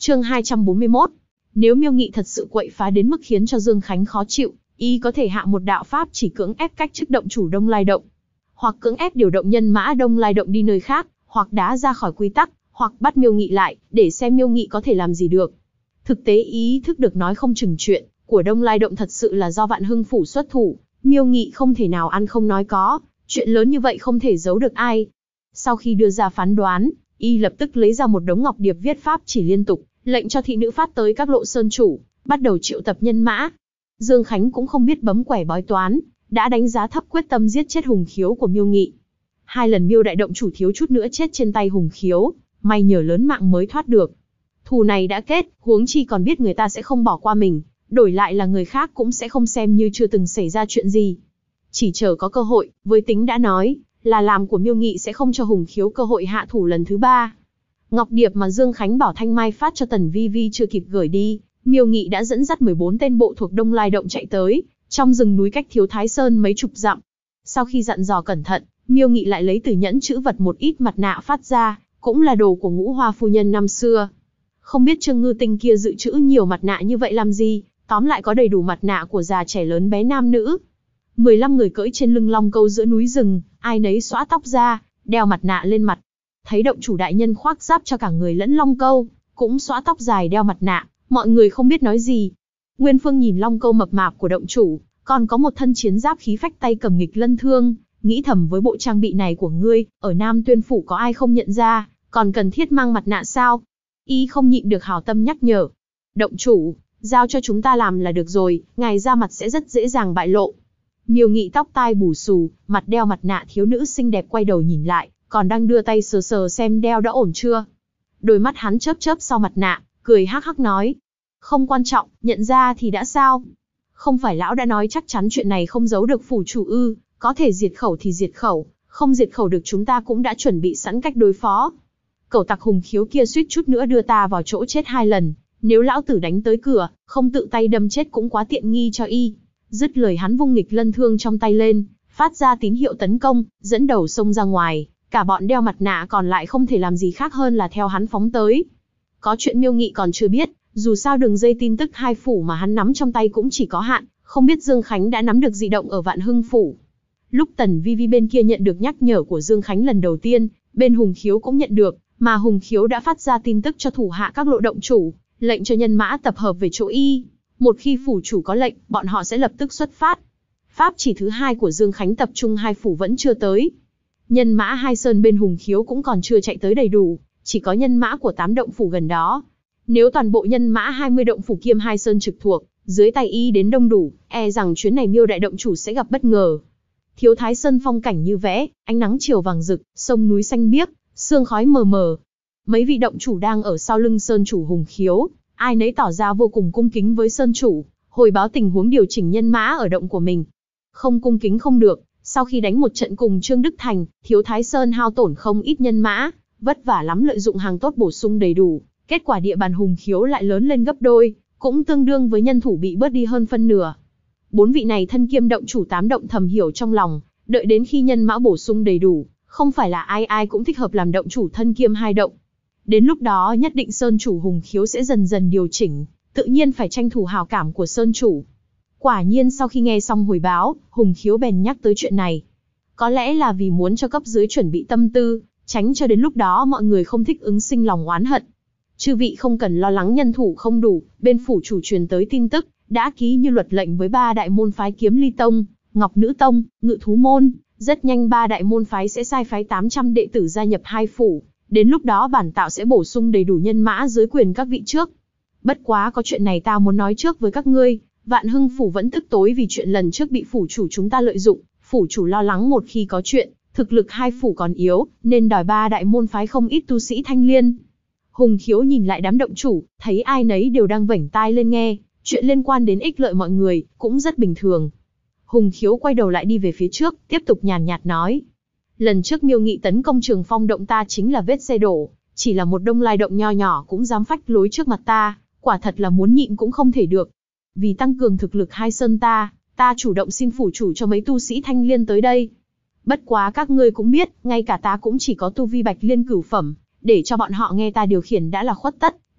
Chương 241. Nếu Miêu Nghị thật sự quậy phá đến mức khiến cho Dương Khánh khó chịu, y có thể hạ một đạo pháp chỉ cưỡng ép cách chức động chủ Đông Lai Động, hoặc cưỡng ép điều động nhân mã Đông Lai Động đi nơi khác, hoặc đá ra khỏi quy tắc, hoặc bắt Miêu Nghị lại, để xem Miêu Nghị có thể làm gì được. Thực tế ý thức được nói không chừng chuyện của Đông Lai Động thật sự là do Vạn Hưng Phủ xuất thủ, Miêu Nghị không thể nào ăn không nói có, chuyện lớn như vậy không thể giấu được ai. Sau khi đưa ra phán đoán, y lập tức lấy ra một đống ngọc điệp viết pháp chỉ liên tục, lệnh cho thị nữ phát tới các lộ sơn chủ, bắt đầu triệu tập nhân mã. Dương Khánh cũng không biết bấm quẻ bói toán, đã đánh giá thấp quyết tâm giết chết Hùng Khiếu của Miêu Nghị. 2 lần Miêu đại động chủ thiếu chút nữa chết trên tay Hùng Khiếu, may nhờ lớn mạng mới thoát được. Thù này đã kết, huống chi còn biết người ta sẽ không bỏ qua mình, đổi lại là người khác cũng sẽ không xem như chưa từng xảy ra chuyện gì. Chỉ chờ có cơ hội, với tính đã nói, là làm của Miêu Nghị sẽ không cho Hùng Khiếu cơ hội hạ thủ lần thứ 3. Ngọc điệp mà Dương Khánh bảo Thanh Mai phát cho Tần Vi Vi chưa kịp gửi đi, Miêu Nghị đã dẫn dắt 14 tên bộ thuộc Đông Lai Động chạy tới, trong rừng núi cách Thiếu Thái Sơn mấy chục dặm. Sau khi dặn dò cẩn thận, Miêu Nghị lại lấy từ nhẫn chữ vật một ít mặt nạ phát ra, cũng là đồ của Ngũ Hoa phu nhân năm xưa. Không biết Trương Ngư Tinh kia dự trữ nhiều mặt nạ như vậy làm gì, tóm lại có đầy đủ mặt nạ của già trẻ lớn bé nam nữ. 15 người cưỡi trên lưng long câu giữa núi rừng, ai nấy xõa tóc ra, đeo mặt nạ lên mặt. Thấy động chủ đại nhân khoác giáp cho cả người lẫn long câu, cũng xõa tóc dài đeo mặt nạ, mọi người không biết nói gì. Nguyên Phương nhìn long câu mập mạp của động chủ, còn có một thân chiến giáp khí phách tay cầm nghịch lân thương, nghĩ thầm với bộ trang bị này của ngươi, ở Nam Tuyên Phủ có ai không nhận ra, còn cần thiết mang mặt nạ sao? Y không nhịn được hảo tâm nhắc nhở. Động chủ, giao cho chúng ta làm là được rồi, ngài ra mặt sẽ rất dễ dàng bại lộ. Miêu Nghị tóc tai bù xù, mặt đeo mặt nạ thiếu nữ xinh đẹp quay đầu nhìn lại, còn đang đưa tay sờ sờ xem đeo đã ổn chưa. Đôi mắt hắn chớp chớp sau mặt nạ, cười hắc hắc nói. Không quan trọng, nhận ra thì đã sao? Không phải lão đã nói chắc chắn chuyện này không giấu được phủ chủ ư, có thể diệt khẩu thì diệt khẩu, không diệt khẩu được chúng ta cũng đã chuẩn bị sẵn cách đối phó. Cẩu tặc Hùng Khiếu kia suýt chút nữa đưa ta vào chỗ chết 2 lần, nếu lão tử đánh tới cửa, không tự tay đâm chết cũng quá tiện nghi cho y. Dứt lời hắn vung nghịch lân thương trong tay lên, phát ra tín hiệu tấn công, dẫn đầu xông ra ngoài, cả bọn đeo mặt nạ còn lại không thể làm gì khác hơn là theo hắn phóng tới. Có chuyện Miêu Nghị còn chưa biết, dù sao đường dây tin tức 2 phủ mà hắn nắm trong tay cũng chỉ có hạn, không biết Dương Khánh đã nắm được dị động ở Vạn Hưng Phủ. Lúc Tần Vi Vi bên kia nhận được nhắc nhở của Dương Khánh lần đầu tiên, bên Hùng Khiếu cũng nhận được, mà Hùng Khiếu đã phát ra tin tức cho thủ hạ các lộ động chủ, lệnh cho nhân mã tập hợp về chỗ y. Một khi phủ chủ có lệnh, bọn họ sẽ lập tức xuất phát. Pháp chỉ thứ 2 của Dương Khánh tập trung 2 phủ vẫn chưa tới. Nhân mã 2 sơn bên Hùng Khiếu cũng còn chưa chạy tới đầy đủ, chỉ có nhân mã của 8 động phủ gần đó. Nếu toàn bộ nhân mã 20 động phủ kiêm 2 sơn trực thuộc, dưới tay y đến đông đủ, e rằng chuyến này Miêu đại động chủ sẽ gặp bất ngờ. Thiếu Thái Sơn phong cảnh như vẽ, ánh nắng chiều vàng rực, sông núi xanh biếc, sương khói mờ mờ. Mấy vị động chủ đang ở sau lưng sơn chủ Hùng Khiếu, ai nấy tỏ ra vô cùng cung kính với sơn chủ, hồi báo tình huống điều chỉnh nhân mã ở động của mình. Không cung kính không được, sau khi đánh một trận cùng Trương Đức Thành, Thiếu Thái Sơn hao tổn không ít nhân mã, vất vả lắm lợi dụng hàng tốt bổ sung đầy đủ, kết quả địa bàn Hùng Khiếu lại lớn lên gấp đôi, cũng tương đương với nhân thủ bị bớt đi hơn phân nửa. 4 vị này thân kiêm động chủ 8 động thầm hiểu trong lòng, đợi đến khi nhân mã bổ sung đầy đủ, không phải là ai ai cũng thích hợp làm động chủ thân kiêm 2 động. Đến lúc đó nhất định sơn chủ Hùng Khiếu sẽ dần dần điều chỉnh, tự nhiên phải tranh thủ hảo cảm của sơn chủ. Quả nhiên sau khi nghe xong hồi báo, Hùng Khiếu bèn nhắc tới chuyện này. Có lẽ là vì muốn cho cấp dưới chuẩn bị tâm tư, tránh cho đến lúc đó mọi người không thích ứng sinh lòng oán hận. Chư vị không cần lo lắng nhân thủ không đủ, bên phủ chủ truyền tới tin tức, đã ký như luật lệnh với 3 đại môn phái Kiếm Ly Tông, Ngọc Nữ Tông, Ngự Thú Môn, rất nhanh 3 đại môn phái sẽ sai phái 800 đệ tử gia nhập 2 phủ, đến lúc đó bản tạo sẽ bổ sung đầy đủ nhân mã dưới quyền các vị trước. Bất quá có chuyện này ta muốn nói trước với các ngươi, Vạn Hưng Phủ vẫn tức tối vì chuyện lần trước bị phủ chủ chúng ta lợi dụng, phủ chủ lo lắng một khi có chuyện, thực lực 2 phủ còn yếu, nên đòi 3 đại môn phái không ít tu sĩ thanh liên. Hùng Khiếu nhìn lại đám động chủ, thấy ai nấy đều đang vểnh tai lên nghe, chuyện liên quan đến ích lợi mọi người, cũng rất bình thường. Hùng Khiếu quay đầu lại đi về phía trước, tiếp tục nhàn nhạt nói. Lần trước Miêu Nghị tấn công Trường Phong động ta chính là vết xe đổ, chỉ là một Đông Lai động nho nhỏ cũng dám phách lối trước mặt ta, quả thật là muốn nhịn cũng không thể được. Vì tăng cường thực lực 2 sơn ta chủ động xin phủ chủ cho mấy tu sĩ thanh liên tới đây. Bất quá các ngươi cũng biết, ngay cả ta cũng chỉ có tu vi bạch liên cửu phẩm, để cho bọn họ nghe ta điều khiển đã là khuất tất,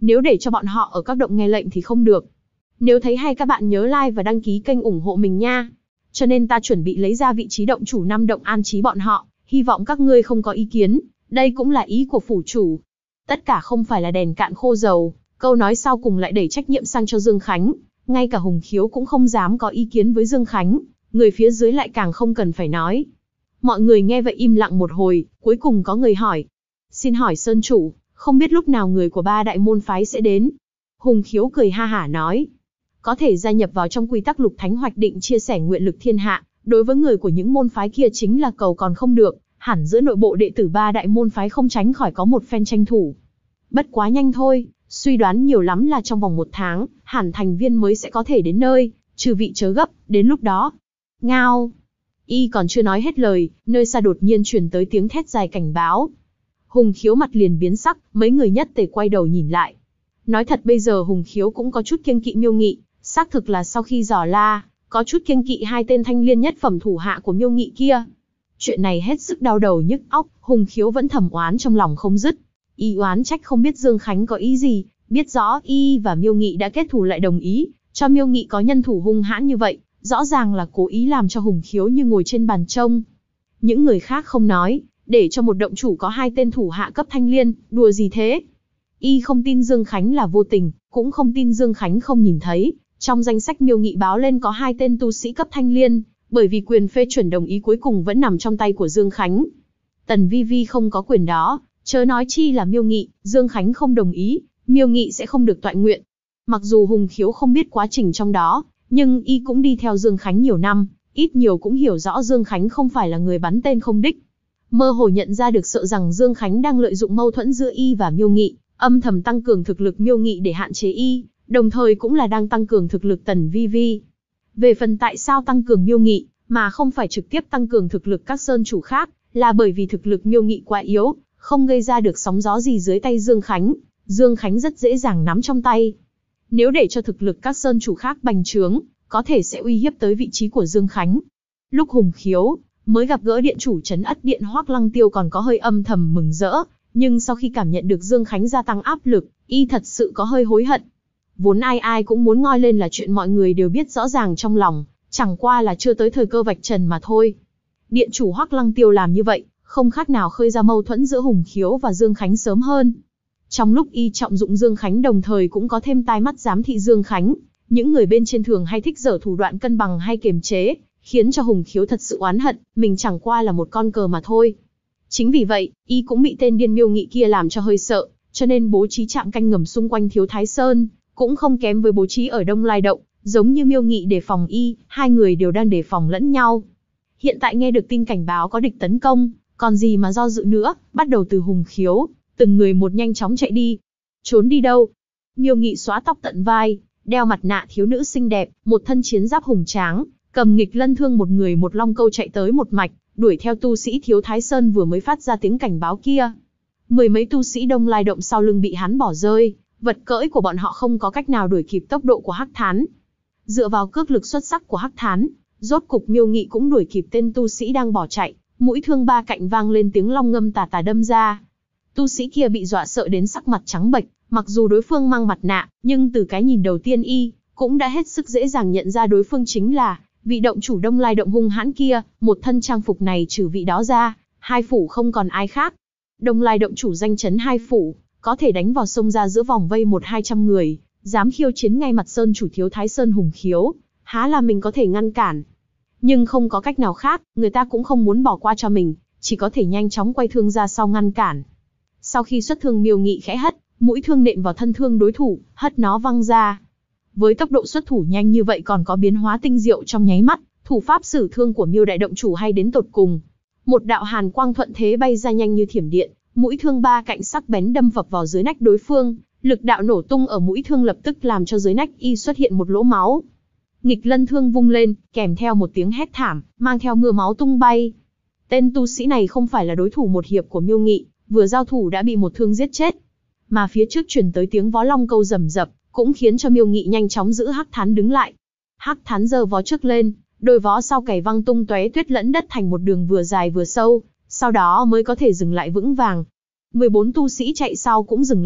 Nếu để cho bọn họ ở các động nghe lệnh thì không được. Nếu thấy hay các bạn nhớ like và đăng ký kênh ủng hộ mình nha. Cho nên ta chuẩn bị lấy ra vị trí động chủ 5 động an trí bọn họ, hy vọng các ngươi không có ý kiến, đây cũng là ý của phủ chủ. Tất cả không phải là đèn cạn khô dầu, câu nói sau cùng lại đẩy trách nhiệm sang cho Dương Khánh. Ngay cả Hùng Khiếu cũng không dám có ý kiến với Dương Khánh, người phía dưới lại càng không cần phải nói. Mọi người nghe vậy im lặng một hồi, cuối cùng có người hỏi. Xin hỏi Sơn chủ, không biết lúc nào người của 3 đại môn phái sẽ đến? Hùng Khiếu cười ha hả nói. Có thể gia nhập vào trong quy tắc Lục Thánh hoạch định chia sẻ nguyện lực thiên hạ, đối với người của những môn phái kia chính là cầu còn không được, hẳn giữa nội bộ đệ tử 3 đại môn phái không tránh khỏi có một phen tranh thủ. Bất quá nhanh thôi, suy đoán nhiều lắm là trong vòng 1 tháng, hẳn thành viên mới sẽ có thể đến nơi, trừ vị chớ gấp, đến lúc đó. Ngao. Y còn chưa nói hết lời, nơi xa đột nhiên truyền tới tiếng thét dài cảnh báo. Hùng Khiếu mặt liền biến sắc, mấy người nhất tề quay đầu nhìn lại. Nói thật bây giờ Hùng Khiếu cũng có chút kiêng kỵ Miêu Nghị, xác thực là sau khi dò la, có chút kiêng kỵ 2 tên thanh liên nhất phẩm thủ hạ của Miêu Nghị kia. Chuyện này hết sức đau đầu nhức óc, Hùng Khiếu vẫn thầm oán trong lòng không dứt. Y oán trách không biết Dương Khánh có ý gì, biết rõ Y và Miêu Nghị đã kết thù lại đồng ý, cho Miêu Nghị có nhân thủ hung hãn như vậy, rõ ràng là cố ý làm cho Hùng Khiếu như ngồi trên bàn trông. Những người khác không nói, để cho một động chủ có 2 tên thủ hạ cấp thanh liên, đùa gì thế? Y không tin Dương Khánh là vô tình, cũng không tin Dương Khánh không nhìn thấy, trong danh sách Miêu Nghị báo lên có 2 tên tu sĩ cấp thanh liên, bởi vì quyền phê chuẩn đồng ý cuối cùng vẫn nằm trong tay của Dương Khánh. Tần Vi Vi không có quyền đó, chớ nói chi là Miêu Nghị, Dương Khánh không đồng ý, Miêu Nghị sẽ không được toại nguyện. Mặc dù Hùng Khiếu không biết quá trình trong đó, nhưng Y cũng đi theo Dương Khánh nhiều năm, ít nhiều cũng hiểu rõ Dương Khánh không phải là người bắn tên không đích. Mơ hồ nhận ra được sợ rằng Dương Khánh đang lợi dụng mâu thuẫn giữa Y và Miêu Nghị, âm thầm tăng cường thực lực Miêu Nghị để hạn chế Y, đồng thời cũng là đang tăng cường thực lực Tần Vi Vi. Về phần tại sao tăng cường Miêu Nghị, mà không phải trực tiếp tăng cường thực lực các sơn chủ khác, là bởi vì thực lực Miêu Nghị quá yếu, không gây ra được sóng gió gì dưới tay Dương Khánh. Dương Khánh rất dễ dàng nắm trong tay. Nếu để cho thực lực các sơn chủ khác bành trướng, có thể sẽ uy hiếp tới vị trí của Dương Khánh. Lúc Hùng Khiếu mới gặp gỡ điện chủ trấn Ất Điện Hoắc Lăng Tiêu còn có hơi âm thầm mừng rỡ, nhưng sau khi cảm nhận được Dương Khánh gia tăng áp lực, Y thật sự có hơi hối hận. Vốn ai ai cũng muốn ngoi lên là chuyện mọi người đều biết rõ ràng trong lòng, chẳng qua là chưa tới thời cơ vạch trần mà thôi. Điện chủ Hoắc Lăng Tiêu làm như vậy, không khác nào khơi ra mâu thuẫn giữa Hùng Khiếu và Dương Khánh sớm hơn. Trong lúc Y trọng dụng Dương Khánh đồng thời cũng có thêm tai mắt giám thị Dương Khánh, những người bên trên thường hay thích giở thủ đoạn cân bằng hay kiềm chế, khiến cho Hùng Khiếu thật sự oán hận, mình chẳng qua là một con cờ mà thôi. Chính vì vậy, Y cũng bị tên điên Miêu Nghị kia làm cho hơi sợ, cho nên bố trí trạm canh ngầm xung quanh Thiếu Thái Sơn, cũng không kém với bố trí ở Đông Lai Động, giống như Miêu Nghị đề phòng Y, 2 người đều đang đề phòng lẫn nhau. Hiện tại nghe được tin cảnh báo có địch tấn công, còn gì mà do dự nữa, bắt đầu từ Hùng Khiếu, từng người một nhanh chóng chạy đi. Trốn đi đâu? Miêu Nghị xóa tóc tận vai, đeo mặt nạ thiếu nữ xinh đẹp, một thân chiến giáp hùng tráng, cầm nghịch lân thương một người một long câu chạy tới một mạch, đuổi theo tu sĩ Thiếu Thái Sơn vừa mới phát ra tiếng cảnh báo kia. 10 mấy tu sĩ Đông Lai Động sau lưng bị hắn bỏ rơi, vật cưỡi của bọn họ không có cách nào đuổi kịp tốc độ của Hắc Thán. Dựa vào cước lực xuất sắc của Hắc Thán, rốt cục Miêu Nghị cũng đuổi kịp tên tu sĩ đang bỏ chạy, mũi thương ba cạnh vang lên tiếng long ngâm tà tà đâm ra. Tu sĩ kia bị dọa sợ đến sắc mặt trắng bệch, mặc dù đối phương mang mặt nạ, nhưng từ cái nhìn đầu tiên Y cũng đã hết sức dễ dàng nhận ra đối phương chính là vị động chủ Đông Lai Động hung hãn kia. Một thân trang phục này trừ vị đó ra, 2 phủ không còn ai khác. Đông Lai Động chủ danh chấn 2 phủ, có thể đánh vào sông ra giữa vòng vây 100-200 người, dám khiêu chiến ngay mặt sơn chủ Thiếu Thái Sơn Hùng Khiếu, há là mình có thể ngăn cản. Nhưng không có cách nào khác, người ta cũng không muốn bỏ qua cho mình, chỉ có thể nhanh chóng quay thương ra sau ngăn cản. Sau khi xuất thương, Miêu Nghị khẽ hất, mũi thương nện vào thân thương đối thủ, hất nó văng ra. Với tốc độ xuất thủ nhanh như vậy còn có biến hóa tinh diệu trong nháy mắt, thủ pháp sử thương của Miêu đại động chủ hay đến tột cùng. Một đạo hàn quang thuận thế bay ra nhanh như thiểm điện, mũi thương ba cạnh sắc bén đâm vập vào dưới nách đối phương, lực đạo nổ tung ở mũi thương lập tức làm cho dưới nách Y xuất hiện một lỗ máu. Nghịch lân thương vung lên, kèm theo một tiếng hét thảm, mang theo mưa máu tung bay. Tên tu sĩ này không phải là đối thủ một hiệp của Miêu Nghị, vừa giao thủ đã bị một thương giết chết. Mà phía trước truyền tới tiếng vó long câu rầm rập, cũng khiến cho Miêu Nghị nhanh chóng giữ Hắc Thán đứng lại. Hắc Thán giơ vó trước lên, đôi vó sau cày văng tung tóe tuyết lẫn đất thành một đường vừa dài vừa sâu, sau đó mới có thể dừng lại vững vàng. 14 tu sĩ chạy sau cũng dừng lại,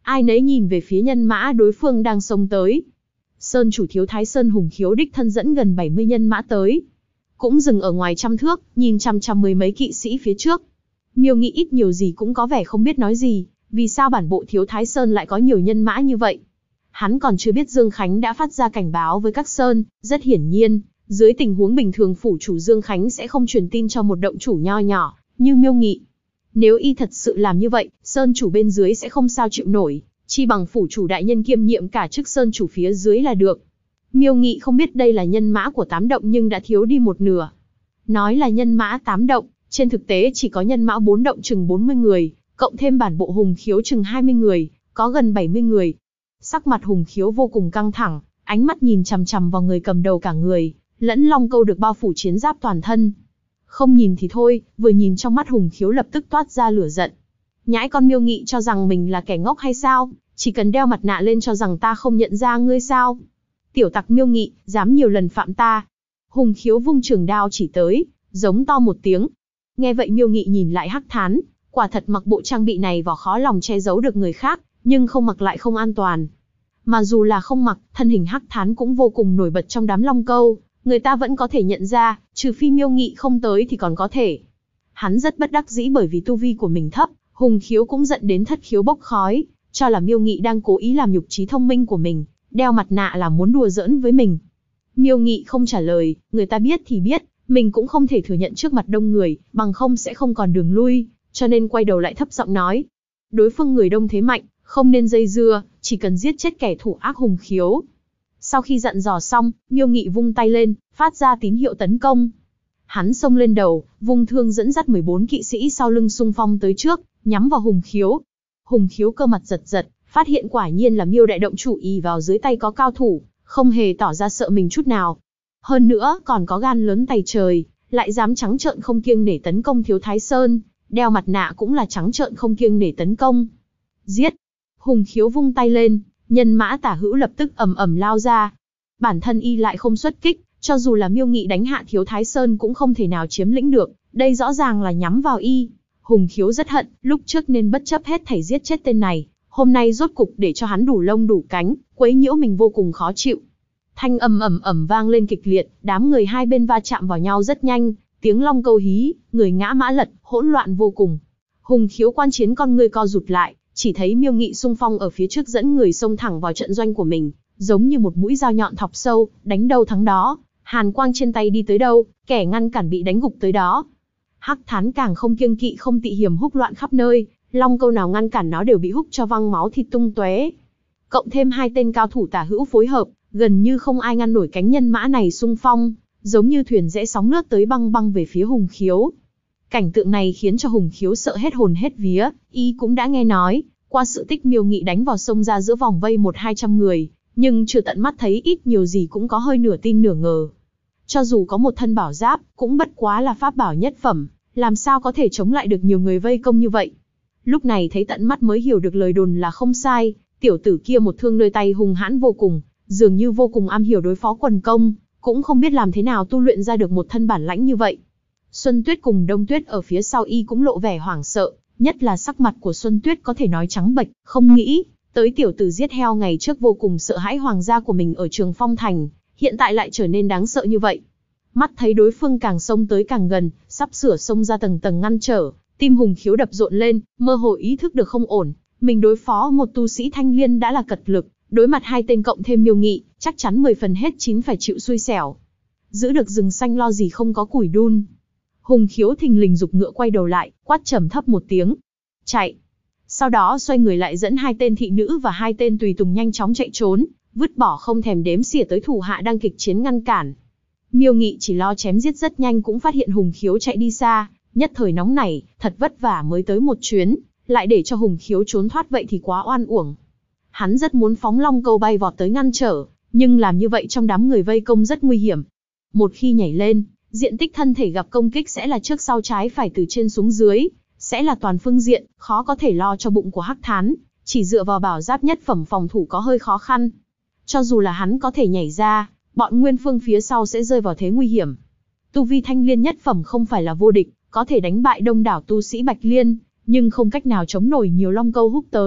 ai nấy nhìn về phía nhân mã đối phương đang xông tới. Sơn chủ Thiếu Thái Sơn Hùng Khiếu đích thân dẫn gần 70 nhân mã tới. Cũng dừng ở ngoài trăm thước, nhìn chằm chằm mười mấy kỵ sĩ phía trước. Miêu Nghị ít nhiều gì cũng có vẻ không biết nói gì, vì sao bản bộ Thiếu Thái Sơn lại có nhiều nhân mã như vậy. Hắn còn chưa biết Dương Khánh đã phát ra cảnh báo với các sơn, rất hiển nhiên, dưới tình huống bình thường phủ chủ Dương Khánh sẽ không truyền tin cho một động chủ nho nhỏ như Miêu Nghị. Nếu y thật sự làm như vậy, sơn chủ bên dưới sẽ không sao chịu nổi, chi bằng phủ chủ đại nhân kiêm nhiệm cả chức sơn chủ phía dưới là được. Miêu Nghị không biết đây là nhân mã của 8 động nhưng đã thiếu đi một nửa. Nói là nhân mã 8 động, trên thực tế chỉ có nhân mã 4 động chừng 40 người, cộng thêm bản bộ Hùng Khiếu chừng 20 người, có gần 70 người. Sắc mặt Hùng Khiếu vô cùng căng thẳng, ánh mắt nhìn chằm chằm vào người cầm đầu cả người, lẫn Long Câu được bao phủ chiến giáp toàn thân. Không nhìn thì thôi, vừa nhìn trong mắt Hùng Khiếu lập tức toát ra lửa giận. Nhãi con Miêu Nghị cho rằng mình là kẻ ngốc hay sao? Chỉ cần đeo mặt nạ lên cho rằng ta không nhận ra ngươi sao? Tiểu tặc Miêu Nghị, dám nhiều lần phạm ta. Hùng Khiếu vung trường đao chỉ tới, giống to một tiếng. Nghe vậy Miêu Nghị nhìn lại Hắc Thán, quả thật mặc bộ trang bị này vào khó lòng che giấu được người khác, nhưng không mặc lại không an toàn. Mà dù là không mặc, thân hình Hắc Thán cũng vô cùng nổi bật trong đám Long Câu, người ta vẫn có thể nhận ra, trừ phi Miêu Nghị không tới thì còn có thể. Hắn rất bất đắc dĩ bởi vì tu vi của mình thấp, Hùng Khiếu cũng giận đến thất khiếu bốc khói, cho là Miêu Nghị đang cố ý làm nhục trí thông minh của mình, đeo mặt nạ là muốn đùa giỡn với mình. Miêu Nghị không trả lời, người ta biết thì biết, mình cũng không thể thừa nhận trước mặt đông người, bằng không sẽ không còn đường lui, cho nên quay đầu lại thấp giọng nói. Đối phương người đông thế mạnh, không nên dây dưa, chỉ cần giết chết kẻ thủ ác Hùng Khiếu. Sau khi dặn dò xong, Miêu Nghị vung tay lên, phát ra tín hiệu tấn công. Hắn xông lên đầu, vung thương dẫn dắt 14 kỵ sĩ sau lưng xung phong tới trước, nhắm vào Hùng Khiếu. Hùng Khiếu cơ mặt giật giật, phát hiện quả nhiên là Miêu đại động chủ ỷ vào dưới tay có cao thủ, không hề tỏ ra sợ mình chút nào. Hơn nữa còn có gan lớn tày trời, lại dám trắng trợn không kiêng nể tấn công Thiếu Thái Sơn, đeo mặt nạ cũng là trắng trợn không kiêng nể tấn công. Giết! Hùng Khiếu vung tay lên, nhân mã tả hữu lập tức ầm ầm lao ra. Bản thân y lại không xuất kích, cho dù là Miêu Nghị đánh hạ Thiếu Thái Sơn cũng không thể nào chiếm lĩnh được, đây rõ ràng là nhắm vào y. Hùng Khiếu rất hận, lúc trước nên bất chấp hết thảy giết chết tên này, hôm nay rốt cục để cho hắn đủ lông đủ cánh, quấy nhiễu mình vô cùng khó chịu. Thanh âm ầm ầm vang lên kịch liệt, đám người hai bên va chạm vào nhau rất nhanh, tiếng Long Câu hí, người ngã mã lật, hỗn loạn vô cùng. Hùng Khiếu quan chiến con ngươi co rụt lại, chỉ thấy Miêu Nghị xung phong ở phía trước dẫn người xông thẳng vào trận doanh của mình, giống như một mũi dao nhọn thọc sâu, đánh đâu thắng đó, hàn quang trên tay đi tới đâu, kẻ ngăn cản bị đánh gục tới đó. Hắc Thán càng không kiêng kỵ không tị hiểm húc loạn khắp nơi, Long Câu nào ngăn cản nó đều bị húc cho văng máu thịt tung tóe. Cộng thêm hai tên cao thủ tả hữu phối hợp, gần như không ai ngăn nổi cánh nhân mã này xung phong, giống như thuyền rẽ sóng lướt tới băng băng về phía Hùng Khiếu. Cảnh tượng này khiến cho Hùng Khiếu sợ hết hồn hết vía, y cũng đã nghe nói, qua sự tích Miêu Nghị đánh vào sông ra giữa vòng vây 100-200 người, nhưng chưa tận mắt thấy, ít nhiều gì cũng có hơi nửa tin nửa ngờ. Cho dù có một thân bảo giáp, cũng bất quá là pháp bảo nhất phẩm, làm sao có thể chống lại được nhiều người vây công như vậy. Lúc này thấy tận mắt mới hiểu được lời đồn là không sai, tiểu tử kia một thương nơi tay hung hãn vô cùng, dường như vô cùng am hiểu đối phó quần công, cũng không biết làm thế nào tu luyện ra được một thân bản lãnh như vậy. Xuân Tuyết cùng Đông Tuyết ở phía sau y cũng lộ vẻ hoảng sợ, nhất là sắc mặt của Xuân Tuyết có thể nói trắng bệch, không nghĩ tới tiểu tử giết heo ngày trước vô cùng sợ hãi hoàng gia của mình ở Trường Phong Thành, hiện tại lại trở nên đáng sợ như vậy. Mắt thấy đối phương càng xông tới càng gần, sắp sửa xông ra tầng tầng ngăn trở, tim Hùng Khiếu đập rộn lên, mơ hồ ý thức được không ổn, mình đối phó một tu sĩ thanh liên đã là cật lực, đối mặt hai tên cộng thêm Miêu Nghị, chắc chắn 10 phần hết 9 phải chịu xui xẻo. Giữ được rừng xanh lo gì không có củi đun. Hùng Khiếu thình lình giục ngựa quay đầu lại, quát trầm thấp một tiếng. Chạy! Sau đó xoay người lại dẫn hai tên thị nữ và hai tên tùy tùng nhanh chóng chạy trốn, vứt bỏ không thèm đếm xỉa tới thủ hạ đang kịch chiến ngăn cản. Miêu Nghị chỉ lo chém giết rất nhanh cũng phát hiện Hùng Khiếu chạy đi xa, nhất thời nóng nảy, thật vất vả mới tới một chuyến, lại để cho Hùng Khiếu trốn thoát vậy thì quá oan uổng. Hắn rất muốn phóng Long Câu bay vọt tới ngăn trở, nhưng làm như vậy trong đám người vây công rất nguy hiểm. Một khi nhảy lên, diện tích thân thể gặp công kích sẽ là trước sau trái phải từ trên xuống dưới, sẽ là toàn phương diện, khó có thể lo cho bụng của Hắc Thán, chỉ dựa vào bảo giáp nhất phẩm phòng thủ có hơi khó khăn. Cho dù là hắn có thể nhảy ra, bọn Nguyên Phương phía sau sẽ rơi vào thế nguy hiểm. Tu vi thanh liên nhất phẩm không phải là vô địch, có thể đánh bại đông đảo tu sĩ Bạch Liên, nhưng không cách nào chống nổi nhiều Long Câu húc tới,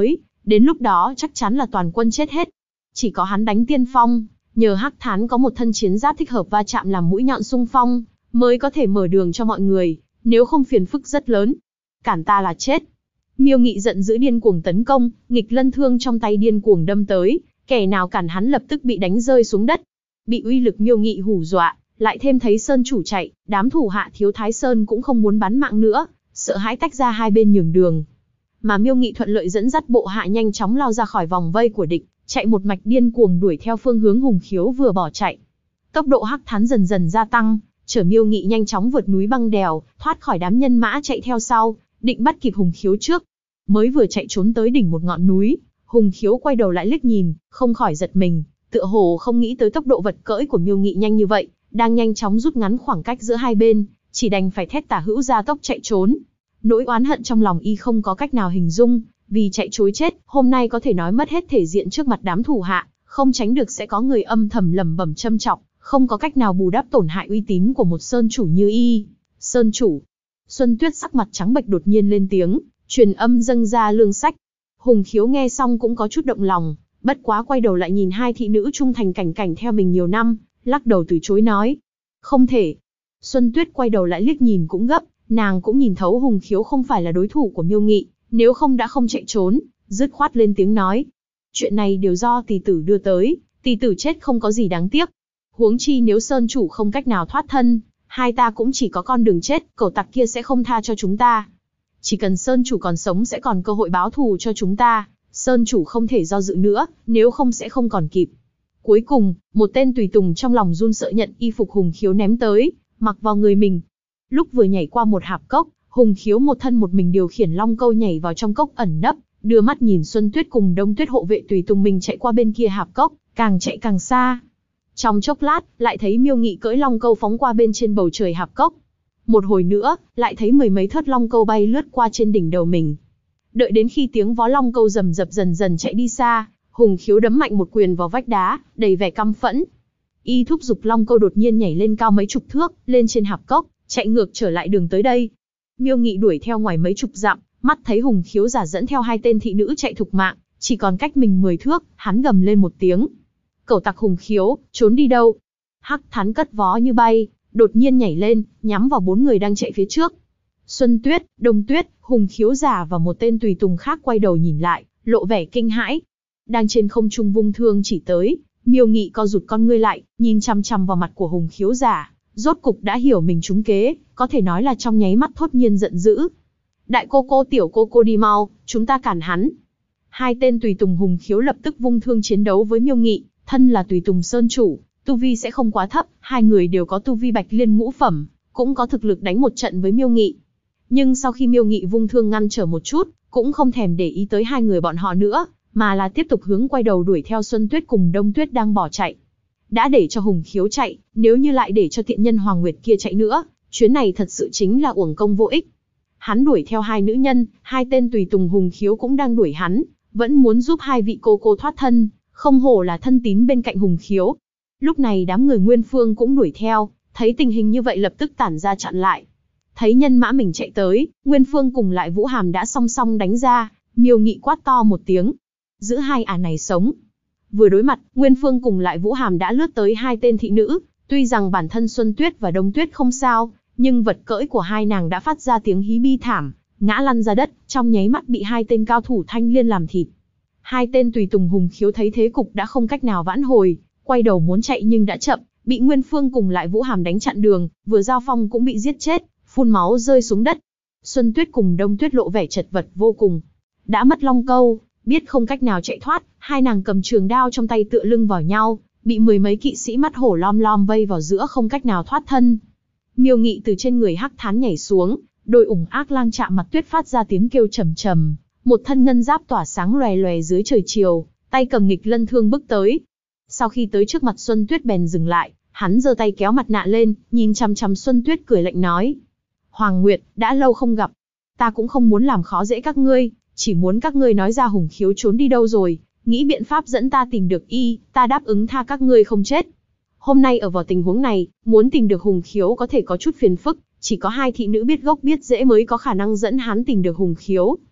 Đến lúc đó chắc chắn là toàn quân chết hết. Chỉ có hắn đánh tiên phong, nhờ Hắc Thán có một thân chiến giáp thích hợp va chạm làm mũi nhọn xung phong, mới có thể mở đường cho mọi người, nếu không phiền phức rất lớn. Cản ta là chết. Miêu Nghị giận dữ điên cuồng tấn công, nghịch lân thương trong tay điên cuồng đâm tới, kẻ nào cản hắn lập tức bị đánh rơi xuống đất. Bị uy lực Miêu Nghị hù dọa, lại thêm thấy Sơn chủ chạy, đám thủ hạ Thiếu Thái Sơn cũng không muốn bán mạng nữa, sợ hãi tách ra hai bên nhường đường. Mà Miêu Nghị thuận lợi dẫn dắt bộ hạ nhanh chóng lao ra khỏi vòng vây của địch, chạy một mạch điên cuồng đuổi theo phương hướng Hùng Khiếu vừa bỏ chạy. Tốc độ Hắc Thán dần dần gia tăng, chở Miêu Nghị nhanh chóng vượt núi băng đèo, thoát khỏi đám nhân mã chạy theo sau, định bắt kịp Hùng Khiếu trước. Mới vừa chạy trốn tới đỉnh một ngọn núi, Hùng Khiếu quay đầu lại liếc nhìn, không khỏi giật mình, tựa hồ không nghĩ tới tốc độ vật cưỡi của Miêu Nghị nhanh như vậy, đang nhanh chóng rút ngắn khoảng cách giữa hai bên, chỉ đành phải thét tả hữu gia tốc chạy trốn. Nỗi oán hận trong lòng y không có cách nào hình dung, vì chạy trối chết, hôm nay có thể nói mất hết thể diện trước mặt đám thủ hạ, không tránh được sẽ có người âm thầm lẩm bẩm châm chọc, không có cách nào bù đắp tổn hại uy tín của một sơn chủ như y. Sơn chủ. Xuân Tuyết sắc mặt trắng bệch đột nhiên lên tiếng, truyền âm dâng ra lương sách. Hùng Khiếu nghe xong cũng có chút động lòng, bất quá quay đầu lại nhìn hai thị nữ trung thành cảnh cảnh theo mình nhiều năm, lắc đầu từ chối nói. Không thể. Xuân Tuyết quay đầu lại liếc nhìn cũng gấp, nàng cũng nhìn thấu Hùng Khiếu không phải là đối thủ của Miêu Nghị, nếu không đã không chạy trốn, dứt khoát lên tiếng nói. Chuyện này đều do tỷ tử đưa tới, tỷ tử chết không có gì đáng tiếc. Huống chi nếu Sơn chủ không cách nào thoát thân, hai ta cũng chỉ có con đường chết, cẩu tặc kia sẽ không tha cho chúng ta. Chỉ cần Sơn chủ còn sống sẽ còn cơ hội báo thù cho chúng ta, Sơn chủ không thể do dự nữa, nếu không sẽ không còn kịp. Cuối cùng, một tên tùy tùng trong lòng run sợ nhận y phục Hùng Khiếu ném tới, mặc vào người mình. Lúc vừa nhảy qua một hạp cốc, Hùng Khiếu một thân một mình điều khiển long câu nhảy vào trong cốc ẩn nấp, đưa mắt nhìn Xuân Tuyết cùng Đông Tuyết hộ vệ tùy tùng mình chạy qua bên kia hạp cốc, càng chạy càng xa. Trong chốc lát, lại thấy Miêu Nghị cưỡi long câu phóng qua bên trên bầu trời hạp cốc. Một hồi nữa, lại thấy mười mấy thớt long câu bay lướt qua trên đỉnh đầu mình. Đợi đến khi tiếng vó long câu rầm rập dần dần chạy đi xa, Hùng Khiếu đấm mạnh một quyền vào vách đá, đầy vẻ căm phẫn. Y thúc giục long câu đột nhiên nhảy lên cao mấy chục thước, lên trên hạp cốc, chạy ngược trở lại đường tới đây. Miêu Nghị đuổi theo ngoài mấy chục dặm, mắt thấy Hùng Khiếu giả dẫn theo hai tên thị nữ chạy thục mạng, chỉ còn cách mình 10 thước, hắn gầm lên một tiếng. Cẩu tặc Hùng Khiếu, trốn đi đâu? Hắc Thán cất vó như bay, đột nhiên nhảy lên, nhắm vào 4 người đang chạy phía trước. Xuân Tuyết, Đông Tuyết, Hùng Khiếu giả và một tên tùy tùng khác quay đầu nhìn lại, lộ vẻ kinh hãi. Đang trên không trung vung thương chỉ tới, Miêu Nghị co rụt con ngươi lại, nhìn chằm chằm vào mặt của Hùng Khiếu giả, rốt cục đã hiểu mình trúng kế, có thể nói là trong nháy mắt thốt nhiên giận dữ. Đại cô cô tiểu cô cô đi mau, chúng ta cản hắn. Hai tên tùy tùng Hùng Khiếu lập tức vung thương chiến đấu với Miêu Nghị, thân là tùy tùng sơn chủ, tu vi sẽ không quá thấp, hai người đều có tu vi bạch liên ngũ phẩm, cũng có thực lực đánh một trận với Miêu Nghị. Nhưng sau khi Miêu Nghị vung thương ngăn trở một chút, cũng không thèm để ý tới hai người bọn họ nữa, mà là tiếp tục hướng quay đầu đuổi theo Xuân Tuyết cùng Đông Tuyết đang bỏ chạy. Đã để cho Hùng Khiếu chạy, nếu như lại để cho tiện nhân Hoàng Nguyệt kia chạy nữa, chuyến này thật sự chính là uổng công vô ích. Hắn đuổi theo hai nữ nhân, hai tên tùy tùng Hùng Khiếu cũng đang đuổi hắn, vẫn muốn giúp hai vị cô cô thoát thân, không hổ là thân tín bên cạnh Hùng Khiếu. Lúc này đám người Nguyên Phương cũng đuổi theo, thấy tình hình như vậy lập tức tản ra chặn lại. Thấy nhân mã mình chạy tới, Nguyên Phương cùng lại Vũ Hàm đã song song đánh ra, Miêu Nghị quát to một tiếng. Giữ hai ả này sống. Vừa đối mặt, Nguyên Phương cùng lại Vũ Hàm đã lướt tới hai tên thị nữ, tuy rằng bản thân Xuân Tuyết và Đông Tuyết không sao, nhưng vật cưỡi của hai nàng đã phát ra tiếng hí bi thảm, ngã lăn ra đất, trong nháy mắt bị hai tên cao thủ Thanh Liên làm thịt. Hai tên tùy tùng Hùng Khiếu thấy thế cục đã không cách nào vãn hồi, quay đầu muốn chạy nhưng đã chậm, bị Nguyên Phương cùng lại Vũ Hàm đánh chặn đường, vừa giao phong cũng bị giết chết, phun máu rơi xuống đất. Xuân Tuyết cùng Đông Tuyết lộ vẻ chật vật vô cùng. Đã mất long câu, biết không cách nào chạy thoát, hai nàng cầm trường đao trong tay tựa lưng vào nhau, bị mười mấy kỵ sĩ mắt hổ lom lom vây vào giữa không cách nào thoát thân. Miêu Nghị từ trên người Hắc Thán nhảy xuống, đôi ủng ác lang chạm mặt tuyết phát ra tiếng kêu trầm trầm, một thân ngân giáp tỏa sáng lòe lòe dưới trời chiều, tay cầm nghịch lân thương bước tới. Sau khi tới trước mặt Xuân Tuyết bèn dừng lại, hắn giơ tay kéo mặt nạ lên, nhìn chằm chằm Xuân Tuyết cười lạnh nói: Hoàng Nguyệt, đã lâu không gặp, ta cũng không muốn làm khó dễ các ngươi, chỉ muốn các ngươi nói ra Hùng Khiếu trốn đi đâu rồi, nghĩ biện pháp dẫn ta tìm được y, ta đáp ứng tha các ngươi không chết. Hôm nay ở vào tình huống này, muốn tìm được Hùng Khiếu có thể có chút phiền phức, chỉ có hai thị nữ biết gốc biết rễ mới có khả năng dẫn hắn tìm được Hùng Khiếu.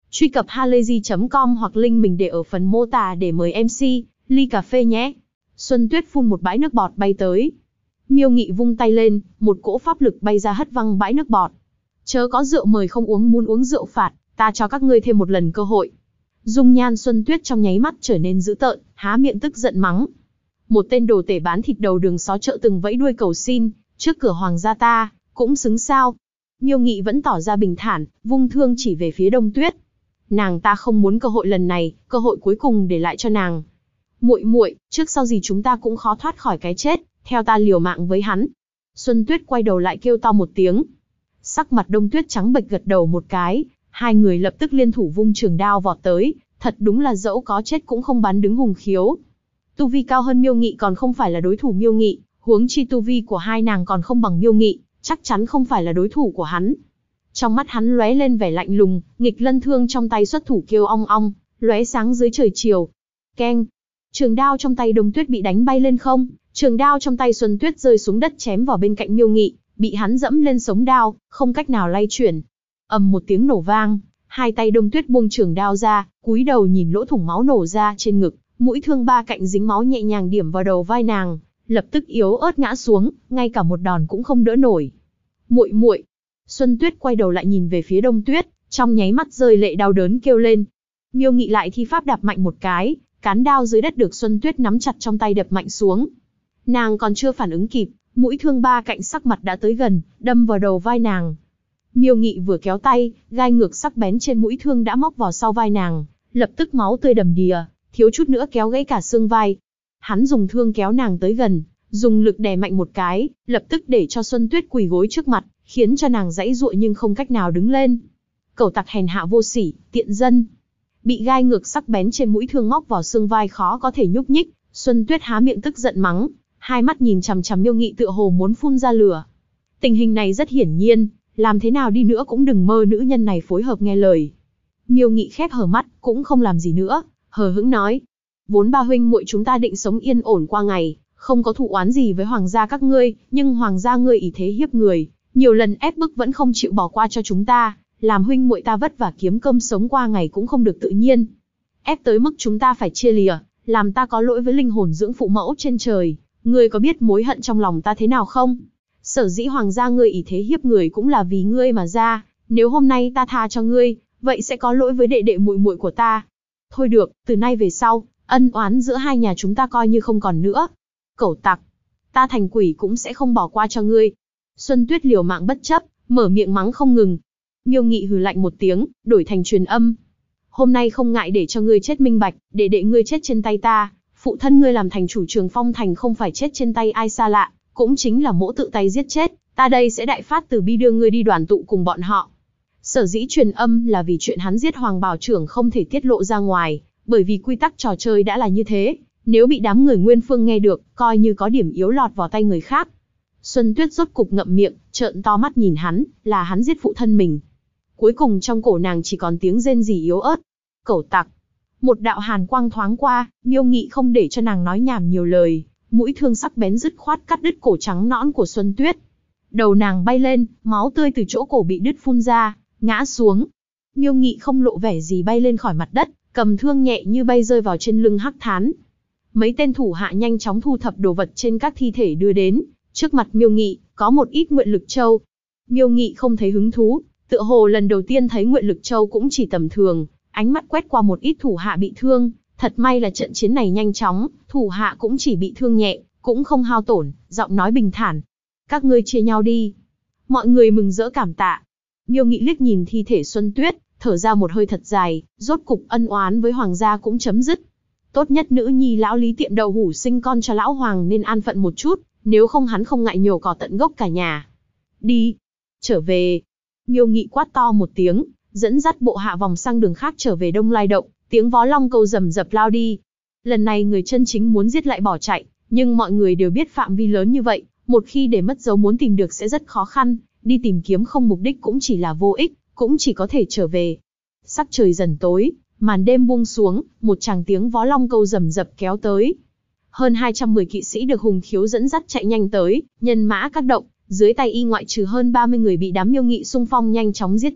Truy cập halayzi.com hoặc link mình để ở phần mô tả để mời MC, ly cà phê nhé. Xuân Tuyết phun một bãi nước bọt bay tới. Miêu Nghị vung tay lên, một cỗ pháp lực bay ra hất văng bãi nước bọt. Chớ có rượu mời không uống, muốn uống rượu phạt, ta cho các ngươi thêm một lần cơ hội. Dung nhan Xuân Tuyết trong nháy mắt trở nên dữ tợn, há miệng tức giận mắng. Một tên đồ tể bán thịt đầu đường xó chợ từng vẫy đuôi cầu xin, trước cửa hoàng gia ta, cũng xứng sao. Miêu Nghị vẫn tỏ ra bình thản, vung thương chỉ về phía Đông Tuyết. Nàng ta không muốn cơ hội lần này, cơ hội cuối cùng để lại cho nàng. Muội muội, trước sau gì chúng ta cũng khó thoát khỏi cái chết, theo ta liều mạng với hắn. Xuân Tuyết quay đầu lại kêu to một tiếng. Sắc mặt Đông Tuyết trắng bệch gật đầu một cái, hai người lập tức liên thủ vung trường đao vọt tới, thật đúng là dẫu có chết cũng không bắn đứng hùng khiếu. Tu vi cao hơn Miêu Nghị còn không phải là đối thủ Miêu Nghị, huống chi tu vi của hai nàng còn không bằng Miêu Nghị, chắc chắn không phải là đối thủ của hắn. Trong mắt hắn lóe lên vẻ lạnh lùng, nghịch lân thương trong tay xuất thủ kêu ong ong, lóe sáng dưới trời chiều. Keng! Trường đao trong tay Đông Tuyết bị đánh bay lên không, trường đao trong tay Xuân Tuyết rơi xuống đất chém vào bên cạnh Miêu Nghị, bị hắn dẫm lên sống đao, không cách nào lay chuyển. Ầm một tiếng nổ vang, hai tay Đông Tuyết buông trường đao ra, cúi đầu nhìn lỗ thủng máu nổ ra trên ngực, mũi thương ba cạnh dính máu nhẹ nhàng điểm vào đầu vai nàng, lập tức yếu ớt ngã xuống, ngay cả một đòn cũng không đỡ nổi. Muội muội! Xuân Tuyết quay đầu lại nhìn về phía Đông Tuyết, trong nháy mắt rơi lệ đau đớn kêu lên. Miêu Nghị lại thi pháp đạp mạnh một cái, cán đao dưới đất được Xuân Tuyết nắm chặt trong tay đập mạnh xuống. Nàng còn chưa phản ứng kịp, mũi thương ba cạnh sắc mặt đã tới gần, đâm vào đầu vai nàng. Miêu Nghị vừa kéo tay, gai ngược sắc bén trên mũi thương đã móc vào sau vai nàng, lập tức máu tươi đầm đìa, thiếu chút nữa kéo gãy cả xương vai. Hắn dùng thương kéo nàng tới gần, dùng lực đè mạnh một cái, lập tức để cho Xuân Tuyết quỳ gối trước mặt, khiến cho nàng giãy giụa nhưng không cách nào đứng lên. Cẩu tặc hèn hạ vô sỉ, tiện dân. Bị gai ngược sắc bén trên mũi thương móc vào xương vai khó có thể nhúc nhích, Xuân Tuyết há miệng tức giận mắng, hai mắt nhìn chằm chằm Miêu Nghị tựa hồ muốn phun ra lửa. Tình hình này rất hiển nhiên, làm thế nào đi nữa cũng đừng mơ nữ nhân này phối hợp nghe lời. Miêu Nghị khép hờ mắt, cũng không làm gì nữa, hờ hững nói. Vốn ba huynh muội chúng ta định sống yên ổn qua ngày, không có thù oán gì với hoàng gia các ngươi, nhưng hoàng gia ngươi ỷ thế hiếp người, nhiều lần ép bức vẫn không chịu bỏ qua cho chúng ta, làm huynh muội ta vất vả kiếm cơm sống qua ngày cũng không được tự nhiên. Ép tới mức chúng ta phải chia lìa, làm ta có lỗi với linh hồn dưỡng phụ mẫu trên trời, ngươi có biết mối hận trong lòng ta thế nào không? Sở dĩ hoàng gia ngươi ỷ thế hiếp người cũng là vì ngươi mà ra, nếu hôm nay ta tha cho ngươi, vậy sẽ có lỗi với đệ đệ muội muội của ta. Thôi được, từ nay về sau, ân oán giữa hai nhà chúng ta coi như không còn nữa. Cẩu tặc, ta thành quỷ cũng sẽ không bỏ qua cho ngươi. Xuân Tuyết liều mạng bất chấp, mở miệng mắng không ngừng. Miêu Nghị hừ lạnh một tiếng, đổi thành truyền âm. Hôm nay không ngại để cho ngươi chết minh bạch, để đệ ngươi chết trên tay ta, phụ thân ngươi làm thành chủ Trường Phong thành không phải chết trên tay ai xa lạ, cũng chính là mỗ tự tay giết chết, ta đây sẽ đại phát từ bi đưa ngươi đi đoàn tụ cùng bọn họ. Sở dĩ truyền âm là vì chuyện hắn giết Hoàng Bảo trưởng không thể tiết lộ ra ngoài, bởi vì quy tắc trò chơi đã là như thế, nếu bị đám người Nguyên Phương nghe được, coi như có điểm yếu lọt vào tay người khác. Xuân Tuyết rốt cục ngậm miệng, trợn to mắt nhìn hắn, là hắn giết phụ thân mình. Cuối cùng trong cổ nàng chỉ còn tiếng rên rỉ yếu ớt. Cẩu tặc. Một đạo hàn quang thoáng qua, Miêu Nghị không để cho nàng nói nhảm nhiều lời, mũi thương sắc bén dứt khoát cắt đứt cổ trắng nõn của Xuân Tuyết. Đầu nàng bay lên, máu tươi từ chỗ cổ bị đứt phun ra, ngã xuống. Miêu Nghị không lộ vẻ gì bay lên khỏi mặt đất, cầm thương nhẹ như bay rơi vào trên lưng Hắc Thán. Mấy tên thủ hạ nhanh chóng thu thập đồ vật trên các thi thể đưa đến, trước mặt Miêu Nghị, có một ít nguyện lực châu. Miêu Nghị không thấy hứng thú, tựa hồ lần đầu tiên thấy nguyện lực châu cũng chỉ tầm thường, ánh mắt quét qua một ít thủ hạ bị thương, thật may là trận chiến này nhanh chóng, thủ hạ cũng chỉ bị thương nhẹ, cũng không hao tổn, giọng nói bình thản. Các ngươi chia nhau đi. Mọi người mừng rỡ cảm tạ. Miêu Nghị liếc nhìn thi thể Xuân Tuyết, thở ra một hơi thật dài, rốt cục ân oán với hoàng gia cũng chấm dứt. Tốt nhất nữ nhi lão Lý tiệm đậu hủ sinh con cho lão hoàng nên an phận một chút, nếu không hắn không ngại nhổ cỏ tận gốc cả nhà. Đi, trở về. Miêu Nghị quát to một tiếng, dẫn dắt bộ hạ vòng sang đường khác trở về Đông Lai Động, tiếng vó long câu rầm rập lao đi. Lần này người chân chính muốn giết lại bỏ chạy, nhưng mọi người đều biết phạm vi lớn như vậy, một khi để mất dấu muốn tìm được sẽ rất khó khăn, đi tìm kiếm không mục đích cũng chỉ là vô ích, cũng chỉ có thể trở về. Sắc trời dần tối, màn đêm buông xuống, một tràng tiếng vó long câu rầm rập kéo tới. Hơn 210 kỵ sĩ được Hùng Khiếu dẫn dắt chạy nhanh tới, nhân mã các động, dưới tay y ngoại trừ hơn 30 người bị đám Miêu Nghị xung phong nhanh chóng giết chết,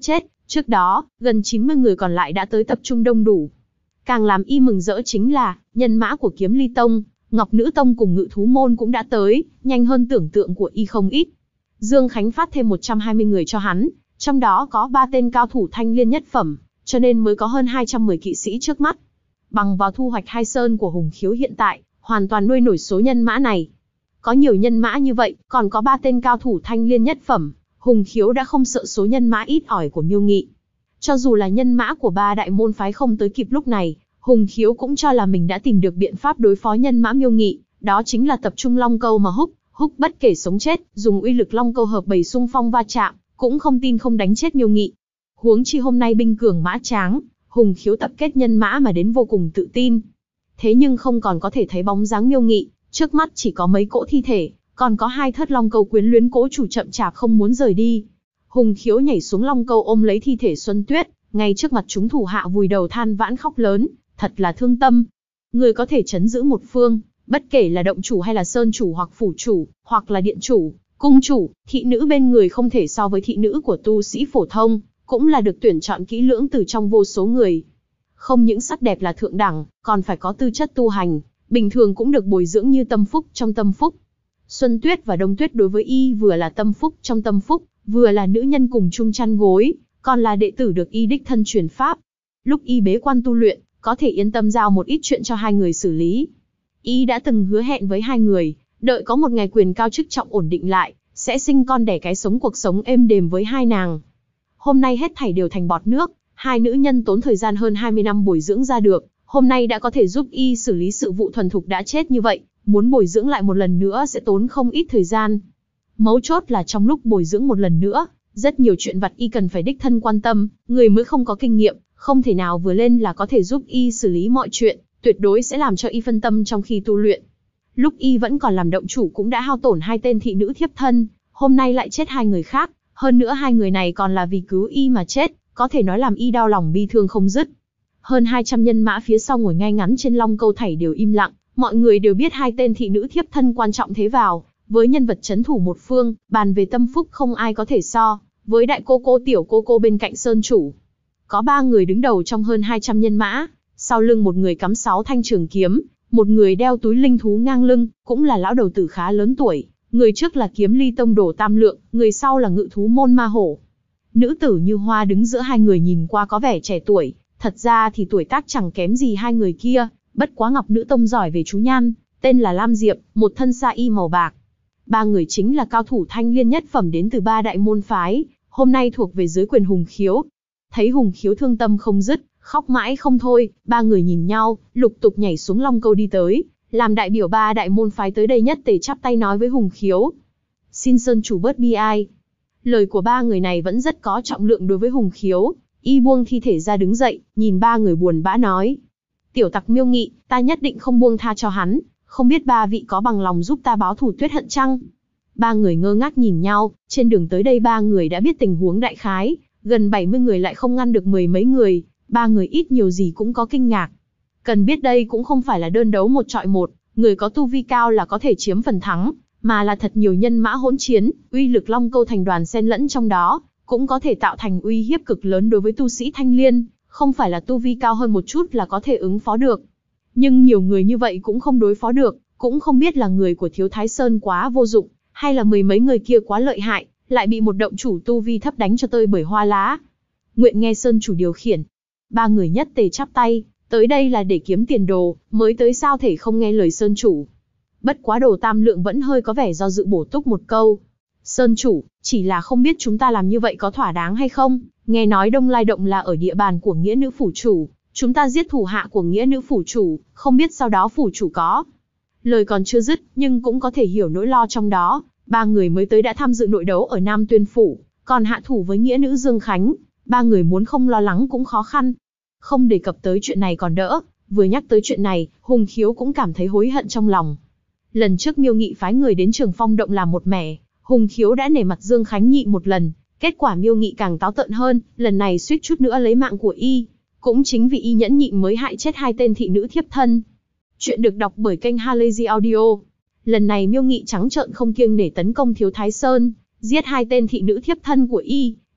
Trước đó, gần 90 người còn lại đã tới tập trung đông đủ. Càng làm y mừng rỡ chính là, nhân mã của Kiếm Ly Tông, Ngọc Nữ Tông cùng Ngự Thú Môn cũng đã tới, nhanh hơn tưởng tượng của y không ít. Dương Khánh phát thêm 120 người cho hắn, trong đó có 3 tên cao thủ thanh liên nhất phẩm, cho nên mới có hơn 210 kỵ sĩ trước mắt. Bằng vào thu hoạch hai sơn của Hùng Khiếu hiện tại, hoàn toàn nuôi nổi số nhân mã này. Có nhiều nhân mã như vậy, còn có 3 tên cao thủ thanh liên nhất phẩm, Hùng Khiếu đã không sợ số nhân mã ít ỏi của Miêu Nghị. Cho dù là nhân mã của 3 đại môn phái không tới kịp lúc này, Hùng Khiếu cũng cho là mình đã tìm được biện pháp đối phó nhân mã Miêu Nghị, đó chính là tập trung long câu mà húc bất kể sống chết, dùng uy lực long câu hợp bầy xung phong va chạm, cũng không tin không đánh chết Miêu Nghị. Huống chi hôm nay binh cường mã tráng, Hùng Khiếu tập kết nhân mã mà đến vô cùng tự tin. Thế nhưng không còn có thể thấy bóng dáng Miêu Nghị, trước mắt chỉ có mấy cỗ thi thể, còn có 2 thớt long câu quyến luyến cố chủ chậm chạp không muốn rời đi. Hùng Khiếu nhảy xuống long câu ôm lấy thi thể Xuân Tuyết, ngay trước mặt chúng thủ hạ vùi đầu than vãn khóc lớn, thật là thương tâm. Người có thể trấn giữ một phương, bất kể là động chủ hay là sơn chủ hoặc phủ chủ, hoặc là điện chủ, cung chủ, thị nữ bên người không thể so với thị nữ của tu sĩ phổ thông, cũng là được tuyển chọn kỹ lưỡng từ trong vô số người. Không những sắc đẹp là thượng đẳng, còn phải có tư chất tu hành, bình thường cũng được bồi dưỡng như tâm phúc trong tâm phúc. Xuân Tuyết và Đông Tuyết đối với y vừa là tâm phúc trong tâm phúc, vừa là nữ nhân cùng chung chăn gối, còn là đệ tử được y đích thân truyền pháp. Lúc y bế quan tu luyện, có thể yên tâm giao một ít chuyện cho hai người xử lý. Y đã từng hứa hẹn với hai người, đợi có một ngày quyền cao chức trọng ổn định lại, sẽ sinh con đẻ cái sống cuộc sống êm đềm với hai nàng. Hôm nay hết thảy đều thành bọt nước, hai nữ nhân tốn thời gian hơn 20 năm bồi dưỡng ra được, hôm nay đã có thể giúp y xử lý sự vụ thuần thục đã chết như vậy, muốn bồi dưỡng lại một lần nữa sẽ tốn không ít thời gian. Mấu chốt là trong lúc bồi dưỡng một lần nữa, rất nhiều chuyện vặt y cần phải đích thân quan tâm, người mới không có kinh nghiệm, không thể nào vừa lên là có thể giúp y xử lý mọi chuyện, tuyệt đối sẽ làm cho y phân tâm trong khi tu luyện. Lúc y vẫn còn làm động chủ cũng đã hao tổn 2 tên thị nữ thiếp thân, hôm nay lại chết 2 người khác, hơn nữa 2 người này còn là vì cứu y mà chết, có thể nói làm y đau lòng bi thương không dứt. Hơn 200 nhân mã phía sau ngồi ngay ngắn trên long câu thảy đều im lặng, mọi người đều biết 2 tên thị nữ thiếp thân quan trọng thế vào, với nhân vật chấn thủ một phương, bàn về tâm phúc không ai có thể so, với đại cô cô tiểu cô cô bên cạnh sơn chủ. Có 3 người đứng đầu trong hơn 200 nhân mã, sau lưng một người cắm 6 thanh trường kiếm, một người đeo túi linh thú ngang lưng, cũng là lão đầu tử khá lớn tuổi, người trước là Kiếm Ly Tông Đồ Tam Lượng, người sau là Ngự Thú Môn Ma Hổ. Nữ tử Như Hoa đứng giữa hai người nhìn qua có vẻ trẻ tuổi, thật ra thì tuổi tác chẳng kém gì hai người kia, bất quá Ngọc Nữ Tông giỏi về chú nhan, tên là Lam Diệp, một thân sa y màu bạc. 3 người chính là cao thủ thanh liên nhất phẩm đến từ 3 đại môn phái, hôm nay thuộc về dưới quyền Hùng Khiếu. Thấy Hùng Khiếu thương tâm không dứt, khóc mãi không thôi, 3 người nhìn nhau, lục tục nhảy xuống long câu đi tới, làm đại biểu 3 đại môn phái tới đây nhất tề chắp tay nói với Hùng Khiếu. Xin sơn chủ bớt bi ai. Lời của 3 người này vẫn rất có trọng lượng đối với Hùng Khiếu, y buông thi thể ra đứng dậy, nhìn 3 người buồn bã nói. Tiểu tặc Miêu Nghị, ta nhất định không buông tha cho hắn, không biết 3 vị có bằng lòng giúp ta báo thù tuyết hận chăng? 3 người ngơ ngác nhìn nhau, trên đường tới đây 3 người đã biết tình huống đại khái, gần 70 người lại không ngăn được 10 mấy người, 3 người ít nhiều gì cũng có kinh ngạc. Cần biết đây cũng không phải là đơn đấu 1 chọi 1, người có tu vi cao là có thể chiếm phần thắng, mà là thật nhiều nhân mã hỗn chiến, uy lực long câu thành đoàn xen lẫn trong đó, cũng có thể tạo thành uy hiếp cực lớn đối với tu sĩ thanh liên, không phải là tu vi cao hơn một chút là có thể ứng phó được. Nhưng nhiều người như vậy cũng không đối phó được, cũng không biết là người của Thiếu Thái Sơn quá vô dụng, hay là 10 mấy người kia quá lợi hại, lại bị một động chủ tu vi thấp đánh cho tơi bởi hoa lá. Nguyện nghe sơn chủ điều khiển. 3 người nhất tề chắp tay, tới đây là để kiếm tiền đồ, mới tới sao thể không nghe lời sơn chủ. Bất quá Đồ Tam Lượng vẫn hơi có vẻ do dự bổ túc một câu. Sơn chủ, chỉ là không biết chúng ta làm như vậy có thỏa đáng hay không, nghe nói Đông Lai Động là ở địa bàn của Nghĩa Nữ phủ chủ, chúng ta giết thủ hạ của Nghĩa Nữ phủ chủ, không biết sau đó phủ chủ có. Lời còn chưa dứt, nhưng cũng có thể hiểu nỗi lo trong đó, 3 người mới tới đã tham dự nội đấu ở Nam Tuyên phủ, còn hạ thủ với Nghĩa Nữ Dương Khánh, 3 người muốn không lo lắng cũng khó khăn. Không đề cập tới chuyện này còn đỡ, vừa nhắc tới chuyện này, Hùng Khiếu cũng cảm thấy hối hận trong lòng. Lần trước Miêu Nghị phái người đến Trường Phong Động làm một mẻ, Hùng Khiếu đã nể mặt Dương Khánh nhịn một lần, kết quả Miêu Nghị càng táo tợn hơn, lần này suýt chút nữa lấy mạng của y. Cũng chính vì y nhẫn nhịn mới hại chết 2 tên thị nữ thiếp thân. Chuyện được đọc bởi kênh Halazy Audio. Lần này Miêu Nghị trắng trợn không kiêng nể tấn công Thiếu Thái Sơn, giết 2 tên thị nữ thiếp thân của y,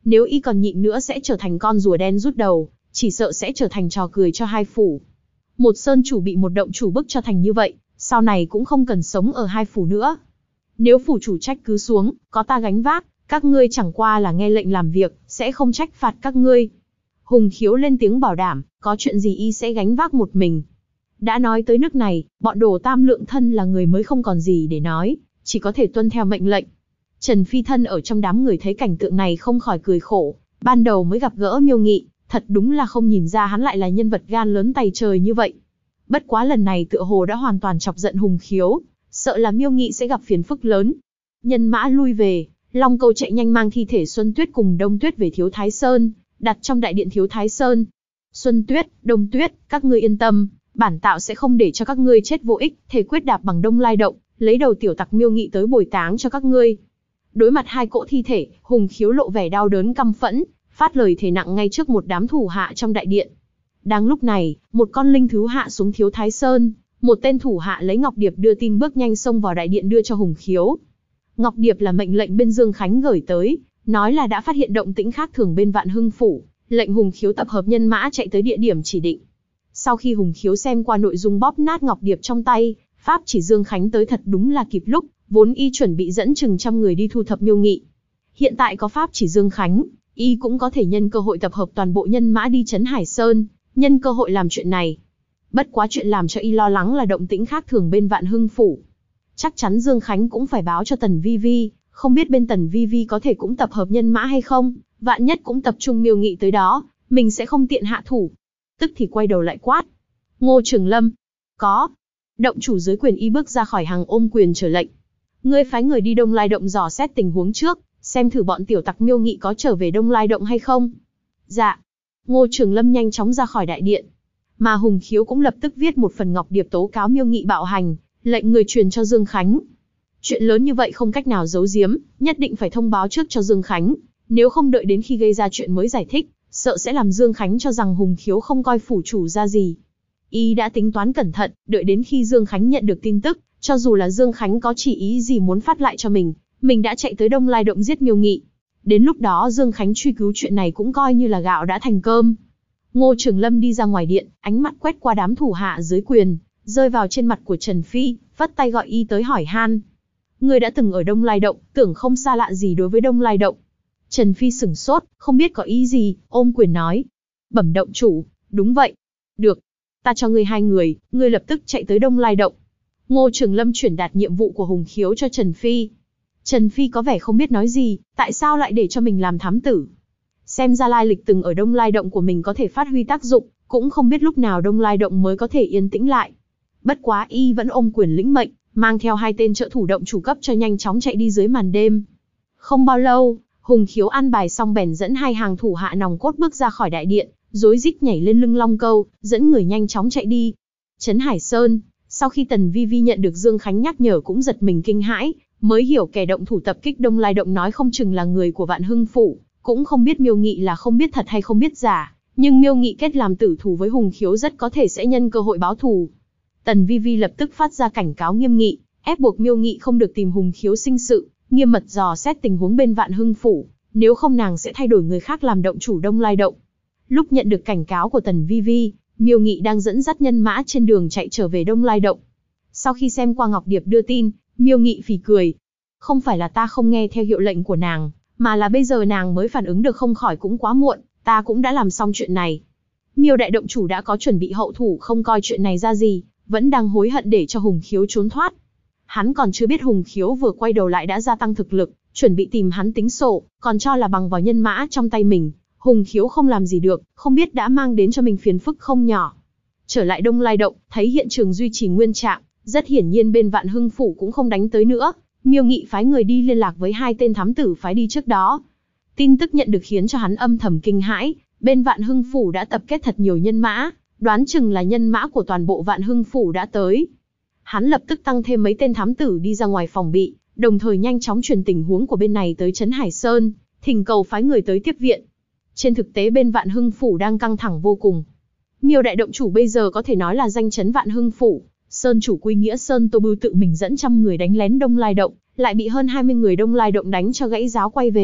Nếu y còn nhịn nữa sẽ trở thành con rùa đen rút đầu, chỉ sợ sẽ trở thành trò cười cho hai phủ. Một sơn chủ bị một động chủ bức cho thành như vậy, sau này cũng không cần sống ở hai phủ nữa. Nếu phủ chủ trách cứ xuống, có ta gánh vác, các ngươi chẳng qua là nghe lệnh làm việc, sẽ không trách phạt các ngươi. Hùng Khiếu lên tiếng bảo đảm, có chuyện gì y sẽ gánh vác một mình. Đã nói tới nước này, bọn Đồ Tam Lượng thân là người mới không còn gì để nói, chỉ có thể tuân theo mệnh lệnh. Trần Phi thân ở trong đám người thấy cảnh tượng này không khỏi cười khổ, ban đầu mới gặp gỡ Miêu Nghị, thật đúng là không nhìn ra hắn lại là nhân vật gan lớn tày trời như vậy. Bất quá lần này tựa hồ đã hoàn toàn chọc giận Hùng Khiếu, sợ là Miêu Nghị sẽ gặp phiền phức lớn. Nhân mã lui về, Long Câu chạy nhanh mang thi thể Xuân Tuyết cùng Đông Tuyết về Thiếu Thái Sơn, đặt trong đại điện Thiếu Thái Sơn. Xuân Tuyết, Đông Tuyết, các ngươi yên tâm, bản tạo sẽ không để cho các ngươi chết vô ích, thề quyết đạp bằng Đông Lai Động, lấy đầu tiểu tặc Miêu Nghị tới bồi táng cho các ngươi. Đối mặt hai cỗ thi thể, Hùng Khiếu lộ vẻ đau đớn căm phẫn, phát lời thề nặng ngay trước một đám thủ hạ trong đại điện. Đang lúc này, một con linh thú hạ xuống Thiếu Thái Sơn, một tên thủ hạ lấy ngọc điệp đưa tin bước nhanh xông vào đại điện đưa cho Hùng Khiếu. Ngọc điệp là mệnh lệnh bên Dương Khánh gửi tới, nói là đã phát hiện động tĩnh khác thường bên Vạn Hưng phủ, lệnh Hùng Khiếu tập hợp nhân mã chạy tới địa điểm chỉ định. Sau khi Hùng Khiếu xem qua nội dung bóp nát ngọc điệp trong tay, pháp chỉ Dương Khánh tới thật đúng là kịp lúc, vốn y chuẩn bị dẫn chừng trăm người đi thu thập Miêu Nghị. Hiện tại có pháp chỉ Dương Khánh, y cũng có thể nhân cơ hội tập hợp toàn bộ nhân mã đi trấn Hải Sơn, nhân cơ hội làm chuyện này. Bất quá chuyện làm cho y lo lắng là động tĩnh khác thường bên Vạn Hưng phủ. Chắc chắn Dương Khánh cũng phải báo cho Tần Vi Vi, không biết bên Tần Vi Vi có thể cũng tập hợp nhân mã hay không, vạn nhất cũng tập trung Miêu Nghị tới đó, mình sẽ không tiện hạ thủ. Tức thì quay đầu lại quát. Ngô Trường Lâm. Có. Động chủ dưới quyền y bước ra khỏi hàng ôm quyền trở lệnh. Ngươi phái người đi Đông Lai Động dò xét tình huống trước, xem thử bọn tiểu tặc Miêu Nghị có trở về Đông Lai Động hay không. Dạ. Ngô Trường Lâm nhanh chóng ra khỏi đại điện. Mà Hùng Khiếu cũng lập tức viết một phần ngọc điệp tố cáo Miêu Nghị bạo hành, lệnh người truyền cho Dương Khánh. Chuyện lớn như vậy không cách nào giấu giếm, nhất định phải thông báo trước cho Dương Khánh, nếu không đợi đến khi gây ra chuyện mới giải thích, sợ sẽ làm Dương Khánh cho rằng Hùng Khiếu không coi phủ chủ ra gì. Y đã tính toán cẩn thận, đợi đến khi Dương Khánh nhận được tin tức, cho dù là Dương Khánh có chỉ ý gì muốn phát lại cho mình đã chạy tới Đông Lai Động giết Miêu Nghị. Đến lúc đó Dương Khánh truy cứu chuyện này cũng coi như là gạo đã thành cơm. Ngô Trường Lâm đi ra ngoài điện, ánh mắt quét qua đám thủ hạ dưới quyền, rơi vào trên mặt của Trần Phi, vất tay gọi y tới hỏi han. Người đã từng ở Đông Lai Động, tưởng không xa lạ gì đối với Đông Lai Động. Trần Phi sửng sốt, không biết có ý gì, ôm quyền nói. Bẩm động chủ, đúng vậy. Được, ta cho ngươi 2 người, ngươi lập tức chạy tới Đông Lai Động. Ngô Trường Lâm chuyển đạt nhiệm vụ của Hùng Khiếu cho Trần Phi. Trần Phi có vẻ không biết nói gì, tại sao lại để cho mình làm thám tử. Xem ra lai lịch từng ở Đông Lai Động của mình có thể phát huy tác dụng, cũng không biết lúc nào Đông Lai Động mới có thể yên tĩnh lại. Bất quá y vẫn ôm quyền lĩnh mệnh, mang theo 2 tên trợ thủ động chủ cấp cho nhanh chóng chạy đi dưới màn đêm. Không bao lâu, Hùng Khiếu an bài xong bèn dẫn 2 hàng thủ hạ nòng cốt bước ra khỏi đại điện, rối rít nhảy lên lưng Long Câu, dẫn người nhanh chóng chạy đi. Trấn Hải Sơn, sau khi Tần Vi Vi nhận được Dương Khánh nhắc nhở cũng giật mình kinh hãi, mới hiểu kẻ động thủ tập kích Đông Lai Động nói không chừng là người của Vạn Hưng phủ, cũng không biết Miêu Nghị là không biết thật hay không biết giả, nhưng Miêu Nghị kết làm tử thù với Hùng Khiếu rất có thể sẽ nhân cơ hội báo thù. Tần Vi Vi lập tức phát ra cảnh cáo nghiêm nghị, ép buộc Miêu Nghị không được tìm Hùng Khiếu sinh sự, nghiêm mật dò xét tình huống bên Vạn Hưng phủ, nếu không nàng sẽ thay đổi người khác làm động chủ Đông Lai Động. Lúc nhận được cảnh cáo của Tần Vi Vi, Miêu Nghị đang dẫn dắt nhân mã trên đường chạy trở về Đông Lai Động. Sau khi xem qua ngọc điệp đưa tin, Miêu Nghị phì cười. Không phải là ta không nghe theo hiệu lệnh của nàng, mà là bây giờ nàng mới phản ứng được không khỏi cũng quá muộn, ta cũng đã làm xong chuyện này. Miêu đại động chủ đã có chuẩn bị hậu thủ không coi chuyện này ra gì, vẫn đang hối hận để cho Hùng Khiếu trốn thoát. Hắn còn chưa biết Hùng Khiếu vừa quay đầu lại đã gia tăng thực lực, chuẩn bị tìm hắn tính sổ, còn cho là bằng vào nhân mã trong tay mình, Hùng Khiếu không làm gì được, không biết đã mang đến cho mình phiền phức không nhỏ. Trở lại Đông Lai Động, thấy hiện trường duy trì nguyên trạng, rất hiển nhiên bên Vạn Hưng phủ cũng không đánh tới nữa. Miêu Nghị phái người đi liên lạc với 2 tên thám tử phái đi trước đó. Tin tức nhận được khiến cho hắn âm thầm kinh hãi, bên Vạn Hưng phủ đã tập kết thật nhiều nhân mã, đoán chừng là nhân mã của toàn bộ Vạn Hưng phủ đã tới. Hắn lập tức tăng thêm mấy tên thám tử đi ra ngoài phòng bị, đồng thời nhanh chóng truyền tình huống của bên này tới Trấn Hải Sơn, thỉnh cầu phái người tới tiếp viện. Trên thực tế bên Vạn Hưng phủ đang căng thẳng vô cùng. Miêu đại động chủ bây giờ có thể nói là danh chấn Vạn Hưng phủ, Sơn chủ Quy Nghĩa Sơn Tô Bưu tự mình dẫn trăm người đánh lén Đông Lai Động, lại bị hơn 20 người Đông Lai Động đánh cho gãy giáo quay về,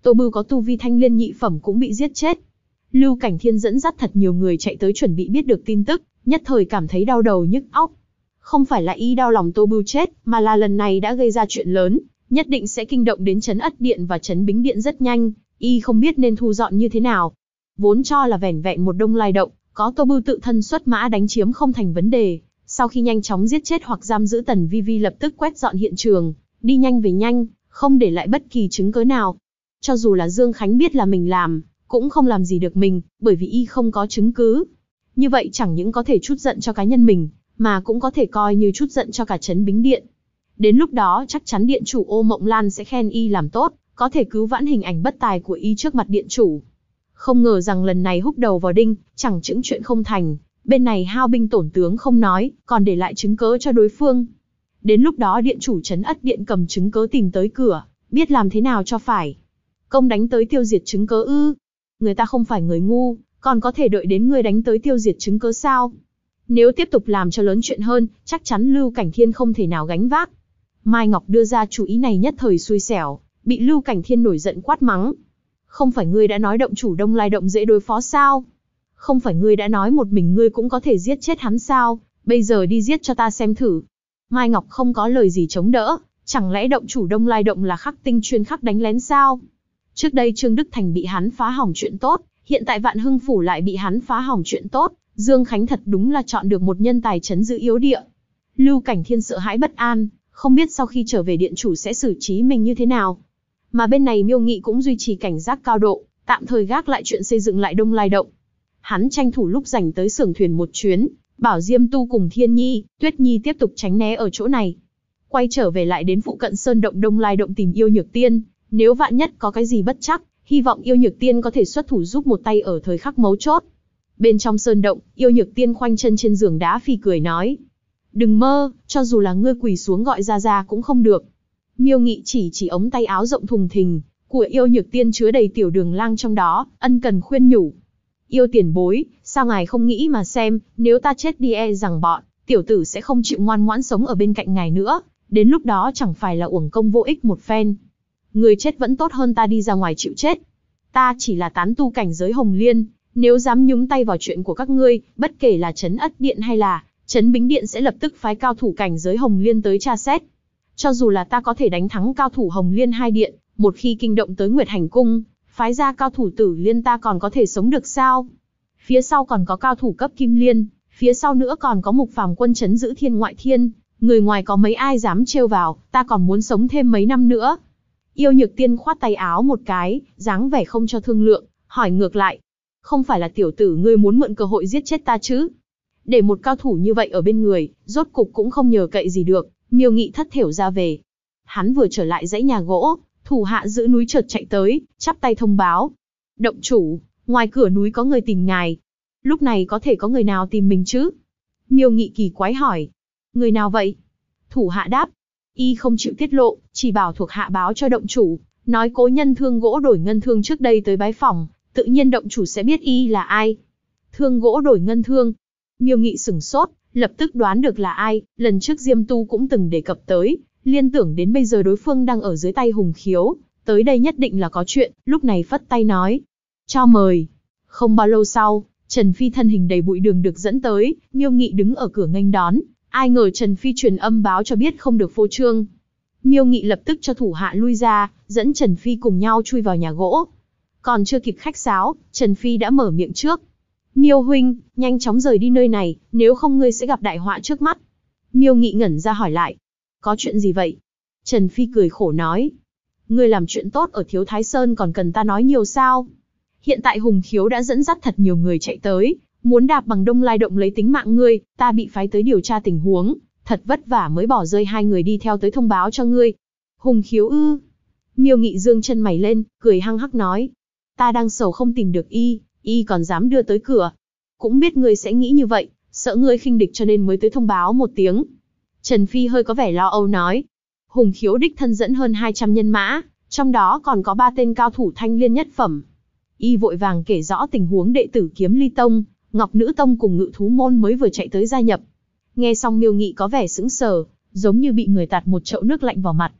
Tô Bưu có tu vi thanh liên nhị phẩm cũng bị giết chết. Lưu Cảnh Thiên dẫn dắt thật nhiều người chạy tới chuẩn bị biết được tin tức, nhất thời cảm thấy đau đầu nhức óc. Không phải là y đau lòng Tô Bưu chết, mà là lần này đã gây ra chuyện lớn, nhất định sẽ kinh động đến Trấn Ất Điện và Trấn Bính Điện rất nhanh, y không biết nên thu dọn như thế nào. Vốn cho là vẻn vẹn một Đông Lai Động, có Tô Bưu tự thân xuất mã đánh chiếm không thành vấn đề. Sau khi nhanh chóng giết chết hoặc giam giữ Tần Vi Vi, lập tức quét dọn hiện trường, đi nhanh về nhanh, không để lại bất kỳ chứng cớ nào. Cho dù là Dương Khánh biết là mình làm, cũng không làm gì được mình, bởi vì y không có chứng cứ. Như vậy chẳng những có thể trút giận cho cá nhân mình, mà cũng có thể coi như trút giận cho cả Trấn Bính Điện. Đến lúc đó chắc chắn điện chủ Ô Mộng Lan sẽ khen y làm tốt, có thể cứu vãn hình ảnh bất tài của y trước mặt điện chủ. Không ngờ rằng lần này húc đầu vào đinh, chẳng chững chuyện không thành, bên này hao binh tổn tướng không nói, còn để lại chứng cớ cho đối phương. Đến lúc đó điện chủ Trấn Ất Điện cầm chứng cớ tìm tới cửa, biết làm thế nào cho phải. Công đánh tới tiêu diệt chứng cớ ư? Người ta không phải người ngu, còn có thể đợi đến người đánh tới tiêu diệt chứng cớ sao? Nếu tiếp tục làm cho lớn chuyện hơn, chắc chắn Lưu Cảnh Thiên không thể nào gánh vác. Mai Ngọc đưa ra chủ ý này nhất thời xui xẻo, bị Lưu Cảnh Thiên nổi giận quát mắng. Không phải ngươi đã nói động chủ Đông Lai Động dễ đối phó sao? Không phải ngươi đã nói một mình ngươi cũng có thể giết chết hắn sao? Bây giờ đi giết cho ta xem thử. Mai Ngọc không có lời gì chống đỡ, chẳng lẽ động chủ Đông Lai Động là khắc tinh chuyên khắc đánh lén sao? Trước đây Trương Đức Thành bị hắn phá hỏng chuyện tốt, hiện tại Vạn Hưng Phủ lại bị hắn phá hỏng chuyện tốt, Dương Khánh thật đúng là chọn được một nhân tài trấn giữ yếu địa. Lưu Cảnh Thiên sợ hãi bất an, không biết sau khi trở về điện chủ sẽ xử trí mình như thế nào. Mà bên này Miêu Nghị cũng duy trì cảnh giác cao độ, tạm thời gác lại chuyện xây dựng lại Đông Lai Động. Hắn tranh thủ lúc rảnh tới xưởng thuyền một chuyến, bảo Diêm Tu cùng Thiên Nhi, Tuyết Nhi tiếp tục tránh né ở chỗ này. Quay trở về lại đến phụ cận sơn động Đông Lai Động tìm Yêu Nhược Tiên, nếu vạn nhất có cái gì bất trắc, hy vọng Yêu Nhược Tiên có thể xuất thủ giúp một tay ở thời khắc mấu chốt. Bên trong sơn động, Yêu Nhược Tiên khoanh chân trên giường đá phì cười nói. Đừng mơ, cho dù là ngươi quỳ xuống gọi ra cũng không được. Miêu Nghị chỉ ống tay áo rộng thùng thình của Yêu Nhược Tiên chứa đầy tiểu đường lang trong đó, ân cần khuyên nhủ. Yêu tiền bối, sao ngài không nghĩ mà xem, nếu ta chết đi e rằng bọn tiểu tử sẽ không chịu ngoan ngoãn sống ở bên cạnh ngài nữa, đến lúc đó chẳng phải là uổng công vô ích một phen. Người chết vẫn tốt hơn ta đi ra ngoài chịu chết. Ta chỉ là tán tu cảnh giới Hồng Liên, nếu dám nhúng tay vào chuyện của các ngươi, bất kể là Trấn Ất Điện hay là Trấn Bính Điện sẽ lập tức phái cao thủ cảnh giới Hồng Liên tới tra xét. Cho dù là ta có thể đánh thắng cao thủ Hồng Liên hai điện, một khi kinh động tới Nguyệt Hành Cung, phái ra cao thủ Tử Liên ta còn có thể sống được sao? Phía sau còn có cao thủ cấp Kim Liên, phía sau nữa còn có Mục Phàm quân trấn giữ Thiên Ngoại Thiên, người ngoài có mấy ai dám trêu vào, ta còn muốn sống thêm mấy năm nữa. Yêu Nhược Tiên khoát tay áo một cái, dáng vẻ không cho thương lượng, hỏi ngược lại. Không phải là tiểu tử ngươi muốn mượn cơ hội giết chết ta chứ? Để một cao thủ như vậy ở bên người, rốt cục cũng không nhờ cậy gì được. Miêu Nghị thất thểu ra về. Hắn vừa trở lại dãy nhà gỗ, thủ hạ giữ núi chợt chạy tới, chắp tay thông báo. Động chủ, ngoài cửa núi có người tìm ngài. Lúc này có thể có người nào tìm mình chứ? Miêu Nghị kỳ quái hỏi. Người nào vậy? Thủ hạ đáp. Y không chịu tiết lộ, chỉ bảo thuộc hạ báo cho động chủ, nói cố nhân Thương Gỗ Đổi Ngân Thương trước đây tới bái phỏng, tự nhiên động chủ sẽ biết y là ai. Thương Gỗ Đổi Ngân Thương. Miêu Nghị sửng sốt, lập tức đoán được là ai, lần trước Diêm Tu cũng từng đề cập tới, liên tưởng đến bây giờ đối phương đang ở dưới tay Hùng Khiếu, tới đây nhất định là có chuyện, lúc này phất tay nói. Cho mời. Không bao lâu sau, Trần Phi thân hình đầy bụi đường được dẫn tới, Miêu Nghị đứng ở cửa nghênh đón, ai ngờ Trần Phi truyền âm báo cho biết không được phô trương. Miêu Nghị lập tức cho thủ hạ lui ra, dẫn Trần Phi cùng nhau chui vào nhà gỗ. Còn chưa kịp khách sáo, Trần Phi đã mở miệng trước. Miêu huynh, nhanh chóng rời đi nơi này, nếu không ngươi sẽ gặp đại họa trước mắt. Miêu Nghị ngẩn ra hỏi lại. Có chuyện gì vậy? Trần Phi cười khổ nói. Ngươi làm chuyện tốt ở Thiếu Thái Sơn còn cần ta nói nhiều sao? Hiện tại Hùng Khiếu đã dẫn dắt thật nhiều người chạy tới, muốn đạp bằng Đông Lai Động lấy tính mạng ngươi, ta bị phái tới điều tra tình huống, thật vất vả mới bỏ rơi hai người đi theo tới thông báo cho ngươi. Hùng Khiếu ư? Miêu Nghị dương chân mày lên, cười hăng hắc nói. Ta đang sầu không tìm được y còn dám đưa tới cửa. Cũng biết ngươi sẽ nghĩ như vậy, sợ ngươi khinh địch cho nên mới tới thông báo một tiếng. Trần Phi hơi có vẻ lo âu nói. Hùng Khiếu đích thân dẫn hơn 200 nhân mã, trong đó còn có 3 tên cao thủ thanh liên nhất phẩm. Y vội vàng kể rõ tình huống đệ tử Kiếm Ly Tông, Ngọc Nữ Tông cùng Ngự Thú Môn mới vừa chạy tới gia nhập. Nghe xong Miêu Nghị có vẻ sững sờ, giống như bị người tạt một chậu nước lạnh vào mặt.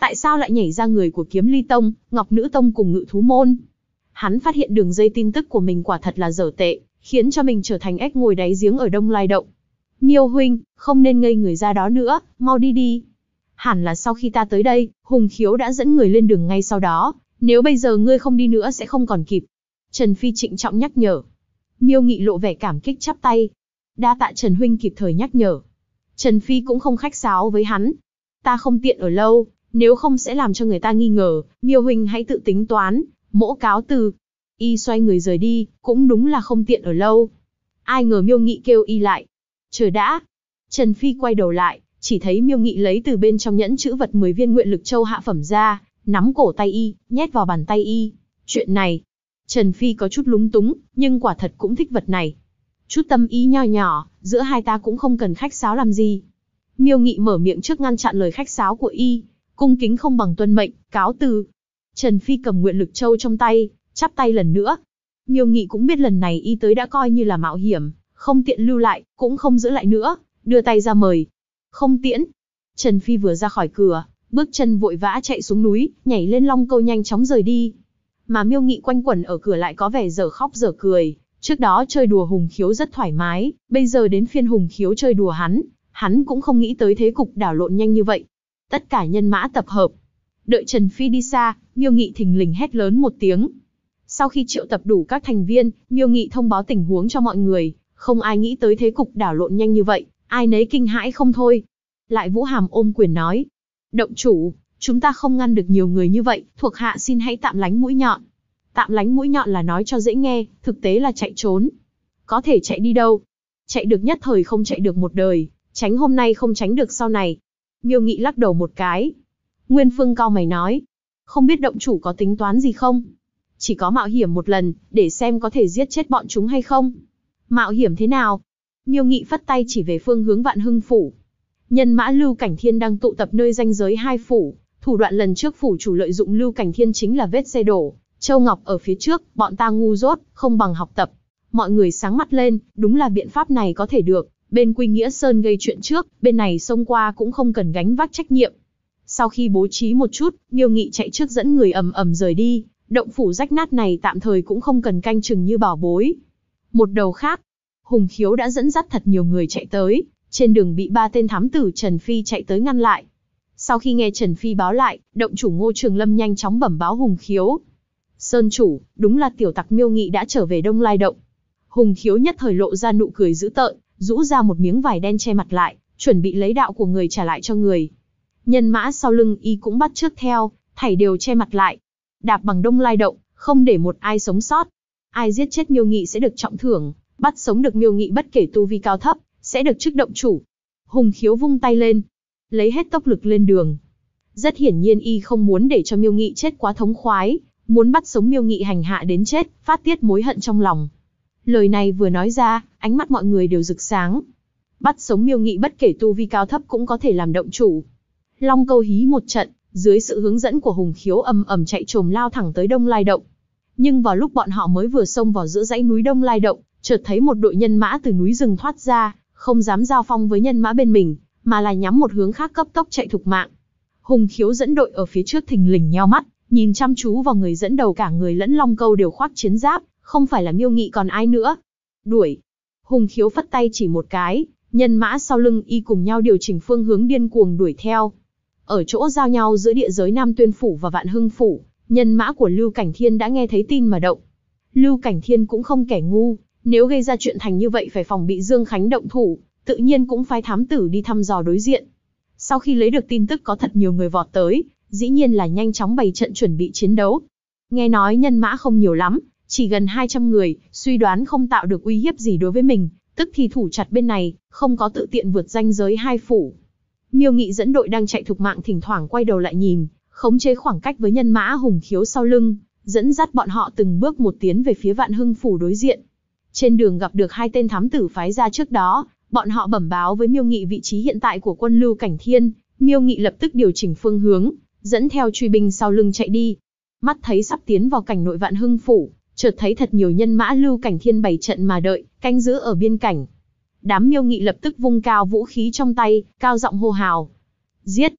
Tại sao lại nhảy ra người của Kiếm Ly Tông, Ngọc Nữ Tông cùng Ngự Thú Môn? Hắn phát hiện đường dây tin tức của mình quả thật là dở tệ, khiến cho mình trở thành ếch ngồi đáy giếng ở Đông Lai Động. Miêu huynh, không nên ngây người ra đó nữa, mau đi đi. Hẳn là sau khi ta tới đây, Hùng Khiếu đã dẫn người lên đường ngay sau đó, nếu bây giờ ngươi không đi nữa sẽ không còn kịp. Trần Phi trịnh trọng nhắc nhở. Miêu Nghị lộ vẻ cảm kích chắp tay. Đa tạ Trần huynh kịp thời nhắc nhở. Trần Phi cũng không khách sáo với hắn. Ta không tiện ở lâu, nếu không sẽ làm cho người ta nghi ngờ, Miêu huynh hãy tự tính toán, mỗ cáo từ. Y xoay người rời đi, cũng đúng là không tiện ở lâu. Ai ngờ Miêu Nghị kêu y lại. Chờ đã. Trần Phi quay đầu lại, chỉ thấy Miêu Nghị lấy từ bên trong nhẫn chữ vật 10 viên nguyện lực châu hạ phẩm ra, nắm cổ tay y, nhét vào bàn tay y. Chuyện này, Trần Phi có chút lúng túng, nhưng quả thật cũng thích vật này. Chút tâm ý nho nhỏ, giữa hai ta cũng không cần khách sáo làm gì. Miêu Nghị mở miệng trước ngăn chặn lời khách sáo của y, cung kính không bằng tuân mệnh, cáo từ. Trần Phi cầm nguyện lực châu trong tay, chắp tay lần nữa. Miêu Nghị cũng biết lần này y tới đã coi như là mạo hiểm, không tiện lưu lại, cũng không giữ lại nữa, đưa tay ra mời. Không tiễn. Trần Phi vừa ra khỏi cửa, bước chân vội vã chạy xuống núi, nhảy lên long câu nhanh chóng rời đi. Mà Miêu Nghị quanh quẩn ở cửa lại có vẻ dở khóc dở cười, trước đó chơi đùa Hùng Khiếu rất thoải mái, bây giờ đến phiên Hùng Khiếu chơi đùa hắn cũng không nghĩ tới thế cục đảo lộn nhanh như vậy. Tất cả nhân mã tập hợp. Đợi Trần Phi đi xa, Miêu Nghị thình lình hét lớn một tiếng. Sau khi triệu tập đủ các thành viên, Miêu Nghị thông báo tình huống cho mọi người, không ai nghĩ tới thế cục đảo lộn nhanh như vậy, ai nấy kinh hãi không thôi. Lại Vũ Hàm ôm quyền nói. Động chủ, chúng ta không ngăn được nhiều người như vậy, thuộc hạ xin hãy tạm lánh mũi nhọn. Tạm lánh mũi nhọn là nói cho dễ nghe, thực tế là chạy trốn. Có thể chạy đi đâu? Chạy được nhất thời không chạy được một đời, tránh hôm nay không tránh được sau này. Miêu Nghị lắc đầu một cái. Nguyên Phương cau mày nói. Không biết động chủ có tính toán gì không? Chỉ có mạo hiểm một lần, để xem có thể giết chết bọn chúng hay không. Mạo hiểm thế nào? Miêu Nghị phất tay chỉ về phương hướng Vạn Hưng phủ. Nhân mã Lưu Cảnh Thiên đang tụ tập nơi ranh giới hai phủ. Thủ đoạn lần trước phủ chủ lợi dụng Lưu Cảnh Thiên chính là vết xe đổ. Châu Ngọc ở phía trước, bọn ta ngu dốt, không bằng học tập. Mọi người sáng mắt lên, đúng là biện pháp này có thể được. Bên Quy Nghĩa Sơn gây chuyện trước, bên này xông qua cũng không cần gánh vác trách nhiệm. Sau khi bố trí một chút, Miêu Nghị chạy trước dẫn người ầm ầm rời đi. Động phủ rách nát này tạm thời cũng không cần canh chừng như bảo bối. Một đầu khác, Hùng Khiếu đã dẫn dắt thật nhiều người chạy tới. Trên đường bị 3 tên thám tử Trần Phi chạy tới ngăn lại. Sau khi nghe Trần Phi báo lại, động chủ Ngô Trường Lâm nhanh chóng bẩm báo Hùng Khiếu. Sơn chủ, đúng là tiểu tặc Miêu Nghị đã trở về Đông Lai Động. Hùng Khiếu nhất thời lộ ra nụ cười dữ tợn, rũ ra một miếng vải đen che mặt lại, chuẩn bị lấy đạo của người trả lại cho người. Nhân mã sau lưng y cũng bắt chước theo, thảy đều che mặt lại. Đạp bằng Đông Lai Động, không để một ai sống sót. Ai giết chết Miêu Nghị sẽ được trọng thưởng, bắt sống được Miêu Nghị bất kể tu vi cao thấp, sẽ được chức động chủ. Hùng Khiếu vung tay lên, lấy hết tốc lực lên đường. Rất hiển nhiên y không muốn để cho Miêu Nghị chết quá thống khoái, muốn bắt sống Miêu Nghị hành hạ đến chết, phát tiết mối hận trong lòng. Lời này vừa nói ra, ánh mắt mọi người đều rực sáng. Bắt sống Miêu Nghị bất kể tu vi cao thấp cũng có thể làm động chủ. Long câu hí một trận, dưới sự hướng dẫn của Hùng Khiếu ầm ầm chạy trồm lao thẳng tới Đông Lai Động. Nhưng vào lúc bọn họ mới vừa xông vào giữa dãy núi Đông Lai Động, chợt thấy một đội nhân mã từ núi rừng thoát ra, không dám giao phong với nhân mã bên mình, mà là nhắm một hướng khác cấp tốc chạy thục mạng. Hùng Khiếu dẫn đội ở phía trước thình lình nheo mắt, nhìn chăm chú vào người dẫn đầu, cả người lẫn Long câu đều khoác chiến giáp, không phải là Miêu Nghị còn ai nữa. Đuổi! Hùng Khiếu phất tay chỉ một cái, nhân mã sau lưng y cùng nhau điều chỉnh phương hướng điên cuồng đuổi theo. Ở chỗ giao nhau giữa địa giới Nam Tuyên phủ và Vạn Hưng phủ, nhân mã của Lưu Cảnh Thiên đã nghe thấy tin mà động. Lưu Cảnh Thiên cũng không kẻ ngu, nếu gây ra chuyện thành như vậy phải phòng bị Dương Khánh động thủ, tự nhiên cũng phái thám tử đi thăm dò đối diện. Sau khi lấy được tin tức có thật nhiều người vọt tới, dĩ nhiên là nhanh chóng bày trận chuẩn bị chiến đấu. Nghe nói nhân mã không nhiều lắm, chỉ gần 200 người, suy đoán không tạo được uy hiếp gì đối với mình, tức thì thủ chặt bên này, không có tự tiện vượt ranh giới hai phủ. Miêu Nghị dẫn đội đang chạy thục mạng thỉnh thoảng quay đầu lại nhìn, khống chế khoảng cách với nhân mã Hùng Khiếu sau lưng, dẫn dắt bọn họ từng bước một tiến về phía Vạn Hưng phủ đối diện. Trên đường gặp được 2 tên thám tử phái ra trước đó, bọn họ bẩm báo với Miêu Nghị vị trí hiện tại của quân Lưu Cảnh Thiên, Miêu Nghị lập tức điều chỉnh phương hướng, dẫn theo truy binh sau lưng chạy đi. Mắt thấy sắp tiến vào cảnh nội Vạn Hưng phủ, chợt thấy thật nhiều nhân mã Lưu Cảnh Thiên bày trận mà đợi, canh giữ ở biên cảnh. Đám Miêu Nghị lập tức vung cao vũ khí trong tay, cao giọng hô hào. Giết!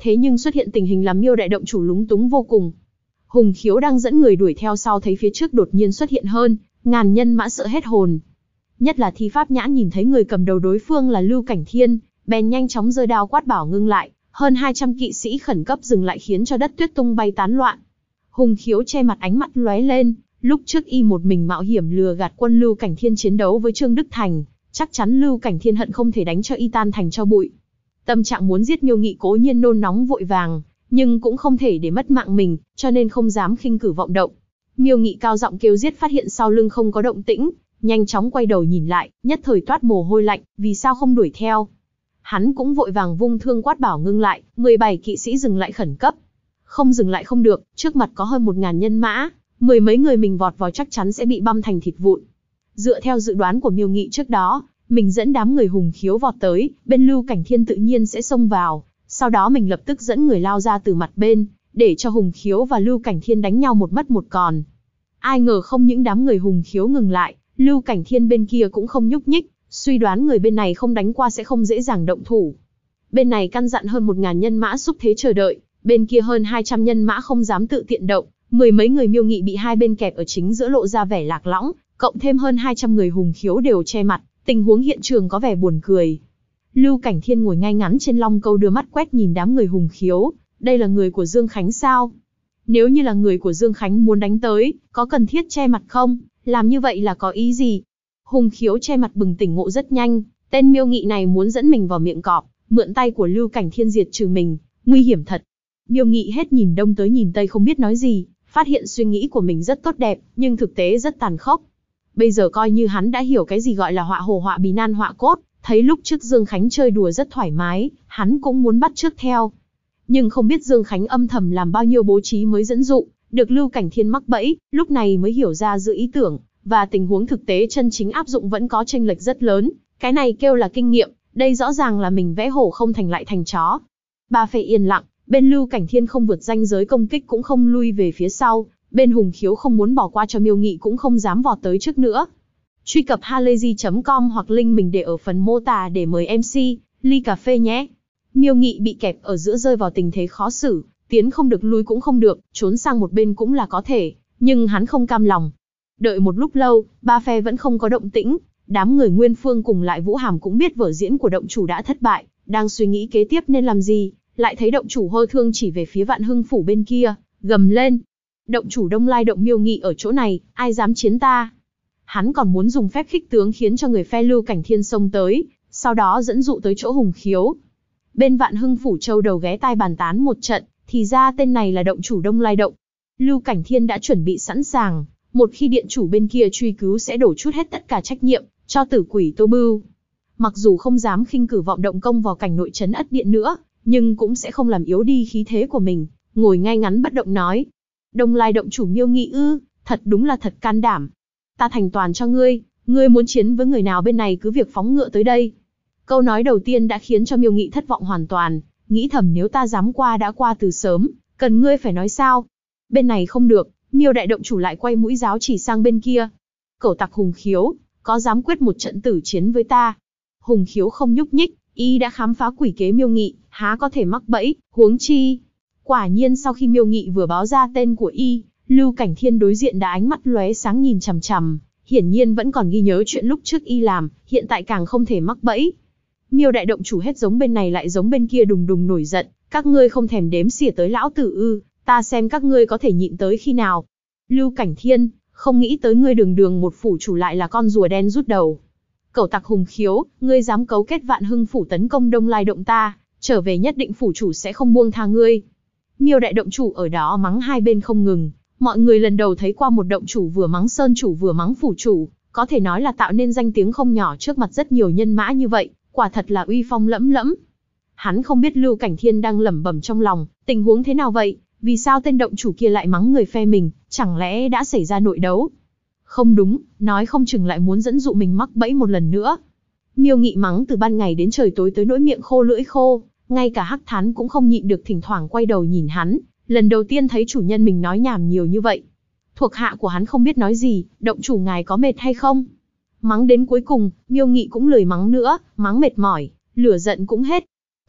Thế nhưng xuất hiện tình hình làm Miêu đại động chủ lúng túng vô cùng. Hùng Khiếu đang dẫn người đuổi theo sau thấy phía trước đột nhiên xuất hiện hơn ngàn nhân mã, sợ hết hồn. Nhất là Thi Pháp Nhãn nhìn thấy người cầm đầu đối phương là Lưu Cảnh Thiên, bèn nhanh chóng giơ đao quát bảo ngưng lại, hơn 200 kỵ sĩ khẩn cấp dừng lại khiến cho đất tuyết tung bay tán loạn. Hùng Khiếu che mặt, ánh mắt lóe lên, lúc trước y một mình mạo hiểm lừa gạt quân Lưu Cảnh Thiên chiến đấu với Trương Đức Thành, chắc chắn Lưu Cảnh Thiên hận không thể đánh cho y tan thành tro bụi. Tâm trạng muốn giết Miêu Nghị cố nhiên nôn nóng vội vàng, nhưng cũng không thể để mất mạng mình, cho nên không dám khinh cử vọng động. Miêu Nghị cao giọng kêu giết, phát hiện sau lưng không có động tĩnh, nhanh chóng quay đầu nhìn lại, nhất thời toát mồ hôi lạnh, vì sao không đuổi theo. Hắn cũng vội vàng vung thương quát bảo ngưng lại, 17 kỵ sĩ dừng lại khẩn cấp. Không dừng lại không được, trước mặt có hơn 1000 nhân mã, mười mấy người mình vọt vào chắc chắn sẽ bị băm thành thịt vụn. Dựa theo dự đoán của Miêu Nghị trước đó, mình dẫn đám người Hùng Khiếu vọt tới, bên Lưu Cảnh Thiên tự nhiên sẽ xông vào, sau đó mình lập tức dẫn người lao ra từ mặt bên, để cho Hùng Khiếu và Lưu Cảnh Thiên đánh nhau một mất một còn. Ai ngờ không những đám người Hùng Khiếu ngừng lại, Lưu Cảnh Thiên bên kia cũng không nhúc nhích, suy đoán người bên này không đánh qua sẽ không dễ dàng động thủ. Bên này căn dặn hơn 1000 nhân mã xúc thế chờ đợi, bên kia hơn 200 nhân mã không dám tự tiện động, mười mấy người Miêu Nghị bị hai bên kẹp ở chính giữa lộ ra vẻ lạc lõng, cộng thêm hơn 200 người Hùng Khiếu đều che mặt, tình huống hiện trường có vẻ buồn cười. Lưu Cảnh Thiên ngồi ngay ngắn trên long câu đưa mắt quét nhìn đám người Hùng Khiếu, đây là người của Dương Khánh sao? Nếu như là người của Dương Khánh muốn đánh tới, có cần thiết che mặt không? Làm như vậy là có ý gì? Hùng Khiếu che mặt bừng tỉnh ngộ rất nhanh, tên Miêu Nghị này muốn dẫn mình vào miệng cọp, mượn tay của Lưu Cảnh Thiên diệt trừ mình, nguy hiểm thật. Miêu Nghị hết nhìn đông tới nhìn tây không biết nói gì, phát hiện suy nghĩ của mình rất tốt đẹp, nhưng thực tế rất tàn khốc. Bây giờ coi như hắn đã hiểu cái gì gọi là họa hồ họa bì nan họa cốt, thấy lúc trước Dương Khánh chơi đùa rất thoải mái, hắn cũng muốn bắt chước theo. Nhưng không biết Dương Khánh âm thầm làm bao nhiêu bố trí mới dẫn dụ, được Lưu Cảnh Thiên mắc bẫy, lúc này mới hiểu ra giữa ý tưởng và tình huống thực tế chân chính áp dụng vẫn có chênh lệch rất lớn, cái này kêu là kinh nghiệm, đây rõ ràng là mình vẽ hổ không thành lại thành chó. Ba phe yên lặng, bên Lưu Cảnh Thiên không vượt ranh giới công kích cũng không lui về phía sau, bên Hùng Khiếu không muốn bỏ qua cho Miêu Nghị cũng không dám vọt tới trước nữa. Truy cập halayzi.com hoặc link mình để ở phần mô tả để mời MC ly cà phê nhé. Miêu Nghị bị kẹp ở giữa rơi vào tình thế khó xử, tiến không được lui cũng không được, trốn sang một bên cũng là có thể, nhưng hắn không cam lòng. Đợi một lúc lâu, ba phe vẫn không có động tĩnh, đám người Nguyên Phương cùng lại Vũ Hàm cũng biết vở diễn của động chủ đã thất bại, đang suy nghĩ kế tiếp nên làm gì, lại thấy động chủ hơ thương chỉ về phía Vạn Hưng phủ bên kia, gầm lên. Động chủ Đông Lai động Miêu Nghị ở chỗ này, ai dám chiến ta? Hắn còn muốn dùng phép khích tướng khiến cho người phe Lưu Cảnh Thiên xông tới, sau đó dẫn dụ tới chỗ Hùng Khiếu. Bên Vạn Hưng phủ châu đầu ghé tai bàn tán một trận, thì ra tên này là động chủ Đông Lai động. Lưu Cảnh Thiên đã chuẩn bị sẵn sàng, một khi điện chủ bên kia truy cứu sẽ đổ chút hết tất cả trách nhiệm cho tử quỷ Tô Bưu. Mặc dù không dám khinh cử vọng động công vào cảnh nội trấn Ất Điện nữa, nhưng cũng sẽ không làm yếu đi khí thế của mình, ngồi ngay ngắn bất động nói: Đông Lai động chủ Miêu Nghị ư, thật đúng là thật can đảm. Ta thành toàn cho ngươi, ngươi muốn chiến với người nào bên này cứ việc phóng ngựa tới đây. Câu nói đầu tiên đã khiến cho Miêu Nghị thất vọng hoàn toàn, nghĩ thầm nếu ta dám qua đã qua từ sớm, cần ngươi phải nói sao? Bên này không được, Miêu đại động chủ lại quay mũi giáo chỉ sang bên kia. Cẩu tặc Hùng Khiếu, có dám quyết một trận tử chiến với ta? Hùng Khiếu không nhúc nhích, y đã khám phá quỷ kế Miêu Nghị, há có thể mắc bẫy, huống chi. Quả nhiên sau khi Miêu Nghị vừa báo ra tên của y, Lưu Cảnh Thiên đối diện đã ánh mắt lóe sáng nhìn chằm chằm, hiển nhiên vẫn còn ghi nhớ chuyện lúc trước y làm, hiện tại càng không thể mắc bẫy. Miêu đại động chủ hết giống bên này lại giống bên kia đùng đùng nổi giận, các ngươi không thèm đếm xỉa tới lão tử ư, ta xem các ngươi có thể nhịn tới khi nào. Lưu Cảnh Thiên, không nghĩ tới ngươi đường đường một phủ chủ lại là con rùa đen rút đầu. Cẩu tặc Hùng Khiếu, ngươi dám cấu kết Vạn Hưng phủ tấn công Đông Lai động ta, trở về nhất định phủ chủ sẽ không buông tha ngươi. Miêu đại động chủ ở đó mắng hai bên không ngừng, mọi người lần đầu thấy qua một động chủ vừa mắng sơn chủ vừa mắng phủ chủ, có thể nói là tạo nên danh tiếng không nhỏ trước mặt rất nhiều nhân mã như vậy, quả thật là uy phong lẫm lẫm. Hắn không biết Lưu Cảnh Thiên đang lẩm bẩm trong lòng, tình huống thế nào vậy, vì sao tên động chủ kia lại mắng người phe mình, chẳng lẽ đã xảy ra nội đấu? Không đúng, nói không chừng lại muốn dẫn dụ mình mắc bẫy một lần nữa. Miêu Nghị mắng từ ban ngày đến trời tối tới nỗi miệng khô lưỡi khô, ngay cả Hắc Thán cũng không nhịn được thỉnh thoảng quay đầu nhìn hắn, lần đầu tiên thấy chủ nhân mình nói nhảm nhiều như vậy. Thuộc hạ của hắn không biết nói gì, động chủ ngài có mệt hay không? Mắng đến cuối cùng, Miêu Nghị cũng lười mắng nữa, mắng mệt mỏi, lửa giận cũng hết.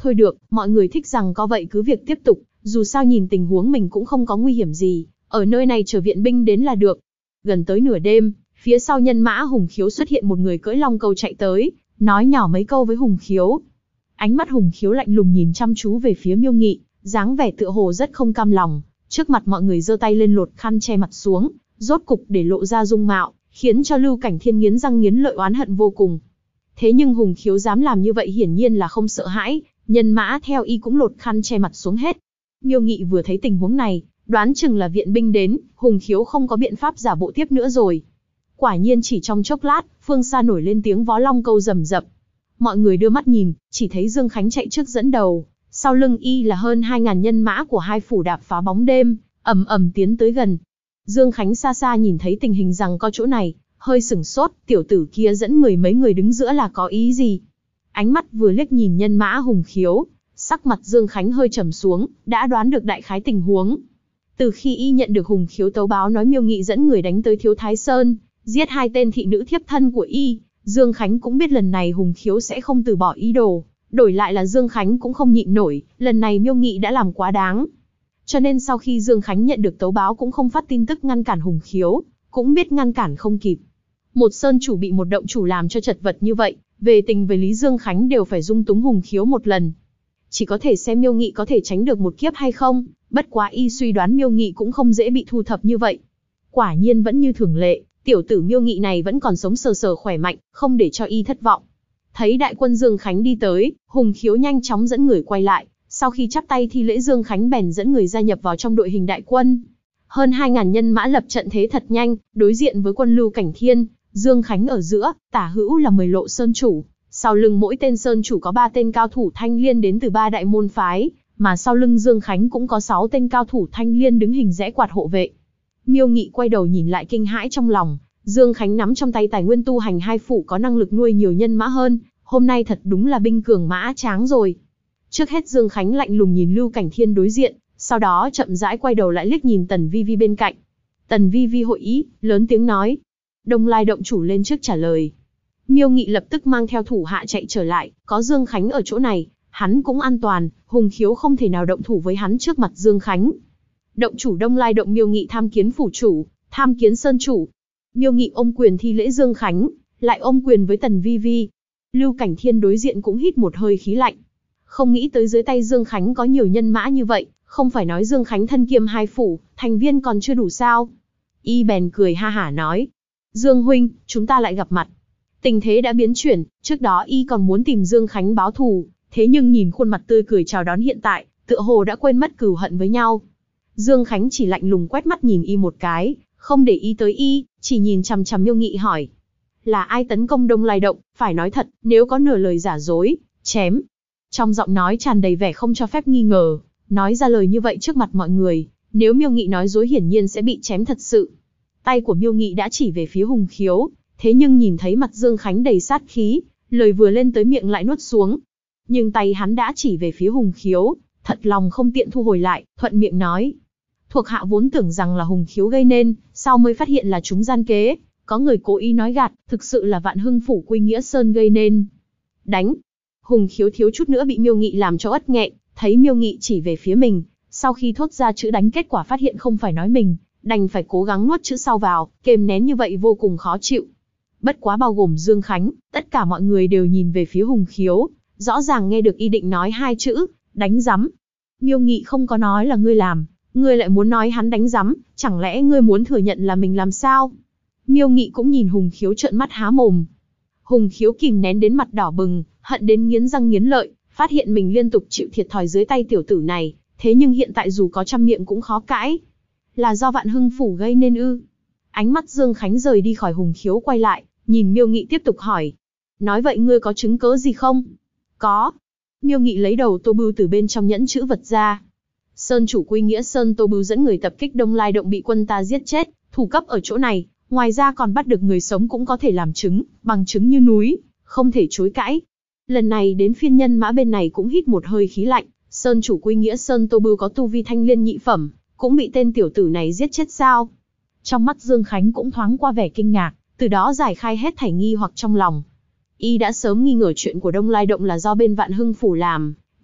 Thôi được, mọi người thích rằng có vậy cứ việc tiếp tục, dù sao nhìn tình huống mình cũng không có nguy hiểm gì, ở nơi này chờ viện binh đến là được. Gần tới nửa đêm, phía sau nhân mã Hùng Khiếu xuất hiện một người cưỡi long câu chạy tới, nói nhỏ mấy câu với Hùng Khiếu. Ánh mắt Hùng Khiếu lạnh lùng nhìn chăm chú về phía Miêu Nghị, dáng vẻ tựa hồ rất không cam lòng. Trước mặt mọi người giơ tay lên lột khăn che mặt xuống, rốt cục để lộ ra dung mạo, khiến cho Lưu Cảnh Thiên nghiến răng nghiến lợi oán hận vô cùng. Thế nhưng Hùng Khiếu dám làm như vậy hiển nhiên là không sợ hãi, nhân mã theo y cũng lột khăn che mặt xuống hết. Miêu Nghị vừa thấy tình huống này, đoán chừng là viện binh đến, Hùng Khiếu không có biện pháp giả bộ tiếp nữa rồi. Quả nhiên chỉ trong chốc lát, phương xa nổi lên tiếng vó long câu rầm rập. Mọi người đưa mắt nhìn, chỉ thấy Dương Khánh chạy trước dẫn đầu, sau lưng y là hơn 2.000 nhân mã của hai phủ đạp phá bóng đêm, ầm ầm tiến tới gần. Dương Khánh xa xa nhìn thấy tình hình rằng có chỗ này, hơi sửng sốt, tiểu tử kia dẫn mười mấy người đứng giữa là có ý gì? Ánh mắt vừa liếc nhìn nhân mã Hùng Khiếu, sắc mặt Dương Khánh hơi trầm xuống, đã đoán được đại khái tình huống. Từ khi y nhận được Hùng Khiếu tấu báo nói Miêu Nghị dẫn người đánh tới Thiếu Thái Sơn, giết hai tên thị nữ thiếp thân của y, Dương Khánh cũng biết lần này Hùng Khiếu sẽ không từ bỏ ý đồ, đổi lại là Dương Khánh cũng không nhịn nổi, lần này Miêu Nghị đã làm quá đáng. Cho nên sau khi Dương Khánh nhận được tấu báo cũng không phát tin tức ngăn cản Hùng Khiếu, cũng biết ngăn cản không kịp. Một sơn chủ bị một động chủ làm cho chật vật như vậy, về tình về lý Dương Khánh đều phải dung túng Hùng Khiếu một lần. Chỉ có thể xem Miêu Nghị có thể tránh được một kiếp hay không, bất quá y suy đoán Miêu Nghị cũng không dễ bị thu thập như vậy. Quả nhiên vẫn như thường lệ, tiểu tử Miêu Nghị này vẫn còn sống sờ sờ khỏe mạnh, không để cho y thất vọng. Thấy đại quân Dương Khánh đi tới, Hùng Khiếu nhanh chóng dẫn người quay lại, sau khi chắp tay thi lễ Dương Khánh bèn dẫn người gia nhập vào trong đội hình đại quân. Hơn 2.000 nhân mã lập trận thế thật nhanh, đối diện với quân Lưu Cảnh Thiên, Dương Khánh ở giữa, tả hữu là 10 lộ sơn chủ, sau lưng mỗi tên sơn chủ có 3 tên cao thủ thanh liên đến từ 3 đại môn phái, mà sau lưng Dương Khánh cũng có 6 tên cao thủ thanh liên đứng hình rẽ quạt hộ vệ. Miêu Nghị quay đầu nhìn lại kinh hãi trong lòng, Dương Khánh nắm trong tay tài nguyên tu hành hai phủ có năng lực nuôi nhiều nhân mã hơn, hôm nay thật đúng là binh cường mã tráng rồi. Trước hết Dương Khánh lạnh lùng nhìn Lưu Cảnh Thiên đối diện, sau đó chậm rãi quay đầu lại liếc nhìn Tần Vi Vi bên cạnh. Tần Vi Vi hội ý, lớn tiếng nói. Đông Lai động chủ lên trước trả lời. Miêu Nghị lập tức mang theo thủ hạ chạy trở lại, có Dương Khánh ở chỗ này, hắn cũng an toàn, Hùng Khiếu không thể nào động thủ với hắn trước mặt Dương Khánh. Động chủ Đông Lai động Miêu Nghị tham kiến phủ chủ, tham kiến sơn chủ. Miêu Nghị ôm quyền thi lễ Dương Khánh, lại ôm quyền với Tần Vi Vi. Lưu Cảnh Thiên đối diện cũng hít một hơi khí lạnh. Không nghĩ tới dưới tay Dương Khánh có nhiều nhân mã như vậy, không phải nói Dương Khánh thân kiêm hai phủ, thành viên còn chưa đủ sao? Y bèn cười ha hả nói. Dương huynh, chúng ta lại gặp mặt. Tình thế đã biến chuyển, trước đó Y còn muốn tìm Dương Khánh báo thù, thế nhưng nhìn khuôn mặt tươi cười chào đón hiện tại, tựa hồ đã quên mất cừu hận với nhau. Dương Khánh chỉ lạnh lùng quét mắt nhìn Y một cái, không để ý tới Y, chỉ nhìn chằm chằm Miêu Nghị hỏi. Là ai tấn công Đông Lai động, phải nói thật, nếu có nửa lời giả dối, chém. Trong giọng nói tràn đầy vẻ không cho phép nghi ngờ, nói ra lời như vậy trước mặt mọi người, nếu Miêu Nghị nói dối hiển nhiên sẽ bị chém thật sự. Tay của Miêu Nghị đã chỉ về phía Hùng Khiếu, thế nhưng nhìn thấy mặt Dương Khánh đầy sát khí, lời vừa lên tới miệng lại nuốt xuống. Nhưng tay hắn đã chỉ về phía Hùng Khiếu, thật lòng không tiện thu hồi lại, thuận miệng nói. Thuộc hạ vốn tưởng rằng là Hùng Khiếu gây nên, sau mới phát hiện là chúng gian kế, có người cố ý nói gạt, thực sự là Vạn Hưng phủ Quy Nghĩa Sơn gây nên. Đánh! Hùng Khiếu thiếu chút nữa bị Miêu Nghị làm cho ất nghẹn, thấy Miêu Nghị chỉ về phía mình, sau khi thốt ra chữ đánh kết quả phát hiện không phải nói mình, đành phải cố gắng nuốt chữ sau vào, kềm nén như vậy vô cùng khó chịu. Bất quá bao gồm Dương Khánh, tất cả mọi người đều nhìn về phía Hùng Khiếu, rõ ràng nghe được y định nói hai chữ, đánh rắm. Miêu Nghị không có nói là ngươi làm, ngươi lại muốn nói hắn đánh rắm, chẳng lẽ ngươi muốn thừa nhận là mình làm sao? Miêu Nghị cũng nhìn Hùng Khiếu trợn mắt há mồm. Hùng Khiếu kìm nén đến mặt đỏ bừng, hận đến nghiến răng nghiến lợi, phát hiện mình liên tục chịu thiệt thòi dưới tay tiểu tử này, thế nhưng hiện tại dù có trăm miệng cũng khó cãi. Là do Vạn Hưng phủ gây nên ư? Ánh mắt Dương Khánh rời đi khỏi Hùng Khiếu quay lại, nhìn Miêu Nghị tiếp tục hỏi. Nói vậy ngươi có chứng cớ gì không? Có. Miêu Nghị lấy đầu tô bưu từ bên trong nhẫn chữ vật ra. Sơn chủ Quy Nghĩa Sơn Tô Bưu dẫn người tập kích Đông Lai động bị quân ta giết chết, thủ cấp ở chỗ này, ngoài ra còn bắt được người sống cũng có thể làm chứng, bằng chứng như núi, không thể chối cãi. Lần này đến phiên nhân mã bên này cũng hít một hơi khí lạnh, Sơn chủ Quy Nghĩa Sơn Tô Bưu có tu vi thanh liên nhị phẩm, cũng bị tên tiểu tử này giết chết sao? Trong mắt Dương Khánh cũng thoáng qua vẻ kinh ngạc, từ đó giải khai hết thảy nghi hoặc trong lòng. Y đã sớm nghi ngờ chuyện của Đông Lai động là do bên Vạn Hưng phủ làm,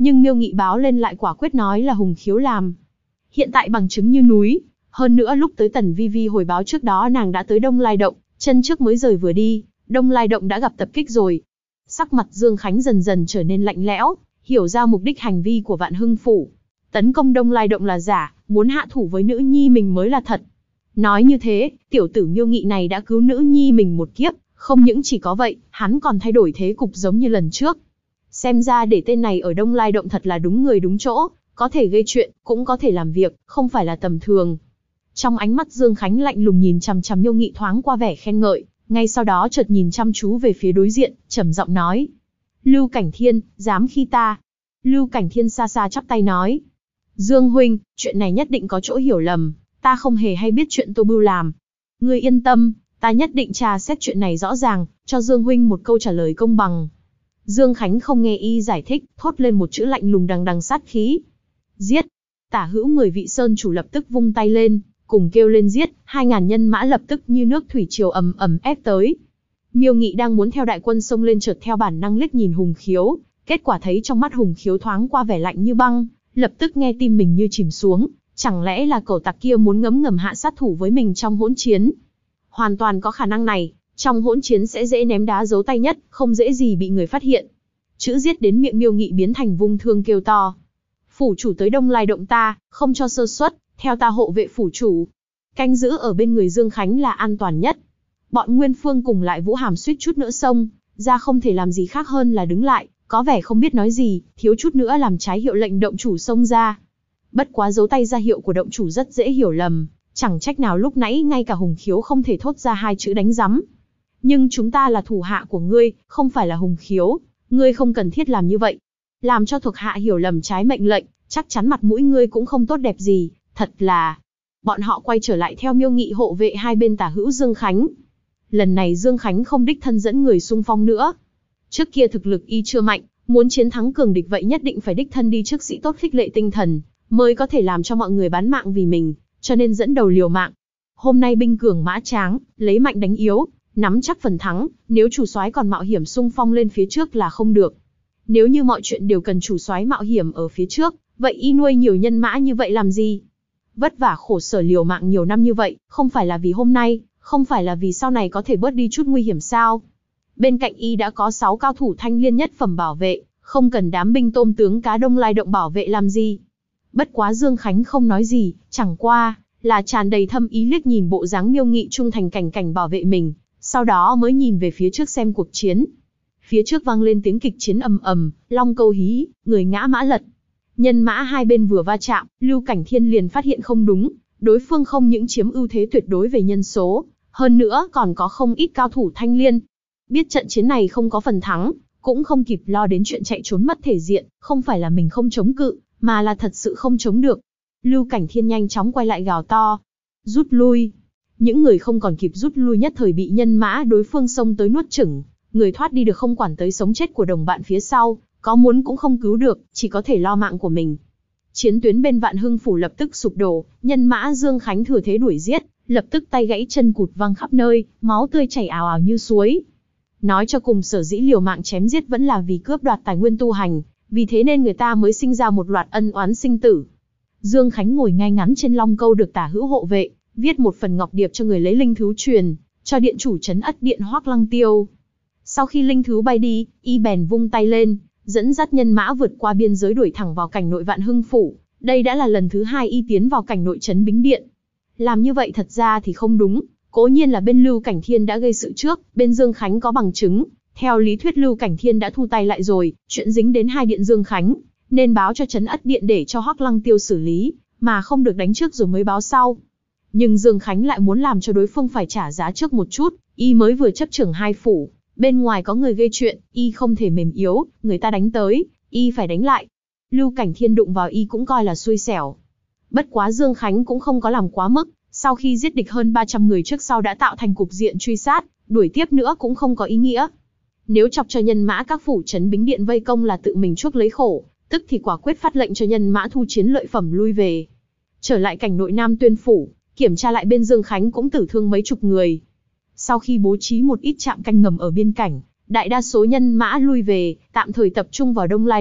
Nhưng Miêu Nghị báo lên lại quả quyết nói là Hùng Khiếu làm. Hiện tại bằng chứng như núi. Hơn nữa lúc tới Tần Vi Vi hồi báo trước đó nàng đã tới Đông Lai Động, chân trước mới rời vừa đi, Đông Lai Động đã gặp tập kích rồi. Sắc mặt Dương Khánh dần dần trở nên lạnh lẽo, hiểu ra mục đích hành vi của Vạn Hưng Phủ. Tấn công Đông Lai Động là giả, muốn hạ thủ với nữ nhi mình mới là thật. Nói như thế, tiểu tử Miêu Nghị này đã cứu nữ nhi mình một kiếp, không những chỉ có vậy, hắn còn thay đổi thế cục giống như lần trước. Xem ra để tên này ở Đông Lai Động thật là đúng người đúng chỗ, có thể gây chuyện, cũng có thể làm việc, không phải là tầm thường. Trong ánh mắt Dương Khánh lạnh lùng nhìn chằm chằm Miêu Nghị thoáng qua vẻ khen ngợi, ngay sau đó chợt nhìn chăm chú về phía đối diện, trầm giọng nói. Lưu Cảnh Thiên, dám khi ta. Lưu Cảnh Thiên xa xa chắp tay nói. Dương huynh, chuyện này nhất định có chỗ hiểu lầm, ta không hề hay biết chuyện Tô Bưu làm. Ngươi yên tâm, ta nhất định tra xét chuyện này rõ ràng, cho Dương huynh một câu trả lời công bằng. Dương Khánh không nghe y giải thích, thốt lên một chữ lạnh lùng đằng đằng sát khí. Giết! Tả hữu 10 vị sơn chủ lập tức vung tay lên, cùng kêu lên giết, 2000 nhân mã lập tức như nước thủy triều ầm ầm ép tới. Miêu Nghị đang muốn theo đại quân xông lên chợt theo bản năng liếc nhìn Hùng Khiếu, kết quả thấy trong mắt Hùng Khiếu thoáng qua vẻ lạnh như băng, lập tức nghe tim mình như chìm xuống, chẳng lẽ là cẩu tặc kia muốn ngấm ngầm hạ sát thủ với mình trong hỗn chiến? Hoàn toàn có khả năng này, trong hỗn chiến sẽ dễ ném đá giấu tay nhất, không dễ gì bị người phát hiện. Chữ giết đến miệng Miêu Nghị biến thành vung thương kêu to. Phủ chủ tới Đông Lai Động ta, không cho sơ suất, theo ta hộ vệ phủ chủ. Canh giữ ở bên người Dương Khánh là an toàn nhất. Bọn Nguyên Phương cùng lại Vũ Hàm suýt chút nữa xông ra không thể làm gì khác hơn là đứng lại, có vẻ không biết nói gì, thiếu chút nữa làm trái hiệu lệnh động chủ xông ra. Bất quá dấu tay ra hiệu của động chủ rất dễ hiểu lầm, chẳng trách nào lúc nãy ngay cả Hùng Khiếu không thể thốt ra hai chữ đánh rắm. Nhưng chúng ta là thủ hạ của ngươi, không phải là Hùng Khiếu, ngươi không cần thiết làm như vậy. Làm cho thuộc hạ hiểu lầm trái mệnh lệnh, chắc chắn mặt mũi ngươi cũng không tốt đẹp gì, thật là... Bọn họ quay trở lại theo Miêu Nghị hộ vệ hai bên tả hữu Dương Khánh. Lần này Dương Khánh không đích thân dẫn người xung phong nữa. Trước kia thực lực y chưa mạnh, muốn chiến thắng cường địch vậy nhất định phải đích thân đi trước sĩ tốt khích lệ tinh thần, mới có thể làm cho mọi người bán mạng vì mình, cho nên dẫn đầu liều mạng. Hôm nay binh cường mã tráng, lấy mạnh đánh yếu, nắm chắc phần thắng, nếu chủ soái còn mạo hiểm xung phong lên phía trước là không được. Nếu như mọi chuyện đều cần chủ soái mạo hiểm ở phía trước, vậy y nuôi nhiều nhân mã như vậy làm gì? Vất vả khổ sở liều mạng nhiều năm như vậy, không phải là vì hôm nay, không phải là vì sau này có thể bớt đi chút nguy hiểm sao? Bên cạnh y đã có 6 cao thủ thanh liên nhất phẩm bảo vệ, không cần đám binh tôm tướng cá Đông Lai Động bảo vệ làm gì. Bất quá Dương Khánh không nói gì, chẳng qua là tràn đầy thâm ý liếc nhìn bộ dáng Miêu Nghị trung thành cảnh cảnh bảo vệ mình, sau đó mới nhìn về phía trước xem cuộc chiến. Phía trước vang lên tiếng kịch chiến ầm ầm, long câu hí, người ngã mã lật. Nhân mã hai bên vừa va chạm, Lưu Cảnh Thiên liền phát hiện không đúng, đối phương không những chiếm ưu thế tuyệt đối về nhân số, hơn nữa còn có không ít cao thủ thanh liên. Biết trận chiến này không có phần thắng, cũng không kịp lo đến chuyện chạy trốn mất thể diện, không phải là mình không chống cự, mà là thật sự không chống được. Lưu Cảnh Thiên nhanh chóng quay lại gào to. Rút lui. Những người không còn kịp rút lui nhất thời bị nhân mã đối phương xông tới nuốt chửng, người thoát đi được không quản tới sống chết của đồng bạn phía sau, có muốn cũng không cứu được, chỉ có thể lo mạng của mình. Chiến tuyến bên Vạn Hưng Phủ lập tức sụp đổ, nhân mã Dương Khánh thừa thế đuổi giết, lập tức tay gãy chân cụt văng khắp nơi, máu tươi chảy ào ào như suối. Nói cho cùng sở dĩ liều mạng chém giết vẫn là vì cướp đoạt tài nguyên tu hành, vì thế nên người ta mới sinh ra một loạt ân oán sinh tử. Dương Khánh ngồi ngay ngắn trên long câu được tả hữu hộ vệ, viết một phần ngọc điệp cho người lấy linh thú truyền, cho điện chủ trấn Ất Điện Hoắc Lăng Tiêu. Sau khi linh thú bay đi, y bèn vung tay lên, dẫn dắt nhân mã vượt qua biên giới đuổi thẳng vào cảnh nội Vạn Hưng Phủ. Đây đã là lần thứ 2 y tiến vào cảnh nội trấn Bính Điện. Làm như vậy thật ra thì không đúng, cố nhiên là bên Lưu Cảnh Thiên đã gây sự trước, bên Dương Khánh có bằng chứng. Theo lý thuyết Lưu Cảnh Thiên đã thu tay lại rồi, chuyện dính đến hai điện Dương Khánh, nên báo cho trấn Ất Điện để cho Hoắc Lăng Tiêu xử lý, mà không được đánh trước rồi mới báo sau. Nhưng Dương Khánh lại muốn làm cho đối phương phải trả giá trước một chút, y mới vừa chấp trưởng hai phủ, bên ngoài có người gây chuyện, y không thể mềm yếu, người ta đánh tới, y phải đánh lại. Lưu Cảnh Thiên đụng vào y cũng coi là xui xẻo. Bất quá Dương Khánh cũng không có làm quá mức, sau khi giết địch hơn 300 người trước sau đã tạo thành cục diện truy sát, đuổi tiếp nữa cũng không có ý nghĩa. Nếu chọc cho nhân mã các phủ trấn Bính Điện vây công là tự mình chuốc lấy khổ, tức thì quả quyết phát lệnh cho nhân mã thu chiến lợi phẩm lui về. Trở lại cảnh nội Nam Tuyên Phủ, kiểm tra lại bên Dương Khánh cũng tử thương mấy chục người. Sau khi bố trí một ít trạm canh ngầm ở biên cảnh, đại đa số nhân mã lui về, tạm thời tập trung vào Đông Lai Động,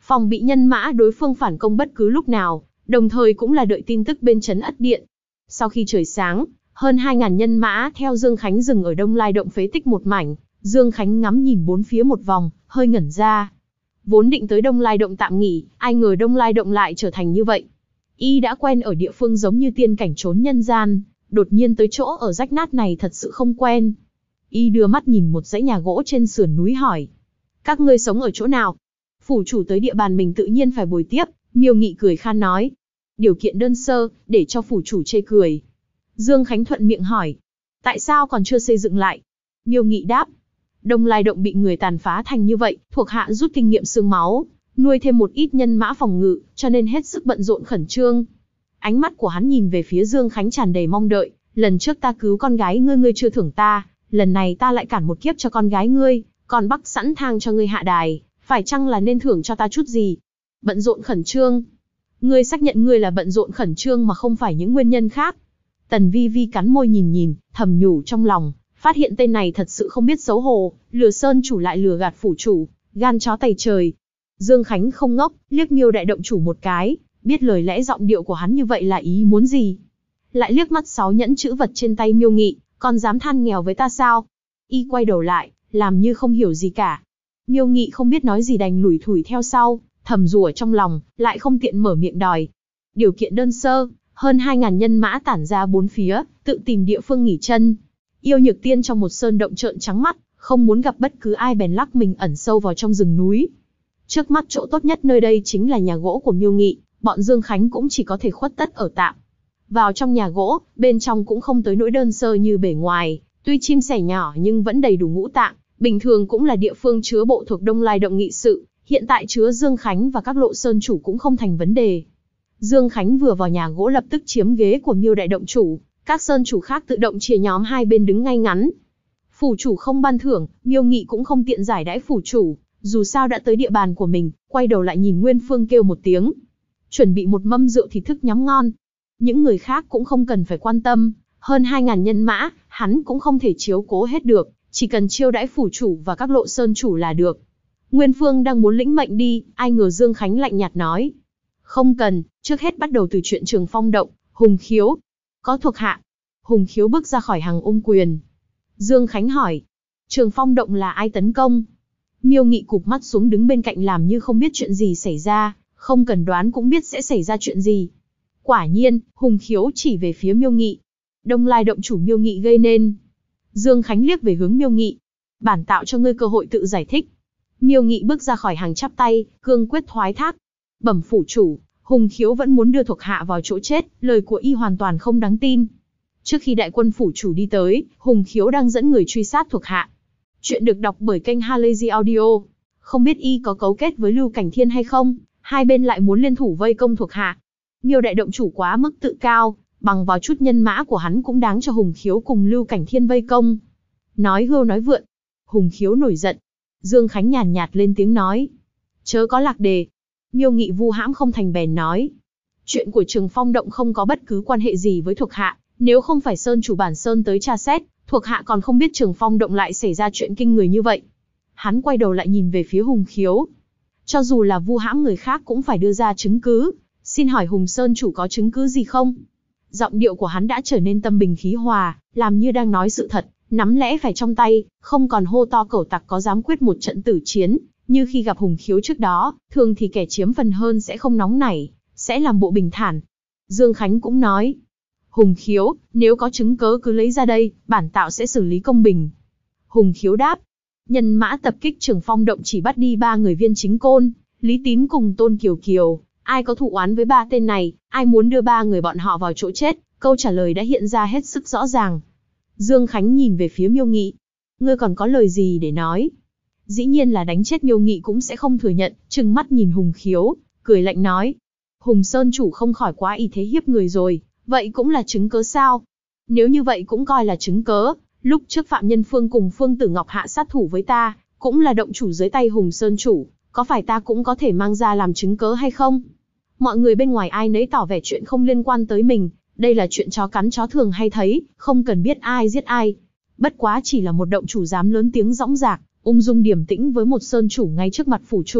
phòng bị nhân mã đối phương phản công bất cứ lúc nào, đồng thời cũng là đợi tin tức bên trấn Ất Điện. Sau khi trời sáng, hơn 2.000 nhân mã theo Dương Khánh dừng ở Đông Lai Động phế tích một mảnh. Dương Khánh ngắm nhìn bốn phía một vòng, hơi ngẩn ra. Vốn định tới Đông Lai Động tạm nghỉ, ai ngờ Đông Lai Động lại trở thành như vậy. Y đã quen ở địa phương giống như tiên cảnh trốn nhân gian, đột nhiên tới chỗ ở rách nát này thật sự không quen. Y đưa mắt nhìn một dãy nhà gỗ trên sườn núi hỏi. Các ngươi sống ở chỗ nào? Phủ chủ tới địa bàn mình tự nhiên phải bồi tiếp, Miêu Nghị cười khan nói. Điều kiện đơn sơ, để cho phủ chủ chê cười. Dương Khánh thuận miệng hỏi. Tại sao còn chưa xây dựng lại? Miêu Nghị đáp. Đông Lai Động bị người tàn phá thành như vậy, thuộc hạ rút kinh nghiệm xương máu, nuôi thêm một ít nhân mã phòng ngự, cho nên hết sức bận rộn khẩn trương. Ánh mắt của hắn nhìn về phía Dương Khánh tràn đầy mong đợi. Lần trước ta cứu con gái ngươi chưa thưởng ta, lần này ta lại cản một kiếp cho con gái ngươi, còn bắc sẵn thang cho ngươi hạ đài, phải chăng là nên thưởng cho ta chút gì? Bận rộn khẩn trương. Ngươi xác nhận ngươi là bận rộn khẩn trương mà không phải những nguyên nhân khác. Tần Vi Vi cắn môi nhìn, thầm nhủ trong lòng, phát hiện tên này thật sự không biết xấu hổ, lừa sơn chủ lại lừa gạt phủ chủ, gan chó tày trời. Dương Khánh không ngốc, liếc Miêu đại động chủ một cái, biết lời lẽ giọng điệu của hắn như vậy là ý muốn gì. Lại liếc mắt 6 nhẫn chữ vật trên tay Miêu Nghị, còn dám than nghèo với ta sao? Y quay đầu lại, làm như không hiểu gì cả. Miêu Nghị không biết nói gì đành lủi thủi theo sau, thầm rủa trong lòng, lại không tiện mở miệng đòi. Điều kiện đơn sơ, hơn 2.000 nhân mã tản ra bốn phía, tự tìm địa phương nghỉ chân. Yêu Nhược Tiên trong một sơn động trợn trắng mắt, không muốn gặp bất cứ ai bèn lắc mình ẩn sâu vào trong rừng núi. Trước mắt chỗ tốt nhất nơi đây chính là nhà gỗ của Miêu Nghị, bọn Dương Khánh cũng chỉ có thể khuất tất ở tạm. Vào trong nhà gỗ, bên trong cũng không tới nỗi đơn sơ như bề ngoài, tuy chim sẻ nhỏ nhưng vẫn đầy đủ ngũ tạng, bình thường cũng là địa phương chứa bộ thuộc Đông Lai Động nghị sự, hiện tại chứa Dương Khánh và các lộ sơn chủ cũng không thành vấn đề. Dương Khánh vừa vào nhà gỗ lập tức chiếm ghế của Miêu đại động chủ, các sơn chủ khác tự động chia nhóm hai bên đứng ngay ngắn. Phủ chủ không ban thưởng, Miêu Nghị cũng không tiện giải đãi phủ chủ, dù sao đã tới địa bàn của mình, quay đầu lại nhìn Nguyên Phương kêu một tiếng. Chuẩn bị một mâm rượu thịt thức nhắm ngon. Những người khác cũng không cần phải quan tâm, hơn 2.000 nhân mã, hắn cũng không thể chiếu cố hết được, chỉ cần chiêu đãi phủ chủ và các lộ sơn chủ là được. Nguyên Phương đang muốn lĩnh mệnh đi, ai ngờ Dương Khánh lạnh nhạt nói. Không cần, trước hết bắt đầu từ chuyện Trường Phong Động, Hùng Khiếu. Có thuộc hạ. Hùng Khiếu bước ra khỏi hàng ôm quyền. Dương Khánh hỏi. Trường Phong Động là ai tấn công? Miêu Nghị cụp mắt xuống đứng bên cạnh làm như không biết chuyện gì xảy ra, không cần đoán cũng biết sẽ xảy ra chuyện gì. Quả nhiên, Hùng Khiếu chỉ về phía Miêu Nghị. Đông Lai động chủ Miêu Nghị gây nên. Dương Khánh liếc về hướng Miêu Nghị. Bản tạo cho ngươi cơ hội tự giải thích. Miêu Nghị bước ra khỏi hàng chắp tay, cương quyết thoái thác. Bẩm phủ chủ, Hùng Khiếu vẫn muốn đưa thuộc hạ vào chỗ chết, lời của y hoàn toàn không đáng tin. Trước khi đại quân phủ chủ đi tới, Hùng Khiếu đang dẫn người truy sát thuộc hạ. Chuyện được đọc bởi kênh Halazy Audio. Không biết y có cấu kết với Lưu Cảnh Thiên hay không, hai bên lại muốn liên thủ vây công thuộc hạ. Miêu đại động chủ quá mức tự cao, bằng vào chút nhân mã của hắn cũng đáng cho Hùng Khiếu cùng Lưu Cảnh Thiên vây công. Nói hưu nói vượn. Hùng Khiếu nổi giận. Dương Khánh nhàn nhạt lên tiếng nói. Chớ có lạc đề. Miêu Nghị vu hãm không thành bèn nói. Chuyện của Trường Phong Động không có bất cứ quan hệ gì với thuộc hạ, nếu không phải Sơn chủ bản Sơn tới tra xét, thuộc hạ còn không biết Trường Phong Động lại xảy ra chuyện kinh người như vậy. Hắn quay đầu lại nhìn về phía Hùng Khiếu. Cho dù là vu hãm người khác cũng phải đưa ra chứng cứ, xin hỏi Hùng Sơn chủ có chứng cứ gì không? Giọng điệu của hắn đã trở nên tâm bình khí hòa, làm như đang nói sự thật, nắm lẽ phải trong tay, không còn hô to cẩu tặc có dám quyết một trận tử chiến, như khi gặp Hùng Khiếu trước đó, thường thì kẻ chiếm phần hơn sẽ không nóng nảy, sẽ làm bộ bình thản. Dương Khánh cũng nói, Hùng Khiếu, nếu có chứng cớ cứ lấy ra đây, bản tạo sẽ xử lý công bình. Hùng Khiếu đáp, nhân mã tập kích Trường Phong Động chỉ bắt đi 3 người viên chính côn, Lý Tín cùng Tôn Kiều Kiều, ai có thù oán với 3 tên này, ai muốn đưa 3 người bọn họ vào chỗ chết, câu trả lời đã hiện ra hết sức rõ ràng. Dương Khánh nhìn về phía Miêu Nghị, ngươi còn có lời gì để nói? Dĩ nhiên là đánh chết Miêu Nghị cũng sẽ không thừa nhận, trừng mắt nhìn Hùng Khiếu, cười lạnh nói, Hùng Sơn chủ không khỏi quá ý thế hiếp người rồi, vậy cũng là chứng cớ sao? Nếu như vậy cũng coi là chứng cớ, lúc trước Phạm Nhân Phương cùng Phương Tử Ngọc hạ sát thủ với ta, cũng là động chủ dưới tay Hùng Sơn chủ, có phải ta cũng có thể mang ra làm chứng cớ hay không? Mọi người bên ngoài ai nấy tỏ vẻ chuyện không liên quan tới mình, đây là chuyện chó cắn chó thường hay thấy, không cần biết ai giết ai. Bất quá chỉ là một động chủ dám lớn tiếng dõng dạc, ung dung điềm tĩnh với một sơn chủ ngay trước mặt phủ chủ,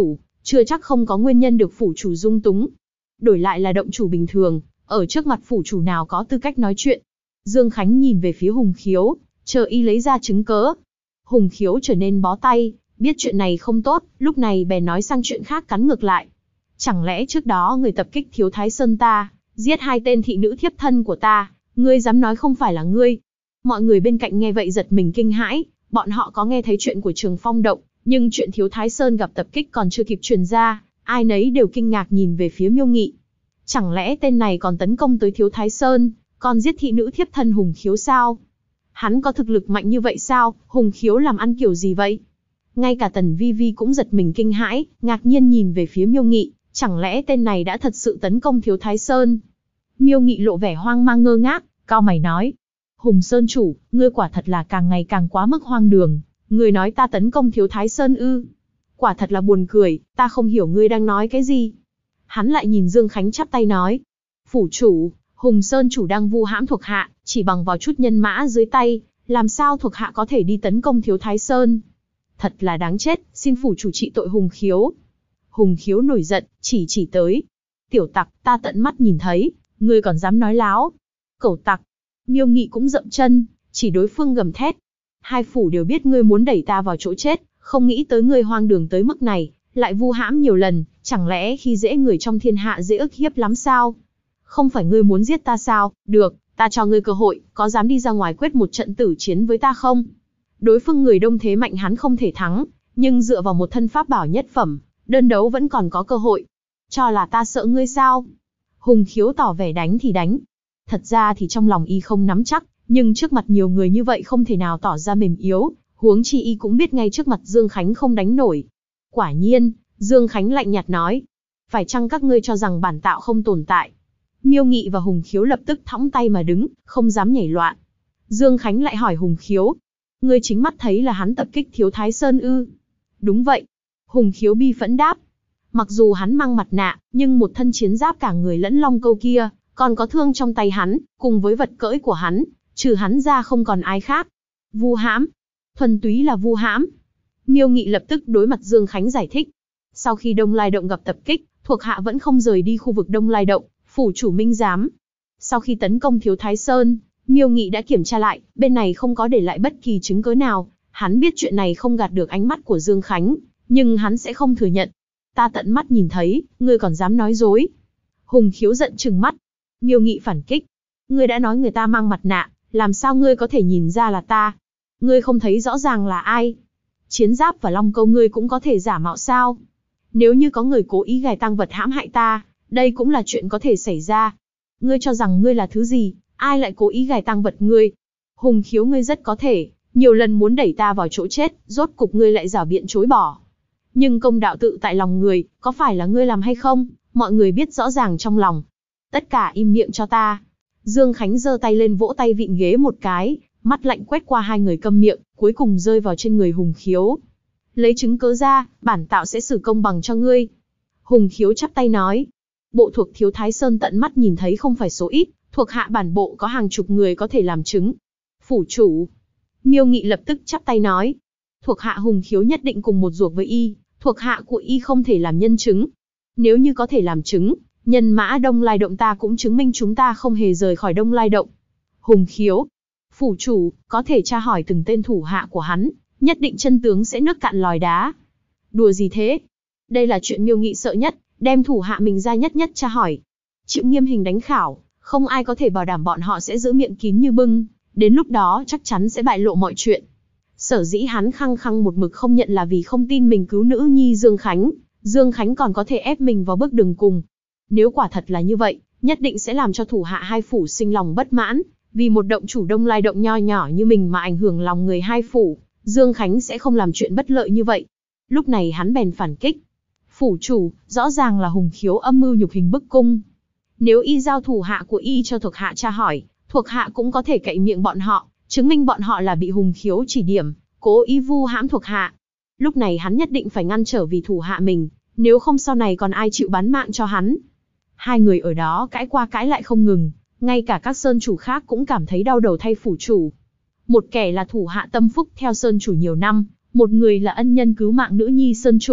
chưa chắc không có nguyên nhân được phủ chủ dung túng. Đổi lại là động chủ bình thường, ở trước mặt phủ chủ nào có tư cách nói chuyện. Dương Khánh nhìn về phía Hùng Khiếu, chờ y lấy ra chứng cớ. Hùng Khiếu trở nên bó tay, biết chuyện này không tốt, lúc này bèn nói sang chuyện khác cắn ngược lại. Chẳng lẽ trước đó người tập kích Thiếu Thái Sơn ta, giết 2 tên thị nữ thiếp thân của ta, ngươi dám nói không phải là ngươi? Mọi người bên cạnh nghe vậy giật mình kinh hãi, bọn họ có nghe thấy chuyện của Trường Phong động, nhưng chuyện Thiếu Thái Sơn gặp tập kích còn chưa kịp truyền ra, ai nấy đều kinh ngạc nhìn về phía Miêu Nghị. Chẳng lẽ tên này còn tấn công tới Thiếu Thái Sơn, còn giết thị nữ thiếp thân Hùng Khiếu sao? Hắn có thực lực mạnh như vậy sao? Hùng Khiếu làm ăn kiểu gì vậy? Ngay cả Tần Vi Vi cũng giật mình kinh hãi, ngạc nhiên nhìn về phía Miêu Nghị, chẳng lẽ tên này đã thật sự tấn công Thiếu Thái Sơn? Miêu Nghị lộ vẻ hoang mang ngơ ngác, cau mày nói: Hùng Sơn chủ, ngươi quả thật là càng ngày càng quá mức hoang đường, ngươi nói ta tấn công Thiếu Thái Sơn ư? Quả thật là buồn cười, ta không hiểu ngươi đang nói cái gì. Hắn lại nhìn Dương Khánh chắp tay nói: Phủ chủ, Hùng Sơn chủ đang vu hãm thuộc hạ, chỉ bằng vào chút nhân mã dưới tay, làm sao thuộc hạ có thể đi tấn công Thiếu Thái Sơn? Thật là đáng chết, xin phủ chủ trị tội Hùng Khiếu. Hùng Khiếu nổi giận, chỉ tới. Tiểu tặc, ta tận mắt nhìn thấy, ngươi còn dám nói láo. Cẩu tặc. Miêu Nghị cũng dậm chân, chỉ đối phương gầm thét. 2 phủ đều biết ngươi muốn đẩy ta vào chỗ chết, không nghĩ tới ngươi hoang đường tới mức này, lại vu hãm nhiều lần, chẳng lẽ khi dễ người trong thiên hạ dễ ức hiếp lắm sao? Không phải ngươi muốn giết ta sao? Được, ta cho ngươi cơ hội, có dám đi ra ngoài quyết một trận tử chiến với ta không? Đối phương người đông thế mạnh hắn không thể thắng, nhưng dựa vào một thân pháp bảo nhất phẩm, đơn đấu vẫn còn có cơ hội. Cho là ta sợ ngươi sao? Hùng Khiếu tỏ vẻ đánh thì đánh. Thật ra thì trong lòng y không nắm chắc, nhưng trước mặt nhiều người như vậy không thể nào tỏ ra mềm yếu, huống chi y cũng biết ngay trước mặt Dương Khánh không đánh nổi. Quả nhiên, Dương Khánh lạnh nhạt nói: Phải chăng các ngươi cho rằng bản tạo không tồn tại? Miêu Nghị và Hùng Khiếu lập tức thõng tay mà đứng, không dám nhảy loạn. Dương Khánh lại hỏi Hùng Khiếu: Ngươi chính mắt thấy là hắn tập kích Thiếu Thái Sơn ư? Đúng vậy. Hùng Khiếu bi phẫn đáp. Mặc dù hắn mang mặt nạ, nhưng một thân chiến giáp cả người lẫn long câu kia, còn có thương trong tay hắn, cùng với vật cưỡi của hắn, trừ hắn ra không còn ai khác. Vu hãm. Thuần túy là vu hãm. Miêu Nghị lập tức đối mặt Dương Khánh giải thích. Sau khi Đông Lai Động gặp tập kích, thuộc hạ vẫn không rời đi khu vực Đông Lai Động, phủ chủ minh giám. Sau khi tấn công Thiếu Thái Sơn, Miêu Nghị đã kiểm tra lại, bên này không có để lại bất kỳ chứng cứ nào. Hắn biết chuyện này không gạt được ánh mắt của Dương Khánh, nhưng hắn sẽ không thừa nhận. Ta tận mắt nhìn thấy, ngươi còn dám nói dối. Hùng Khiếu giận trừng mắt. Miêu Nghị phản kích. Ngươi đã nói người ta mang mặt nạ, làm sao ngươi có thể nhìn ra là ta? Ngươi không thấy rõ ràng là ai? Chiến giáp và long câu ngươi cũng có thể giả mạo sao? Nếu như có người cố ý gài tang vật hãm hại ta, đây cũng là chuyện có thể xảy ra. Ngươi cho rằng ngươi là thứ gì, ai lại cố ý gài tang vật ngươi? Hùng Khiếu, ngươi rất có thể nhiều lần muốn đẩy ta vào chỗ chết, rốt cục ngươi lại giảo biện chối bỏ. Nhưng công đạo tự tại lòng người, có phải là ngươi làm hay không, mọi người biết rõ ràng trong lòng. Tất cả im miệng cho ta. Dương Khánh giơ tay lên vỗ tay vịn ghế một cái, mắt lạnh quét qua 2 người câm miệng, cuối cùng rơi vào trên người Hùng Khiếu. Lấy chứng cớ ra, bản tạo sẽ xử công bằng cho ngươi. Hùng Khiếu chắp tay nói. Bộ thuộc Thiếu Thái Sơn tận mắt nhìn thấy không phải số ít, thuộc hạ bản bộ có hàng chục người có thể làm chứng. Phủ chủ. Miêu Nghị lập tức chắp tay nói. Thuộc hạ Hùng Khiếu nhất định cùng một ruột với y, thuộc hạ của y không thể làm nhân chứng. Nếu như có thể làm chứng, nhân mã Đông Lai Động ta cũng chứng minh chúng ta không hề rời khỏi Đông Lai Động. Hùng Khiếu. Phủ chủ, có thể tra hỏi từng tên thủ hạ của hắn, nhất định chân tướng sẽ nước cạn lòi đá. Đùa gì thế? Đây là chuyện Miêu Nghị sợ nhất, đem thủ hạ mình ra nhất nhất tra hỏi. Chịu nghiêm hình đánh khảo, không ai có thể bảo đảm bọn họ sẽ giữ miệng kín như bưng, đến lúc đó chắc chắn sẽ bại lộ mọi chuyện. Sở dĩ hắn khăng khăng một mực không nhận là vì không tin mình cứu nữ nhi Dương Khánh còn có thể ép mình vào bước đường cùng. Nếu quả thật là như vậy, nhất định sẽ làm cho thủ hạ 2 phủ sinh lòng bất mãn, vì một động chủ Đông Lai Động nho nhỏ như mình mà ảnh hưởng lòng người 2 phủ, Dương Khánh sẽ không làm chuyện bất lợi như vậy. Lúc này hắn bèn phản kích. Phủ chủ, rõ ràng là Hùng Khiếu âm mưu nhục hình bức cung. Nếu y giao thủ hạ của y cho thuộc hạ tra hỏi, thuộc hạ cũng có thể cậy miệng bọn họ, chứng minh bọn họ là bị Hùng Khiếu chỉ điểm, cố ý vu hãm thuộc hạ. Lúc này hắn nhất định phải ngăn trở vì thủ hạ mình, nếu không sau này còn ai chịu bán mạng cho hắn. 2 người ở đó cãi qua cãi lại không ngừng, ngay cả các sơn chủ khác cũng cảm thấy đau đầu thay phủ chủ. Một kẻ là thủ hạ tâm phúc theo sơn chủ nhiều năm, một người là ân nhân cứu mạng nữ nhi sơn chủ,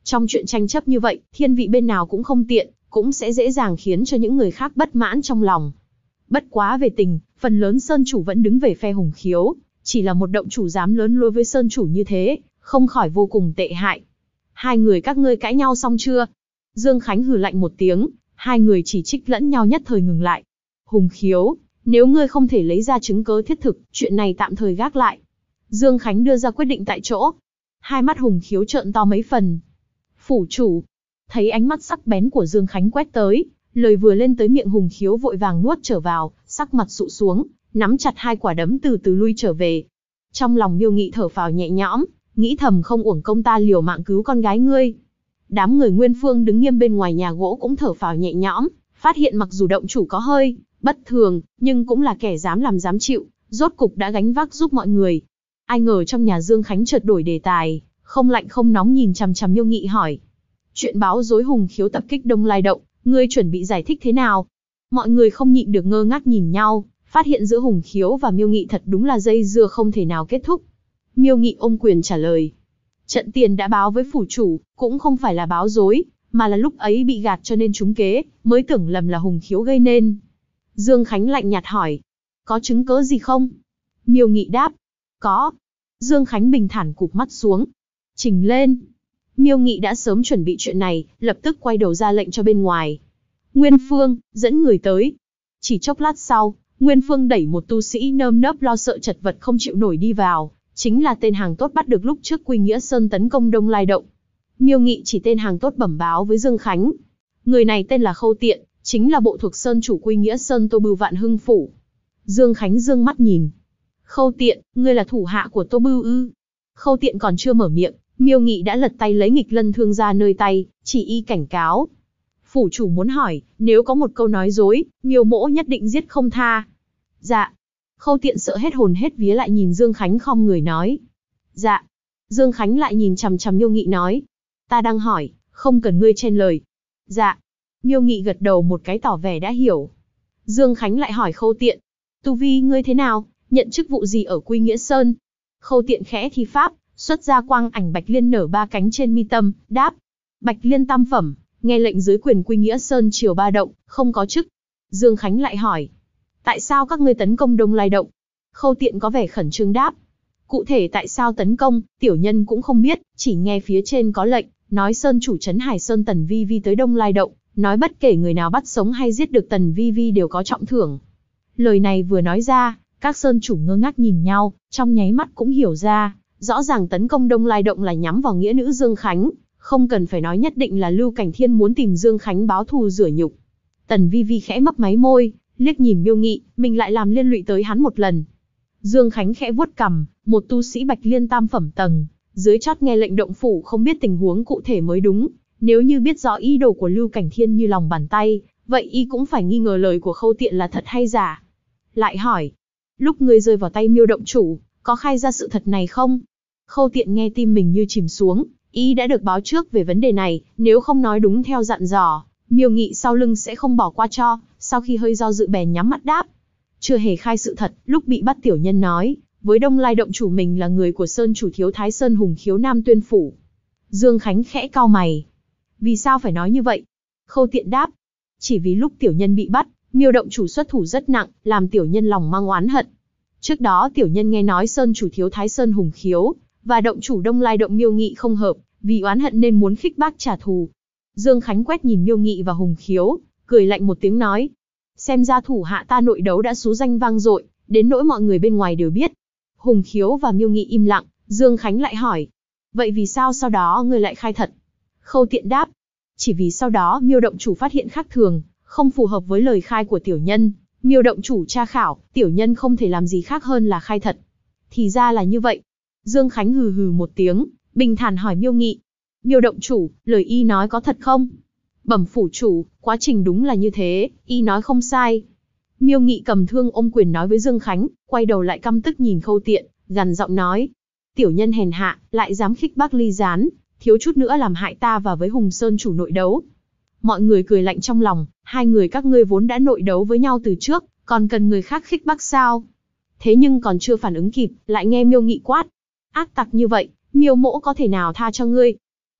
Trong chuyện tranh chấp như vậy, thiên vị bên nào cũng không tiện, cũng sẽ dễ dàng khiến cho những người khác bất mãn trong lòng. Bất quá về tình, phần lớn sơn chủ vẫn đứng về phe Hùng Khiếu, chỉ là một động chủ dám lớn lối với sơn chủ như thế, không khỏi vô cùng tệ hại. Hai người các ngươi cãi nhau xong chưa? Dương Khánh hừ lạnh một tiếng, hai người chỉ trích lẫn nhau nhất thời ngừng lại. Hùng Khiếu, nếu ngươi không thể lấy ra chứng cớ thiết thực, chuyện này tạm thời gác lại. Dương Khánh đưa ra quyết định tại chỗ. Hai mắt Hùng Khiếu trợn to mấy phần. Phủ chủ, thấy ánh mắt sắc bén của Dương Khánh quét tới, lời vừa lên tới miệng Hùng Khiếu vội vàng nuốt trở vào, sắc mặt sụ xuống, nắm chặt hai quả đấm từ từ lui trở về. Trong lòng Miêu Nghị thở phào nhẹ nhõm, nghĩ thầm không uổng công ta liều mạng cứu con gái ngươi. Đám người Nguyên Phương đứng nghiêm bên ngoài nhà gỗ cũng thở phào nhẹ nhõm, phát hiện mặc dù động chủ có hơi bất thường, nhưng cũng là kẻ dám làm dám chịu, rốt cục đã gánh vác giúp mọi người. Ai ngờ trong nhà Dương Khánh chợt đổi đề tài, không lạnh không nóng nhìn chằm chằm Miêu Nghị hỏi. Chuyện báo dối Hùng Khiếu tập kích Đông Lai Động, ngươi chuẩn bị giải thích thế nào? Mọi người không nhịn được ngơ ngác nhìn nhau, phát hiện giữa Hùng Khiếu và Miêu Nghị thật đúng là dây dưa không thể nào kết thúc. Miêu Nghị ôm quyền trả lời. Trận tiền đã báo với phủ chủ, cũng không phải là báo dối, mà là lúc ấy bị gạt cho nên trúng kế, mới tưởng lầm là Hùng Khiếu gây nên. Dương Khánh lạnh nhạt hỏi. Có chứng cớ gì không? Miêu Nghị đáp. Có. Dương Khánh bình thản cụp mắt xuống. Trình lên. Miêu Nghị đã sớm chuẩn bị chuyện này, lập tức quay đầu ra lệnh cho bên ngoài. Nguyên Phương, dẫn người tới. Chỉ chốc lát sau, Nguyên Phương đẩy một tu sĩ nơm nớp lo sợ chật vật không chịu nổi đi vào, chính là tên hàng tốt bắt được lúc trước Quy Nghĩa Sơn tấn công Đông Lai Động. Miêu Nghị chỉ tên hàng tốt bẩm báo với Dương Khánh. Người này tên là Khâu Tiện, chính là bộ thuộc sơn chủ Quy Nghĩa Sơn Tô Bưu Vạn Hưng phủ. Dương Khánh dương mắt nhìn. Khâu Tiện, ngươi là thủ hạ của Tô Bưu ư? Khâu Tiện còn chưa mở miệng, Miêu Nghị đã lật tay lấy nghịch lân thương ra nơi tay, chỉ y cảnh cáo. Phủ chủ muốn hỏi, nếu có một câu nói dối, Miêu mỗ nhất định giết không tha. Dạ. Khâu Tiện sợ hết hồn hết vía lại nhìn Dương Khánh khom người nói. Dạ. Dương Khánh lại nhìn chằm chằm Miêu Nghị nói. Ta đang hỏi, không cần ngươi chen lời. Dạ. Miêu Nghị gật đầu một cái tỏ vẻ đã hiểu. Dương Khánh lại hỏi Khâu Tiện. Tu vi ngươi thế nào, nhận chức vụ gì ở Quy Nghĩa Sơn? Khâu Tiện khẽ thi pháp, xuất ra quang ảnh Bạch Liên nở ba cánh trên mi tâm, đáp. Bạch Liên tam phẩm, nghe lệnh dưới quyền Quy Nghĩa Sơn triều ba động, không có chức. Dương Khánh lại hỏi. Tại sao các ngươi tấn công Đông Lai Động? Khâu Tiện có vẻ khẩn trương đáp. Cụ thể tại sao tấn công, tiểu nhân cũng không biết, chỉ nghe phía trên có lệnh, nói Sơn chủ trấn Hải Sơn Tần Vi Vi tới Đông Lai Động, nói bất kể người nào bắt sống hay giết được Tần Vi Vi đều có trọng thưởng. Lời này vừa nói ra, các sơn chủ ngơ ngác nhìn nhau, trong nháy mắt cũng hiểu ra, rõ ràng tấn công Đông Lai Động là nhắm vào nghĩa nữ Dương Khánh, không cần phải nói nhất định là Lưu Cảnh Thiên muốn tìm Dương Khánh báo thù rửa nhục. Tần Vi Vi khẽ mấp máy môi, liếc nhìn Miêu Nghị, mình lại làm liên lụy tới hắn một lần. Dương Khánh khẽ vuốt cằm, một tu sĩ Bạch Liên tam phẩm tầng, dưới chót nghe lệnh động phủ không biết tình huống cụ thể mới đúng, nếu như biết rõ ý đồ của Lưu Cảnh Thiên như lòng bàn tay, vậy y cũng phải nghi ngờ lời của Khâu Tiện là thật hay giả. Lại hỏi, lúc ngươi rơi vào tay Miêu động chủ, có khai ra sự thật này không? Khâu Tiện nghe tim mình như chìm xuống, y đã được báo trước về vấn đề này, nếu không nói đúng theo dặn dò, Miêu Nghị sau lưng sẽ không bỏ qua cho, sau khi hơi do dự bèn nhắm mắt đáp. Chưa hề khai sự thật, lúc bị bắt tiểu nhân nói, với Đông Lai động chủ mình là người của Sơn chủ Thiếu Thái Sơn Hùng Khiếu Nam Tuyên Phủ. Dương Khánh khẽ cau mày. Vì sao phải nói như vậy? Khâu Tiện đáp. Chỉ vì lúc tiểu nhân bị bắt, Miêu động chủ xuất thủ rất nặng, làm tiểu nhân lòng mang oán hận. Trước đó tiểu nhân nghe nói Sơn chủ Thiếu Thái Sơn Hùng Khiếu, và động chủ Đông Lai động Miêu Nghị không hợp, vì oán hận nên muốn khích bác trả thù. Dương Khánh quét nhìn Miêu Nghị và Hùng Khiếu, cười lạnh một tiếng nói. Xem ra thủ hạ ta nội đấu đã xú danh vang dội, đến nỗi mọi người bên ngoài đều biết. Hùng Khiếu và Miêu Nghị im lặng, Dương Khánh lại hỏi. Vậy vì sao sau đó ngươi lại khai thật? Khâu Tiện đáp. Chỉ vì sau đó Miêu động chủ phát hiện khác thường, không phù hợp với lời khai của tiểu nhân. Miêu động chủ tra khảo, tiểu nhân không thể làm gì khác hơn là khai thật. Thì ra là như vậy. Dương Khánh hừ hừ một tiếng, bình thản hỏi Miêu Nghị. Miêu động chủ, lời y nói có thật không? Bẩm phủ chủ, quá trình đúng là như thế, y nói không sai. Miêu Nghị cầm thương ôm quyền nói với Dương Khánh, quay đầu lại căm tức nhìn Khâu Tiện, gằn giọng nói. Tiểu nhân hèn hạ, lại dám khích bác ly gián, thiếu chút nữa làm hại ta và với Hùng Sơn chủ nội đấu. Mọi người cười lạnh trong lòng, hai người các ngươi vốn đã nội đấu với nhau từ trước, còn cần người khác khích bác sao? Thế nhưng còn chưa phản ứng kịp, lại nghe Miêu Nghị quát. Ác tặc như vậy, Miêu mỗ có thể nào tha cho ngươi?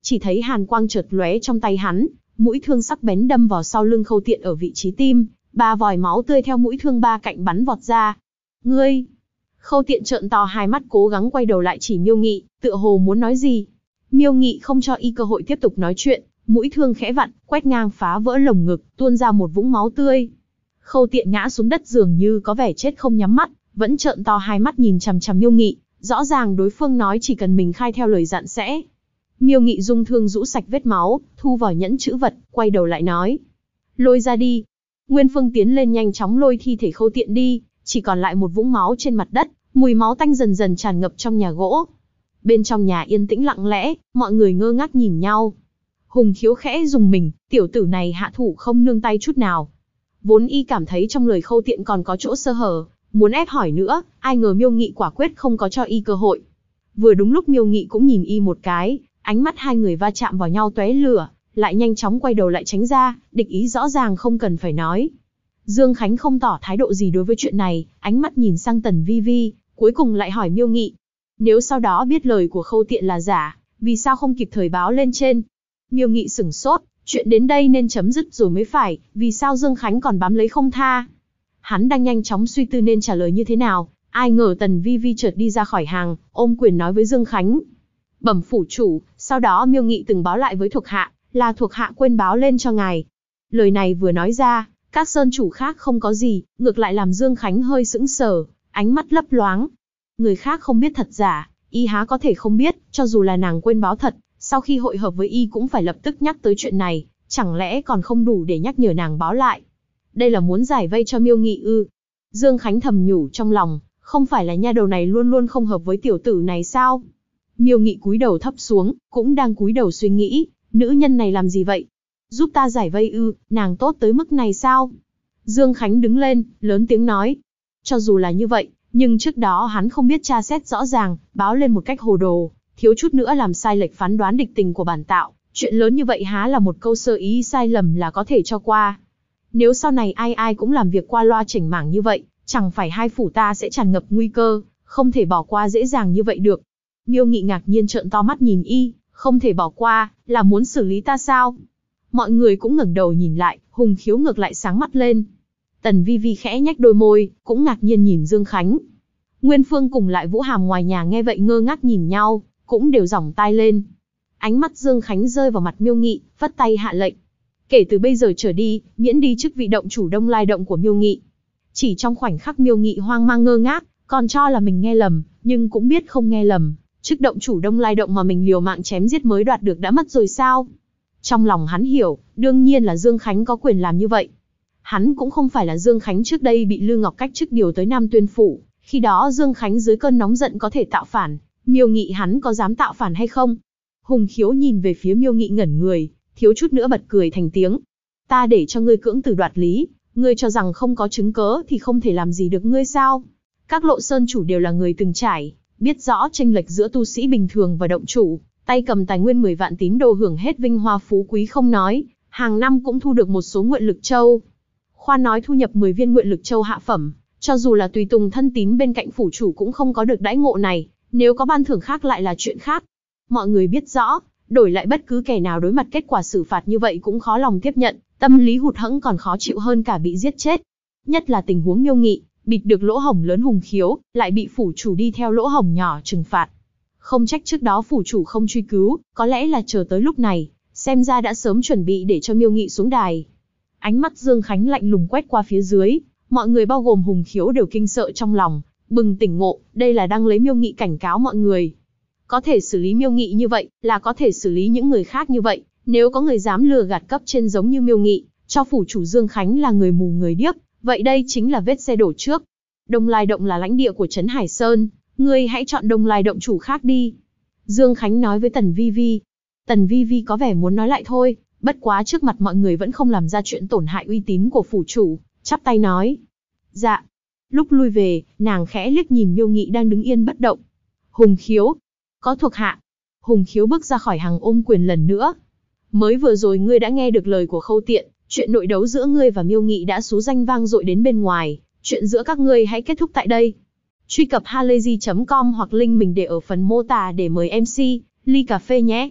chỉ thấy hàn quang chợt lóe trong tay hắn, mũi thương sắc bén đâm vào sau lưng Khâu Tiện ở vị trí tim, 3 vòi máu tươi theo mũi thương ba cạnh bắn vọt ra. Ngươi! Khâu Tiện trợn to hai mắt cố gắng quay đầu lại chỉ Miêu Nghị, tựa hồ muốn nói gì. Miêu Nghị không cho y cơ hội tiếp tục nói chuyện, mũi thương khẽ vặn, quét ngang phá vỡ lồng ngực, tuôn ra một vũng máu tươi. Khâu Tiện ngã xuống đất dường như có vẻ chết không nhắm mắt, vẫn trợn to hai mắt nhìn chằm chằm Miêu Nghị, rõ ràng đối phương nói chỉ cần mình khai theo lời dặn sẽ. Miêu Nghị dung thương rũ sạch vết máu, thu vào nhẫn chữ vật, quay đầu lại nói: "Lôi ra đi." Nguyên Phương tiến lên nhanh chóng lôi thi thể Khâu Tiện đi, chỉ còn lại một vũng máu trên mặt đất, mùi máu tanh dần dần tràn ngập trong nhà gỗ. Bên trong nhà yên tĩnh lặng lẽ, mọi người ngơ ngác nhìn nhau. Hùng Khiếu khẽ rùng mình, tiểu tử này hạ thủ không nương tay chút nào. Vốn y cảm thấy trong lời Khâu Tiện còn có chỗ sơ hở, muốn ép hỏi nữa, ai ngờ Miêu Nghị quả quyết không có cho y cơ hội. Vừa đúng lúc Miêu Nghị cũng nhìn y một cái, ánh mắt hai người va chạm vào nhau tóe lửa, lại nhanh chóng quay đầu lại tránh ra, địch ý rõ ràng không cần phải nói. Dương Khánh không tỏ thái độ gì đối với chuyện này, ánh mắt nhìn sang Tần Vi Vi, cuối cùng lại hỏi Miêu Nghị: "Nếu sau đó biết lời của Khâu Tiện là giả, vì sao không kịp thời báo lên trên?" Miêu Nghị sửng sốt, chuyện đến đây nên chấm dứt rồi mới phải, vì sao Dương Khánh còn bám lấy không tha? Hắn đang nhanh chóng suy tư nên trả lời như thế nào, ai ngờ Tần Vi Vi chợt đi ra khỏi hàng, ôm quyền nói với Dương Khánh: "Bẩm phủ chủ, sau đó Miêu Nghị từng báo lại với thuộc hạ, là thuộc hạ quên báo lên cho ngài." Lời này vừa nói ra, các sơn chủ khác không có gì, ngược lại làm Dương Khánh hơi sững sờ, ánh mắt lấp loáng. Người khác không biết thật giả, y há có thể không biết, cho dù là nàng quên báo thật, sau khi hội hợp với y cũng phải lập tức nhắc tới chuyện này, chẳng lẽ còn không đủ để nhắc nhở nàng báo lại. Đây là muốn giải vây cho Miêu Nghị ư? Dương Khánh thầm nhủ trong lòng, không phải là nha đầu này luôn luôn không hợp với tiểu tử này sao? Miêu Nghị cúi đầu thấp xuống, cũng đang cúi đầu suy nghĩ, nữ nhân này làm gì vậy? Giúp ta giải vây ư, nàng tốt tới mức này sao? Dương Khánh đứng lên, lớn tiếng nói. Cho dù là như vậy, nhưng trước đó hắn không biết tra xét rõ ràng, báo lên một cách hồ đồ, thiếu chút nữa làm sai lệch phán đoán địch tình của bản tạo. Chuyện lớn như vậy há là một câu sơ ý sai lầm là có thể cho qua. Nếu sau này ai ai cũng làm việc qua loa chỉnh mảng như vậy, chẳng phải hai phủ ta sẽ tràn ngập nguy cơ, không thể bỏ qua dễ dàng như vậy được. Miêu Nghị ngạc nhiên trợn to mắt nhìn y, không thể bỏ qua, là muốn xử lý ta sao? Mọi người cũng ngẩng đầu nhìn lại, Hùng Khiếu ngược lại sáng mắt lên. Tần Vi Vi khẽ nhếch đôi môi, cũng ngạc nhiên nhìn Dương Khánh. Nguyên Phương cùng lại Vũ Hàm ngoài nhà nghe vậy ngơ ngác nhìn nhau, cũng đều giỏng tai lên. Ánh mắt Dương Khánh rơi vào mặt Miêu Nghị, phất tay hạ lệnh. Kể từ bây giờ trở đi, miễn đi chức vị động chủ Đông Lai Động của Miêu Nghị. Chỉ trong khoảnh khắc Miêu Nghị hoang mang ngơ ngác, còn cho là mình nghe lầm, nhưng cũng biết không nghe lầm. Chức động chủ Đông Lai Động mà mình liều mạng chém giết mới đoạt được đã mất rồi sao? Trong lòng hắn hiểu, đương nhiên là Dương Khánh có quyền làm như vậy. Hắn cũng không phải là Dương Khánh trước đây bị Lư Ngọc Cách chức điều tới Nam Tuyên Phủ, khi đó Dương Khánh dưới cơn nóng giận có thể tạo phản, Miêu Nghị hắn có dám tạo phản hay không? Hùng Khiếu nhìn về phía Miêu Nghị ngẩn người, thiếu chút nữa bật cười thành tiếng. Ta để cho ngươi cưỡng từ đoạt lý, ngươi cho rằng không có chứng cớ thì không thể làm gì được ngươi sao? Các lộ sơn chủ đều là người từng trải, biết rõ chênh lệch giữa tu sĩ bình thường và động chủ, tay cầm tài nguyên 10 vạn tín đồ hưởng hết vinh hoa phú quý không nói, hàng năm cũng thu được một số nguyện lực châu. Khoan nói thu nhập 10 viên nguyện lực châu hạ phẩm, cho dù là tùy tùng thân tín bên cạnh phủ chủ cũng không có được đãi ngộ này, nếu có ban thưởng khác lại là chuyện khác. Mọi người biết rõ, đổi lại bất cứ kẻ nào đối mặt kết quả xử phạt như vậy cũng khó lòng tiếp nhận, tâm lý hụt hẫng còn khó chịu hơn cả bị giết chết. Nhất là tình huống Miêu Nghị, bịt được lỗ hổng lớn Hùng Khiếu, lại bị phủ chủ đi theo lỗ hổng nhỏ trừng phạt. Không trách trước đó phủ chủ không truy cứu, có lẽ là chờ tới lúc này, xem ra đã sớm chuẩn bị để cho Miêu Nghị xuống đài. Ánh mắt Dương Khánh lạnh lùng quét qua phía dưới, mọi người bao gồm Hùng Khiếu đều kinh sợ trong lòng, bừng tỉnh ngộ, đây là đang lấy Miêu Nghị cảnh cáo mọi người. Có thể xử lý Miêu Nghị như vậy, là có thể xử lý những người khác như vậy, nếu có người dám lừa gạt cấp trên giống như Miêu Nghị, cho phủ chủ Dương Khánh là người mù người điếc, vậy đây chính là vết xe đổ trước. Đông Lai Động là lãnh địa của Trấn Hải Sơn, ngươi hãy chọn Đông Lai Động chủ khác đi. Dương Khánh nói với Tần Vi Vi. Tần Vi Vi có vẻ muốn nói lại thôi, bất quá trước mặt mọi người vẫn không làm ra chuyện tổn hại uy tín của phủ chủ, chắp tay nói. Dạ. Lúc lui về, nàng khẽ liếc nhìn Miêu Nghị đang đứng yên bất động. Hùng Khiếu. Có thuộc hạ. Hùng Khiếu bước ra khỏi hàng ôm quyền lần nữa. Mới vừa rồi ngươi đã nghe được lời của Khâu Tiện, chuyện nội đấu giữa ngươi và Miêu Nghị đã xú danh vang dội đến bên ngoài, chuyện giữa các ngươi hãy kết thúc tại đây. Truy cập halayzi.com hoặc link mình để ở phần mô tả để mời MC, ly cà phê nhé.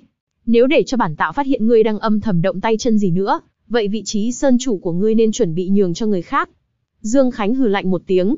Nếu để cho bản tạo phát hiện ngươi đang âm thầm động tay chân gì nữa, vậy vị trí sơn chủ của ngươi nên chuẩn bị nhường cho người khác. Dương Khánh hừ lạnh một tiếng.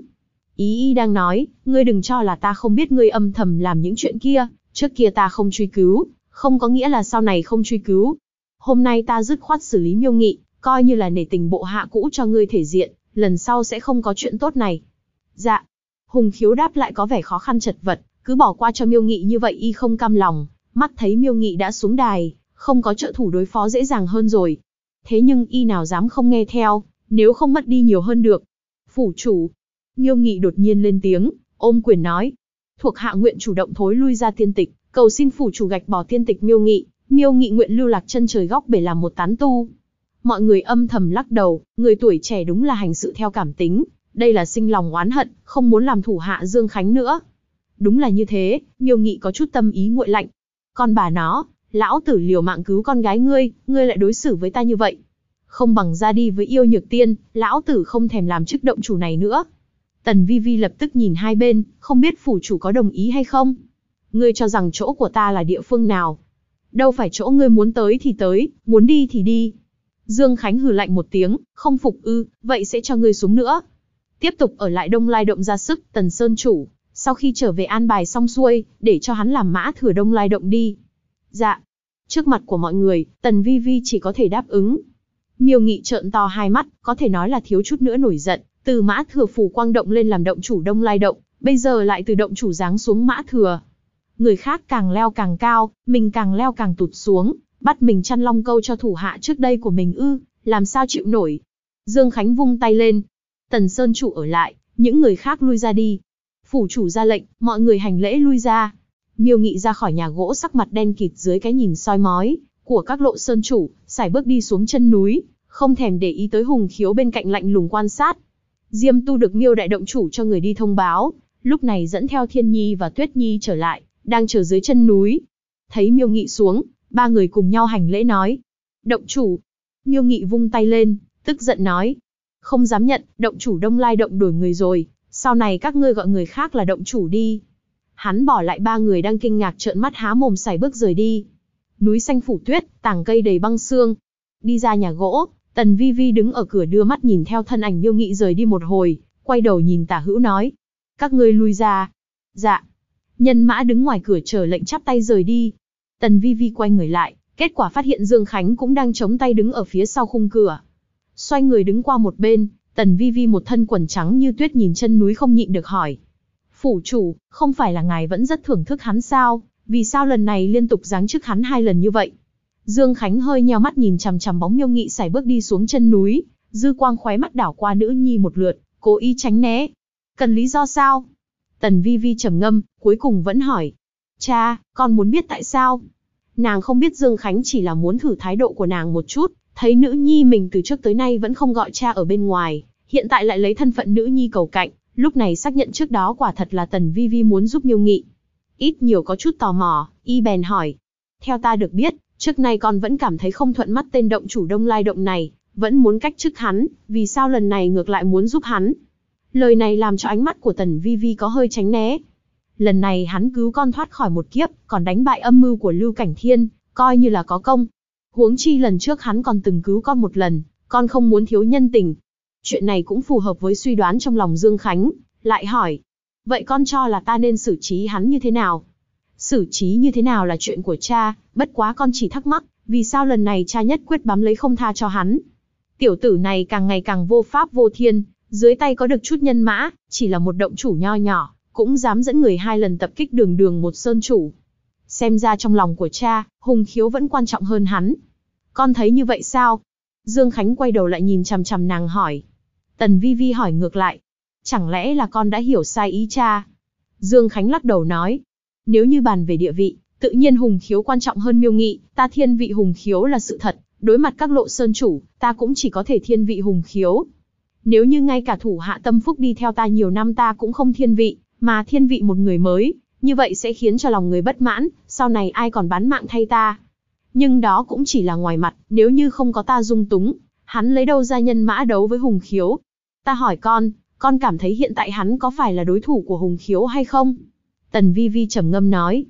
Ý đang nói, ngươi đừng cho là ta không biết ngươi âm thầm làm những chuyện kia, trước kia ta không truy cứu, không có nghĩa là sau này không truy cứu. Hôm nay ta dứt khoát xử lý Miêu Nghị, coi như là nể tình bộ hạ cũ cho ngươi thể diện, lần sau sẽ không có chuyện tốt này. Dạ. Hùng Khiếu đáp lại có vẻ khó khăn chật vật, cứ bỏ qua cho Miêu Nghị như vậy y không cam lòng, mắt thấy Miêu Nghị đã xuống đài, không có trợ thủ đối phó dễ dàng hơn rồi. Thế nhưng y nào dám không nghe theo, nếu không mất đi nhiều hơn được. Phủ chủ. Miêu Nghị đột nhiên lên tiếng, ôm quyền nói. Thuộc hạ nguyện chủ động thối lui ra tiên tịch, cầu xin phủ chủ gạch bỏ tiên tịch Miêu Nghị. Miêu Nghị nguyện lưu lạc chân trời góc bể làm một tán tu. Mọi người âm thầm lắc đầu, người tuổi trẻ đúng là hành sự theo cảm tính, đây là sinh lòng oán hận, không muốn làm thủ hạ Dương Khánh nữa. Đúng là như thế, Miêu Nghị có chút tâm ý nguội lạnh. Con bà nó, lão tử liều mạng cứu con gái ngươi lại đối xử với ta như vậy. Không bằng ra đi với Yêu Nhược Tiên, lão tử không thèm làm chức động chủ này nữa. Tần Vi Vi lập tức nhìn hai bên, không biết phủ chủ có đồng ý hay không. Ngươi cho rằng chỗ của ta là địa phương nào? Đâu phải chỗ ngươi muốn tới thì tới, muốn đi thì đi. Dương Khánh hừ lạnh một tiếng, không phục ư, vậy sẽ cho ngươi xuống nữa. Tiếp tục ở lại Đông Lai Động ra sức, Tần Sơn chủ, sau khi trở về an bài xong xuôi, để cho hắn làm mã thừa Đông Lai Động đi. Dạ. Trước mặt của mọi người, Tần Vi Vi chỉ có thể đáp ứng. Miêu Nghị trợn to hai mắt, có thể nói là thiếu chút nữa nổi giận, từ mã thừa phủ Quang Động lên làm động chủ Đông Lai Động, bây giờ lại từ động chủ giáng xuống mã thừa. Người khác càng leo càng cao, mình càng leo càng tụt xuống, bắt mình chăn long câu cho thủ hạ trước đây của mình ư, làm sao chịu nổi. Dương Khánh vung tay lên. Tần Sơn chủ ở lại, những người khác lui ra đi. Phủ chủ ra lệnh, mọi người hành lễ lui ra. Miêu Nghị ra khỏi nhà gỗ sắc mặt đen kịt dưới cái nhìn soi mói của các lộ sơn chủ, sải bước đi xuống chân núi, không thèm để ý tới Hùng Khiếu bên cạnh lạnh lùng quan sát. Diêm Tu được Miêu đại động chủ cho người đi thông báo, lúc này dẫn theo Thiên Nhi và Tuyết Nhi trở lại, đang chờ dưới chân núi. Thấy Miêu Nghị xuống, ba người cùng nhau hành lễ nói. Động chủ. Miêu Nghị vung tay lên, tức giận nói. Không dám nhận, động chủ Đông Lai Động đổi người rồi, sau này các ngươi gọi người khác là động chủ đi. Hắn bỏ lại ba người đang kinh ngạc trợn mắt há mồm sải bước rời đi. Núi xanh phủ tuyết, tảng cây đầy băng sương. Đi ra nhà gỗ, Tần Vi Vi đứng ở cửa đưa mắt nhìn theo thân ảnh Miêu Nghị rời đi một hồi, quay đầu nhìn Tả Hữu nói. Các ngươi lui ra. Dạ. Nhân mã đứng ngoài cửa chờ lệnh chắp tay rời đi. Tần Vi Vi quay người lại, kết quả phát hiện Dương Khánh cũng đang chống tay đứng ở phía sau khung cửa. Xoay người đứng qua một bên, Tần Vi Vi một thân quần trắng như tuyết nhìn chân núi không nhịn được hỏi. Phủ chủ, không phải là ngài vẫn rất thưởng thức hắn sao, vì sao lần này liên tục giáng chức hắn 2 lần như vậy? Dương Khánh hơi nheo mắt nhìn chằm chằm bóng Miêu Nghị sải bước đi xuống chân núi, dư quang khóe mắt đảo qua nữ nhi một lượt, cố ý tránh né. Cần lý do sao? Tần Vi Vi trầm ngâm, cuối cùng vẫn hỏi. Cha, con muốn biết tại sao? Nàng không biết Dương Khánh chỉ là muốn thử thái độ của nàng một chút, thấy nữ nhi mình từ trước tới nay vẫn không gọi cha ở bên ngoài, hiện tại lại lấy thân phận nữ nhi cầu cạnh, lúc này xác nhận trước đó quả thật là Tần Vi Vi muốn giúp Miêu Nghị. Ít nhiều có chút tò mò, y bèn hỏi. Theo ta được biết, trước nay con vẫn cảm thấy không thuận mắt tên động chủ Đông Lai Động này, vẫn muốn cách chức hắn, vì sao lần này ngược lại muốn giúp hắn? Lời này làm cho ánh mắt của Tần Vi Vi có hơi tránh né. Lần này hắn cứu con thoát khỏi một kiếp, còn đánh bại âm mưu của Lưu Cảnh Thiên, coi như là có công. Huống chi lần trước hắn còn từng cứu con một lần, con không muốn thiếu nhân tình. Chuyện này cũng phù hợp với suy đoán trong lòng Dương Khánh, lại hỏi. Vậy con cho là ta nên xử trí hắn như thế nào? Xử trí như thế nào là chuyện của cha, bất quá con chỉ thắc mắc, vì sao lần này cha nhất quyết bám lấy không tha cho hắn? Tiểu tử này càng ngày càng vô pháp vô thiên, dưới tay có được chút nhân mã, chỉ là một động chủ nho nhỏ, cũng dám dẫn người 2 lần tập kích đường đường một sơn chủ. Xem ra trong lòng của cha, Hùng Khiếu vẫn quan trọng hơn hắn. Con thấy như vậy sao? Dương Khánh quay đầu lại nhìn chằm chằm nàng hỏi. Tần Vi Vi hỏi ngược lại. Chẳng lẽ là con đã hiểu sai ý cha? Dương Khánh lắc đầu nói. Nếu như bàn về địa vị, tự nhiên Hùng Khiếu quan trọng hơn Miêu Nghị, ta thiên vị Hùng Khiếu là sự thật. Đối mặt các lộ sơn chủ, ta cũng chỉ có thể thiên vị Hùng Khiếu. Nếu như ngay cả thủ hạ tâm phúc đi theo ta nhiều năm ta cũng không thiên vị, mà thiên vị một người mới, như vậy sẽ khiến cho lòng người bất mãn, sau này ai còn bán mạng thay ta. Nhưng đó cũng chỉ là ngoài mặt, nếu như không có ta dung túng, hắn lấy đâu ra nhân mã đấu với Hùng Khiếu? Ta hỏi con cảm thấy hiện tại hắn có phải là đối thủ của Hùng Khiếu hay không? Tần Vi Vi trầm ngâm nói.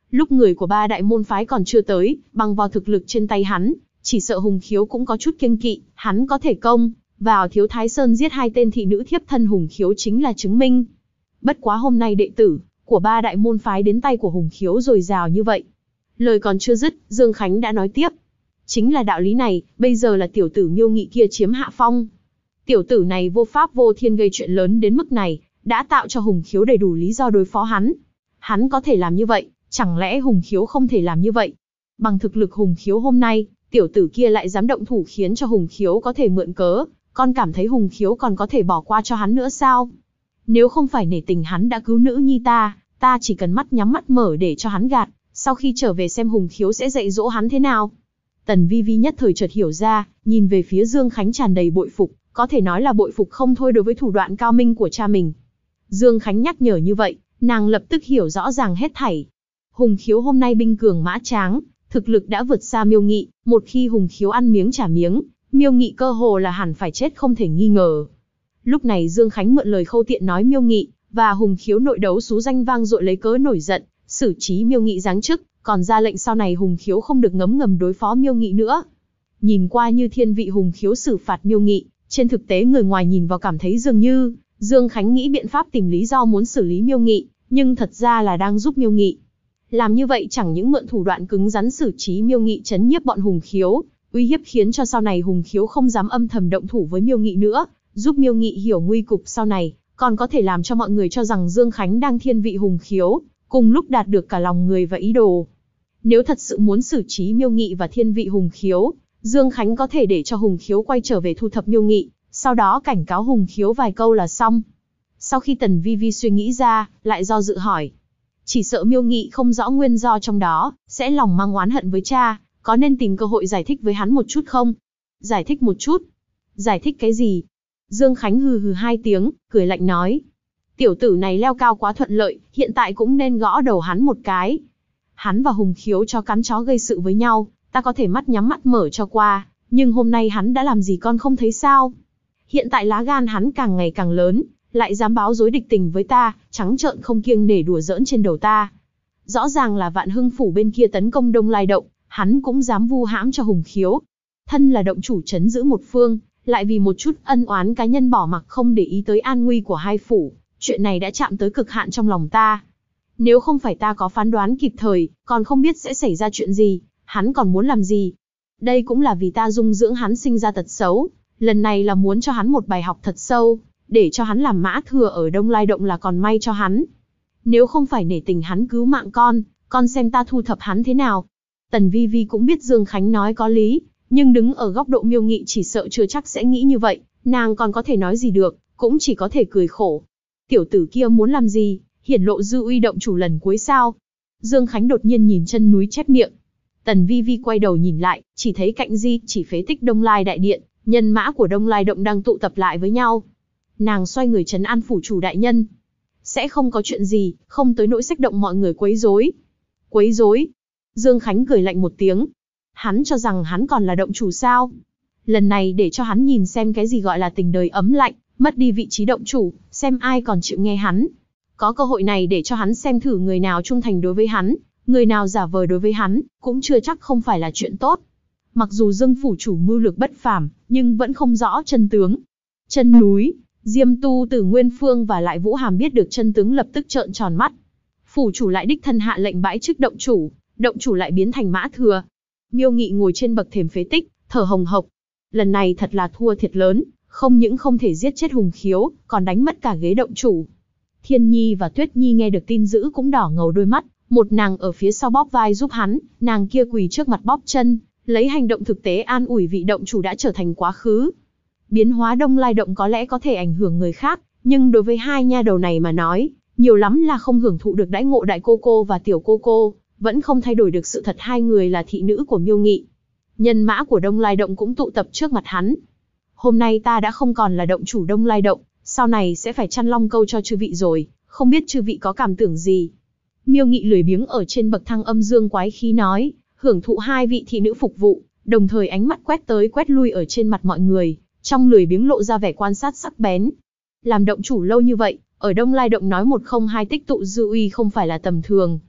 Lúc người của ba đại môn phái còn chưa tới, bằng vào thực lực trên tay hắn, chỉ sợ Hùng Khiếu cũng có chút kiêng kỵ, hắn có thể công vào Thiếu Thái Sơn giết 2 tên thị nữ thiếp thân Hùng Khiếu chính là chứng minh. Bất quá hôm nay đệ tử của ba đại môn phái đến tay của Hùng Khiếu dồi dào như vậy. Lời còn chưa dứt, Dương Khánh đã nói tiếp. Chính là đạo lý này, bây giờ là tiểu tử Miêu Nghị kia chiếm hạ phong. Tiểu tử này vô pháp vô thiên gây chuyện lớn đến mức này, đã tạo cho Hùng Khiếu đầy đủ lý do đối phó hắn. Hắn có thể làm như vậy, chẳng lẽ Hùng Khiếu không thể làm như vậy? Bằng thực lực Hùng Khiếu hôm nay, tiểu tử kia lại dám động thủ khiến cho Hùng Khiếu có thể mượn cớ, con cảm thấy Hùng Khiếu còn có thể bỏ qua cho hắn nữa sao? Nếu không phải nể tình hắn đã cứu nữ nhi ta chỉ cần mắt nhắm mắt mở để cho hắn gạt, sau khi trở về xem Hùng Khiếu sẽ dạy dỗ hắn thế nào. Tần Vi Vi nhất thời chợt hiểu ra, nhìn về phía Dương Khánh tràn đầy bội phục, có thể nói là bội phục không thôi đối với thủ đoạn cao minh của cha mình. Dương Khánh nhắc nhở như vậy, nàng lập tức hiểu rõ ràng hết thảy. Hùng Khiếu hôm nay binh cường mã tráng, thực lực đã vượt xa Miêu Nghị, một khi Hùng Khiếu ăn miếng trả miếng, Miêu Nghị cơ hồ là hẳn phải chết không thể nghi ngờ. Lúc này Dương Khánh mượn lời Khâu Tiện nói Miêu Nghị và Hùng Khiếu nội đấu xú danh vang dội lấy cớ nổi giận, xử trí Miêu Nghị giáng chức, còn ra lệnh sau này Hùng Khiếu không được ngấm ngầm đối phó Miêu Nghị nữa. Nhìn qua như thiên vị Hùng Khiếu xử phạt Miêu Nghị, trên thực tế người ngoài nhìn vào cảm thấy dường như Dương Khánh nghĩ biện pháp tìm lý do muốn xử lý Miêu Nghị, nhưng thật ra là đang giúp Miêu Nghị. Làm như vậy chẳng những mượn thủ đoạn cứng rắn xử trí Miêu Nghị trấn nhiếp bọn Hùng Khiếu, uy hiếp khiến cho sau này Hùng Khiếu không dám âm thầm động thủ với Miêu Nghị nữa, giúp Miêu Nghị hiểu nguy cục sau này, còn có thể làm cho mọi người cho rằng Dương Khánh đang thiên vị Hùng Khiếu, cùng lúc đạt được cả lòng người và ý đồ. Nếu thật sự muốn xử trí Miêu Nghị và thiên vị Hùng Khiếu, Dương Khánh có thể để cho Hùng Khiếu quay trở về thu thập Miêu Nghị, sau đó cảnh cáo Hùng Khiếu vài câu là xong. Sau khi Tần Vi Vi suy nghĩ ra, lại do dự hỏi. Chỉ sợ Miêu Nghị không rõ nguyên do trong đó, sẽ lòng mang oán hận với cha, có nên tìm cơ hội giải thích với hắn một chút không? Giải thích một chút? Giải thích cái gì? Dương Khánh hừ hừ 2 tiếng, cười lạnh nói. Tiểu tử này leo cao quá thuận lợi, hiện tại cũng nên gõ đầu hắn một cái. Hắn và Hùng Khiếu cho cắn chó gây sự với nhau, ta có thể mắt nhắm mắt mở cho qua, nhưng hôm nay hắn đã làm gì con không thấy sao? Hiện tại lá gan hắn càng ngày càng lớn, lại dám báo dối địch tình với ta, trắng trợn không kiêng nể đùa giỡn trên đầu ta. Rõ ràng là Vạn Hưng phủ bên kia tấn công Đông Lai động, hắn cũng dám vu hãm cho Hùng Khiếu. Thân là động chủ trấn giữ một phương, lại vì một chút ân oán cá nhân bỏ mặc không để ý tới an nguy của hai phủ, chuyện này đã chạm tới cực hạn trong lòng ta. Nếu không phải ta có phán đoán kịp thời, còn không biết sẽ xảy ra chuyện gì, hắn còn muốn làm gì. Đây cũng là vì ta dung dưỡng hắn sinh ra tật xấu, lần này là muốn cho hắn một bài học thật sâu, để cho hắn làm mã thừa ở Đông Lai động là còn may cho hắn. Nếu không phải nể tình hắn cứu mạng con xem ta thu thập hắn thế nào. Tần Vi Vi cũng biết Dương Khánh nói có lý, nhưng đứng ở góc độ Miêu Nghị chỉ sợ chưa chắc sẽ nghĩ như vậy, nàng còn có thể nói gì được, cũng chỉ có thể cười khổ. Tiểu tử kia muốn làm gì, hiển lộ dư uy động chủ lần cuối sao? Dương Khánh đột nhiên nhìn chân núi chép miệng. Tần Vi Vi quay đầu nhìn lại, chỉ thấy cạnh di chỉ phế tích Đông Lai đại điện, nhân mã của Đông Lai động đang tụ tập lại với nhau. Nàng xoay người trấn an phủ chủ đại nhân. Sẽ không có chuyện gì, không tới nỗi xách động mọi người quấy rối. Quấy rối? Dương Khánh cười lạnh một tiếng. Hắn cho rằng hắn còn là động chủ sao? Lần này để cho hắn nhìn xem cái gì gọi là tình đời ấm lạnh, mất đi vị trí động chủ, xem ai còn chịu nghe hắn. Có cơ hội này để cho hắn xem thử người nào trung thành đối với hắn, người nào giả vờ đối với hắn, cũng chưa chắc không phải là chuyện tốt. Mặc dù Dương phủ chủ mưu lược bất phàm, nhưng vẫn không rõ chân tướng. Chân núi, Diêm Tu Tử Nguyên Phương và lại Vũ Hàm biết được chân tướng lập tức trợn tròn mắt. Phủ chủ lại đích thân hạ lệnh bãi chức động chủ lại biến thành mã thừa. Miêu Nghị ngồi trên bậc thềm phế tích, thở hồng hộc. Lần này thật là thua thiệt lớn, không những không thể giết chết Hùng Khiếu, còn đánh mất cả ghế động chủ. Thiên Nhi và Tuyết Nhi nghe được tin dữ cũng đỏ ngầu đôi mắt, một nàng ở phía sau bóp vai giúp hắn, nàng kia quỳ trước mặt bóp chân, lấy hành động thực tế an ủi vị động chủ đã trở thành quá khứ. Biến hóa Đông Lai động có lẽ có thể ảnh hưởng người khác, nhưng đối với hai nha đầu này mà nói, nhiều lắm là không hưởng thụ được đãi ngộ đại cô cô và tiểu cô cô, vẫn không thay đổi được sự thật hai người là thị nữ của Miêu Nghị. Nhân mã của Đông Lai động cũng tụ tập trước mặt hắn. Hôm nay ta đã không còn là động chủ Đông Lai động, sau này sẽ phải chăn long câu cho chư vị rồi, không biết chư vị có cảm tưởng gì. Miêu Nghị lười biếng ở trên bậc thang âm dương quái khí nói, hưởng thụ hai vị thị nữ phục vụ, đồng thời ánh mắt quét tới quét lui ở trên mặt mọi người, trong lười biếng lộ ra vẻ quan sát sắc bén. Làm động chủ lâu như vậy, ở Đông Lai động nói một không hai tích tụ dư uy không phải là tầm thường.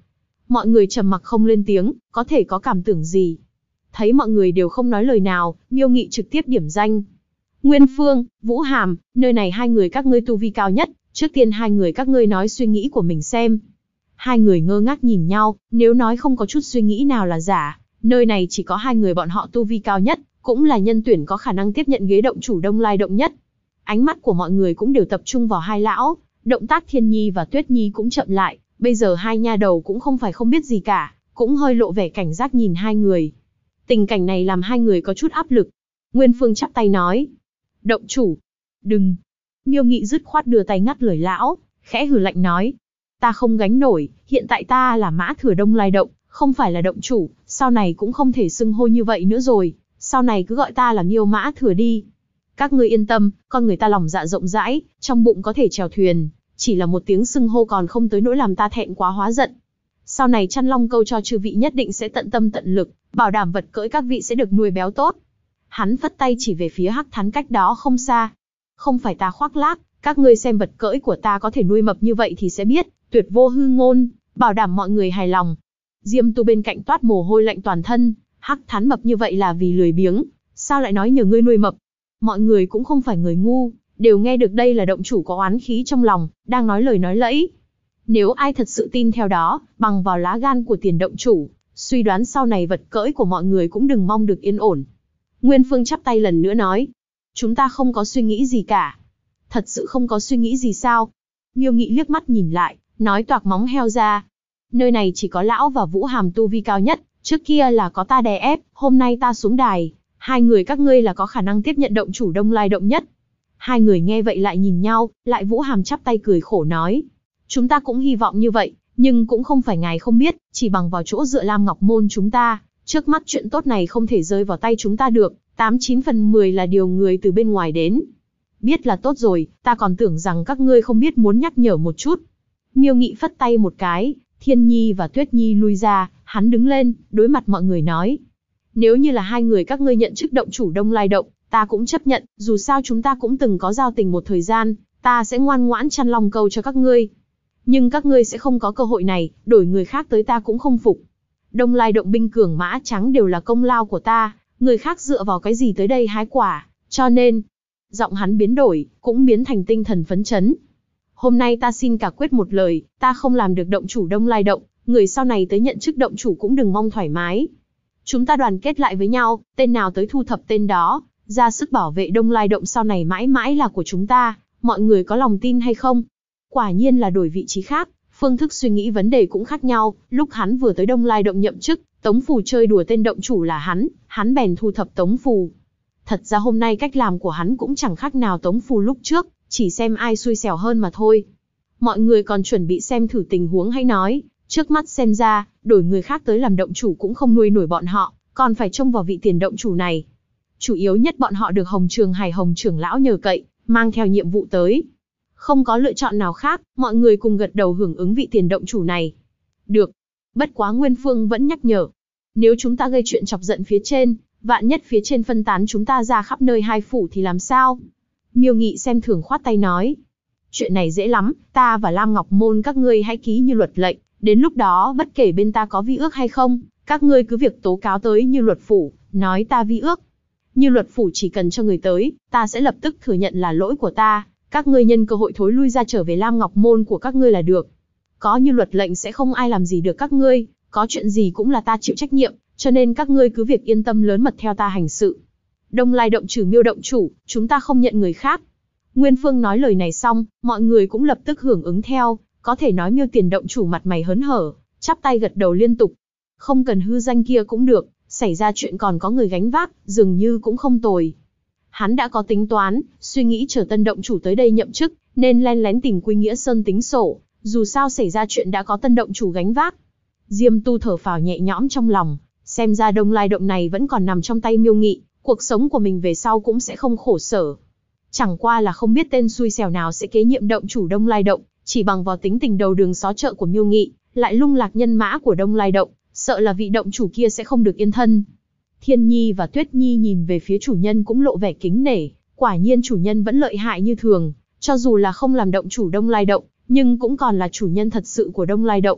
Mọi người trầm mặc không lên tiếng, có thể có cảm tưởng gì. Thấy mọi người đều không nói lời nào, Miêu Nghị trực tiếp điểm danh. Nguyên Phương, Vũ Hàm, nơi này hai người các ngươi tu vi cao nhất, trước tiên hai người các ngươi nói suy nghĩ của mình xem. Hai người ngơ ngác nhìn nhau, nếu nói không có chút suy nghĩ nào là giả, nơi này chỉ có hai người bọn họ tu vi cao nhất, cũng là nhân tuyển có khả năng tiếp nhận ghế động chủ Đông Lai Động nhất. Ánh mắt của mọi người cũng đều tập trung vào hai lão, động tác Thiên Nhi và Tuyết Nhi cũng chậm lại, bây giờ hai nha đầu cũng không phải không biết gì cả, cũng hơi lộ vẻ cảnh giác nhìn hai người. Tình cảnh này làm hai người có chút áp lực. Nguyên Phương chắp tay nói, động chủ, đừng. Miêu Nghị dứt khoát đưa tay ngắt lời lão, khẽ hừ lạnh nói, ta không gánh nổi, hiện tại ta là Mã Thừa Đông Lai Động, không phải là động chủ, sau này cũng không thể xưng hô như vậy nữa rồi, sau này cứ gọi ta là Miêu Mã Thừa đi. Các ngươi yên tâm, con người ta lòng dạ rộng rãi, trong bụng có thể chèo thuyền, chỉ là một tiếng xưng hô còn không tới nỗi làm ta thẹn quá hóa giận. Sau này chăn long câu cho chư vị nhất định sẽ tận tâm tận lực, bảo đảm vật cưỡi các vị sẽ được nuôi béo tốt. Hắn phất tay chỉ về phía Hắc Thán cách đó không xa. Không phải ta khoác lác, các ngươi xem vật cưỡi của ta có thể nuôi mập như vậy thì sẽ biết, tuyệt vô hư ngôn, bảo đảm mọi người hài lòng. Diêm Tu bên cạnh toát mồ hôi lạnh toàn thân, Hắc Thán mập như vậy là vì lười biếng, sao lại nói nhờ ngươi nuôi mập? Mọi người cũng không phải người ngu, đều nghe được đây là động chủ có oán khí trong lòng, đang nói lời nói lẫy. Nếu ai thật sự tin theo đó, bằng vào lá gan của tiền động chủ, suy đoán sau này vật cưỡi của mọi người cũng đừng mong được yên ổn. Nguyên Phương chắp tay lần nữa nói, chúng ta không có suy nghĩ gì cả. Thật sự không có suy nghĩ gì sao? Miêu Nghị liếc mắt nhìn lại, nói toạc móng heo ra. Nơi này chỉ có lão và Vũ Hàm tu vi cao nhất, trước kia là có ta đè ép, hôm nay ta xuống đài, hai người các ngươi là có khả năng tiếp nhận động chủ Đông Lai Động nhất. Hai người nghe vậy lại nhìn nhau, lại Vũ Hàm chắp tay cười khổ nói, chúng ta cũng hy vọng như vậy, nhưng cũng không phải ngài không biết, chỉ bằng vào chỗ dựa Lam Ngọc Môn chúng ta, trước mắt chuyện tốt này không thể rơi vào tay chúng ta được, 89 phần 10 là điều người từ bên ngoài đến. Biết là tốt rồi, ta còn tưởng rằng các ngươi không biết muốn nhắc nhở một chút. Miêu Nghị phất tay một cái, Thiên Nhi và Tuyết Nhi lui ra, hắn đứng lên, đối mặt mọi người nói, nếu như là hai người các ngươi nhận chức động chủ Đông Lai Động, ta cũng chấp nhận, dù sao chúng ta cũng từng có giao tình một thời gian, ta sẽ ngoan ngoãn chăn long câu cho các ngươi. Nhưng các ngươi sẽ không có cơ hội này, đổi người khác tới ta cũng không phục. Đông Lai Động binh cường mã trắng đều là công lao của ta, người khác dựa vào cái gì tới đây hái quả, cho nên, giọng hắn biến đổi, cũng biến thành tinh thần phấn chấn. Hôm nay ta xin cả quyết một lời, ta không làm được động chủ Đông Lai Động, người sau này tới nhận chức động chủ cũng đừng mong thoải mái. Chúng ta đoàn kết lại với nhau, tên nào tới thu thập tên đó, ra sức bảo vệ Đông Lai Động sau này mãi mãi là của chúng ta, mọi người có lòng tin hay không? Quả nhiên là đổi vị trí khác, phương thức suy nghĩ vấn đề cũng khác nhau, lúc hắn vừa tới Đông Lai Động nhậm chức, Tống Phù chơi đùa tên động chủ là hắn bèn thu thập Tống Phù. Thật ra hôm nay cách làm của hắn cũng chẳng khác nào Tống Phù lúc trước, chỉ xem ai xui xẻo hơn mà thôi. Mọi người còn chuẩn bị xem thử tình huống hay nói, trước mắt xem ra, đổi người khác tới làm động chủ cũng không nuôi nổi bọn họ, còn phải trông vào vị tiền động chủ này. Chủ yếu nhất bọn họ được Hồng Trường Hải Hồng trưởng lão nhờ cậy, mang theo nhiệm vụ tới. Không có lựa chọn nào khác, mọi người cùng gật đầu hưởng ứng vị tiền động chủ này. Được. Bất quá Nguyên Phương vẫn nhắc nhở. Nếu chúng ta gây chuyện chọc giận phía trên, vạn nhất phía trên phân tán chúng ta ra khắp nơi hai phủ thì làm sao? Miêu Nghị xem thường khoát tay nói. Chuyện này dễ lắm, ta và Lam Ngọc Môn các ngươi hãy ký như luật lệnh. Đến lúc đó bất kể bên ta có vi ước hay không, các ngươi cứ việc tố cáo tới Như Luật phủ, nói ta vi ước. Như Luật phủ chỉ cần cho người tới, ta sẽ lập tức thừa nhận là lỗi của ta, các ngươi nhân cơ hội thối lui ra trở về Lam Ngọc Môn của các ngươi là được. Có Như Luật lệnh sẽ không ai làm gì được các ngươi, có chuyện gì cũng là ta chịu trách nhiệm, cho nên các ngươi cứ việc yên tâm lớn mật theo ta hành sự. Đông Lai Động trừ Miêu động chủ, chúng ta không nhận người khác. Nguyên Phương nói lời này xong, mọi người cũng lập tức hưởng ứng theo, có thể nói Miêu tiền động chủ mặt mày hớn hở, chắp tay gật đầu liên tục. Không cần hư danh kia cũng được, xảy ra chuyện còn có người gánh vác, dường như cũng không tồi. Hắn đã có tính toán, suy nghĩ chờ tân động chủ tới đây nhậm chức, nên len lén tìm Quy Nghĩa Sơn tính sổ, dù sao xảy ra chuyện đã có tân động chủ gánh vác. Diêm Tu thở phào nhẹ nhõm trong lòng, xem ra Đông Lai Động này vẫn còn nằm trong tay Miêu Nghị, cuộc sống của mình về sau cũng sẽ không khổ sở. Chẳng qua là không biết tên xui xẻo nào sẽ kế nhiệm động chủ Đông Lai Động, chỉ bằng vào tính tình đầu đường xó chợ của Miêu Nghị, lại lung lạc nhân mã của Đông Lai Động, sợ là vị động chủ kia sẽ không được yên thân. Thiên Nhi và Tuyết Nhi nhìn về phía chủ nhân cũng lộ vẻ kính nể, quả nhiên chủ nhân vẫn lợi hại như thường, cho dù là không làm động chủ Đông Lai Động, nhưng cũng còn là chủ nhân thật sự của Đông Lai Động.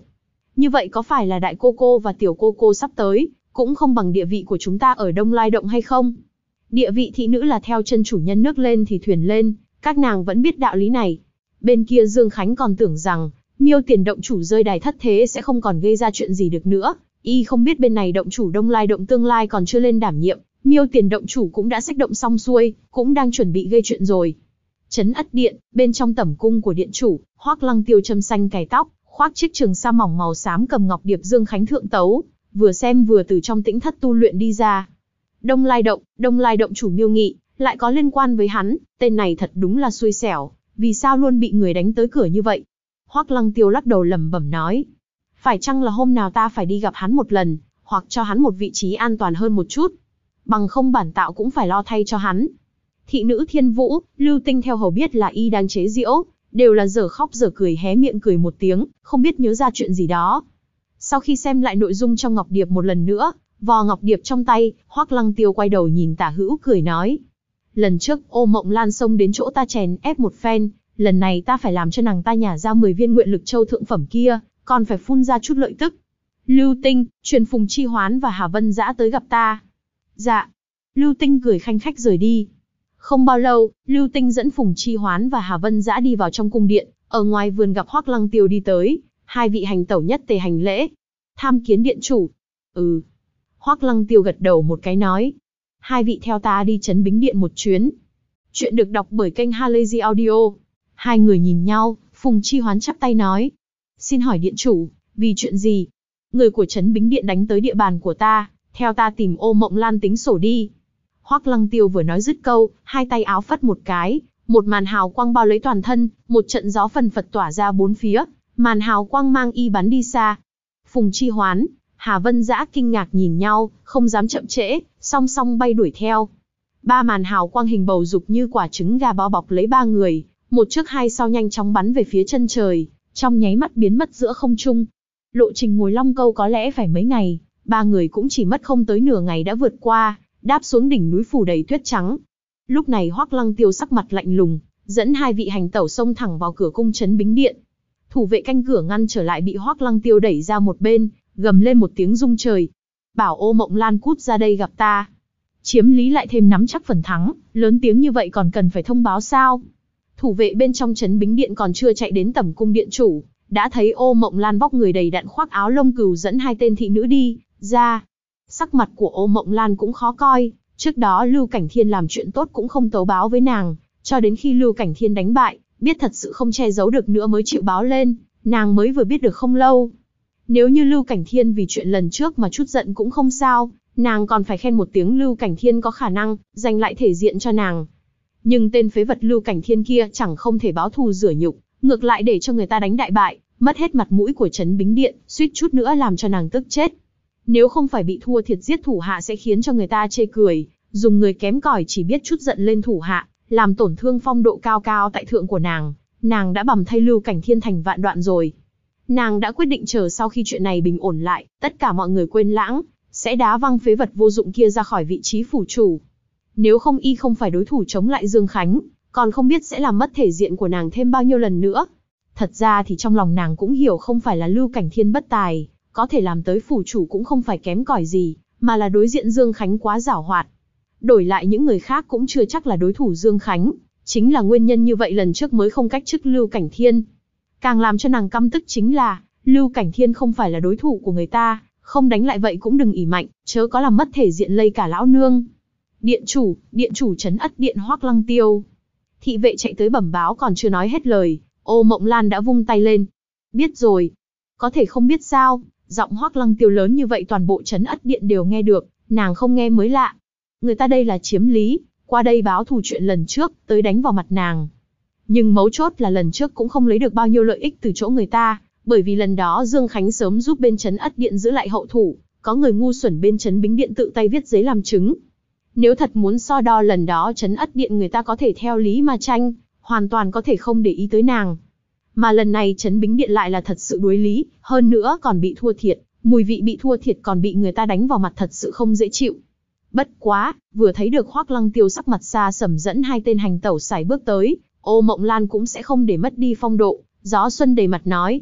Như vậy có phải là đại cô cô và tiểu cô cô sắp tới, cũng không bằng địa vị của chúng ta ở Đông Lai Động hay không? Địa vị thị nữ là theo chân chủ nhân nước lên thì thuyền lên, các nàng vẫn biết đạo lý này. Bên kia Dương Khánh còn tưởng rằng, Miêu Tiền động chủ rơi đài thất thế sẽ không còn gây ra chuyện gì được nữa. Y không biết bên này động chủ Đông Lai Động tương lai còn chưa lên đảm nhiệm, Miêu Tiền động chủ cũng đã xách động xong xuôi, cũng đang chuẩn bị gây chuyện rồi. Trấn Ất Điện, bên trong tẩm cung của điện chủ, Hoắc Lăng Tiêu châm xanh cài tóc, khoác chiếc trường sa mỏng màu xám cầm ngọc điệp Dương Khánh thượng tấu, vừa xem vừa từ trong tĩnh thất tu luyện đi ra. Đông Lai Động chủ Miêu Nghị, lại có liên quan với hắn, tên này thật đúng là xui xẻo, vì sao luôn bị người đánh tới cửa như vậy? Hoắc Lăng Tiêu lắc đầu lẩm bẩm nói, phải chăng là hôm nào ta phải đi gặp hắn một lần, hoặc cho hắn một vị trí an toàn hơn một chút, bằng không bản tạo cũng phải lo thay cho hắn. Thị nữ Thiên Vũ, Lưu Tinh theo hầu biết là y đang chế giễu, đều là dở khóc dở cười hé miệng cười một tiếng, không biết nhớ ra chuyện gì đó. Sau khi xem lại nội dung trong ngọc điệp một lần nữa, vò ngọc điệp trong tay, Hoắc Lăng Tiêu quay đầu nhìn Tả Hữu cười nói, lần trước Ô Mộng Lan xông đến chỗ ta chèn ép một phen, lần này ta phải làm cho nàng ta nhả ra 10 viên nguyện lực châu thượng phẩm kia, còn phải phun ra chút lợi tức. Lưu Tinh, truyền Phùng Chi Hoán và Hà Vân Dã tới gặp ta. Dạ. Lưu Tinh cười khanh khách rời đi. Không bao lâu, Lưu Tinh dẫn Phùng Chi Hoán và Hà Vân Dã đi vào trong cung điện, ở ngoài vườn gặp Hoắc Lăng Tiêu đi tới, hai vị hành tẩu nhất tề hành lễ. Tham kiến điện chủ. Ừ. Hoắc Lăng Tiêu gật đầu một cái nói, hai vị theo ta đi Trấn Bính Điện một chuyến. Chuyện được đọc bởi kênh Halazy Audio. Hai người nhìn nhau, Phùng Chi Hoán chắp tay nói, xin hỏi điện chủ, vì chuyện gì? Người của Trấn Bính Điện đánh tới địa bàn của ta, theo ta tìm Ô Mộng Lan tính sổ đi. Hoắc Lăng Tiêu vừa nói dứt câu, hai tay áo phất một cái, một màn hào quang bao lấy toàn thân, một trận gió phần phật tỏa ra bốn phía, màn hào quang mang y bắn đi xa. Phùng Chi Hoán, Hà Vân Dã kinh ngạc nhìn nhau, không dám chậm trễ, song song bay đuổi theo. Ba màn hào quang hình bầu dục như quả trứng gà bao bọc lấy ba người, một trước hai sau nhanh chóng bắn về phía chân trời, trong nháy mắt biến mất giữa không trung. Lộ trình ngồi Long Câu có lẽ phải mấy ngày, ba người cũng chỉ mất không tới nửa ngày đã vượt qua, đáp xuống đỉnh núi phủ đầy tuyết trắng. Lúc này Hoắc Lăng Tiêu sắc mặt lạnh lùng, dẫn hai vị hành tẩu xông thẳng vào cửa cung Trấn Bính Điện. Thủ vệ canh cửa ngăn trở lại bị Hoắc Lăng Tiêu đẩy ra một bên, gầm lên một tiếng rung trời. Bảo Ô Mộng Lan cút ra đây gặp ta. Chiếm lý lại thêm nắm chắc phần thắng, lớn tiếng như vậy còn cần phải thông báo sao? Thủ vệ bên trong Trấn Bính Điện còn chưa chạy đến tẩm cung điện chủ, đã thấy Ô Mộng Lan vóc người đầy đặn khoác áo lông cừu dẫn hai tên thị nữ đi ra. Sắc mặt của Ô Mộng Lan cũng khó coi, trước đó Lưu Cảnh Thiên làm chuyện tốt cũng không tấu báo với nàng, cho đến khi Lưu Cảnh Thiên đánh bại, biết thật sự không che giấu được nữa mới chịu báo lên, nàng mới vừa biết được không lâu. Nếu như Lưu Cảnh Thiên vì chuyện lần trước mà chút giận cũng không sao, nàng còn phải khen một tiếng Lưu Cảnh Thiên có khả năng giành lại thể diện cho nàng. Nhưng tên phế vật Lưu Cảnh Thiên kia chẳng không thể báo thù rửa nhục, ngược lại để cho người ta đánh đại bại, mất hết mặt mũi của Trấn Bính Điện, suýt chút nữa làm cho nàng tức chết. Nếu không phải bị thua thiệt giết thủ hạ sẽ khiến cho người ta chê cười, dùng người kém cỏi chỉ biết chút giận lên thủ hạ, làm tổn thương phong độ cao cao tại thượng của nàng đã bầm thay Lưu Cảnh Thiên thành vạn đoạn rồi. Nàng đã quyết định chờ sau khi chuyện này bình ổn lại, tất cả mọi người quên lãng, sẽ đá văng phế vật vô dụng kia ra khỏi vị trí phủ chủ. Nếu không y không phải đối thủ chống lại Dương Khánh, còn không biết sẽ làm mất thể diện của nàng thêm bao nhiêu lần nữa. Thật ra thì trong lòng nàng cũng hiểu không phải là Lưu Cảnh Thiên bất tài, có thể làm tới phủ chủ cũng không phải kém cỏi gì, mà là đối diện Dương Khánh quá giảo hoạt. Đổi lại những người khác cũng chưa chắc là đối thủ Dương Khánh, chính là nguyên nhân như vậy lần trước mới không cách chức Lưu Cảnh Thiên. Càng làm cho nàng căm tức chính là, Lưu Cảnh Thiên không phải là đối thủ của người ta, không đánh lại vậy cũng đừng ỷ mạnh, chớ có làm mất thể diện lây cả lão nương. Điện chủ Trấn Ất Điện Hoắc Lăng Tiêu. Thị vệ chạy tới bẩm báo còn chưa nói hết lời, Ô Mộng Lan đã vung tay lên. Biết rồi. Có thể không biết sao, giọng Hoắc Lăng Tiêu lớn như vậy toàn bộ Trấn Ất Điện đều nghe được, nàng không nghe mới lạ. Người ta đây là chiếm lý, qua đây báo thù chuyện lần trước, tới đánh vào mặt nàng. Nhưng mấu chốt là lần trước cũng không lấy được bao nhiêu lợi ích từ chỗ người ta, bởi vì lần đó Dương Khánh sớm giúp bên Trấn Ất Điện giữ lại hậu thủ, có người ngu xuẩn bên Trấn Bính Điện tự tay viết giấy làm chứng. Nếu thật muốn so đo lần đó Trấn Ất Điện người ta có thể theo lý mà tranh, hoàn toàn có thể không để ý tới nàng. Mà lần này Trấn Bính Điện lại là thật sự đối lý, hơn nữa còn bị thua thiệt, mùi vị bị thua thiệt còn bị người ta đánh vào mặt thật sự không dễ chịu. Bất quá, vừa thấy được Hoắc Lăng Tiêu sắc mặt xa sầm dẫn hai tên hành tẩu sải bước tới, Ô Mộng Lan cũng sẽ không để mất đi phong độ, gió xuân đầy mặt nói.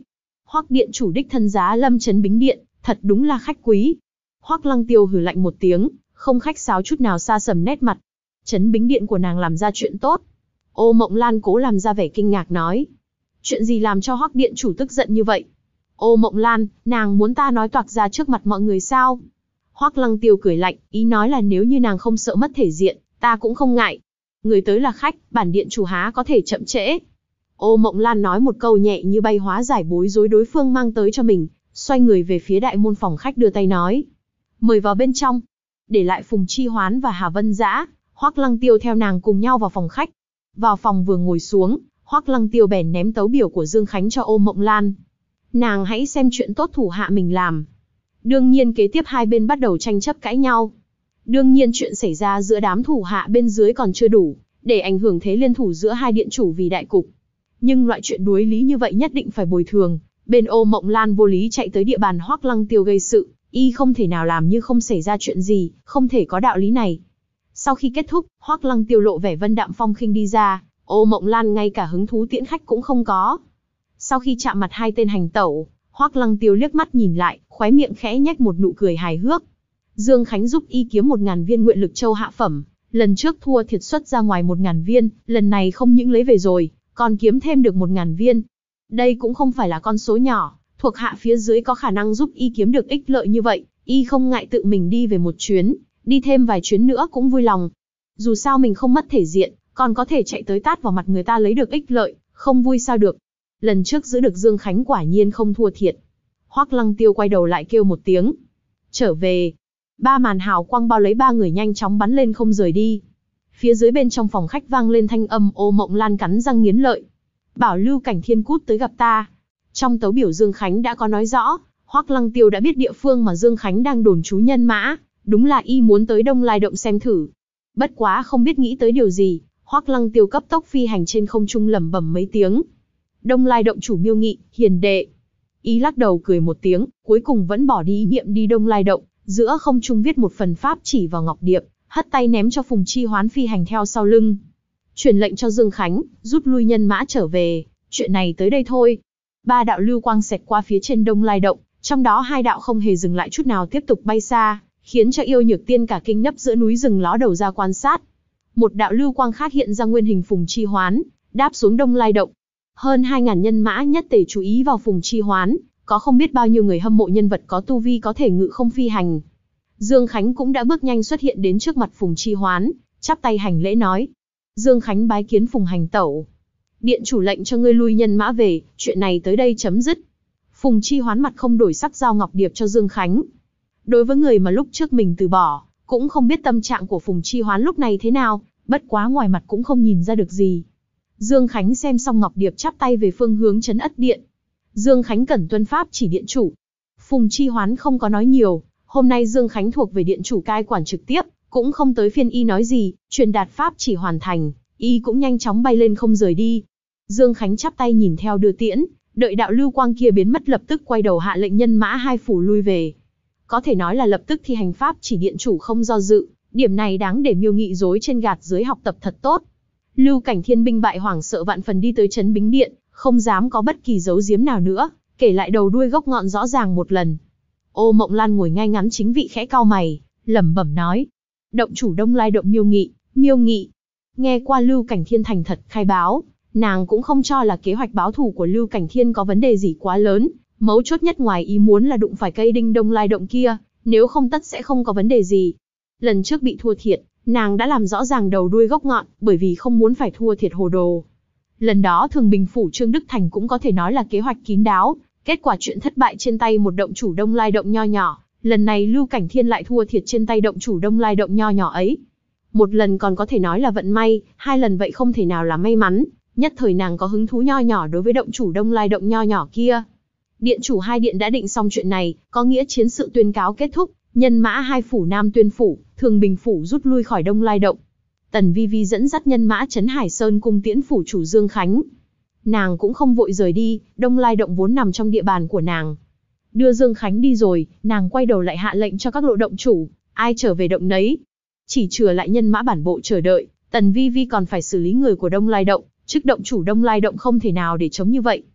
Hoắc điện chủ đích thân giá lâm Trấn Bính Điện, thật đúng là khách quý. Hoắc Lăng Tiêu hừ lạnh một tiếng, không khách sáo chút nào, xa sầm nét mặt. Trấn Bính Điện của nàng làm ra chuyện tốt. Ô Mộng Lan cố làm ra vẻ kinh ngạc nói. Chuyện gì làm cho Hoắc điện chủ tức giận như vậy? Ô Mộng Lan, nàng muốn ta nói toạc ra trước mặt mọi người sao? Hoắc Lăng Tiêu cười lạnh, ý nói là nếu như nàng không sợ mất thể diện, ta cũng không ngại. Người tới là khách, bản điện chủ há có thể chậm trễ. Ô Mộng Lan nói một câu nhẹ như bay hóa giải bối rối đối phương mang tới cho mình, xoay người về phía đại môn phòng khách đưa tay nói. Mời vào bên trong. Để lại Phùng Chi Hoán và Hà Vân Dã, Hoắc Lăng Tiêu theo nàng cùng nhau vào phòng khách. Vào phòng vừa ngồi xuống, Hoắc Lăng Tiêu bèn ném tấu biểu của Dương Khánh cho Ô Mộng Lan. Nàng hãy xem chuyện tốt thủ hạ mình làm. Đương nhiên kế tiếp hai bên bắt đầu tranh chấp cãi nhau. Đương nhiên chuyện xảy ra giữa đám thủ hạ bên dưới còn chưa đủ, để ảnh hưởng thế liên thủ giữa hai điện chủ vì đại cục. Nhưng loại chuyện đuối lý như vậy nhất định phải bồi thường. Bên Ô Mộng Lan vô lý chạy tới địa bàn Hoắc Lăng Tiêu gây sự, y không thể nào làm như không xảy ra chuyện gì, không thể có đạo lý này. Sau khi kết thúc, Hoắc Lăng Tiêu lộ vẻ vân đạm phong khinh đi ra, Ô Mộng Lan ngay cả hứng thú tiễn khách cũng không có. Sau khi chạm mặt hai tên hành tẩu, Hoắc Lăng Tiêu liếc mắt nhìn lại, khóe miệng khẽ nhếch một nụ cười hài hước. Dương Khánh giúp y kiếm 1000 viên nguyện lực châu hạ phẩm, lần trước thua thiệt xuất ra ngoài 1000 viên, lần này không những lấy về rồi, còn kiếm thêm được 1000 viên. Đây cũng không phải là con số nhỏ, thuộc hạ phía dưới có khả năng giúp y kiếm được ích lợi như vậy, y không ngại tự mình đi về một chuyến, đi thêm vài chuyến nữa cũng vui lòng. Dù sao mình không mất thể diện, còn có thể chạy tới tát vào mặt người ta lấy được ích lợi, không vui sao được. Lần trước giữ được Dương Khánh quả nhiên không thua thiệt. Hoắc Lăng Tiêu quay đầu lại kêu một tiếng. Trở về. Ba màn hào quang bao lấy ba người nhanh chóng bắn lên không rời đi. Phía dưới bên trong phòng khách vang lên thanh âm Ô Mộng Lan cắn răng nghiến lợi. Bảo Lưu Cảnh Thiên cút tới gặp ta. Trong tấu biểu Dương Khánh đã có nói rõ, Hoắc Lăng Tiêu đã biết địa phương mà Dương Khánh đang đồn trú nhân mã, đúng là y muốn tới Đông Lai Động xem thử. Bất quá không biết nghĩ tới điều gì, Hoắc Lăng Tiêu cấp tốc phi hành trên không trung lẩm bẩm mấy tiếng. Đông Lai Động chủ Miêu Nghị, hiền đệ. Y lắc đầu cười một tiếng, cuối cùng vẫn bỏ đi ý niệm đi Đông Lai Động, giữa không trung viết một phần pháp chỉ vào ngọc điệp, hất tay ném cho Phùng Chi Hoán phi hành theo sau lưng. Truyền lệnh cho Dương Khánh, rút lui nhân mã trở về, chuyện này tới đây thôi. Ba đạo lưu quang xẹt qua phía trên Đông Lai Động, trong đó hai đạo không hề dừng lại chút nào tiếp tục bay xa, khiến cho Yêu Nhược Tiên cả kinh nấp giữa núi rừng ló đầu ra quan sát. Một đạo lưu quang khác hiện ra nguyên hình Phùng Chi Hoán, đáp xuống Đông Lai Động. Hơn 2000 nhân mã nhất tề chú ý vào Phùng Chi Hoán, có không biết bao nhiêu người hâm mộ nhân vật có tu vi có thể ngự không phi hành. Dương Khánh cũng đã bước nhanh xuất hiện đến trước mặt Phùng Chi Hoán, chắp tay hành lễ nói. Dương Khánh bái kiến Phùng hành tẩu. Điện chủ lệnh cho ngươi lui nhân mã về, chuyện này tới đây chấm dứt. Phùng Chi Hoán mặt không đổi sắc giao ngọc điệp cho Dương Khánh. Đối với người mà lúc trước mình từ bỏ, cũng không biết tâm trạng của Phùng Chi Hoán lúc này thế nào, bất quá ngoài mặt cũng không nhìn ra được gì. Dương Khánh xem xong ngọc điệp chắp tay về phương hướng Trấn Ất Điện. Dương Khánh cẩn tuân pháp chỉ điện chủ. Phùng Chi Hoán không có nói nhiều, hôm nay Dương Khánh thuộc về điện chủ cai quản trực tiếp, cũng không tới phiên y nói gì, truyền đạt pháp chỉ hoàn thành, y cũng nhanh chóng bay lên không rời đi. Dương Khánh chắp tay nhìn theo đưa tiễn, đợi đạo lưu quang kia biến mất lập tức quay đầu hạ lệnh nhân mã hai phủ lui về. Có thể nói là lập tức thi hành pháp chỉ điện chủ không do dự, điểm này đáng để Miêu Nghị dối trên gạt dưới học tập thật tốt. Lưu Cảnh Thiên binh bại hoảng sợ vạn phần đi tới Trấn Bính Điện, không dám có bất kỳ giấu giếm nào nữa, kể lại đầu đuôi gốc ngọn rõ ràng một lần. Ô Mộng Lan ngồi ngay ngắn chính vị khẽ cau mày, lẩm bẩm nói: Động chủ Đông Lai Động Miêu Nghị, Miêu Nghị. Nghe qua Lưu Cảnh Thiên thành thật khai báo, nàng cũng không cho là kế hoạch báo thù của Lưu Cảnh Thiên có vấn đề gì quá lớn, mấu chốt nhất ngoài ý muốn là đụng phải cây đinh Đông Lai Động kia, nếu không tất sẽ không có vấn đề gì. Lần trước bị thua thiệt, nàng đã làm rõ ràng đầu đuôi gốc ngọn, bởi vì không muốn phải thua thiệt hồ đồ. Lần đó Thường Bình phủ Trương Đức Thành cũng có thể nói là kế hoạch kín đáo, kết quả chuyện thất bại trên tay một động chủ Đông Lai Động nho nhỏ, lần này Lưu Cảnh Thiên lại thua thiệt trên tay động chủ Đông Lai Động nho nhỏ ấy. Một lần còn có thể nói là vận may, hai lần vậy không thể nào là may mắn, nhất thời nàng có hứng thú nho nhỏ đối với động chủ Đông Lai Động nho nhỏ kia. Điện chủ hai điện đã định xong chuyện này, có nghĩa chiến sự tuyên cáo kết thúc, nhân mã hai phủ Nam Tuyên phủ, Thường Bình phủ rút lui khỏi Đông Lai Động. Tần Vi Vi dẫn dắt nhân mã Trấn Hải Sơn cung tiễn phủ chủ Dương Khánh. Nàng cũng không vội rời đi, Đông Lai Động vốn nằm trong địa bàn của nàng. Đưa Dương Khánh đi rồi, nàng quay đầu lại hạ lệnh cho các lộ động chủ, ai trở về động nấy. Chỉ chừa lại nhân mã bản bộ chờ đợi, Tần Vi Vi còn phải xử lý người của Đông Lai Động, chức động chủ Đông Lai Động không thể nào để chống như vậy.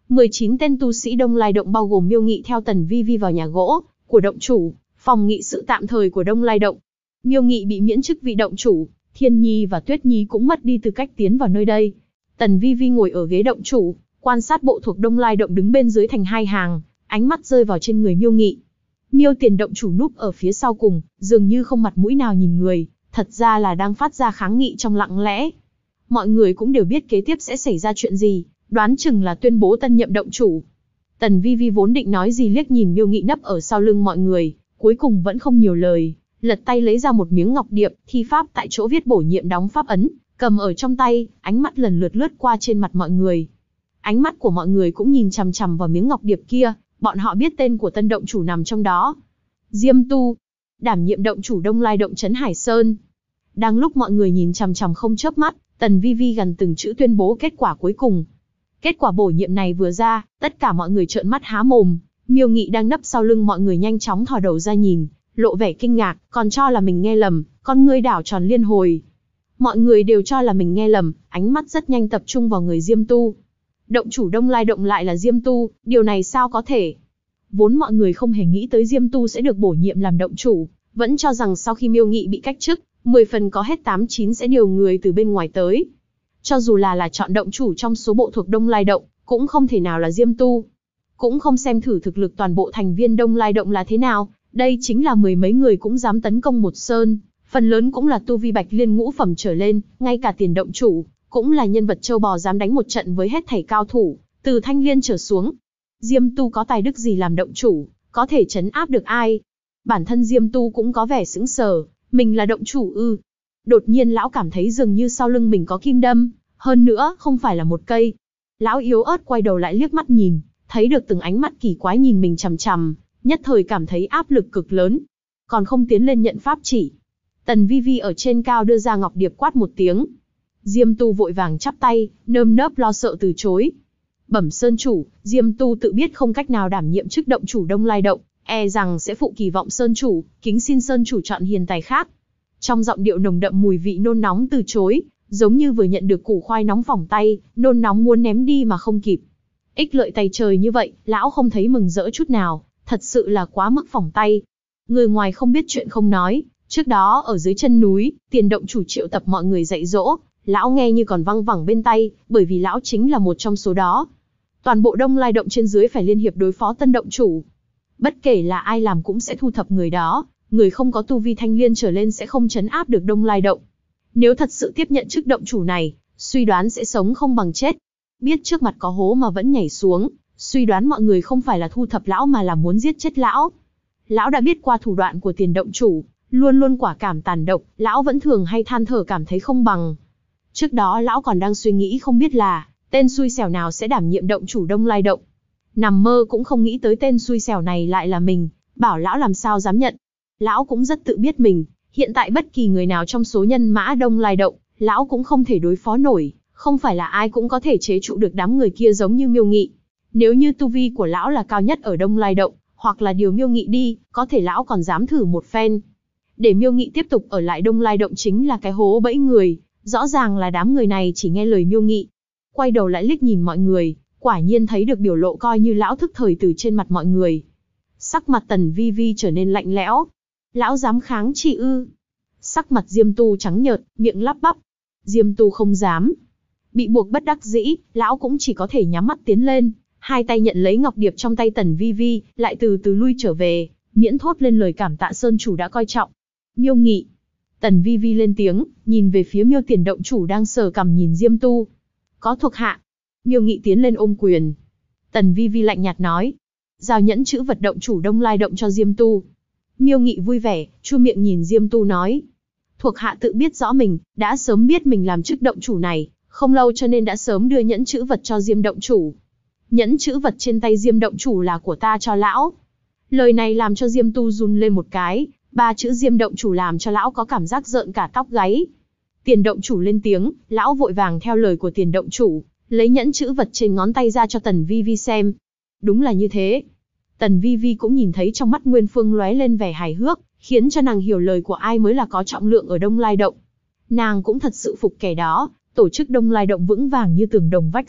19 tên tu sĩ Đông Lai Động bao gồm Miêu Nghị theo Tần Vi Vi vào nhà gỗ của động chủ, phòng nghị sự tạm thời của Đông Lai Động. Miêu Nghị bị miễn chức vị động chủ, Thiên Nhi và Tuyết Nhi cũng mất đi tư cách tiến vào nơi đây. Tần Vi Vi ngồi ở ghế động chủ, quan sát bộ thuộc Đông Lai Động đứng bên dưới thành hai hàng, ánh mắt rơi vào trên người Miêu Nghị. Miêu Tiền động chủ núp ở phía sau cùng, dường như không mặt mũi nào nhìn người, thật ra là đang phát ra kháng nghị trong lặng lẽ. Mọi người cũng đều biết kế tiếp sẽ xảy ra chuyện gì, đoán chừng là tuyên bố tân nhậm động chủ. Tần Vi Vi vốn định nói gì liếc nhìn Miêu Nghị nấp ở sau lưng mọi người, cuối cùng vẫn không nhiều lời, lật tay lấy ra một miếng ngọc điệp, thi pháp tại chỗ viết bổ nhiệm đóng pháp ấn, cầm ở trong tay, ánh mắt lần lượt lướt qua trên mặt mọi người. Ánh mắt của mọi người cũng nhìn chằm chằm vào miếng ngọc điệp kia, bọn họ biết tên của tân động chủ nằm trong đó. Diêm Tu, đảm nhiệm động chủ Đông Lai Động trấn Hải Sơn. Đang lúc mọi người nhìn chằm chằm không chớp mắt, Tần Vi Vi gần từng chữ tuyên bố kết quả cuối cùng. Kết quả bổ nhiệm này vừa ra, tất cả mọi người trợn mắt há mồm. Miêu Nghị đang nấp sau lưng mọi người nhanh chóng thò đầu ra nhìn, lộ vẻ kinh ngạc, còn cho là mình nghe lầm, con ngươi đảo tròn liên hồi. Mọi người đều cho là mình nghe lầm, ánh mắt rất nhanh tập trung vào người Diêm Tu. Động chủ Đông Lai Động lại là Diêm Tu, điều này sao có thể? Vốn mọi người không hề nghĩ tới Diêm Tu sẽ được bổ nhiệm làm động chủ, vẫn cho rằng sau khi Miêu Nghị bị cách chức, 10 phần có hết 8-9 sẽ điều người từ bên ngoài tới. Cho dù là chọn động chủ trong số bộ thuộc Đông Lai Động, cũng không thể nào là Diêm Tu. Cũng không xem thử thực lực toàn bộ thành viên Đông Lai Động là thế nào, đây chính là mười mấy người cũng dám tấn công một sơn, phần lớn cũng là tu vi Bạch Liên ngũ phẩm trở lên, ngay cả tiền động chủ, cũng là nhân vật châu bò dám đánh một trận với hết thảy cao thủ, từ Thanh Liên trở xuống. Diêm Tu có tài đức gì làm động chủ, có thể trấn áp được ai? Bản thân Diêm Tu cũng có vẻ sững sờ, mình là động chủ ư? Đột nhiên lão cảm thấy dường như sau lưng mình có kim đâm, hơn nữa không phải là một cây. Lão yếu ớt quay đầu lại liếc mắt nhìn, thấy được từng ánh mắt kỳ quái nhìn mình chằm chằm, nhất thời cảm thấy áp lực cực lớn. Còn không tiến lên nhận pháp chỉ. Tần Vi Vi ở trên cao đưa ra ngọc điệp quát một tiếng. Diêm Tu vội vàng chắp tay, nơm nớp lo sợ từ chối. Bẩm sơn chủ, Diêm Tu tự biết không cách nào đảm nhiệm chức động chủ Đông Lai Động, e rằng sẽ phụ kỳ vọng sơn chủ, kính xin sơn chủ chọn hiền tài khác. Trong giọng điệu nồng đậm mùi vị nôn nóng từ chối, giống như vừa nhận được củ khoai nóng phỏng tay, nôn nóng muốn ném đi mà không kịp. Ích lợi tay trời như vậy, lão không thấy mừng rỡ chút nào, thật sự là quá mức phỏng tay. Người ngoài không biết chuyện không nói, trước đó ở dưới chân núi, tiền động chủ triệu tập mọi người dạy dỗ, lão nghe như còn văng vẳng bên tay, bởi vì lão chính là một trong số đó. Toàn bộ Đông Lai Động trên dưới phải liên hiệp đối phó tân động chủ. Bất kể là ai làm cũng sẽ thu thập người đó, người không có tu vi Thanh Liên trở lên sẽ không trấn áp được Đông Lai Động. Nếu thật sự tiếp nhận chức động chủ này, suy đoán sẽ sống không bằng chết. Biết trước mặt có hố mà vẫn nhảy xuống, suy đoán mọi người không phải là thu thập lão mà là muốn giết chết lão. Lão đã biết qua thủ đoạn của tiền động chủ, luôn luôn quả cảm tàn độc, lão vẫn thường hay than thở cảm thấy không bằng. Trước đó lão còn đang suy nghĩ không biết là tên xui xẻo nào sẽ đảm nhiệm động chủ Đông Lai Động. Nằm mơ cũng không nghĩ tới tên xui xẻo này lại là mình, bảo lão làm sao dám nhận. Lão cũng rất tự biết mình, hiện tại bất kỳ người nào trong số nhân mã Đông Lai Động, lão cũng không thể đối phó nổi, không phải là ai cũng có thể chế trụ được đám người kia giống như Miêu Nghị. Nếu như tu vi của lão là cao nhất ở Đông Lai Động, hoặc là điều Miêu Nghị đi, có thể lão còn dám thử một phen. Để Miêu Nghị tiếp tục ở lại Đông Lai Động chính là cái hố bẫy người, rõ ràng là đám người này chỉ nghe lời Miêu Nghị. Quay đầu lại liếc nhìn mọi người, quả nhiên thấy được biểu lộ coi như lão thức thời từ trên mặt mọi người. Sắc mặt Tần Vi Vi trở nên lạnh lẽo. Lão dám kháng chỉ ư? Sắc mặt Diêm Tu trắng nhợt, miệng lắp bắp. Diêm Tu không dám. Bị buộc bất đắc dĩ, lão cũng chỉ có thể nhắm mắt tiến lên, hai tay nhận lấy ngọc điệp trong tay Tần Vi Vi, lại từ từ lui trở về, miễn thốt lên lời cảm tạ sơn chủ đã coi trọng. Miêu Nghị. Tần Vi Vi lên tiếng, nhìn về phía Miêu Tiền động chủ đang sờ cằm nhìn Diêm Tu. Có thuộc hạ. Miêu Nghị tiến lên ôm quyền. Tần Vi Vi lạnh nhạt nói. Giao nhẫn chữ vật động chủ Đông Lai Động cho Diêm Tu. Miêu Nghị vui vẻ, chu miệng nhìn Diêm Tu nói. Thuộc hạ tự biết rõ mình, đã sớm biết mình làm chức động chủ này, không lâu cho nên đã sớm đưa nhẫn chữ vật cho Diêm động chủ. Nhẫn chữ vật trên tay Diêm động chủ là của ta cho lão. Lời này làm cho Diêm Tu run lên một cái, ba chữ Diêm động chủ làm cho lão có cảm giác rợn cả tóc gáy. Tiền động chủ lên tiếng, lão vội vàng theo lời của tiền động chủ, lấy nhẫn chữ vật trên ngón tay ra cho Tần Vi Vi xem. Đúng là như thế. Tần Vi Vi cũng nhìn thấy trong mắt Nguyên Phương lóe lên vẻ hài hước, khiến cho nàng hiểu lời của ai mới là có trọng lượng ở Đông Lai Động. Nàng cũng thật sự phục kẻ đó, tổ chức Đông Lai Động vững vàng như tường đồng vách sắt,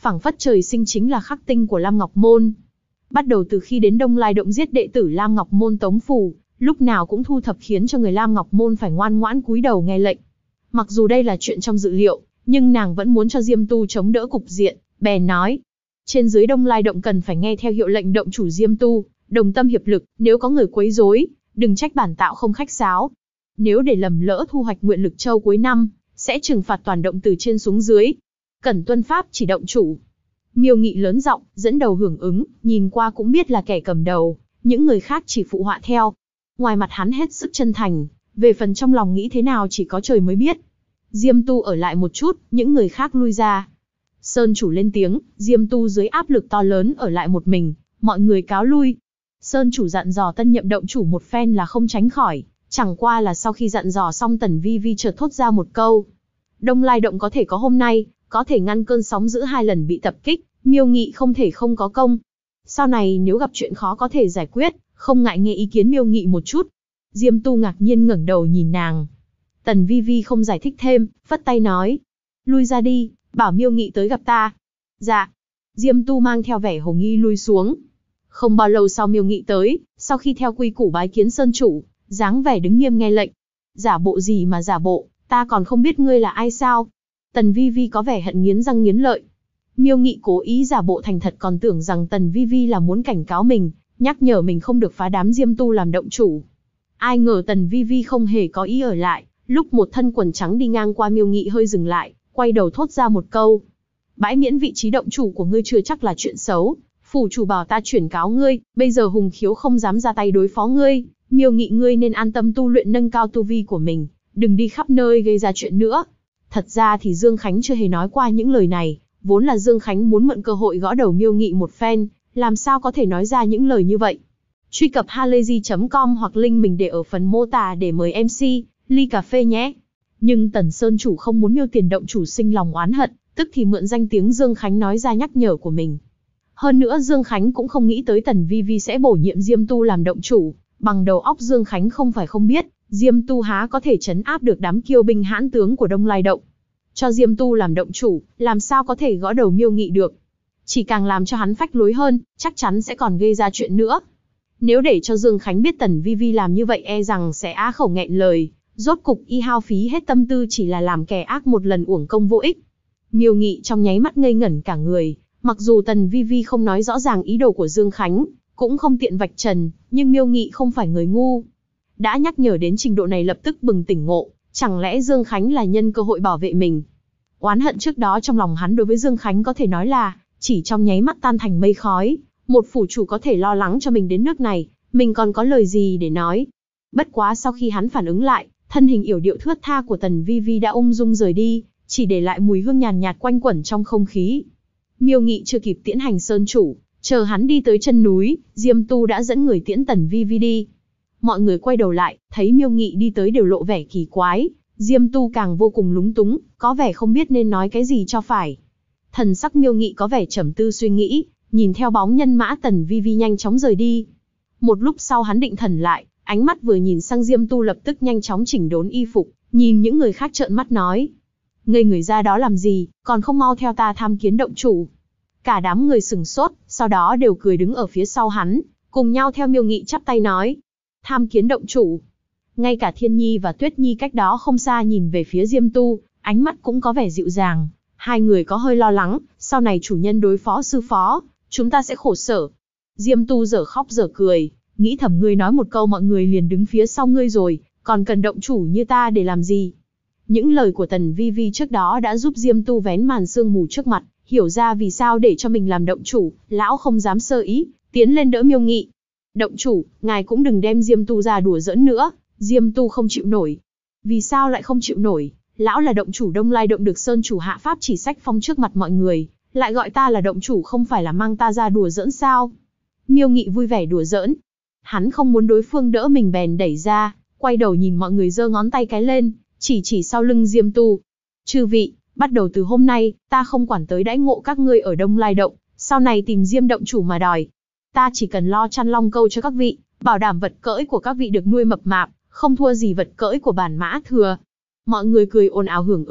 phảng phất trời sinh chính là khắc tinh của Lam Ngọc Môn. Bắt đầu từ khi đến Đông Lai Động giết đệ tử Lam Ngọc Môn Tống Phù, lúc nào cũng thu thập khiến cho người Lam Ngọc Môn phải ngoan ngoãn cúi đầu nghe lệnh. Mặc dù đây là chuyện trong dự liệu, nhưng nàng vẫn muốn cho Diêm Tu chống đỡ cục diện, bèn nói. Trên dưới Đông Lai Động cần phải nghe theo hiệu lệnh động chủ Diêm Tu, đồng tâm hiệp lực, nếu có người quấy rối, đừng trách bản tạo không khách sáo. Nếu để lầm lỡ thu hoạch Nguyện Lực Châu cuối năm, sẽ trừng phạt toàn động từ trên xuống dưới. Cẩn tuân pháp chỉ động chủ. Miêu Nghị lớn giọng, dẫn đầu hưởng ứng, nhìn qua cũng biết là kẻ cầm đầu, những người khác chỉ phụ họa theo. Ngoài mặt hắn hết sức chân thành, về phần trong lòng nghĩ thế nào chỉ có trời mới biết. Diêm Tu ở lại một chút, những người khác lui ra. Sơn chủ lên tiếng, Diêm Tu dưới áp lực to lớn ở lại một mình, mọi người cáo lui. Sơn chủ dặn dò tân nhậm động chủ một phen là không tránh khỏi, chẳng qua là sau khi dặn dò xong Tần Vi Vi chợt thốt ra một câu. Đông Lai Động có thể có hôm nay, có thể ngăn cơn sóng dữ 2 lần bị tập kích, Miêu Nghị không thể không có công. Sau này nếu gặp chuyện khó có thể giải quyết, không ngại nghe ý kiến Miêu Nghị một chút. Diêm Tu ngạc nhiên ngẩng đầu nhìn nàng. Tần Vi Vi không giải thích thêm, phất tay nói. Lui ra đi, bảo Miêu Nghị tới gặp ta. Dạ. Diêm Tu mang theo vẻ hồ nghi lui xuống. Không bao lâu sau Miêu Nghị tới, sau khi theo quy củ bái kiến Sơn chủ, dáng vẻ đứng nghiêm nghe lệnh. Giả bộ gì mà giả bộ, ta còn không biết ngươi là ai sao? Tần Vi Vi có vẻ hận nghiến răng nghiến lợi. Miêu Nghị cố ý giả bộ thành thật còn tưởng rằng Tần Vi Vi là muốn cảnh cáo mình, nhắc nhở mình không được phá đám Diêm Tu làm động chủ. Ai ngờ Tần Vi Vi không hề có ý ở lại, lúc một thân quần trắng đi ngang qua Miêu Nghị hơi dừng lại, quay đầu thốt ra một câu. Bãi miễn vị trí động chủ của ngươi chưa chắc là chuyện xấu, phủ chủ bảo ta chuyển cáo ngươi, bây giờ Hùng Khiếu không dám ra tay đối phó ngươi, Miêu Nghị ngươi nên an tâm tu luyện nâng cao tu vi của mình, đừng đi khắp nơi gây ra chuyện nữa. Thật ra thì Dương Khánh chưa hề nói qua những lời này, vốn là Dương Khánh muốn mượn cơ hội gõ đầu Miêu Nghị một phen, làm sao có thể nói ra những lời như vậy. Truy cập halayzi.com hoặc link mình để ở phần mô tả để mời MC, ly cà phê nhé. Nhưng Tần Sơn chủ không muốn Miêu Tiền động chủ sinh lòng oán hận, tức thì mượn danh tiếng Dương Khánh nói ra nhắc nhở của mình. Hơn nữa Dương Khánh cũng không nghĩ tới Tần Vi Vi sẽ bổ nhiệm Diêm Tu làm động chủ, bằng đầu óc Dương Khánh không phải không biết, Diêm Tu há có thể trấn áp được đám kiêu binh hãn tướng của Đông Lai Động. Cho Diêm Tu làm động chủ, làm sao có thể gõ đầu Miêu Nghị được. Chỉ càng làm cho hắn phách lối hơn, chắc chắn sẽ còn gây ra chuyện nữa. Nếu để cho Dương Khánh biết Tần Vi Vi làm như vậy e rằng sẽ á khẩu nghẹn lời, rốt cục y hao phí hết tâm tư chỉ là làm kẻ ác một lần uổng công vô ích. Miêu Nghị trong nháy mắt ngây ngẩn cả người, mặc dù Tần Vi Vi không nói rõ ràng ý đồ của Dương Khánh, cũng không tiện vạch trần, nhưng Miêu Nghị không phải người ngu. Đã nhắc nhở đến trình độ này lập tức bừng tỉnh ngộ, chẳng lẽ Dương Khánh là nhân cơ hội bảo vệ mình. Oán hận trước đó trong lòng hắn đối với Dương Khánh có thể nói là chỉ trong nháy mắt tan thành mây khói, một phủ chủ có thể lo lắng cho mình đến nước này, mình còn có lời gì để nói. Bất quá sau khi hắn phản ứng lại, thân hình yểu điệu thướt tha của Tần Vi Vi đã ung dung rời đi, chỉ để lại mùi hương nhàn nhạt quanh quẩn trong không khí. Miêu Nghị chưa kịp tiễn hành Sơn chủ, chờ hắn đi tới chân núi, Diêm Tu đã dẫn người tiễn Tần Vi Vi đi. Mọi người quay đầu lại, thấy Miêu Nghị đi tới đều lộ vẻ kỳ quái, Diêm Tu càng vô cùng lúng túng, có vẻ không biết nên nói cái gì cho phải. Thần sắc Miêu Nghị có vẻ trầm tư suy nghĩ, nhìn theo bóng nhân mã Tần Vi Vi nhanh chóng rời đi. Một lúc sau hắn định thần lại, ánh mắt vừa nhìn sang Diêm Tu lập tức nhanh chóng chỉnh đốn y phục, nhìn những người khác trợn mắt nói. Ngây người ra đó làm gì, còn không mau theo ta tham kiến động chủ. Cả đám người sừng sốt, sau đó đều cười đứng ở phía sau hắn, cùng nhau theo Miêu Nghị chắp tay nói. Tham kiến động chủ. Ngay cả Thiên Nhi và Tuyết Nhi cách đó không xa nhìn về phía Diêm Tu, ánh mắt cũng có vẻ dịu dàng. Hai người có hơi lo lắng, sau này chủ nhân đối phó sư phó, chúng ta sẽ khổ sở. Diêm Tu dở khóc dở cười, nghĩ thầm ngươi nói một câu mọi người liền đứng phía sau ngươi rồi, còn cần động chủ như ta để làm gì. Những lời của Tần Vi Vi trước đó đã giúp Diêm Tu vén màn sương mù trước mặt, hiểu ra vì sao để cho mình làm động chủ, lão không dám sơ ý, tiến lên đỡ Miêu Nghị. Động chủ, ngài cũng đừng đem Diêm Tu ra đùa giỡn nữa, Diêm Tu không chịu nổi. Vì sao lại không chịu nổi? Lão là động chủ Đông Lai Động được Sơn chủ hạ pháp chỉ sách phong trước mặt mọi người, lại gọi ta là động chủ không phải là mang ta ra đùa giỡn sao? Miêu Nghị vui vẻ đùa giỡn. Hắn không muốn đối phương đỡ mình bèn đẩy ra, quay đầu nhìn mọi người giơ ngón tay cái lên, chỉ sau lưng Diêm Tu. Chư vị, bắt đầu từ hôm nay, ta không quản tới đãi ngộ các ngươi ở Đông Lai Động, sau này tìm Diêm động chủ mà đòi. Ta chỉ cần lo chăn long câu cho các vị, bảo đảm vật cưỡi của các vị được nuôi mập mạp, không thua gì vật cưỡi của bản mã thừa. Mọi người cười ồn ào hưởng ứng,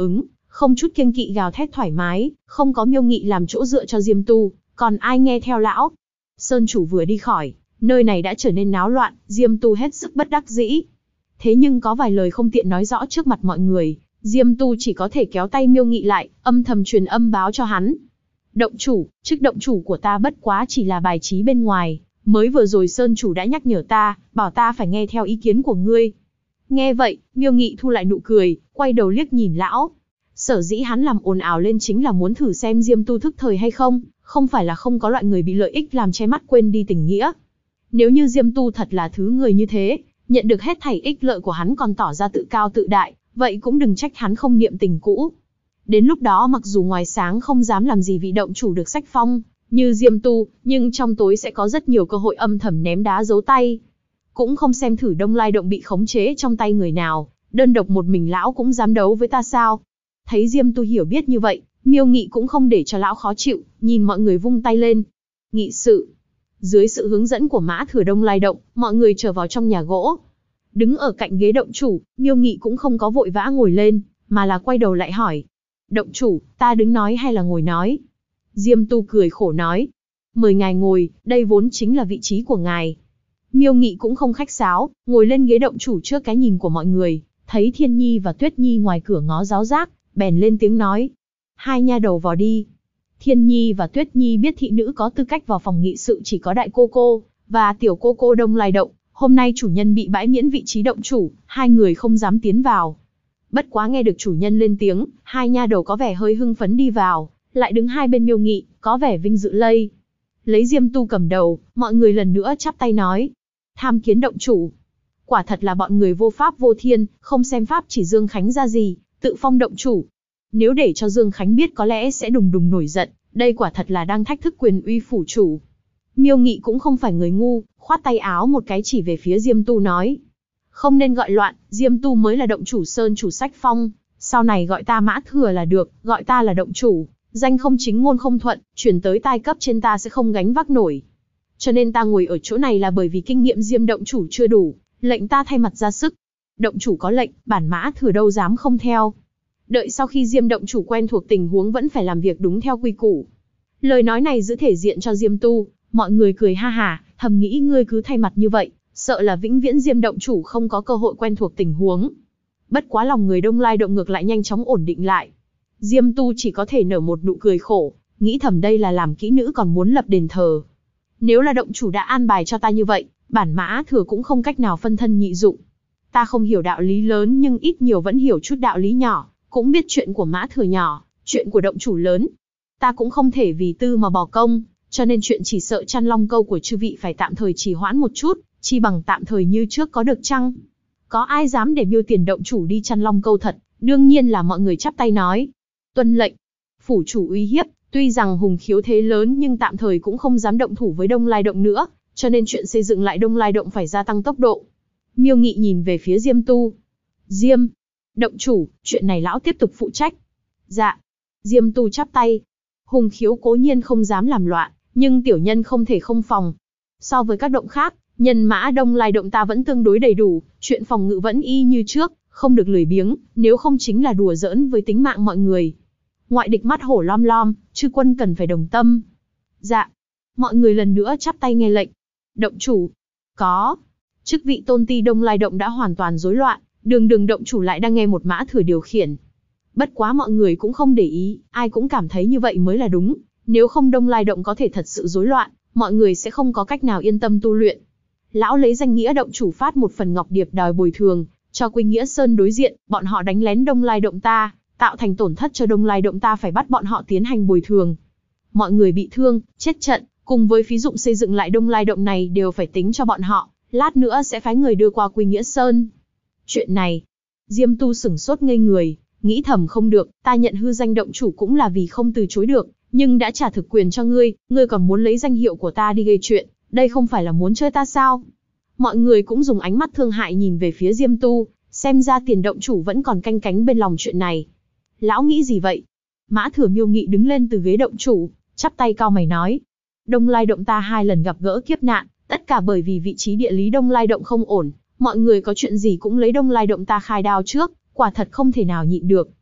không chút kiêng kỵ gào thét thoải mái, không có Miêu Nghị làm chỗ dựa cho Diêm Tu, còn ai nghe theo lão. Sơn chủ vừa đi khỏi, nơi này đã trở nên náo loạn, Diêm Tu hết sức bất đắc dĩ. Thế nhưng có vài lời không tiện nói rõ trước mặt mọi người, Diêm Tu chỉ có thể kéo tay Miêu Nghị lại, âm thầm truyền âm báo cho hắn. Động chủ, chức động chủ của ta bất quá chỉ là bài trí bên ngoài, mới vừa rồi Sơn chủ đã nhắc nhở ta, bảo ta phải nghe theo ý kiến của ngươi. Nghe vậy, Miêu Nghị thu lại nụ cười, quay đầu liếc nhìn lão. Sở dĩ hắn làm ồn ào lên chính là muốn thử xem Diêm Tu thức thời hay không, không phải là không có loại người bị lợi ích làm che mắt quên đi tình nghĩa. Nếu như Diêm Tu thật là thứ người như thế, nhận được hết thảy ích lợi của hắn còn tỏ ra tự cao tự đại, vậy cũng đừng trách hắn không niệm tình cũ. Đến lúc đó mặc dù ngoài sáng không dám làm gì vị động chủ được sách phong, như Diêm Tu, nhưng trong tối sẽ có rất nhiều cơ hội âm thầm ném đá giấu tay. Cũng không xem thử Đông Lai Động bị khống chế trong tay người nào, đơn độc một mình lão cũng dám đấu với ta sao? Thấy Diêm Tu hiểu biết như vậy, Miêu Nghị cũng không để cho lão khó chịu, nhìn mọi người vung tay lên. Nghị sự. Dưới sự hướng dẫn của Mã Thừa Đông Lai Động, mọi người trở vào trong nhà gỗ. Đứng ở cạnh ghế động chủ, Miêu Nghị cũng không có vội vã ngồi lên, mà là quay đầu lại hỏi. Động chủ, ta đứng nói hay là ngồi nói? Diêm Tu cười khổ nói. Mời ngài ngồi, đây vốn chính là vị trí của ngài. Miêu Nghị cũng không khách sáo, ngồi lên ghế động chủ trước cái nhìn của mọi người, thấy Thiên Nhi và Tuyết Nhi ngoài cửa ngó giáo giác, bèn lên tiếng nói. Hai nha đầu vào đi. Thiên Nhi và Tuyết Nhi biết thị nữ có tư cách vào phòng nghị sự chỉ có đại cô cô, và tiểu cô cô Đông Lai Động, hôm nay chủ nhân bị bãi miễn vị trí động chủ, hai người không dám tiến vào. Bất quá nghe được chủ nhân lên tiếng, hai nha đầu có vẻ hơi hưng phấn đi vào, lại đứng hai bên Miêu Nghị, có vẻ vinh dự lây. Lấy Diêm Tu cầm đầu, mọi người lần nữa chắp tay nói. Tham kiến động chủ. Quả thật là bọn người vô pháp vô thiên, không xem pháp chỉ Dương Khánh ra gì, tự phong động chủ. Nếu để cho Dương Khánh biết có lẽ sẽ đùng đùng nổi giận, đây quả thật là đang thách thức quyền uy phủ chủ. Miêu Nghị cũng không phải người ngu, khoát tay áo một cái chỉ về phía Diêm Tu nói. Không nên gọi loạn, Diêm Tu mới là động chủ Sơn chủ sách phong, sau này gọi ta Mã Thừa là được, gọi ta là động chủ, danh không chính ngôn không thuận, chuyển tới tai cấp trên ta sẽ không gánh vác nổi. Cho nên ta ngồi ở chỗ này là bởi vì kinh nghiệm Diêm động chủ chưa đủ, lệnh ta thay mặt ra sức. Động chủ có lệnh, bản Mã Thừa đâu dám không theo. Đợi sau khi Diêm động chủ quen thuộc tình huống vẫn phải làm việc đúng theo quy củ. Lời nói này giữ thể diện cho Diêm Tu, mọi người cười ha hả, thầm nghĩ ngươi cứ thay mặt như vậy, sợ là vĩnh viễn Diêm động chủ không có cơ hội quen thuộc tình huống. Bất quá lòng người Đông Lai Động ngược lại nhanh chóng ổn định lại. Diêm Tu chỉ có thể nở một nụ cười khổ, nghĩ thầm đây là làm kỹ nữ còn muốn lập đền thờ. Nếu là động chủ đã an bài cho ta như vậy, bản Mã Thừa cũng không cách nào phân thân nhị dụng. Ta không hiểu đạo lý lớn nhưng ít nhiều vẫn hiểu chút đạo lý nhỏ, cũng biết chuyện của Mã Thừa nhỏ, chuyện của động chủ lớn. Ta cũng không thể vì tư mà bỏ công, cho nên chuyện chỉ sợ chăn long câu của chư vị phải tạm thời trì hoãn một chút, chi bằng tạm thời như trước có được chăng? Có ai dám để Miêu tiền động chủ đi chăn long câu thật? Đương nhiên là mọi người chắp tay nói. Tuân lệnh. Phủ chủ uy hiếp, tuy rằng hùng khiếu thế lớn nhưng tạm thời cũng không dám động thủ với Đông Lai Động nữa, cho nên chuyện xây dựng lại Đông Lai Động phải gia tăng tốc độ. Miêu Nghị nhìn về phía Diêm Tu. Diêm, động chủ, chuyện này lão tiếp tục phụ trách. Dạ. Diêm Tu chắp tay. Hùng khiếu cố nhiên không dám làm loạn, nhưng tiểu nhân không thể không phòng. So với các động khác, nhân mã Đông Lai Động ta vẫn tương đối đầy đủ, chuyện phòng ngự vẫn y như trước, không được lười biếng, nếu không chính là đùa giỡn với tính mạng mọi người. Ngoại địch mắt hổ lom lom, chư quân cần phải đồng tâm. Dạ. Mọi người lần nữa chắp tay nghe lệnh. Động chủ. Có. Chức vị tôn ti Đông Lai Động đã hoàn toàn rối loạn, đường động chủ lại đang nghe một Mã Thừa điều khiển. Bất quá mọi người cũng không để ý, ai cũng cảm thấy như vậy mới là đúng. Nếu không Đông Lai Động có thể thật sự rối loạn, mọi người sẽ không có cách nào yên tâm tu luyện. Lão lấy danh nghĩa động chủ phát một phần ngọc điệp đòi bồi thường, cho Quy Nghĩa Sơn đối diện, bọn họ đánh lén Đông Lai Động ta, tạo thành tổn thất cho Đông Lai Động ta phải bắt bọn họ tiến hành bồi thường. Mọi người bị thương, chết trận, cùng với phí dụng xây dựng lại Đông Lai Động này đều phải tính cho bọn họ, lát nữa sẽ phái người đưa qua Quy Nghĩa Sơn. Chuyện này, Diêm Tu sửng sốt ngây người, nghĩ thầm không được, ta nhận hư danh động chủ cũng là vì không từ chối được, nhưng đã trả thực quyền cho ngươi, ngươi còn muốn lấy danh hiệu của ta đi gây chuyện, đây không phải là muốn chơi ta sao? Mọi người cũng dùng ánh mắt thương hại nhìn về phía Diêm Tu, xem ra tiền động chủ vẫn còn canh cánh bên lòng chuyện này. Lão nghĩ gì vậy? Mã Thừa Miêu Nghị đứng lên từ ghế động chủ, chắp tay cau mày nói. Đông Lai Động ta 2 lần gặp gỡ kiếp nạn, tất cả bởi vì vị trí địa lý Đông Lai Động không ổn, mọi người có chuyện gì cũng lấy Đông Lai Động ta khai đao trước, quả thật không thể nào nhịn được.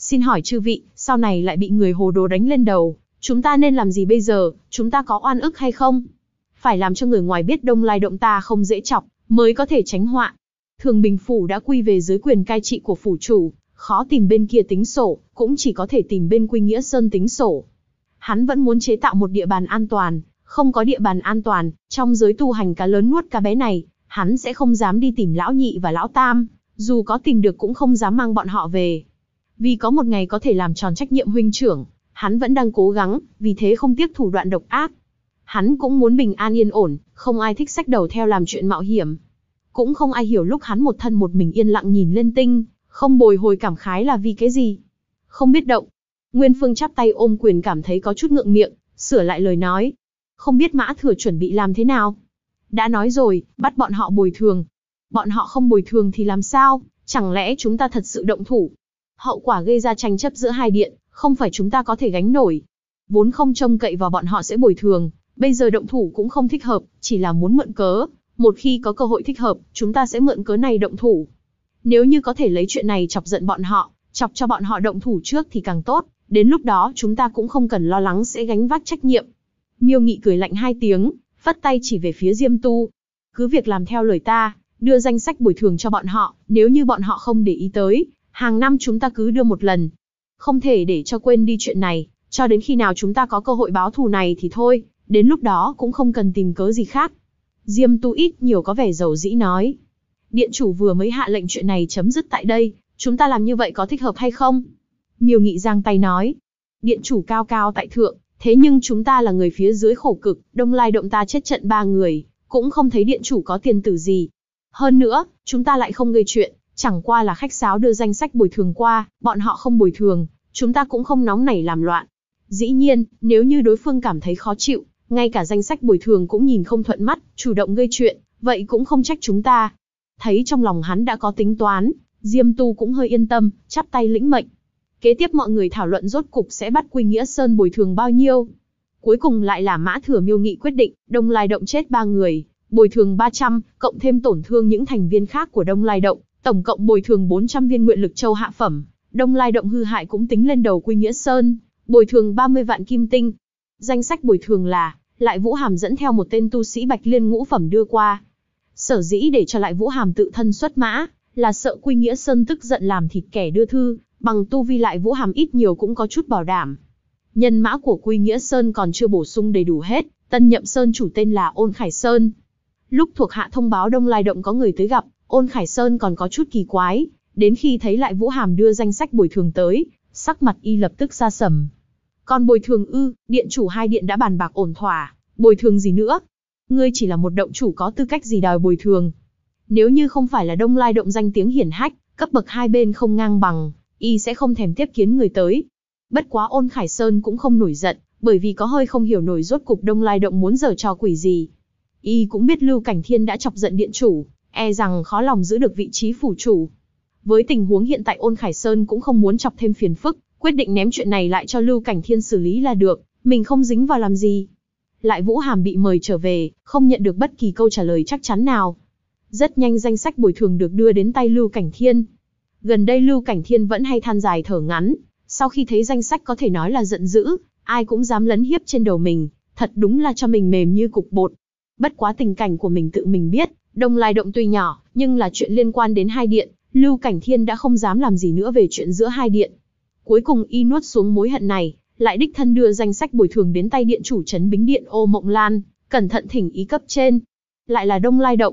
Xin hỏi chư vị, sau này lại bị người hồ đồ đánh lên đầu, chúng ta nên làm gì bây giờ, chúng ta có oan ức hay không? Phải làm cho người ngoài biết Đông Lai Động ta không dễ chọc, mới có thể tránh họa. Thường Bình Phủ đã quy về dưới quyền cai trị của phủ chủ, khó tìm bên kia tính sổ, cũng chỉ có thể tìm bên Quy Nghĩa Sơn tính sổ. Hắn vẫn muốn chế tạo một địa bàn an toàn, không có địa bàn an toàn, trong giới tu hành cá lớn nuốt cá bé này, hắn sẽ không dám đi tìm lão nhị và lão tam, dù có tìm được cũng không dám mang bọn họ về. Vì có một ngày có thể làm tròn trách nhiệm huynh trưởng, hắn vẫn đang cố gắng, vì thế không tiếc thủ đoạn độc ác. Hắn cũng muốn bình an yên ổn, không ai thích xách đầu theo làm chuyện mạo hiểm. Cũng không ai hiểu lúc hắn một thân một mình yên lặng nhìn lên tinh, không bồi hồi cảm khái là vì cái gì. Không biết động. Nguyên Phương chắp tay ôm quyền cảm thấy có chút ngượng miệng, sửa lại lời nói. Không biết Mã Thừa chuẩn bị làm thế nào? Đã nói rồi, bắt bọn họ bồi thường. Bọn họ không bồi thường thì làm sao? Chẳng lẽ chúng ta thật sự động thủ? Hậu quả gây ra tranh chấp giữa hai điện, không phải chúng ta có thể gánh nổi. Vốn không trông cậy vào bọn họ sẽ bồi thường, bây giờ động thủ cũng không thích hợp, chỉ là muốn mượn cớ. Một khi có cơ hội thích hợp, chúng ta sẽ mượn cớ này động thủ. Nếu như có thể lấy chuyện này chọc giận bọn họ, chọc cho bọn họ động thủ trước thì càng tốt, đến lúc đó chúng ta cũng không cần lo lắng sẽ gánh vác trách nhiệm. Miêu Nghị cười lạnh hai tiếng, phất tay chỉ về phía Diêm Tu. Cứ việc làm theo lời ta, đưa danh sách bồi thường cho bọn họ, nếu như bọn họ không để ý tới, hàng năm chúng ta cứ đưa một lần. Không thể để cho quên đi chuyện này, cho đến khi nào chúng ta có cơ hội báo thù này thì thôi, đến lúc đó cũng không cần tìm cớ gì khác. Diêm Tu ít nhiều có vẻ dầu dĩ nói. Điện chủ vừa mới hạ lệnh chuyện này chấm dứt tại đây, chúng ta làm như vậy có thích hợp hay không? Miêu Nghị giang tay nói. Điện chủ cao cao tại thượng, thế nhưng chúng ta là người phía dưới khổ cực, Đông Lai Động ta chết trận 3 người, cũng không thấy điện chủ có tiền tử gì. Hơn nữa, chúng ta lại không gây chuyện, chẳng qua là khách sáo đưa danh sách bồi thường qua, bọn họ không bồi thường, chúng ta cũng không nóng nảy làm loạn. Dĩ nhiên, nếu như đối phương cảm thấy khó chịu, ngay cả danh sách bồi thường cũng nhìn không thuận mắt, chủ động gây chuyện, vậy cũng không trách chúng ta. Thấy trong lòng hắn đã có tính toán, Diêm Tu cũng hơi yên tâm, chắp tay lĩnh mệnh. Kế tiếp mọi người thảo luận rốt cục sẽ bắt Quy Nghĩa Sơn bồi thường bao nhiêu. Cuối cùng lại là Mã Thừa Miêu Nghị quyết định, Đông Lai Động chết 3 người, bồi thường 300, cộng thêm tổn thương những thành viên khác của Đông Lai Động, tổng cộng bồi thường 400 viên nguyện lực châu hạ phẩm. Đông Lai Động hư hại cũng tính lên đầu Quy Nghĩa Sơn, bồi thường 30 vạn kim tinh. Danh sách bồi thường là, Lại Vũ Hàm dẫn theo một tên tu sĩ Bạch Liên ngũ phẩm đưa qua. Sở dĩ để cho Lại Vũ Hàm tự thân xuất mã, là sợ Quy Nghĩa Sơn tức giận làm thịt kẻ đưa thư, bằng tu vi Lại Vũ Hàm ít nhiều cũng có chút bảo đảm. Nhân mã của Quy Nghĩa Sơn còn chưa bổ sung đầy đủ hết, tân nhậm Sơn chủ tên là Ôn Khải Sơn. Lúc thuộc hạ thông báo Đông Lai Động có người tới gặp, Ôn Khải Sơn còn có chút kỳ quái, đến khi thấy Lại Vũ Hàm đưa danh sách bồi thường tới, sắc mặt y lập tức sa sầm. Còn bồi thường ư? Điện chủ hai điện đã bàn bạc ổn thỏa, bồi thường gì nữa? Ngươi chỉ là một động chủ có tư cách gì đòi bồi thường? Nếu như không phải là Đông Lai Động danh tiếng hiển hách, cấp bậc hai bên không ngang bằng, y sẽ không thèm tiếp kiến người tới. Bất quá Ôn Khải Sơn cũng không nổi giận, bởi vì có hơi không hiểu nổi rốt cục Đông Lai Động muốn giở trò quỷ gì. Y cũng biết Lưu Cảnh Thiên đã chọc giận điện chủ, e rằng khó lòng giữ được vị trí phủ chủ. Với tình huống hiện tại Ôn Khải Sơn cũng không muốn chọc thêm phiền phức, quyết định ném chuyện này lại cho Lưu Cảnh Thiên xử lý là được, mình không dính vào làm gì. Lại Vũ Hàm bị mời trở về, không nhận được bất kỳ câu trả lời chắc chắn nào. Rất nhanh danh sách bồi thường được đưa đến tay Lưu Cảnh Thiên. Gần đây Lưu Cảnh Thiên vẫn hay than dài thở ngắn, sau khi thấy danh sách có thể nói là giận dữ, ai cũng dám lấn hiếp trên đầu mình, thật đúng là cho mình mềm như cục bột. Bất quá tình cảnh của mình tự mình biết, Đông Lai Động tuy nhỏ, nhưng là chuyện liên quan đến hai điện, Lưu Cảnh Thiên đã không dám làm gì nữa về chuyện giữa hai điện. Cuối cùng y nuốt xuống mối hận này, lại đích thân đưa danh sách bồi thường đến tay điện chủ trấn Bính Điện Ô Mộng Lan, cẩn thận thỉnh ý cấp trên. Lại là Đông Lai Động,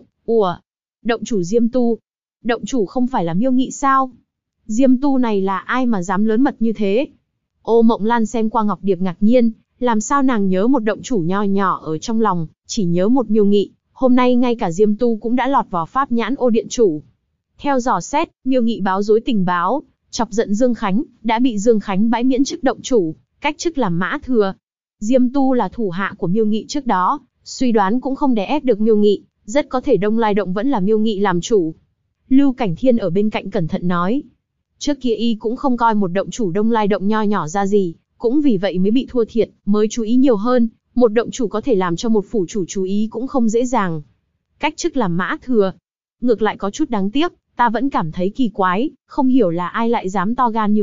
động chủ Diêm Tu. Động chủ không phải là Miêu Nghị sao? Diêm Tu này là ai mà dám lớn mật như thế? Ô Mộng Lan xem qua Ngọc Điệp ngạc nhiên, làm sao nàng nhớ một động chủ nho nhỏ ở trong lòng, chỉ nhớ một Miêu Nghị, hôm nay ngay cả Diêm Tu cũng đã lọt vào pháp nhãn Ô điện chủ. Theo dò xét, Miêu Nghị báo dối tình báo, chọc giận Dương Khánh, đã bị Dương Khánh bãi miễn chức động chủ, cách chức làm Mã Thừa. Diêm Tu là thủ hạ của Miêu Nghị trước đó, suy đoán cũng không đè ép được Miêu Nghị, rất có thể Đông Lai Động vẫn là Miêu Nghị làm chủ. Lưu Cảnh Thiên ở bên cạnh cẩn thận nói. Trước kia y cũng không coi một động chủ Đông Lai Động nho nhỏ ra gì, cũng vì vậy mới bị thua thiệt, mới chú ý nhiều hơn, một động chủ có thể làm cho một phủ chủ chú ý cũng không dễ dàng. Cách chức làm Mã Thừa, ngược lại có chút đáng tiếc, ta vẫn cảm thấy kỳ quái, không hiểu là ai lại dám to gan như vậy,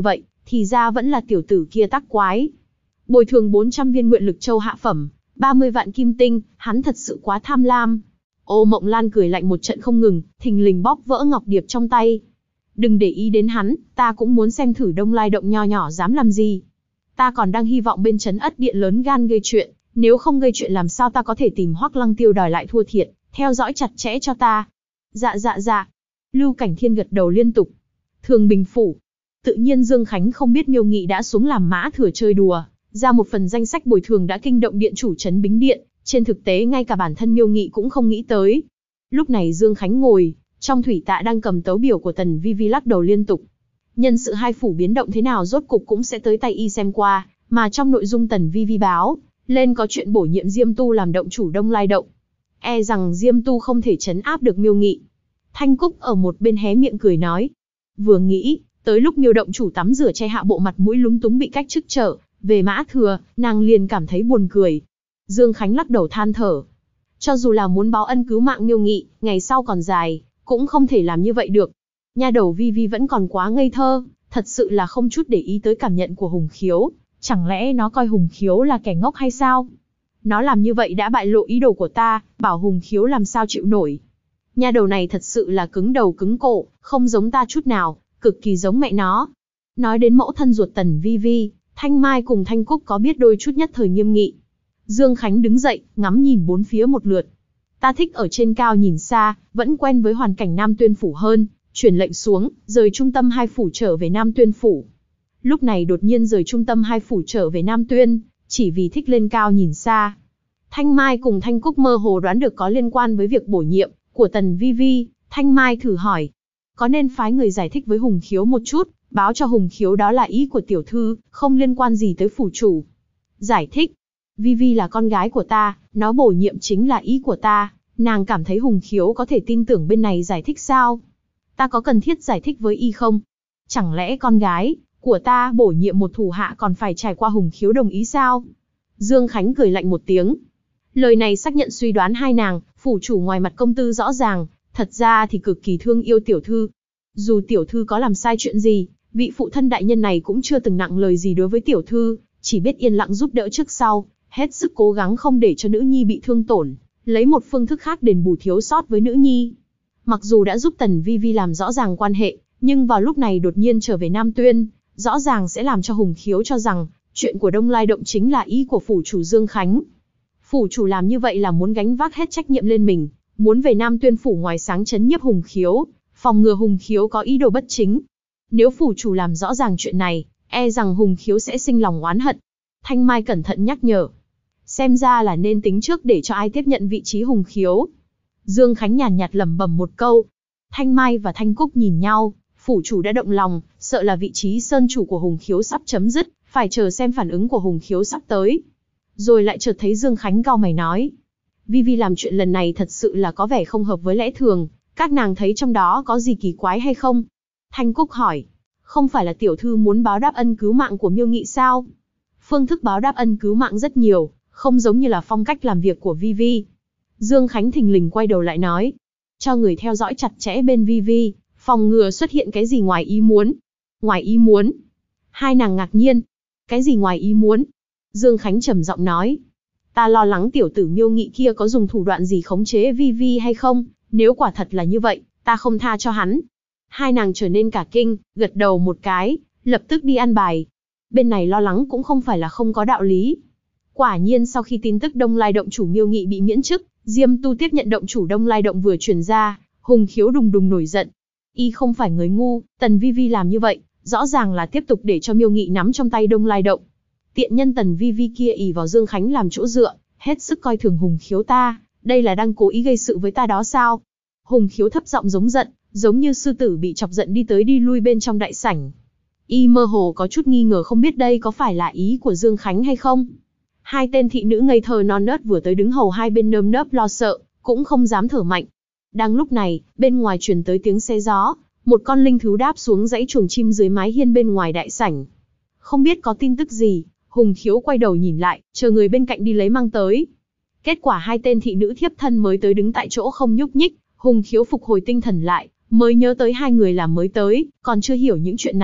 thì ra vẫn là tiểu tử kia tác quái. Bồi thường 400 viên nguyện lực châu hạ phẩm, 30 vạn kim tinh, hắn thật sự quá tham lam. Ô Mộng Lan cười lạnh một trận không ngừng, thình lình bóp vỡ ngọc điệp trong tay. Đừng để ý đến hắn, ta cũng muốn xem thử Đông Lai động nho nhỏ dám làm gì. Ta còn đang hy vọng bên trấn Ất Điện lớn gan gây chuyện, nếu không gây chuyện làm sao ta có thể tìm Hoắc Lăng Tiêu đòi lại thua thiệt, theo dõi chặt chẽ cho ta. Dạ dạ dạ. Lưu Cảnh Thiên gật đầu liên tục. Thường Bình phủ. Tự nhiên Dương Khánh không biết Miêu Nghị đã xuống làm mã thừa chơi đùa, ra một phần danh sách bồi thường đã kinh động điện chủ trấn Bính Điện, trên thực tế ngay cả bản thân Miêu Nghị cũng không nghĩ tới. Lúc này Dương Khánh ngồi, trong thủy tạ đang cầm tấu biểu của Tần Vi Vi lắc đầu liên tục. Nhân sự hai phủ biến động thế nào rốt cục cũng sẽ tới tay y xem qua, mà trong nội dung Tần Vi Vi báo lên có chuyện bổ nhiệm Diêm Tu làm động chủ Đông Lai động. E rằng Diêm Tu không thể trấn áp được Miêu Nghị. Thanh Cúc ở một bên hé miệng cười nói. Vừa nghĩ, tới lúc Miêu động chủ tắm rửa che hạ bộ mặt mũi lúng túng bị cách chức trở về mã thừa, nàng liền cảm thấy buồn cười. Dương Khánh lắc đầu than thở. Cho dù là muốn báo ân cứu mạng Miêu Nghị, ngày sau còn dài, cũng không thể làm như vậy được. Nha đầu Vi Vi vẫn còn quá ngây thơ, thật sự là không chút để ý tới cảm nhận của Hùng Khiếu. Chẳng lẽ nó coi Hùng Khiếu là kẻ ngốc hay sao? Nó làm như vậy đã bại lộ ý đồ của ta, bảo Hùng Khiếu làm sao chịu nổi. Nha đầu này thật sự là cứng đầu cứng cổ, không giống ta chút nào, cực kỳ giống mẹ nó. Nói đến mẫu thân ruột Tần Vi Vi, Thanh Mai cùng Thanh Cúc có biết đôi chút nhất thời nghiêm nghị. Dương Khánh đứng dậy, ngắm nhìn bốn phía một lượt. Ta thích ở trên cao nhìn xa, vẫn quen với hoàn cảnh Nam Tuyên phủ hơn, chuyển lệnh xuống, rời trung tâm hai phủ trở về Nam Tuyên phủ. Lúc này đột nhiên rời trung tâm hai phủ trở về Nam Tuyên, chỉ vì thích lên cao nhìn xa. Thanh Mai cùng Thanh Cúc mơ hồ đoán được có liên quan với việc bổ nhiệm của Tần Vi Vi, Thanh Mai thử hỏi. Có nên phái người giải thích với Hùng Khiếu một chút, báo cho Hùng Khiếu đó là ý của tiểu thư, không liên quan gì tới phủ chủ. Giải thích. Vi Vi là con gái của ta, nó bổ nhiệm chính là ý của ta, nàng cảm thấy Hùng Khiếu có thể tin tưởng bên này giải thích sao? Ta có cần thiết giải thích với y không? Chẳng lẽ con gái của ta bổ nhiệm một thủ hạ còn phải trải qua Hùng Khiếu đồng ý sao? Dương Khánh cười lạnh một tiếng. Lời này xác nhận suy đoán hai nàng, phủ chủ ngoài mặt công tư rõ ràng, thật ra thì cực kỳ thương yêu tiểu thư. Dù tiểu thư có làm sai chuyện gì, vị phụ thân đại nhân này cũng chưa từng nặng lời gì đối với tiểu thư, chỉ biết yên lặng giúp đỡ trước sau, hết sức cố gắng không để cho nữ nhi bị thương tổn, lấy một phương thức khác đền bù thiếu sót với nữ nhi. Mặc dù đã giúp Tần Vi Vi làm rõ ràng quan hệ, nhưng vào lúc này đột nhiên trở về Nam Tuyên, rõ ràng sẽ làm cho Hùng Khiếu cho rằng chuyện của Đông Lai động chính là ý của phủ chủ Dương Khánh. Phủ chủ làm như vậy là muốn gánh vác hết trách nhiệm lên mình, muốn về Nam Tuyên phủ ngoài sáng trấn nhiếp Hùng Khiếu, phòng ngừa Hùng Khiếu có ý đồ bất chính. Nếu phủ chủ làm rõ ràng chuyện này, e rằng Hùng Khiếu sẽ sinh lòng oán hận. Thanh Mai cẩn thận nhắc nhở. Xem ra là nên tính trước để cho ai tiếp nhận vị trí Hùng Khiếu. Dương Khánh nhàn nhạt lẩm bẩm một câu. Thanh Mai và Thanh Cúc nhìn nhau, phủ chủ đã động lòng, sợ là vị trí sơn chủ của Hùng Khiếu sắp chấm dứt, phải chờ xem phản ứng của Hùng Khiếu sắp tới. Rồi lại chợt thấy Dương Khánh cau mày nói. Vi Vi làm chuyện lần này thật sự là có vẻ không hợp với lẽ thường, các nàng thấy trong đó có gì kỳ quái hay không? Thanh Cúc hỏi. Không phải là tiểu thư muốn báo đáp ân cứu mạng của Miêu Nghị sao? Phương thức báo đáp ân cứu mạng rất nhiều, không giống như là phong cách làm việc của Vi Vi. Dương Khánh thình lình quay đầu lại nói. Cho người theo dõi chặt chẽ bên Vi Vi, phòng ngừa xuất hiện cái gì ngoài ý muốn. Ngoài ý muốn? Hai nàng ngạc nhiên. Cái gì ngoài ý muốn? Dương Khánh trầm giọng nói. Ta lo lắng tiểu tử Miêu Nghị kia có dùng thủ đoạn gì khống chế Vi Vi hay không, nếu quả thật là như vậy, ta không tha cho hắn. Hai nàng trở nên cả kinh, gật đầu một cái, lập tức đi ăn bài. Bên này lo lắng cũng không phải là không có đạo lý. Quả nhiên sau khi tin tức Đông Lai động chủ Miêu Nghị bị miễn chức, Diêm Tu tiếp nhận động chủ Đông Lai động vừa truyền ra, Hùng Khiếu đùng đùng nổi giận. Y không phải người ngu, Tần Vi Vi làm như vậy, rõ ràng là tiếp tục để cho Miêu Nghị nắm trong tay Đông Lai động. Tiện nhân Tần Vi Vi kia ỷ vào Dương Khánh làm chỗ dựa, hết sức coi thường Hùng Khiếu ta, đây là đang cố ý gây sự với ta đó sao? Hùng Khiếu thấp giọng giống giận, giống như sư tử bị chọc giận đi tới đi lui bên trong đại sảnh. Y mơ hồ có chút nghi ngờ không biết đây có phải là ý của Dương Khánh hay không. Hai tên thị nữ ngây thơ non nớt vừa tới đứng hầu hai bên nơm nớp lo sợ, cũng không dám thở mạnh. Đang lúc này, bên ngoài truyền tới tiếng xe gió, một con linh thú đáp xuống dãy chuồng chim dưới mái hiên bên ngoài đại sảnh. Không biết có tin tức gì, Hùng Khiếu quay đầu nhìn lại, chờ người bên cạnh đi lấy mang tới. Kết quả hai tên thị nữ thiếp thân mới tới đứng tại chỗ không nhúc nhích, Hùng Khiếu phục hồi tinh thần lại, mới nhớ tới hai người là mới tới, còn chưa hiểu những chuyện này,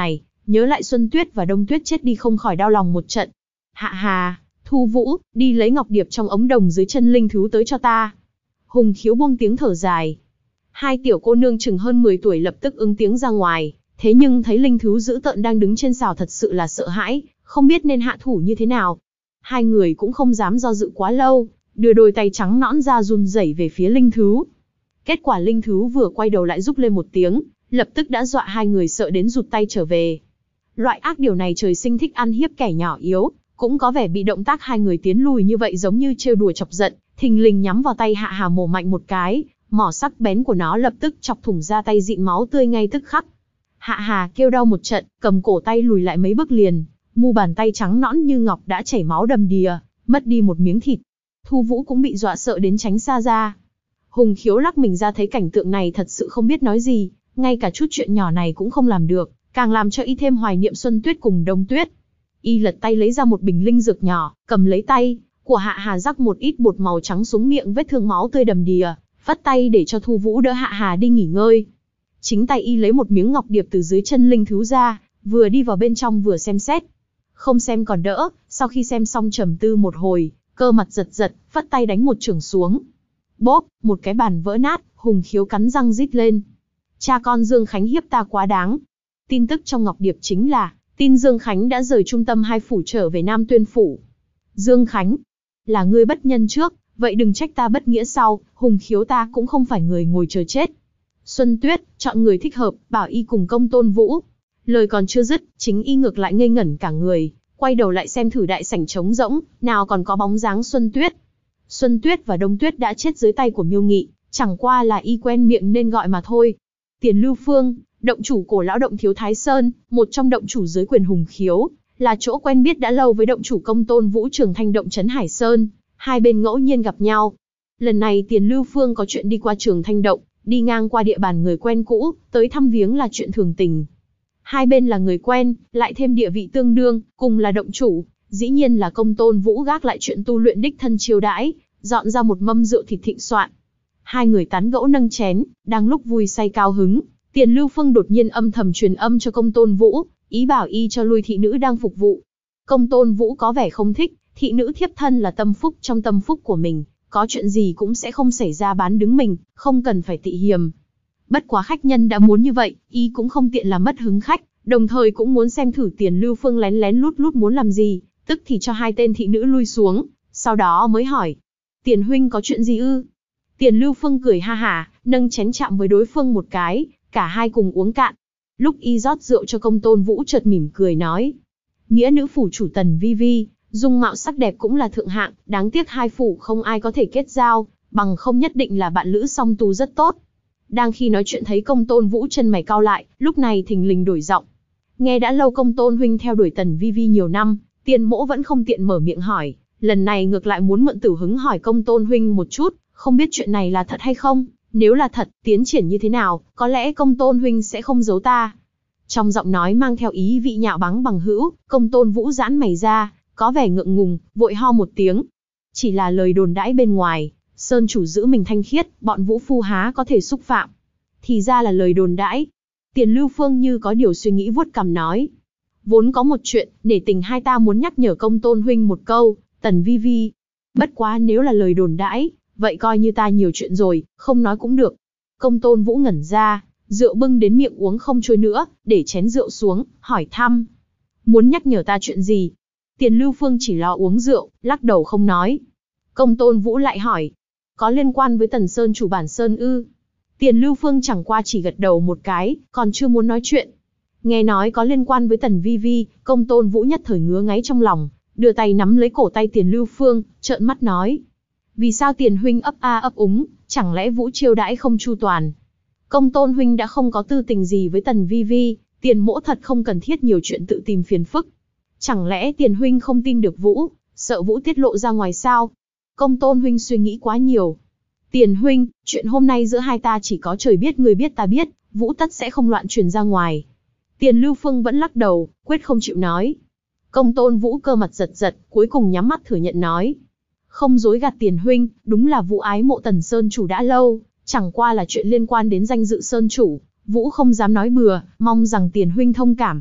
nhớ lại Xuân Tuyết và Đông Tuyết chết đi không khỏi đau lòng một trận. Hạ hà, Thu Vũ, đi lấy ngọc điệp trong ống đồng dưới chân linh thú tới cho ta. Hùng Khiếu buông tiếng thở dài. Hai tiểu cô nương chừng hơn 10 tuổi lập tức ứng tiếng ra ngoài, thế nhưng thấy linh thú dữ tợn đang đứng trên sào thật sự là sợ hãi, không biết nên hạ thủ như thế nào. Hai người cũng không dám do dự quá lâu, đưa đôi tay trắng nõn ra run rẩy về phía linh thú. Kết quả linh thú vừa quay đầu lại rúc lên một tiếng, lập tức đã dọa hai người sợ đến rụt tay trở về. Loại ác điều này trời sinh thích ăn hiếp kẻ nhỏ yếu, cũng có vẻ bị động tác hai người tiến lùi như vậy giống như trêu đùa chọc giận, thình lình nhắm vào tay Hạ Hà mổ mạnh một cái, mỏ sắc bén của nó lập tức chọc thủng da tay dịn máu tươi ngay tức khắc. Hạ Hà kêu đau một trận, cầm cổ tay lùi lại mấy bước liền, mu bàn tay trắng nõn như ngọc đã chảy máu đầm đìa, mất đi một miếng thịt. Thu Vũ cũng bị dọa sợ đến tránh xa ra. Hùng Khiếu lắc mình ra thấy cảnh tượng này thật sự không biết nói gì, ngay cả chút chuyện nhỏ này cũng không làm được, càng làm cho y thêm hoài niệm Xuân Tuyết cùng Đông Tuyết. Y lật tay lấy ra một bình linh dược nhỏ, cầm lấy tay của Hạ Hà rắc một ít bột màu trắng xuống miệng vết thương máu tươi đầm đìa, vắt tay để cho Thu Vũ đỡ Hạ Hà đi nghỉ ngơi. Chính tay y lấy một miếng ngọc điệp từ dưới chân linh thú ra, vừa đi vào bên trong vừa xem xét. Không xem còn đỡ, sau khi xem xong trầm tư một hồi, cơ mặt giật giật, vắt tay đánh một chưởng xuống. Bốp, một cái bàn vỡ nát, Hùng Khiếu cắn răng rít lên. Cha con Dương Khánh hiếp ta quá đáng. Tin tức trong ngọc điệp chính là, tin Dương Khánh đã rời trung tâm hai phủ trở về Nam Tuyên phủ. Dương Khánh, là ngươi bất nhân trước, vậy đừng trách ta bất nghĩa sau, Hùng Khiếu ta cũng không phải người ngồi chờ chết. Xuân Tuyết, chọn người thích hợp, bảo y cùng Công Tôn Vũ. Lời còn chưa dứt, chính y ngược lại ngây ngẩn cả người, quay đầu lại xem thử đại sảnh trống rỗng, nào còn có bóng dáng Xuân Tuyết. Xuân Tuyết và Đông Tuyết đã chết dưới tay của Miêu Nghị, chẳng qua là y quen miệng nên gọi mà thôi. Tiền Lưu Phương, động chủ Cổ lão động Thiếu Thái Sơn, một trong động chủ dưới quyền Hùng Khiếu, là chỗ quen biết đã lâu với động chủ Công Tôn Vũ Trường Thanh động trấn Hải Sơn, hai bên ngẫu nhiên gặp nhau. Lần này Tiền Lưu Phương có chuyện đi qua Trường Thanh động, đi ngang qua địa bàn người quen cũ, tới thăm viếng là chuyện thường tình. Hai bên là người quen, lại thêm địa vị tương đương, cùng là động chủ, dĩ nhiên là Công Tôn Vũ gác lại chuyện tu luyện đích thân chiêu đãi, dọn ra một mâm rượu thịt thịnh soạn. Hai người tán gẫu nâng chén, đang lúc vui say cao hứng, Tiền Lưu Phương đột nhiên âm thầm truyền âm cho Công Tôn Vũ, ý bảo y cho lui thị nữ đang phục vụ. Công Tôn Vũ có vẻ không thích, thị nữ thiếp thân là tâm phúc trong tâm phúc của mình, có chuyện gì cũng sẽ không xảy ra bán đứng mình, không cần phải tị hiềm. Bất quá khách nhân đã muốn như vậy, y cũng không tiện làm mất hứng khách, đồng thời cũng muốn xem thử Tiền Lưu Phương lén lén lút lút muốn làm gì, tức thì cho hai tên thị nữ lui xuống, sau đó mới hỏi. Tiền huynh có chuyện gì ư? Tiền Lưu Phương cười ha hả, nâng chén chạm với đối phương một cái, cả hai cùng uống cạn. Lúc y rót rượu cho Công Tôn Vũ chợt mỉm cười nói. Nghĩa nữ phủ chủ Tần Vi Vi, dung mạo sắc đẹp cũng là thượng hạng, đáng tiếc hai phủ không ai có thể kết giao, bằng không nhất định là bạn lữ song tu rất tốt. Đang khi nói chuyện thấy Công Tôn Vũ chân mày cau lại, lúc này thình lình đổi giọng. Nghe đã lâu Công Tôn huynh theo đuổi Tần Vi Vi nhiều năm, Tiền mỗ vẫn không tiện mở miệng hỏi, lần này ngược lại muốn mượn tử hứng hỏi Công Tôn huynh một chút, không biết chuyện này là thật hay không, nếu là thật, tiến triển như thế nào, có lẽ Công Tôn huynh sẽ không giấu ta. Trong giọng nói mang theo ý vị nhạo báng bằng hữu, Công Tôn Vũ giãn mày ra, có vẻ ngượng ngùng, vội ho một tiếng. Chỉ là lời đồn đãi bên ngoài, Sơn chủ giữ mình thanh khiết, bọn Vũ phu há có thể xúc phạm. Thì ra là lời đồn đãi. Tiền Lưu Phương như có điều suy nghĩ vuốt cằm nói. Vốn có một chuyện, nể tình hai ta muốn nhắc nhở Công Tôn huynh một câu, Tần Vi Vi. Bất quá nếu là lời đồn đãi, vậy coi như ta nhiều chuyện rồi, không nói cũng được. Công Tôn Vũ ngẩn ra, rượu bưng đến miệng uống không trôi nữa, để chén rượu xuống, hỏi thăm. Muốn nhắc nhở ta chuyện gì? Tiền Lưu Phương chỉ lo uống rượu, lắc đầu không nói. Công Tôn Vũ lại hỏi. Có liên quan với Tần Sơn chủ bản Sơn ư? Tiền Lưu Phương chẳng qua chỉ gật đầu một cái, còn chưa muốn nói chuyện. Nghe nói có liên quan với Tần Vi Vi, Công Tôn Vũ nhất thời ngứa ngáy trong lòng, đưa tay nắm lấy cổ tay Tiền Lưu Phương, trợn mắt nói. Vì sao Tiền huynh ấp a ấp úng, chẳng lẽ Vũ chiêu đãi không chu toàn? Công Tôn huynh đã không có tư tình gì với Tần Vi Vi, Tiền mỗ thật không cần thiết nhiều chuyện tự tìm phiền phức. Chẳng lẽ Tiền huynh không tin được Vũ, sợ Vũ tiết lộ ra ngoài sao? Công Tôn huynh suy nghĩ quá nhiều. Tiền huynh, chuyện hôm nay giữa hai ta chỉ có trời biết người biết ta biết, Vũ tất sẽ không loạn truyền ra ngoài. Tiền Lưu Phương vẫn lắc đầu, quyết không chịu nói. Công Tôn Vũ cơ mặt giật giật, cuối cùng nhắm mắt thừa nhận nói. Không dối gạt Tiền huynh, đúng là Vũ ái mộ Tần Sơn chủ đã lâu, chẳng qua là chuyện liên quan đến danh dự Sơn chủ, Vũ không dám nói bừa, mong rằng Tiền huynh thông cảm.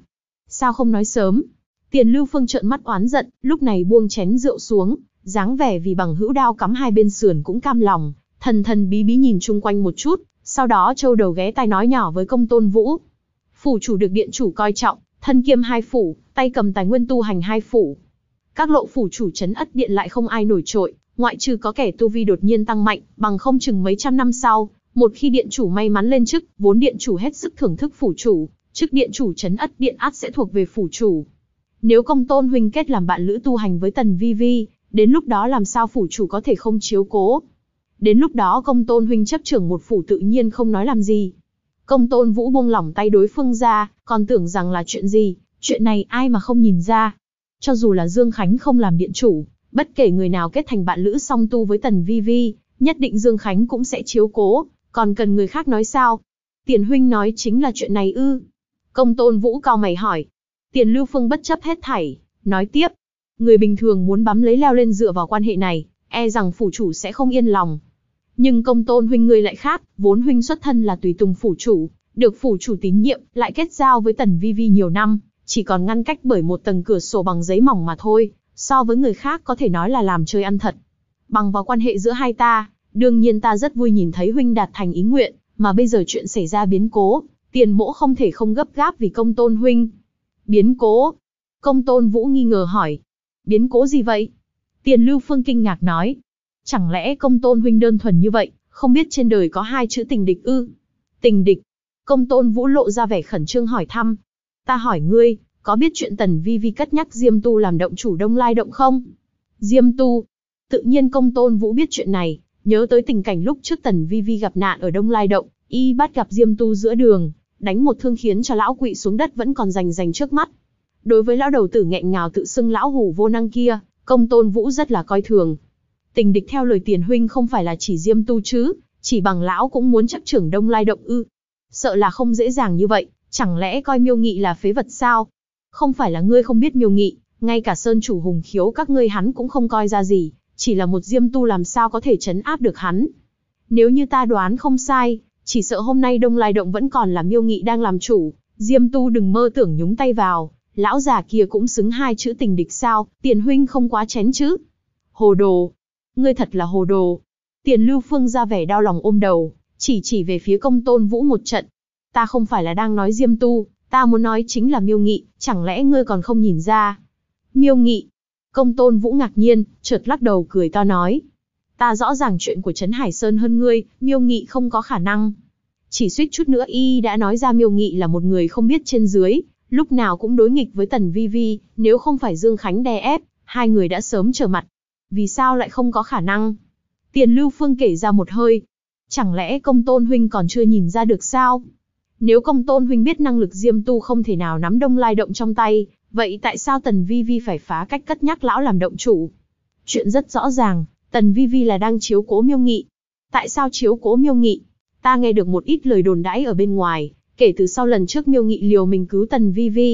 Sao không nói sớm? Tiền Lưu Phương trợn mắt oán giận, lúc này buông chén rượu xuống, dáng vẻ vì bằng hữu đao cắm hai bên sườn cũng cam lòng, thần thần bí bí nhìn chung quanh một chút, sau đó châu đầu ghé tai nói nhỏ với Công Tôn Vũ. Phủ chủ được điện chủ coi trọng, thân kiêm hai phủ, tay cầm tài nguyên tu hành hai phủ. Các lộ phủ chủ trấn Ất Điện lại không ai nổi trội, ngoại trừ có kẻ tu vi đột nhiên tăng mạnh, bằng không chừng mấy trăm năm sau, một khi điện chủ may mắn lên chức, vốn điện chủ hết sức thưởng thức phủ chủ, chức điện chủ trấn Ất Điện ắt sẽ thuộc về phủ chủ. Nếu Công Tôn huynh kết làm bạn lữ tu hành với Tần Vi Vi, đến lúc đó làm sao phủ chủ có thể không chiếu cố? Đến lúc đó Công Tôn huynh chấp trưởng một phủ tự nhiên không nói làm gì. Công Tôn Vũ buông lỏng tay đối phương ra, còn tưởng rằng là chuyện gì, chuyện này ai mà không nhìn ra. Cho dù là Dương Khánh không làm điện chủ, bất kể người nào kết thành bạn lữ song tu với Tần Vi Vi, nhất định Dương Khánh cũng sẽ chiếu cố, còn cần người khác nói sao? Tiền huynh nói chính là chuyện này ư? Công Tôn Vũ cau mày hỏi. Tiền Lưu Phương bất chấp hết thảy, nói tiếp. Người bình thường muốn bám lấy leo lên dựa vào quan hệ này, e rằng phủ chủ sẽ không yên lòng. Nhưng Công Tôn huynh ngươi lại khác, vốn huynh xuất thân là tùy tùng phủ chủ, được phủ chủ tín nhiệm, lại kết giao với Tần Vi Vi nhiều năm, chỉ còn ngăn cách bởi một tầng cửa sổ bằng giấy mỏng mà thôi, so với người khác có thể nói là làm chơi ăn thật. Bằng vào quan hệ giữa hai ta, đương nhiên ta rất vui nhìn thấy huynh đạt thành ý nguyện, mà bây giờ chuyện xảy ra biến cố, Tiền mỗ không thể không gấp gáp vì Công Tôn huynh. Biến cố? Công Tôn Vũ nghi ngờ hỏi. Biến cố gì vậy? Tiền Lưu Phương kinh ngạc nói. Chẳng lẽ Công Tôn huynh đơn thuần như vậy, không biết trên đời có hai chữ tình địch ư? Tình địch? Công Tôn Vũ lộ ra vẻ khẩn trương hỏi thăm. Ta hỏi ngươi, có biết chuyện Tần Vi Vi cất nhắc Diêm Tu làm động chủ Đông Lai Động không? Diêm Tu? Tự nhiên Công Tôn Vũ biết chuyện này, nhớ tới tình cảnh lúc trước Tần Vi Vi gặp nạn ở Đông Lai Động, y bắt gặp Diêm Tu giữa đường, đánh một thương khiến cho lão quỵ xuống đất vẫn còn rành trước mắt. Đối với lão đầu tử nghẹn ngào tự xưng lão hủ vô năng kia, Công Tôn Vũ rất là coi thường. Tình địch theo lời Tiền huynh không phải là chỉ Diêm Tu chứ, chỉ bằng lão cũng muốn chấp trưởng Đông Lai Động ư? Sợ là không dễ dàng như vậy, chẳng lẽ coi Miêu Nghị là phế vật sao? Không phải là ngươi không biết Miêu Nghị, ngay cả Sơn chủ Hùng Khiếu các ngươi hắn cũng không coi ra gì, chỉ là một Diêm Tu làm sao có thể trấn áp được hắn. Nếu như ta đoán không sai, chỉ sợ hôm nay Đông Lai Động vẫn còn là Miêu Nghị đang làm chủ, Diêm Tu đừng mơ tưởng nhúng tay vào, lão già kia cũng xứng hai chữ tình địch sao? Tiền huynh không quá chén chứ? Hồ đồ! Ngươi thật là hồ đồ! Tiền Lưu Phương ra vẻ đau lòng ôm đầu, chỉ về phía Công Tôn Vũ một trận. Ta không phải là đang nói Diêm Tu, ta muốn nói chính là Miêu Nghị, chẳng lẽ ngươi còn không nhìn ra? Miêu Nghị? Công Tôn Vũ ngạc nhiên, chợt lắc đầu cười to nói. Ta rõ ràng chuyện của Trấn Hải Sơn hơn ngươi, Miêu Nghị không có khả năng. Chỉ suýt chút nữa y đã nói ra Miêu Nghị là một người không biết trên dưới, lúc nào cũng đối nghịch với Tần Vi Vi, nếu không phải Dương Khánh đè ép, hai người đã sớm trở mặt. Vì sao lại không có khả năng? Tiền Lưu Phương kể ra một hơi. Chẳng lẽ Công Tôn huynh còn chưa nhìn ra được sao? Nếu Công Tôn huynh biết năng lực Diêm Tu không thể nào nắm Đông Lai Động trong tay, vậy tại sao Tần Vi Vi phải phá cách cất nhắc lão làm động chủ? Chuyện rất rõ ràng, Tần Vi Vi là đang chiếu cố Miêu Nghị. Tại sao chiếu cố Miêu Nghị? Ta nghe được một ít lời đồn đãi ở bên ngoài, kể từ sau lần trước Miêu Nghị liều mình cứu Tần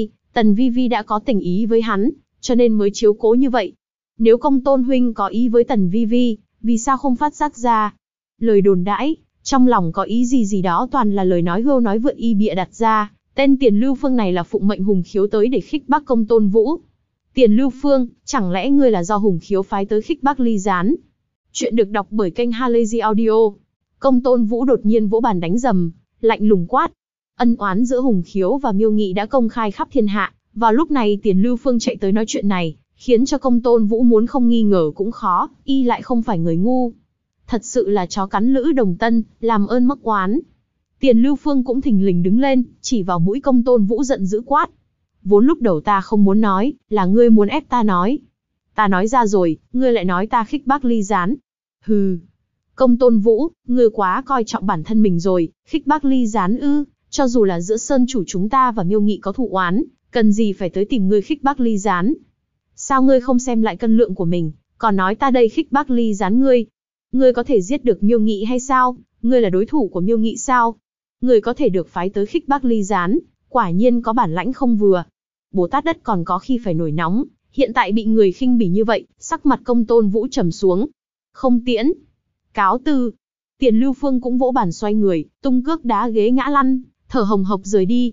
Vi Vi đã có tình ý với hắn, cho nên mới chiếu cố như vậy. Nếu Công Tôn huynh có ý với Tần Vi Vi, vì sao không phát giác ra? Lời đồn đãi, trong lòng có ý gì đó toàn là lời nói hưu nói vượn y bịa đặt ra. Tên Tiền Lưu Phương này là phụng mệnh Hùng Khiếu tới để khích bác Công Tôn Vũ. Tiền Lưu Phương, chẳng lẽ ngươi là do Hùng Khiếu phái tới khích bác Ly Gián? Chuyện được đọc bởi kênh Halazy Audio. Công Tôn Vũ đột nhiên vỗ bàn đánh rầm, lạnh lùng quát. Ân oán giữa Hùng Khiếu và Miêu Nghị đã công khai khắp thiên hạ. Vào lúc này Tiền Lưu Phương chạy tới nói chuyện này, khiến cho Công Tôn Vũ muốn không nghi ngờ cũng khó, y lại không phải người ngu. Thật sự là chó cắn lữ đồng tân, làm ơn mắc oán. Tiền Lưu Phương cũng thình lình đứng lên, chỉ vào mũi Công Tôn Vũ giận dữ quát. Vốn lúc đầu ta không muốn nói, là ngươi muốn ép ta nói. Ta nói ra rồi, ngươi lại nói ta khích bác Ly Gián. Hừ. Công Tôn Vũ, ngươi quá coi trọng bản thân mình rồi, khích bác Ly Gián ư? Cho dù là giữa Sơn chủ chúng ta và Miêu Nghị có thù oán, cần gì phải tới tìm ngươi khích bác Ly Gián? Sao ngươi không xem lại cân lượng của mình, còn nói ta đây khích bác Ly Gián ngươi? Ngươi có thể giết được Miêu Nghị hay sao? Ngươi là đối thủ của Miêu Nghị sao? Ngươi có thể được phái tới khích bác Ly Gián, quả nhiên có bản lãnh không vừa. Bồ Tát đất còn có khi phải nổi nóng, hiện tại bị người khinh bỉ như vậy, sắc mặt Công Tôn Vũ trầm xuống. Không tiễn. Cáo từ. Tiền Lưu Phương cũng vỗ bàn xoay người, tung cước đá ghế ngã lăn, thở hồng hộc rời đi.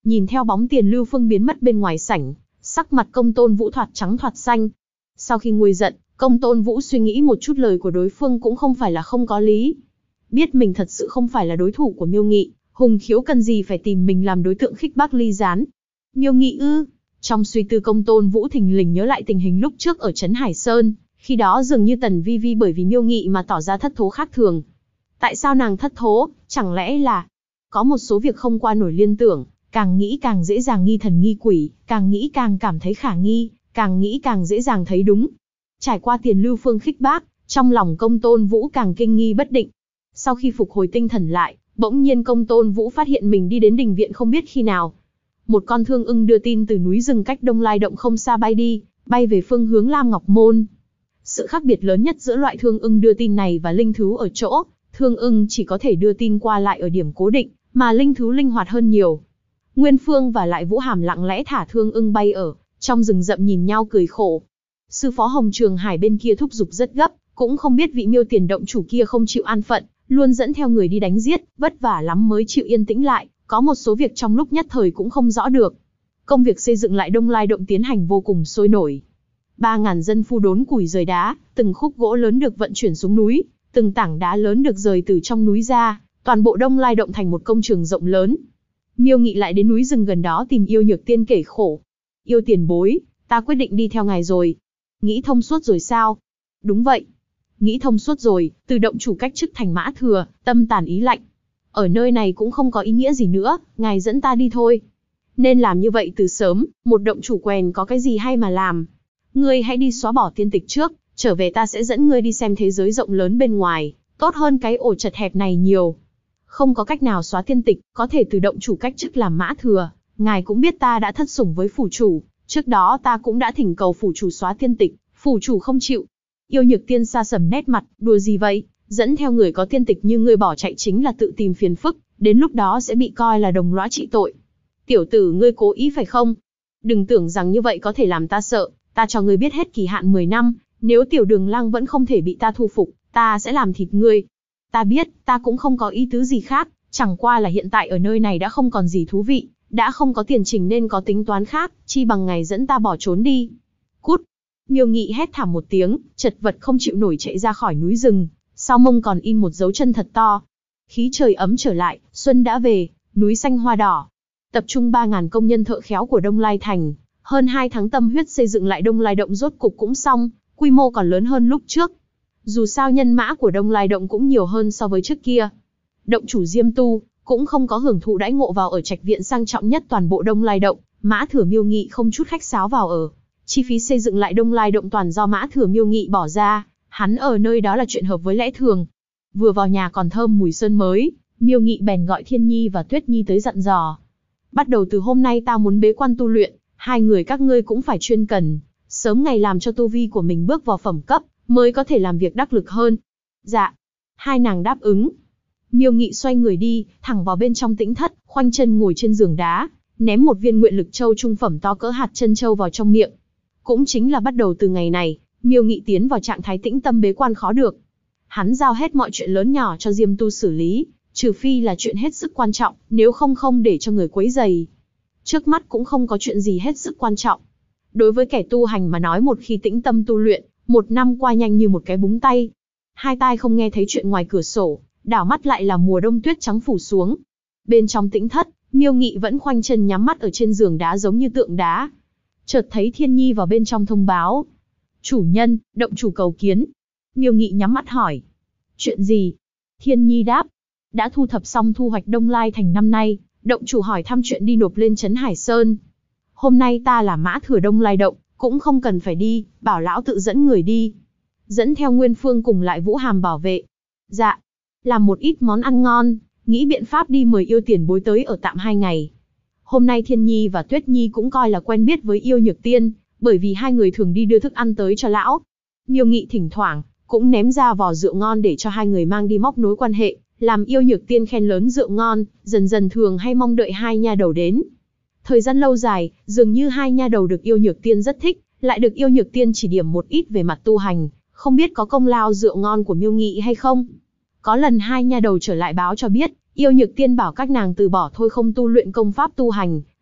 Nhìn theo bóng Tiền Lưu Phương biến mất bên ngoài sảnh, sắc mặt Công Tôn Vũ thoạt trắng thoạt xanh. Sau khi nguôi giận, Công Tôn Vũ suy nghĩ một chút, lời của đối phương cũng không phải là không có lý. Biết mình thật sự không phải là đối thủ của Miêu Nghị, Hùng Khiếu cần gì phải tìm mình làm đối tượng khích bác ly gián. Miêu Nghị ư? Trong suy tư, Công Tôn Vũ thình lình nhớ lại tình hình lúc trước ở Trấn Hải Sơn, khi đó dường như Tần Vi Vi bởi vì Miêu Nghị mà tỏ ra thất thố khác thường. Tại sao nàng thất thố? Chẳng lẽ là có một số việc không qua nổi liên tưởng, càng nghĩ càng dễ dàng nghi thần nghi quỷ, càng nghĩ càng cảm thấy khả nghi, càng nghĩ càng dễ dàng thấy đúng. Trải qua Tiền Lưu Phương khích bác, trong lòng Công Tôn Vũ càng kinh nghi bất định. Sau khi phục hồi tinh thần lại, bỗng nhiên Công Tôn Vũ phát hiện mình đi đến đình viện không biết khi nào. Một con thương ưng đưa tin từ núi rừng cách Đông Lai Động không xa bay đi, bay về phương hướng Lam Ngọc Môn. Sự khác biệt lớn nhất giữa loại thương ưng đưa tin này và linh thú ở chỗ, thương ưng chỉ có thể đưa tin qua lại ở điểm cố định, mà linh thú linh hoạt hơn nhiều. Nguyên Phương và lại Vũ Hàm lặng lẽ thả thương ưng bay ở trong rừng rậm, nhìn nhau cười khổ. Sư phó Hồng Trường Hải bên kia thúc giục rất gấp, cũng không biết vị Miêu Tiền động chủ kia không chịu an phận, luôn dẫn theo người đi đánh giết, vất vả lắm mới chịu yên tĩnh lại, có một số việc trong lúc nhất thời cũng không rõ được. Công việc xây dựng lại Đông Lai Động tiến hành vô cùng sôi nổi. 3.000 dân phu đốn củi rời đá, từng khúc gỗ lớn được vận chuyển xuống núi, từng tảng đá lớn được rời từ trong núi ra, toàn bộ Đông Lai Động thành một công trường rộng lớn. Miêu Nghị lại đến núi rừng gần đó tìm Yêu Nhược Tiên kể khổ. Yêu tiền bối, ta quyết định đi theo ngài rồi. Nghĩ thông suốt rồi sao? Đúng vậy. Nghĩ thông suốt rồi, từ động chủ cách chức thành Mã Thừa, tâm tàn ý lạnh. Ở nơi này cũng không có ý nghĩa gì nữa, ngài dẫn ta đi thôi. Nên làm như vậy từ sớm, một động chủ quèn có cái gì hay mà làm. Ngươi hãy đi xóa bỏ tiên tịch trước, trở về ta sẽ dẫn ngươi đi xem thế giới rộng lớn bên ngoài, tốt hơn cái ổ chật hẹp này nhiều. Không có cách nào xóa tiên tịch, có thể từ động chủ cách chức làm Mã Thừa. Ngài cũng biết ta đã thất sủng với phủ chủ, trước đó ta cũng đã thỉnh cầu phủ chủ xóa tiên tịch, phủ chủ không chịu. Yêu Nhược Tiên sa sầm nét mặt, đùa gì vậy, dẫn theo người có tiên tịch như ngươi bỏ chạy chính là tự tìm phiền phức, đến lúc đó sẽ bị coi là đồng lõa trị tội. Tiểu tử, ngươi cố ý phải không? Đừng tưởng rằng như vậy có thể làm ta sợ, ta cho ngươi biết hết kỳ hạn 10 năm, nếu Tiểu Đường Lăng vẫn không thể bị ta thu phục, ta sẽ làm thịt ngươi. Ta biết, ta cũng không có ý tứ gì khác, chẳng qua là hiện tại ở nơi này đã không còn gì thú vị, đã không có tiền trình nên có tính toán khác, chi bằng ngày dẫn ta bỏ trốn đi. Cút! Miêu Nghị hét thảm một tiếng, chật vật không chịu nổi chạy ra khỏi núi rừng, sau mông còn in một dấu chân thật to. Khí trời ấm trở lại, xuân đã về, núi xanh hoa đỏ. Tập trung 3.000 công nhân thợ khéo của Đông Lai Thành, hơn 2 tháng tâm huyết xây dựng lại Đông Lai Động rốt cục cũng xong, quy mô còn lớn hơn lúc trước. Dù sao nhân mã của Đông Lai Động cũng nhiều hơn so với trước kia. Động chủ Diêm Tu cũng không có hưởng thụ đãi ngộ vào ở trạch viện sang trọng nhất toàn bộ Đông Lai Động, Mã Thừa Miêu Nghị không chút khách sáo vào ở. Chi phí xây dựng lại Đông Lai Động toàn do Mã Thừa Miêu Nghị bỏ ra, hắn ở nơi đó là chuyện hợp với lẽ thường. Vừa vào nhà còn thơm mùi sơn mới, Miêu Nghị bèn gọi Thiên Nhi và Tuyết Nhi tới dặn dò. Bắt đầu từ hôm nay ta muốn bế quan tu luyện, hai người các ngươi cũng phải chuyên cần, sớm ngày làm cho tu vi của mình bước vào phẩm cấp, mới có thể làm việc đắc lực hơn. Dạ. Hai nàng đáp ứng. Miêu Nghị xoay người đi, thẳng vào bên trong tĩnh thất, khoanh chân ngồi trên giường đá, ném một viên nguyện lực châu trung phẩm to cỡ hạt chân châu vào trong miệng. Cũng chính là bắt đầu từ ngày này, Miêu Nghị tiến vào trạng thái tĩnh tâm bế quan khó được. Hắn giao hết mọi chuyện lớn nhỏ cho Diêm Tu xử lý, trừ phi là chuyện hết sức quan trọng, nếu không để cho người quấy rầy. Trước mắt cũng không có chuyện gì hết sức quan trọng. Đối với kẻ tu hành mà nói, một khi tĩnh tâm tu luyện, 1 năm qua nhanh như một cái búng tay. Hai tai không nghe thấy chuyện ngoài cửa sổ, đảo mắt lại là mùa đông tuyết trắng phủ xuống. Bên trong tĩnh thất, Miêu Nghị vẫn khoanh chân nhắm mắt ở trên giường đá giống như tượng đá. Chợt thấy Thiên Nhi vào bên trong thông báo. Chủ nhân, động chủ cầu kiến. Miêu Nghị nhắm mắt hỏi. Chuyện gì? Thiên Nhi đáp. Đã thu thập xong thu hoạch Đông Lai Thành năm nay, động chủ hỏi thăm chuyện đi nộp lên Trấn Hải Sơn. Hôm nay ta là Mã Thừa Đông Lai Động, cũng không cần phải đi, bảo lão tự dẫn người đi. Dẫn theo Nguyên Phương cùng lại Vũ Hàm bảo vệ. Dạ. Làm một ít món ăn ngon, nghĩ biện pháp đi mời Yêu Tiền bối tới ở tạm 2 ngày. Hôm nay Thiên Nhi và Tuyết Nhi cũng coi là quen biết với Yêu Nhược Tiên, bởi vì hai người thường đi đưa thức ăn tới cho lão. Miêu Nghị thỉnh thoảng cũng ném ra vò rượu ngon để cho hai người mang đi móc nối quan hệ, làm Yêu Nhược Tiên khen lớn rượu ngon, dần dần thường hay mong đợi hai nha đầu đến. Thời gian lâu dài, dường như hai nha đầu được Yêu Nhược Tiên rất thích, lại được Yêu Nhược Tiên chỉ điểm một ít về mặt tu hành, không biết có công lao rượu ngon của Miêu Nghị hay không. Có lần hai nha đầu trở lại báo cho biết, Yêu Nhược Tiên bảo các nàng từ bỏ thôi không tu luyện công pháp tu hành,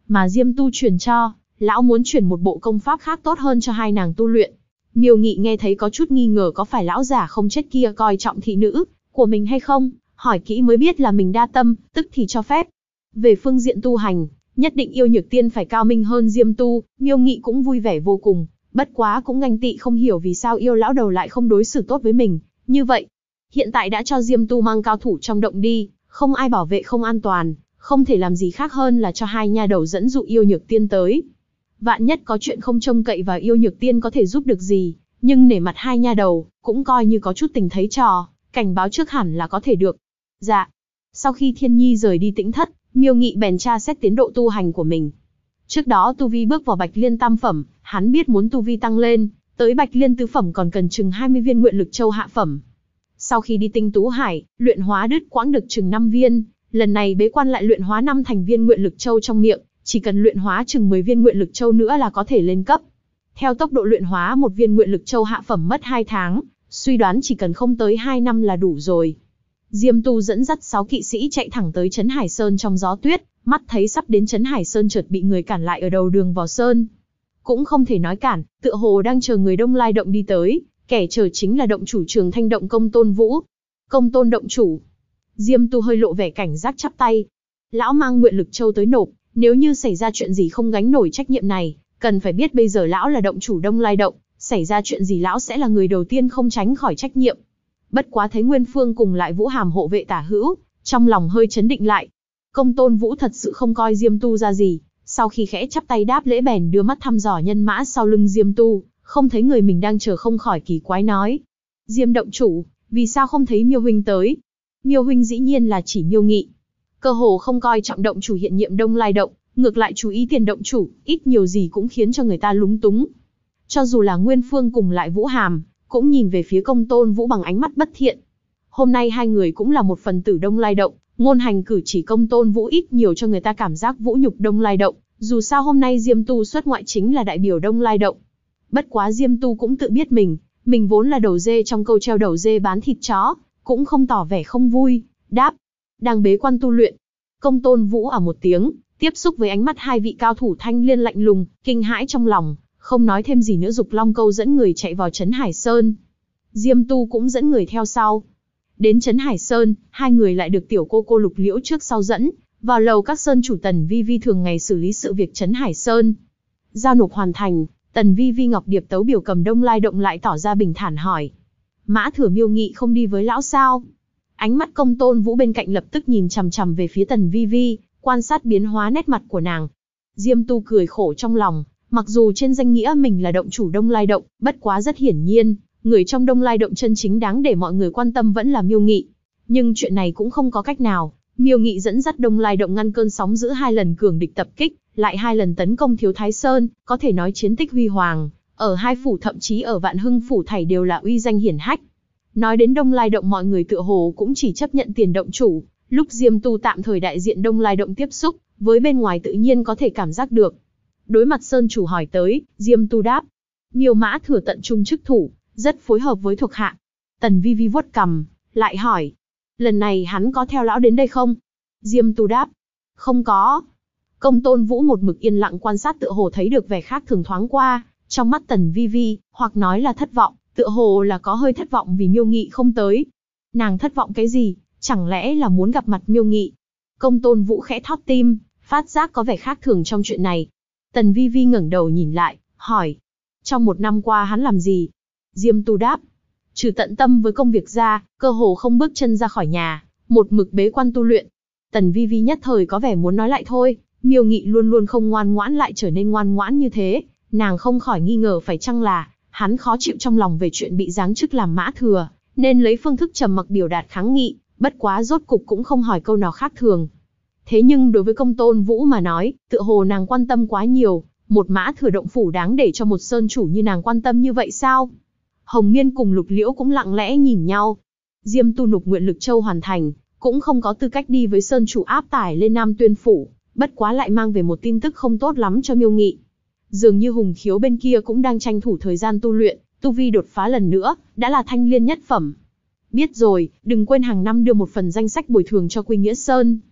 mà Diêm Tu truyền cho, lão muốn chuyển một bộ công pháp khác tốt hơn cho hai nàng tu luyện. Miêu Nghị nghe thấy có chút nghi ngờ có phải lão già không chết kia coi trọng thị nữ của mình hay không, hỏi kỹ mới biết là mình đa tâm, tức thì cho phép. Về phương diện tu hành, nhất định yêu nhược tiên phải cao minh hơn Diêm Tu, Miêu Nghị cũng vui vẻ vô cùng, bất quá cũng ganh tị không hiểu vì sao yêu lão đầu lại không đối xử tốt với mình, như vậy. Hiện tại đã cho Diêm Tu mang cao thủ trong động đi, không ai bảo vệ không an toàn, không thể làm gì khác hơn là cho hai nha đầu dẫn dụ yêu nhược tiên tới. Vạn nhất có chuyện không trông cậy vào yêu nhược tiên có thể giúp được gì, nhưng nể mặt hai nha đầu, cũng coi như có chút tình thấy trò, cảnh báo trước hẳn là có thể được. Dạ. Sau khi Thiên Nhi rời đi Tĩnh Thất, Miêu Nghị bèn tra xét tiến độ tu hành của mình. Trước đó tu vi bước vào Bạch Liên tam phẩm, hắn biết muốn tu vi tăng lên, tới Bạch Liên tứ phẩm còn cần chừng 20 viên Nguyện Lực Châu hạ phẩm. Sau khi đi Tinh Tú Hải, luyện hóa đứt quãng được chừng 5 viên, lần này bế quan lại luyện hóa 5 thành viên Nguyện Lực Châu trong miệng, chỉ cần luyện hóa chừng 10 viên Nguyện Lực Châu nữa là có thể lên cấp. Theo tốc độ luyện hóa một viên Nguyện Lực Châu hạ phẩm mất 2 tháng, suy đoán chỉ cần không tới 2 năm là đủ rồi. Diêm Tu dẫn dắt 6 kỵ sĩ chạy thẳng tới Trấn Hải Sơn trong gió tuyết, mắt thấy sắp đến Trấn Hải Sơn chợt bị người cản lại ở đầu đường vào sơn. Cũng không thể nói cản, tựa hồ đang chờ người Đông Lai động đi tới, kẻ chờ chính là động chủ Trường Thanh động Công Tôn Vũ. Công Tôn động chủ. Diêm Tu hơi lộ vẻ cảnh giác chắp tay. Lão mang Nguyện Lực Châu tới nộp, nếu như xảy ra chuyện gì không gánh nổi trách nhiệm này, cần phải biết bây giờ lão là động chủ Đông Lai động, xảy ra chuyện gì lão sẽ là người đầu tiên không tránh khỏi trách nhiệm. Bất quá thấy Nguyên Phương cùng lại Vũ Hàm hộ vệ tả hữu, trong lòng hơi chấn định lại. Công Tôn Vũ thật sự không coi Diêm Tu ra gì, sau khi khẽ chắp tay đáp lễ bèn đưa mắt thăm dò nhân mã sau lưng Diêm Tu, không thấy người mình đang chờ không khỏi kỳ quái nói. Diêm động chủ, vì sao không thấy Miêu huynh tới? Miêu huynh dĩ nhiên là chỉ Miêu Nghị. Cơ hồ không coi trọng động chủ hiện nhiệm Đông Lai động, ngược lại chú ý tiền động chủ, ít nhiều gì cũng khiến cho người ta lúng túng. Cho dù là Nguyên Phương cùng lại Vũ Hàm, cũng nhìn về phía Công Tôn Vũ bằng ánh mắt bất thiện. Hôm nay hai người cũng là một phần tử Đông Lai động, ngôn hành cử chỉ Công Tôn Vũ ít nhiều cho người ta cảm giác vũ nhục Đông Lai động, dù sao hôm nay Diêm Tu xuất ngoại chính là đại biểu Đông Lai động. Bất quá Diêm Tu cũng tự biết mình vốn là đầu dê trong câu treo đầu dê bán thịt chó, cũng không tỏ vẻ không vui, đáp, đang bế quan tu luyện. Công Tôn Vũ ở một tiếng, tiếp xúc với ánh mắt hai vị cao thủ thanh liên lạnh lùng, kinh hãi trong lòng, không nói thêm gì nữa dục long câu dẫn người chạy vào Trấn Hải Sơn. Diêm Tu cũng dẫn người theo sau. Đến Trấn Hải Sơn, hai người lại được tiểu cô Lục Liễu trước sau dẫn, vào lầu các sơn chủ Tần Vi Vi thường ngày xử lý sự việc Trấn Hải Sơn. Giao nộp hoàn thành, Tần Vi Vi Ngọc Điệp tấu biểu cầm Đông Lai động lại tỏ ra bình thản hỏi. Mã Thừa Miêu Nghị không đi với lão sao? Ánh mắt Công Tôn Vũ bên cạnh lập tức nhìn chằm chằm về phía Tần Vi Vi, quan sát biến hóa nét mặt của nàng. Diêm Tu cười khổ trong lòng, mặc dù trên danh nghĩa mình là động chủ Đông Lai động, bất quá rất hiển nhiên, người trong Đông Lai động chân chính đáng để mọi người quan tâm vẫn là Miêu Nghị. Nhưng chuyện này cũng không có cách nào, Miêu Nghị dẫn dắt Đông Lai động ngăn cơn sóng dữ 2 lần cường địch tập kích, lại 2 lần tấn công Thiếu Thái Sơn, có thể nói chiến tích huy hoàng, ở hai phủ thậm chí ở Vạn Hưng phủ thảy đều là uy danh hiển hách. Nói đến Đông Lai động mọi người tựa hồ cũng chỉ chấp nhận tiền động chủ, lúc Diêm Tu tạm thời đại diện Đông Lai động tiếp xúc, với bên ngoài tự nhiên có thể cảm giác được. Đối mặt sơn chủ hỏi tới, Diêm Tu đáp, Miêu Mã Thừa tận trung chức thủ, rất phối hợp với thuộc hạ. Tần Vi Vi vuốt cằm, lại hỏi, lần này hắn có theo lão đến đây không? Diêm Tu đáp, không có. Công Tôn Vũ một mực yên lặng quan sát tựa hồ thấy được vẻ khác thường thoáng qua, trong mắt Tần Vi Vi, hoặc nói là thất vọng, tựa hồ là có hơi thất vọng vì Miêu Nghị không tới. Nàng thất vọng cái gì, chẳng lẽ là muốn gặp mặt Miêu Nghị? Công Tôn Vũ khẽ thót tim, phát giác có vẻ khác thường trong chuyện này. Tần Vi Vi ngẩng đầu nhìn lại, hỏi, trong 1 năm qua hắn làm gì? Diêm Tu đáp, trừ tận tâm với công việc ra, cơ hồ không bước chân ra khỏi nhà, một mực bế quan tu luyện. Tần Vi Vi nhất thời có vẻ muốn nói lại thôi, Miêu Nghị luôn luôn không ngoan ngoãn lại trở nên ngoan ngoãn như thế, nàng không khỏi nghi ngờ phải chăng là hắn khó chịu trong lòng về chuyện bị giáng chức làm Mã Thừa, nên lấy phương thức trầm mặc biểu đạt kháng nghị, bất quá rốt cục cũng không hỏi câu nào khác thường. Thế nhưng đối với Công Tôn Vũ mà nói, tựa hồ nàng quan tâm quá nhiều, một Mã Thừa động phủ đáng để cho một sơn chủ như nàng quan tâm như vậy sao? Hồng Miên cùng Lục Liễu cũng lặng lẽ nhìn nhau. Diêm Tu nộp Nguyện Lực Châu hoàn thành, cũng không có tư cách đi với sơn chủ áp tải lên Nam Tuyên phủ, bất quá lại mang về một tin tức không tốt lắm cho Miêu Nghị. Dường như Hùng Khiếu bên kia cũng đang tranh thủ thời gian tu luyện, tu vi đột phá lần nữa, đã là thanh liên nhất phẩm. Biết rồi, đừng quên hàng năm đưa một phần danh sách bồi thường cho Quy Nghĩa Sơn.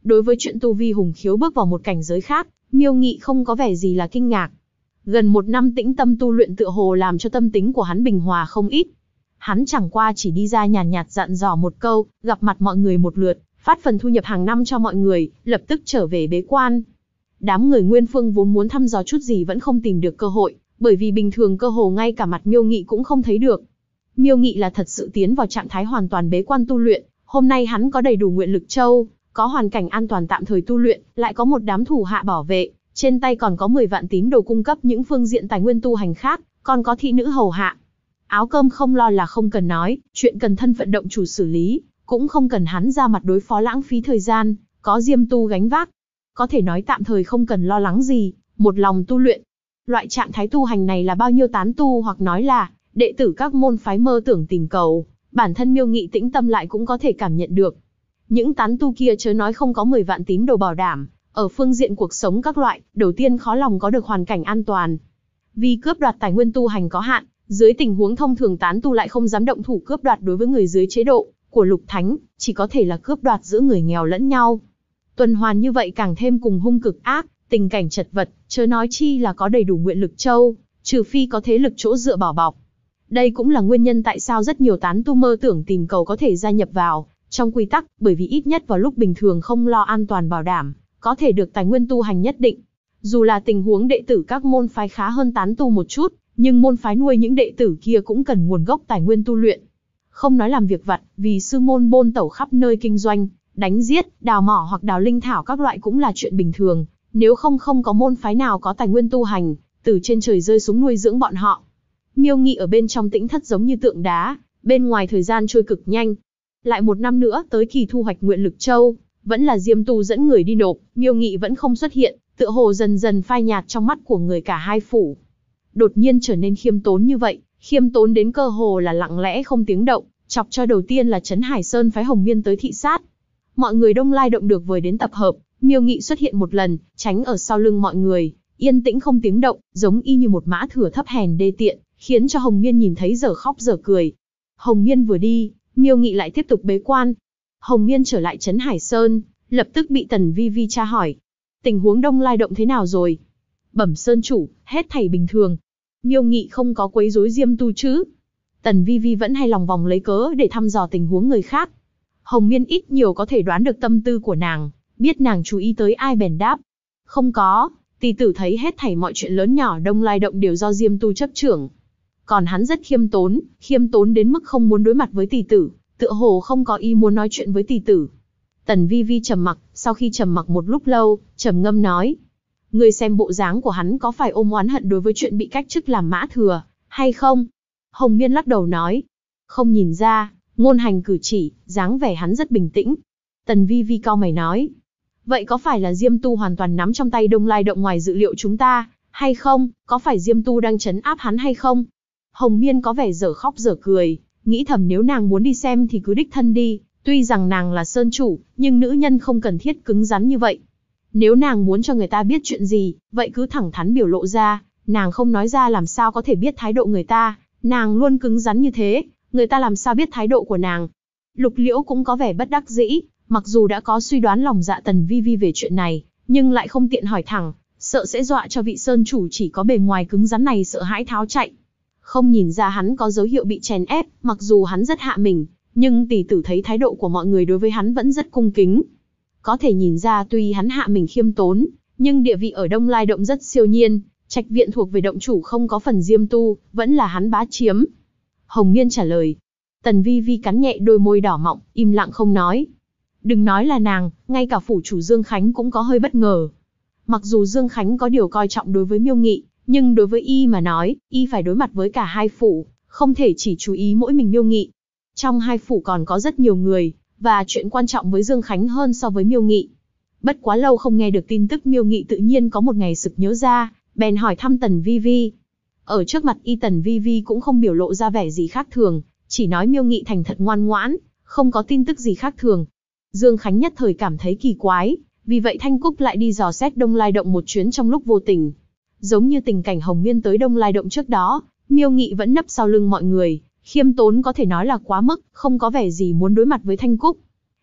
Đối với chuyện tu vi Hùng Khiếu bước vào một cảnh giới khác, Miêu Nghị không có vẻ gì là kinh ngạc. Gần 1 năm tĩnh tâm tu luyện tựa hồ làm cho tâm tính của hắn bình hòa không ít. Hắn chẳng qua chỉ đi ra nhàn nhạt dặn dò một câu, gặp mặt mọi người một lượt, phát phần thu nhập hàng năm cho mọi người, lập tức trở về bế quan. Đám người Nguyên Phương vốn muốn thăm dò chút gì vẫn không tìm được cơ hội, bởi vì bình thường cơ hồ ngay cả mặt Miêu Nghị cũng không thấy được. Miêu Nghị là thật sự tiến vào trạng thái hoàn toàn bế quan tu luyện, hôm nay hắn có đầy đủ nguyện lực châu, có hoàn cảnh an toàn tạm thời tu luyện, lại có một đám thủ hạ bảo vệ, trên tay còn có 10 vạn tín đồ cung cấp những phương diện tài nguyên tu hành khác, còn có thị nữ hầu hạ. Áo cơm không lo là không cần nói, chuyện cần thân phận động chủ xử lý, cũng không cần hắn ra mặt đối phó lãng phí thời gian, có Diêm Tu gánh vác. Có thể nói tạm thời không cần lo lắng gì, một lòng tu luyện. Loại trạng thái tu hành này là bao nhiêu tán tu hoặc nói là đệ tử các môn phái mơ tưởng tìm cầu, bản thân Miêu Nghị tĩnh tâm lại cũng có thể cảm nhận được. Những tán tu kia chớ nói không có 10 vạn tín đồ bảo đảm, ở phương diện cuộc sống các loại, đầu tiên khó lòng có được hoàn cảnh an toàn. Vì cướp đoạt tài nguyên tu hành có hạn, dưới tình huống thông thường tán tu lại không dám động thủ cướp đoạt đối với người dưới chế độ của Lục Thánh, chỉ có thể là cướp đoạt giữa người nghèo lẫn nhau. Tuần hoàn như vậy càng thêm cùng hung cực ác, tình cảnh chật vật, chớ nói chi là có đầy đủ nguyện lực châu, trừ phi có thế lực chỗ dựa bảo bọc. Đây cũng là nguyên nhân tại sao rất nhiều tán tu mơ tưởng tìm cầu có thể gia nhập vào trong quy tắc, bởi vì ít nhất vào lúc bình thường không lo an toàn bảo đảm, có thể được tài nguyên tu hành nhất định. Dù là tình huống đệ tử các môn phái khá hơn tán tu một chút, nhưng môn phái nuôi những đệ tử kia cũng cần nguồn gốc tài nguyên tu luyện. Không nói làm việc vặt, vì sư môn bôn tẩu khắp nơi kinh doanh, đánh giết, đào mỏ hoặc đào linh thảo các loại cũng là chuyện bình thường, nếu không có môn phái nào có tài nguyên tu hành, từ trên trời rơi xuống nuôi dưỡng bọn họ. Miêu Nghị ở bên trong tĩnh thất giống như tượng đá, bên ngoài thời gian trôi cực nhanh. Lại 1 năm nữa tới kỳ thu hoạch nguyện lực châu, vẫn là Diêm Tu dẫn người đi nộp, Miêu Nghị vẫn không xuất hiện, tựa hồ dần dần phai nhạt trong mắt của người cả hai phủ. Đột nhiên trở nên khiêm tốn như vậy, khiêm tốn đến cơ hồ là lặng lẽ không tiếng động, chọc cho đầu tiên là Trấn Hải Sơn phái Hồng Miên tới thị sát. Mọi người Đông Lai Động được vời đến tập hợp, Miêu Nghị xuất hiện một lần, tránh ở sau lưng mọi người, yên tĩnh không tiếng động, giống y như một mã thừa thấp hèn đê tiện, khiến cho Hồng Miên nhìn thấy dở khóc dở cười. Hồng Miên vừa đi, Miêu Nghị lại tiếp tục bế quan. Hồng Miên trở lại Trấn Hải Sơn, lập tức bị Tần Vi Vi tra hỏi. Tình huống Đông Lai Động thế nào rồi? Bẩm Sơn chủ, hết thảy bình thường. Miêu Nghị không có quấy rối Diêm Tu chứ? Tần Vi Vi vẫn hay lòng vòng lấy cớ để thăm dò tình huống người khác. Hồng Miên ít nhiều có thể đoán được tâm tư của nàng, biết nàng chú ý tới ai bèn đáp. Không có, tỷ tử thấy hết thảy mọi chuyện lớn nhỏ Đông Lai Động đều do Diêm Tu chấp trưởng. Còn hắn rất khiêm tốn đến mức không muốn đối mặt với tỷ tử, tựa hồ không có ý muốn nói chuyện với tỷ tử. Tần Vi Vi trầm mặc, sau khi trầm mặc một lúc lâu, trầm ngâm nói. Ngươi xem bộ dáng của hắn có phải ôm oán hận đối với chuyện bị cách chức làm mã thừa, hay không? Hồng Miên lắc đầu nói. Không nhìn ra, ngôn hành cử chỉ, dáng vẻ hắn rất bình tĩnh. Tần Vi Vi cau mày nói. Vậy có phải là Diêm Tu hoàn toàn nắm trong tay Đông Lai Động ngoài dự liệu chúng ta, hay không? Có phải Diêm Tu đang trấn áp hắn hay không? Hồng Miên có vẻ dở khóc dở cười, nghĩ thầm nếu nàng muốn đi xem thì cứ đích thân đi, tuy rằng nàng là sơn chủ, nhưng nữ nhân không cần thiết cứng rắn như vậy. Nếu nàng muốn cho người ta biết chuyện gì, vậy cứ thẳng thắn biểu lộ ra, nàng không nói ra làm sao có thể biết thái độ người ta, nàng luôn cứng rắn như thế, người ta làm sao biết thái độ của nàng. Lục Liễu cũng có vẻ bất đắc dĩ, mặc dù đã có suy đoán lòng dạ Tần Vi Vi về chuyện này, nhưng lại không tiện hỏi thẳng, sợ sẽ dọa cho vị sơn chủ chỉ có bề ngoài cứng rắn này sợ hãi tháo chạy. Không nhìn ra hắn có dấu hiệu bị chèn ép, mặc dù hắn rất hạ mình, nhưng tỷ tử thấy thái độ của mọi người đối với hắn vẫn rất cung kính. Có thể nhìn ra tuy hắn hạ mình khiêm tốn, nhưng địa vị ở Đông Lai Động rất siêu nhiên, trạch viện thuộc về động chủ không có phần Diêm Tu, vẫn là hắn bá chiếm. Hồng Miên trả lời. Tần Vi Vi cắn nhẹ đôi môi đỏ mọng, im lặng không nói. Đừng nói là nàng, ngay cả phủ chủ Dương Khánh cũng có hơi bất ngờ. Mặc dù Dương Khánh có điều coi trọng đối với Miêu Nghị, nhưng đối với y mà nói, y phải đối mặt với cả hai phủ, không thể chỉ chú ý mỗi mình Miêu Nghị. Trong hai phủ còn có rất nhiều người, và chuyện quan trọng với Dương Khánh hơn so với Miêu Nghị. Bất quá lâu không nghe được tin tức Miêu Nghị tự nhiên có một ngày sực nhớ ra, bèn hỏi thăm Tần Vi Vi. Ở trước mặt y Tần Vi Vi cũng không biểu lộ ra vẻ gì khác thường, chỉ nói Miêu Nghị thành thật ngoan ngoãn, không có tin tức gì khác thường. Dương Khánh nhất thời cảm thấy kỳ quái, vì vậy Thanh Cúc lại đi dò xét Đông Lai Động một chuyến trong lúc vô tình. Giống như tình cảnh Hồng Miên tới Đông Lai Động trước đó, Miêu Nghị vẫn nấp sau lưng mọi người, khiêm tốn có thể nói là quá mức, không có vẻ gì muốn đối mặt với Thanh Cúc.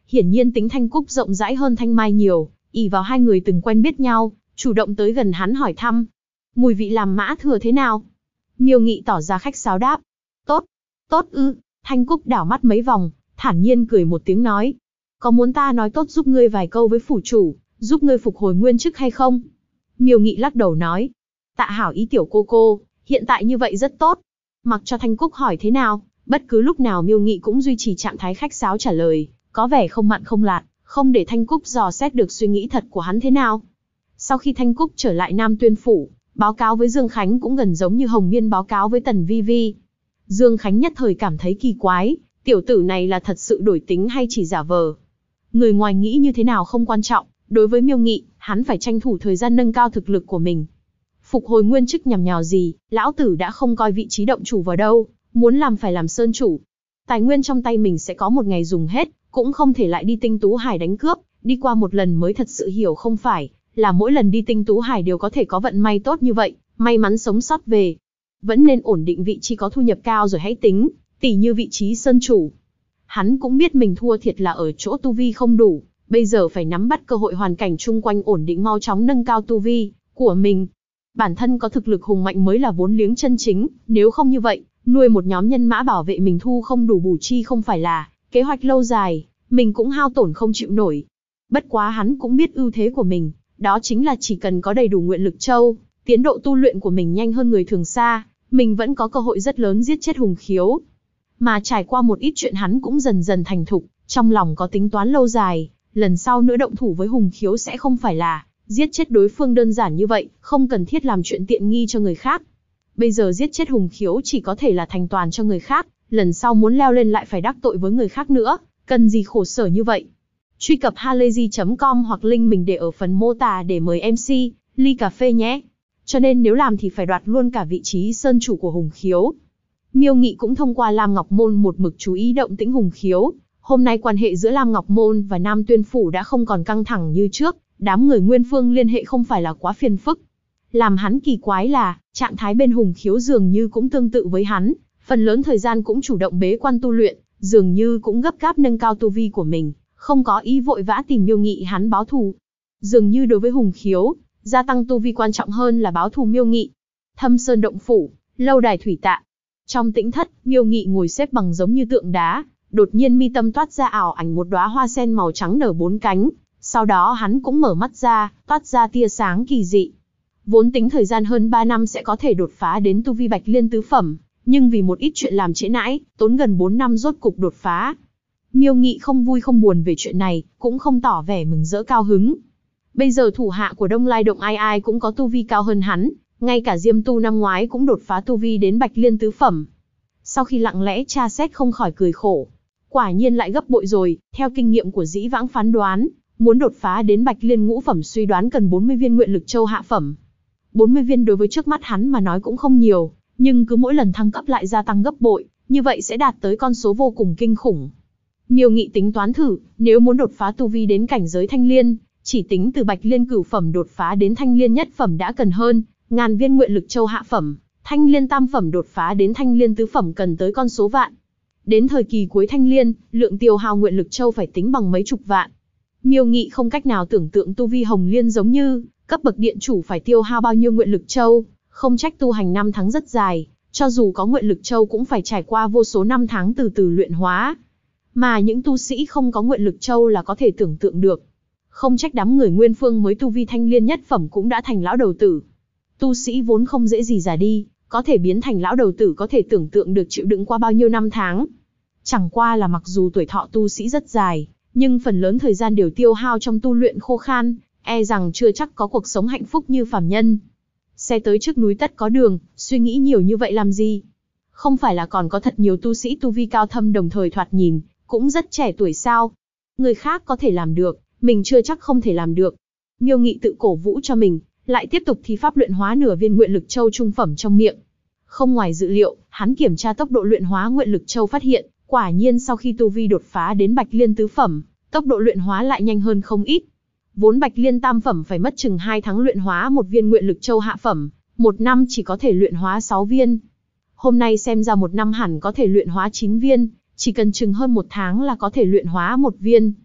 Hiển nhiên tính Thanh Cúc rộng rãi hơn Thanh Mai nhiều, ỷ vào hai người từng quen biết nhau, chủ động tới gần hắn hỏi thăm. Mùi vị làm mã thừa thế nào? Miêu Nghị tỏ ra khách sáo đáp. Tốt, tốt ư. Thanh Cúc đảo mắt mấy vòng, thản nhiên cười một tiếng nói. Có muốn ta nói tốt giúp ngươi vài câu với phủ chủ, giúp ngươi phục hồi nguyên chức hay không? Miêu Nghị lắc đầu nói. Tạ hảo ý tiểu cô, hiện tại như vậy rất tốt. Mặc cho Thanh Cúc hỏi thế nào, bất cứ lúc nào Miêu Nghị cũng duy trì trạng thái khách sáo trả lời, có vẻ không mặn không lạt, không để Thanh Cúc dò xét được suy nghĩ thật của hắn thế nào. Sau khi Thanh Cúc trở lại Nam Tuyên Phủ, báo cáo với Dương Khánh cũng gần giống như Hồng Miên báo cáo với Tần Vi Vi. Dương Khánh nhất thời cảm thấy kỳ quái, tiểu tử này là thật sự đổi tính hay chỉ giả vờ. Người ngoài nghĩ như thế nào không quan trọng, đối với Miêu Nghị, hắn phải tranh thủ thời gian nâng cao thực lực của mình. Phục hồi nguyên chức nhằm nhào gì, lão tử đã không coi vị trí động chủ vào đâu, muốn làm phải làm sơn chủ. Tài nguyên trong tay mình sẽ có một ngày dùng hết, cũng không thể lại đi Tinh Tú Hải đánh cướp, đi qua một lần mới thật sự hiểu không phải là mỗi lần đi Tinh Tú Hải đều có thể có vận may tốt như vậy, may mắn sống sót về. Vẫn nên ổn định vị trí có thu nhập cao rồi hãy tính, tỉ như vị trí sơn chủ. Hắn cũng biết mình thua thiệt là ở chỗ tu vi không đủ, bây giờ phải nắm bắt cơ hội hoàn cảnh chung quanh ổn định mau chóng nâng cao tu vi của mình. Bản thân có thực lực hùng mạnh mới là vốn liếng chân chính, nếu không như vậy, nuôi một nhóm nhân mã bảo vệ mình thu không đủ bù chi không phải là kế hoạch lâu dài, mình cũng hao tổn không chịu nổi. Bất quá hắn cũng biết ưu thế của mình, đó chính là chỉ cần có đầy đủ nguyện lực châu, tiến độ tu luyện của mình nhanh hơn người thường xa, mình vẫn có cơ hội rất lớn giết chết Hùng Khiếu. Mà trải qua một ít chuyện hắn cũng dần dần thành thục, trong lòng có tính toán lâu dài, lần sau nữa động thủ với Hùng Khiếu sẽ không phải là giết chết đối phương đơn giản như vậy, không cần thiết làm chuyện tiện nghi cho người khác. Bây giờ giết chết Hùng Khiếu chỉ có thể là thành toàn cho người khác, lần sau muốn leo lên lại phải đắc tội với người khác nữa, cần gì khổ sở như vậy. Truy cập halayzi.com hoặc link mình để ở phần mô tả để mời MC, ly cà phê nhé. Cho nên nếu làm thì phải đoạt luôn cả vị trí sơn chủ của Hùng Khiếu. Miêu Nghị cũng thông qua Lam Ngọc Môn một mực chú ý động tĩnh Hùng Khiếu. Hôm nay quan hệ giữa Lam Ngọc Môn và Nam Tuyên Phủ đã không còn căng thẳng như trước, đám người Nguyên Phương liên hệ không phải là quá phiền phức. Làm hắn kỳ quái là, trạng thái bên Hùng Khiếu dường như cũng tương tự với hắn, phần lớn thời gian cũng chủ động bế quan tu luyện, dường như cũng gấp gáp nâng cao tu vi của mình, không có ý vội vã tìm Miêu Nghị hắn báo thù. Dường như đối với Hùng Khiếu, gia tăng tu vi quan trọng hơn là báo thù Miêu Nghị. Thâm Sơn Động Phủ, lâu đài thủy tạ. Trong tĩnh thất, Miêu Nghị ngồi xếp bằng giống như tượng đá, đột nhiên mi tâm toát ra ảo ảnh một đóa hoa sen màu trắng nở 4 cánh, sau đó hắn cũng mở mắt ra, toát ra tia sáng kỳ dị. Vốn tính thời gian hơn 3 năm sẽ có thể đột phá đến tu vi Bạch Liên tứ phẩm, nhưng vì một ít chuyện làm trễ nãi, tốn gần 4 năm rốt cục đột phá. Miêu Nghị không vui không buồn về chuyện này, cũng không tỏ vẻ mừng rỡ cao hứng. Bây giờ thủ hạ của Đông Lai Động ai ai cũng có tu vi cao hơn hắn, ngay cả Diêm Tu năm ngoái cũng đột phá tu vi đến Bạch Liên tứ phẩm. Sau khi lặng lẽ tra xét không khỏi cười khổ. Quả nhiên lại gấp bội rồi, theo kinh nghiệm của dĩ vãng phán đoán, muốn đột phá đến Bạch Liên ngũ phẩm suy đoán cần 40 viên nguyện lực châu hạ phẩm. 40 viên đối với trước mắt hắn mà nói cũng không nhiều, nhưng cứ mỗi lần thăng cấp lại gia tăng gấp bội, như vậy sẽ đạt tới con số vô cùng kinh khủng. Miêu Nghị tính toán thử, nếu muốn đột phá tu vi đến cảnh giới Thanh Liên, chỉ tính từ Bạch Liên cửu phẩm đột phá đến Thanh Liên nhất phẩm đã cần hơn ngàn viên nguyện lực châu hạ phẩm, Thanh Liên tam phẩm đột phá đến Thanh Liên tứ phẩm cần tới con số vạn. Đến thời kỳ cuối Thanh Liên, lượng tiêu hao nguyện lực châu phải tính bằng mấy chục vạn. Miêu Nghị không cách nào tưởng tượng tu vi Hồng Liên giống như cấp bậc điện chủ phải tiêu hao bao nhiêu nguyện lực châu, không trách tu hành 5 tháng rất dài, cho dù có nguyện lực châu cũng phải trải qua vô số năm tháng từ từ luyện hóa. Mà những tu sĩ không có nguyện lực châu là có thể tưởng tượng được. Không trách đám người Nguyên Phương mới tu vi Thanh Liên nhất phẩm cũng đã thành lão đầu tử. Tu sĩ vốn không dễ gì già đi, có thể biến thành lão đầu tử có thể tưởng tượng được chịu đựng qua bao nhiêu năm tháng. Chẳng qua là mặc dù tuổi thọ tu sĩ rất dài, nhưng phần lớn thời gian đều tiêu hao trong tu luyện khô khan, e rằng chưa chắc có cuộc sống hạnh phúc như phàm nhân. Xe tới trước núi tất có đường, suy nghĩ nhiều như vậy làm gì? Không phải là còn có thật nhiều tu sĩ tu vi cao thâm đồng thời thoạt nhìn, cũng rất trẻ tuổi sao? Người khác có thể làm được, mình chưa chắc không thể làm được. Miêu Nghị tự cổ vũ cho mình, lại tiếp tục thi pháp luyện hóa nửa viên nguyện lực châu trung phẩm trong miệng. Không ngoài dự liệu, hắn kiểm tra tốc độ luyện hóa nguyện lực châu phát hiện, quả nhiên sau khi tu vi đột phá đến Bạch Liên tứ phẩm, tốc độ luyện hóa lại nhanh hơn không ít. Vốn Bạch Liên tam phẩm phải mất chừng 2 tháng luyện hóa một viên nguyện lực châu hạ phẩm, 1 năm chỉ có thể luyện hóa 6 viên. Hôm nay xem ra 1 năm hẳn có thể luyện hóa 9 viên, chỉ cần chừng hơn 1 tháng là có thể luyện hóa 1 viên.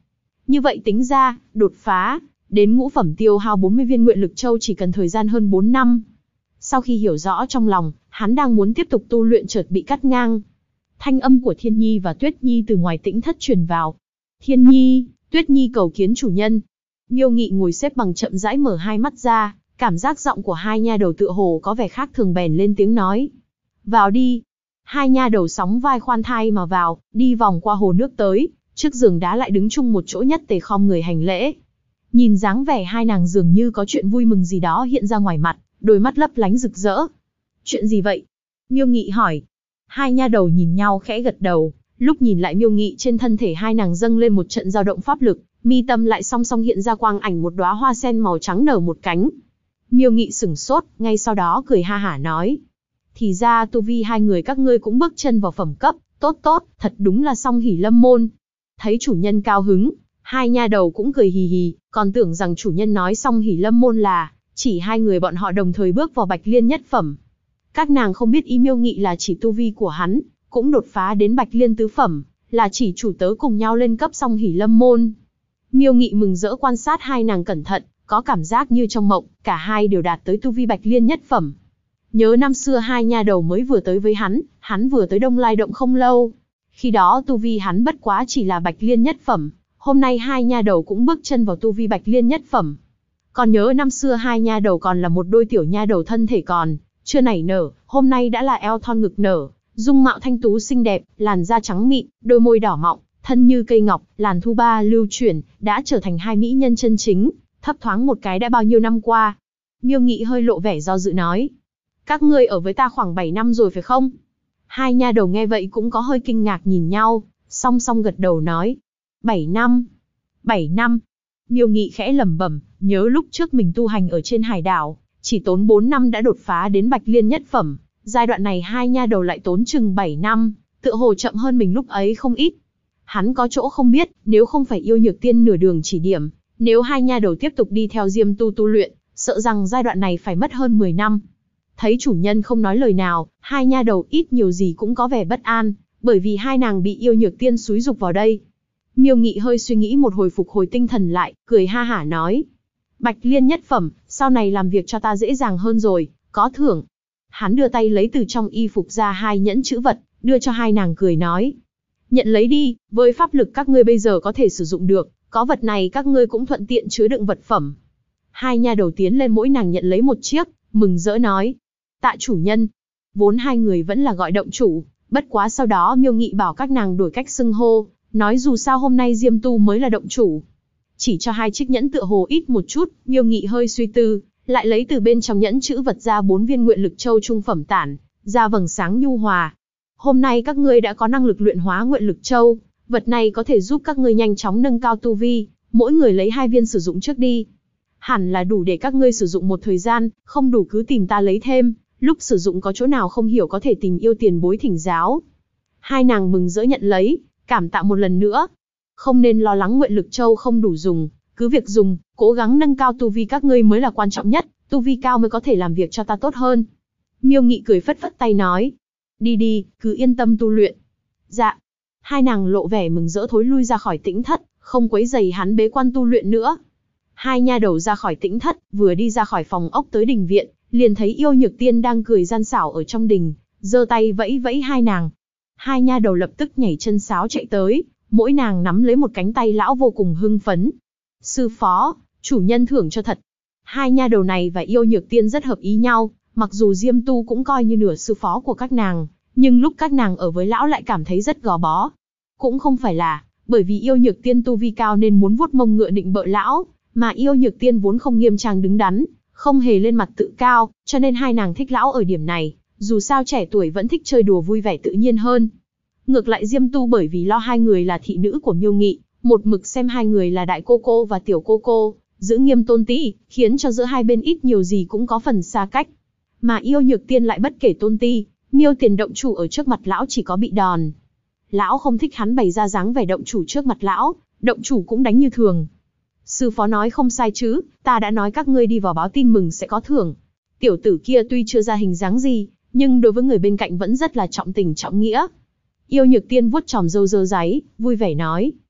Như vậy tính ra, đột phá đến ngũ phẩm tiêu hao 40 viên nguyện lực châu chỉ cần thời gian hơn 4 năm. Sau khi hiểu rõ trong lòng, hắn đang muốn tiếp tục tu luyện chợt bị cắt ngang. Thanh âm của Thiên Nhi và Tuyết Nhi từ ngoài tĩnh thất truyền vào. Thiên Nhi, Tuyết Nhi cầu kiến chủ nhân. Miêu Nghị ngồi xếp bằng chậm rãi mở hai mắt ra, cảm giác giọng của hai nha đầu tựa hồ có vẻ khác thường bèn lên tiếng nói. Vào đi. Hai nha đầu sóng vai khoan thai mà vào, đi vòng qua hồ nước tới, trước giường đá lại đứng chung một chỗ nhất tề khom người hành lễ. Nhìn dáng vẻ hai nàng dường như có chuyện vui mừng gì đó hiện ra ngoài mặt, đôi mắt lấp lánh rực rỡ. Chuyện gì vậy? Miêu Nghị hỏi. Hai nha đầu nhìn nhau khẽ gật đầu, lúc nhìn lại Miêu Nghị trên thân thể hai nàng dâng lên một trận dao động pháp lực, mi tâm lại song song hiện ra quang ảnh một đóa hoa sen màu trắng nở một cánh. Miêu Nghị sửng sốt, ngay sau đó cười ha hả nói. Thì ra tu vi hai người các ngươi cũng bước chân vào phẩm cấp, tốt tốt, thật đúng là song hỷ lâm môn. Thấy chủ nhân cao hứng, hai nha đầu cũng cười hì hì, còn tưởng rằng chủ nhân nói song hỷ lâm môn là chỉ hai người bọn họ đồng thời bước vào Bạch Liên nhất phẩm. Các nàng không biết ý Miêu Nghị là chỉ tu vi của hắn, cũng đột phá đến Bạch Liên tứ phẩm, là chỉ chủ tớ cùng nhau lên cấp song hỷ lâm môn. Miêu Nghị mừng rỡ quan sát hai nàng cẩn thận, có cảm giác như trong mộng, cả hai đều đạt tới tu vi Bạch Liên nhất phẩm. Nhớ năm xưa hai nha đầu mới vừa tới với hắn vừa tới Đông Lai Động không lâu. Khi đó tu vi hắn bất quá chỉ là Bạch Liên nhất phẩm, hôm nay hai nha đầu cũng bước chân vào tu vi Bạch Liên nhất phẩm. Còn nhớ năm xưa hai nha đầu còn là một đôi tiểu nha đầu thân thể còn chưa nảy nở, hôm nay đã là eo thon ngực nở, dung mạo thanh tú xinh đẹp, làn da trắng mịn, đôi môi đỏ mọng, thân như cây ngọc, làn thu ba lưu chuyển, đã trở thành hai mỹ nhân chân chính, thấp thoáng một cái đã bao nhiêu năm qua. Miêu Nghị hơi lộ vẻ do dự nói. Các ngươi ở với ta khoảng 7 năm rồi phải không? Hai nha đầu nghe vậy cũng có hơi kinh ngạc nhìn nhau, song song gật đầu nói. 7 năm. 7 năm. Miêu Nghị khẽ lẩm bẩm, nhớ lúc trước mình tu hành ở trên hải đảo, chỉ tốn 4 năm đã đột phá đến Bạch Liên nhất phẩm, giai đoạn này hai nha đầu lại tốn chừng 7 năm, tựa hồ chậm hơn mình lúc ấy không ít. Hắn có chỗ không biết, nếu không phải Yêu Nhược Tiên nửa đường chỉ điểm, nếu hai nha đầu tiếp tục đi theo Diêm tu luyện, sợ rằng giai đoạn này phải mất hơn 10 năm. Thấy chủ nhân không nói lời nào, hai nha đầu ít nhiều gì cũng có vẻ bất an, bởi vì hai nàng bị Yêu Nhược Tiên xúi giục vào đây. Miêu Nghị hơi suy nghĩ một hồi phục hồi tinh thần lại, cười ha hả nói. Bạch Liên nhất phẩm, sau này làm việc cho ta dễ dàng hơn rồi, có thưởng. Hắn đưa tay lấy từ trong y phục ra hai nhẫn chữ vật, đưa cho hai nàng cười nói. Nhận lấy đi, với pháp lực các ngươi bây giờ có thể sử dụng được, có vật này các ngươi cũng thuận tiện chứa đựng vật phẩm. Hai nha đầu tiến lên mỗi nàng nhận lấy một chiếc, mừng rỡ nói. Tạ chủ nhân. Vốn hai người vẫn là gọi động chủ, bất quá sau đó Miêu Nghị bảo các nàng đổi cách xưng hô, nói dù sao hôm nay Diêm Tu mới là động chủ. Chỉ cho hai chiếc nhẫn tựa hồ ít một chút, Miêu Nghị hơi suy tư, lại lấy từ bên trong nhẫn chữ vật ra 4 viên nguyện lực châu trung phẩm tản, ra vầng sáng nhu hòa. Hôm nay các ngươi đã có năng lực luyện hóa nguyện lực châu, vật này có thể giúp các ngươi nhanh chóng nâng cao tu vi, mỗi người lấy 2 viên sử dụng trước đi. Hẳn là đủ để các ngươi sử dụng một thời gian, không đủ cứ tìm ta lấy thêm, lúc sử dụng có chỗ nào không hiểu có thể tìm Yêu tiền bối thỉnh giáo. Hai nàng mừng rỡ nhận lấy, cảm tạ một lần nữa. Không nên lo lắng nguyện lực châu không đủ dùng, cứ việc dùng, cố gắng nâng cao tu vi các ngươi mới là quan trọng nhất, tu vi cao mới có thể làm việc cho ta tốt hơn. Miêu Nghị cười phất phất tay nói. Đi đi, cứ yên tâm tu luyện. Dạ. Hai nàng lộ vẻ mừng rỡ thối lui ra khỏi tĩnh thất, không quấy rầy hắn bế quan tu luyện nữa. Hai nha đầu ra khỏi tĩnh thất, vừa đi ra khỏi phòng ốc tới đình viện, liền thấy Yêu Nhược Tiên đang cười gian xảo ở trong đình, giơ tay vẫy vẫy hai nàng. Hai nha đầu lập tức nhảy chân sáo chạy tới, mỗi nàng nắm lấy một cánh tay lão vô cùng hưng phấn. Sư phó, chủ nhân thưởng cho thật. Hai nha đầu này và Yêu Nhược Tiên rất hợp ý nhau, mặc dù Diêm Tu cũng coi như nửa sư phó của các nàng, nhưng lúc các nàng ở với lão lại cảm thấy rất gò bó. Cũng không phải là bởi vì Yêu Nhược Tiên tu vi cao nên muốn vuốt mông ngựa định bợ lão, mà Yêu Nhược Tiên vốn không nghiêm trang đứng đắn, không hề lên mặt tự cao, cho nên hai nàng thích lão ở điểm này, dù sao trẻ tuổi vẫn thích chơi đùa vui vẻ tự nhiên hơn. Ngược lại Diêm Tu bởi vì lo hai người là thị nữ của Miêu Nghị, một mực xem hai người là đại cô cô và tiểu cô cô, giữ nghiêm tôn ti, khiến cho giữa hai bên ít nhiều gì cũng có phần xa cách. Mà Yêu Nhược Tiên lại bất kể tôn ti, Miêu tiền động chủ ở trước mặt lão chỉ có bị đòn. Lão không thích hắn bày ra dáng vẻ động chủ trước mặt lão, động chủ cũng đánh như thường. Sư phó nói không sai chứ, ta đã nói các ngươi đi vào báo tin mừng sẽ có thưởng. Tiểu tử kia tuy chưa ra hình dáng gì, nhưng đối với người bên cạnh vẫn rất là trọng tình trọng nghĩa. Yêu Nhược Tiên vuốt chòm râu dơ dáy, vui vẻ nói.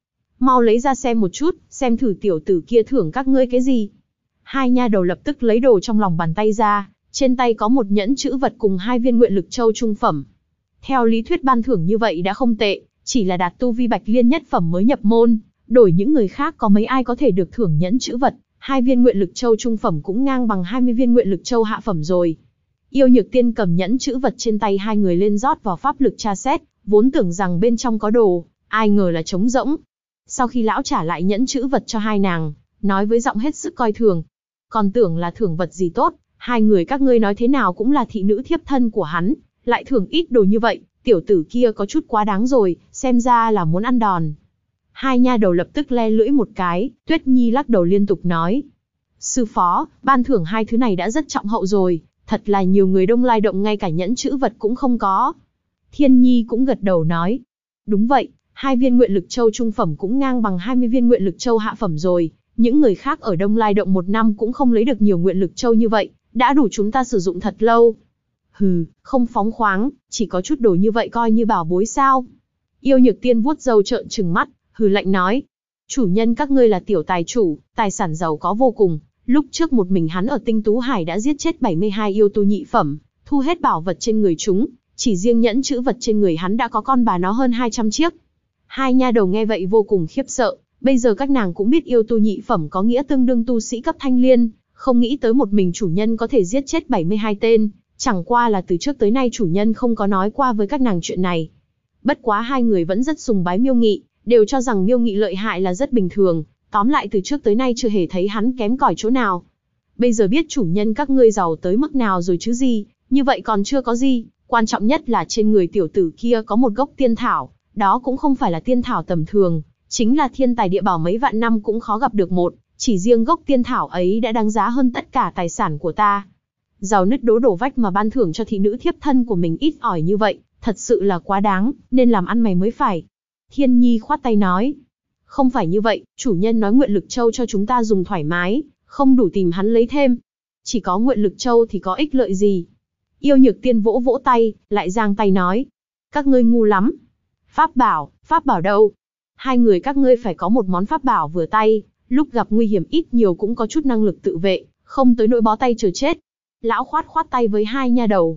Mau lấy ra xem một chút, xem thử tiểu tử kia thưởng các ngươi cái gì. Hai nha đầu lập tức lấy đồ trong lòng bàn tay ra, trên tay có một nhẫn chữ vật cùng 2 viên nguyện lực châu trung phẩm. Theo lý thuyết ban thưởng như vậy đã không tệ, chỉ là đạt tu vi bạch liên nhất phẩm mới nhập môn, đổi những người khác có mấy ai có thể được thưởng nhẫn chữ vật, 2 viên nguyện lực châu trung phẩm cũng ngang bằng 20 viên nguyện lực châu hạ phẩm rồi. Yêu Nhược Tiên cầm nhẫn chữ vật trên tay hai người lên rót vào pháp lực tra xét, vốn tưởng rằng bên trong có đồ, ai ngờ là trống rỗng. Sau khi lão trả lại nhẫn chữ vật cho hai nàng, nói với giọng hết sức coi thường, còn tưởng là thưởng vật gì tốt, hai người các ngươi nói thế nào cũng là thị nữ thiếp thân của hắn, lại thưởng ít đồ như vậy, tiểu tử kia có chút quá đáng rồi, xem ra là muốn ăn đòn. Hai nha đầu lập tức le lưỡi một cái, Tuyết Nhi lắc đầu liên tục nói. Sư phó, ban thưởng 2 thứ này đã rất trọng hậu rồi, thật là nhiều người Đông Lai Động ngay cả nhẫn chữ vật cũng không có. Thiên Nhi cũng gật đầu nói. Đúng vậy, 2 viên nguyện lực châu trung phẩm cũng ngang bằng 20 viên nguyện lực châu hạ phẩm rồi, những người khác ở Đông Lai Động 1 năm cũng không lấy được nhiều nguyện lực châu như vậy, đã đủ chúng ta sử dụng thật lâu. Hừ, không phóng khoáng, chỉ có chút đồ như vậy coi như bảo bối sao. Yêu Nhược Tiên vuốt râu trợn trừng mắt, hừ lạnh nói. Chủ nhân các ngươi là tiểu tài chủ, tài sản giàu có vô cùng, lúc trước một mình hắn ở Tinh Tú Hải đã giết chết 72 yêu tu nhị phẩm, thu hết bảo vật trên người chúng, chỉ riêng nhẫn chữ vật trên người hắn đã có con bà nó hơn 200 chiếc. Hai nha đầu nghe vậy vô cùng khiếp sợ, bây giờ các nàng cũng biết yêu tu nhị phẩm có nghĩa tương đương tu sĩ cấp thanh liên, không nghĩ tới một mình chủ nhân có thể giết chết 72 tên, chẳng qua là từ trước tới nay chủ nhân không có nói qua với các nàng chuyện này. Bất quá hai người vẫn rất sùng bái Miêu Nghị, đều cho rằng Miêu Nghị lợi hại là rất bình thường, tóm lại từ trước tới nay chưa hề thấy hắn kém cỏi chỗ nào. Bây giờ biết chủ nhân các ngươi giàu tới mức nào rồi chứ gì, như vậy còn chưa có gì, quan trọng nhất là trên người tiểu tử kia có một gốc tiên thảo, đó cũng không phải là tiên thảo tầm thường, chính là thiên tài địa bảo mấy vạn năm cũng khó gặp được một, chỉ riêng gốc tiên thảo ấy đã đáng giá hơn tất cả tài sản của ta. Giàu nứt đổ vách mà ban thưởng cho thị nữ thiếp thân của mình ít ỏi như vậy, thật sự là quá đáng, nên làm ăn mày mới phải. Thiên Nhi khoát tay nói. Không phải như vậy, chủ nhân nói nguyện lực châu cho chúng ta dùng thoải mái, không đủ tìm hắn lấy thêm. Chỉ có nguyện lực châu thì có ích lợi gì? Yêu Nhược Tiên vỗ vỗ tay, lại giang tay nói. Các ngươi ngu lắm. Pháp bảo đâu? Hai người các ngươi phải có một món pháp bảo vừa tay, lúc gặp nguy hiểm ít nhiều cũng có chút năng lực tự vệ, không tới nỗi bó tay chờ chết. Lão khoát tay với hai nha đầu.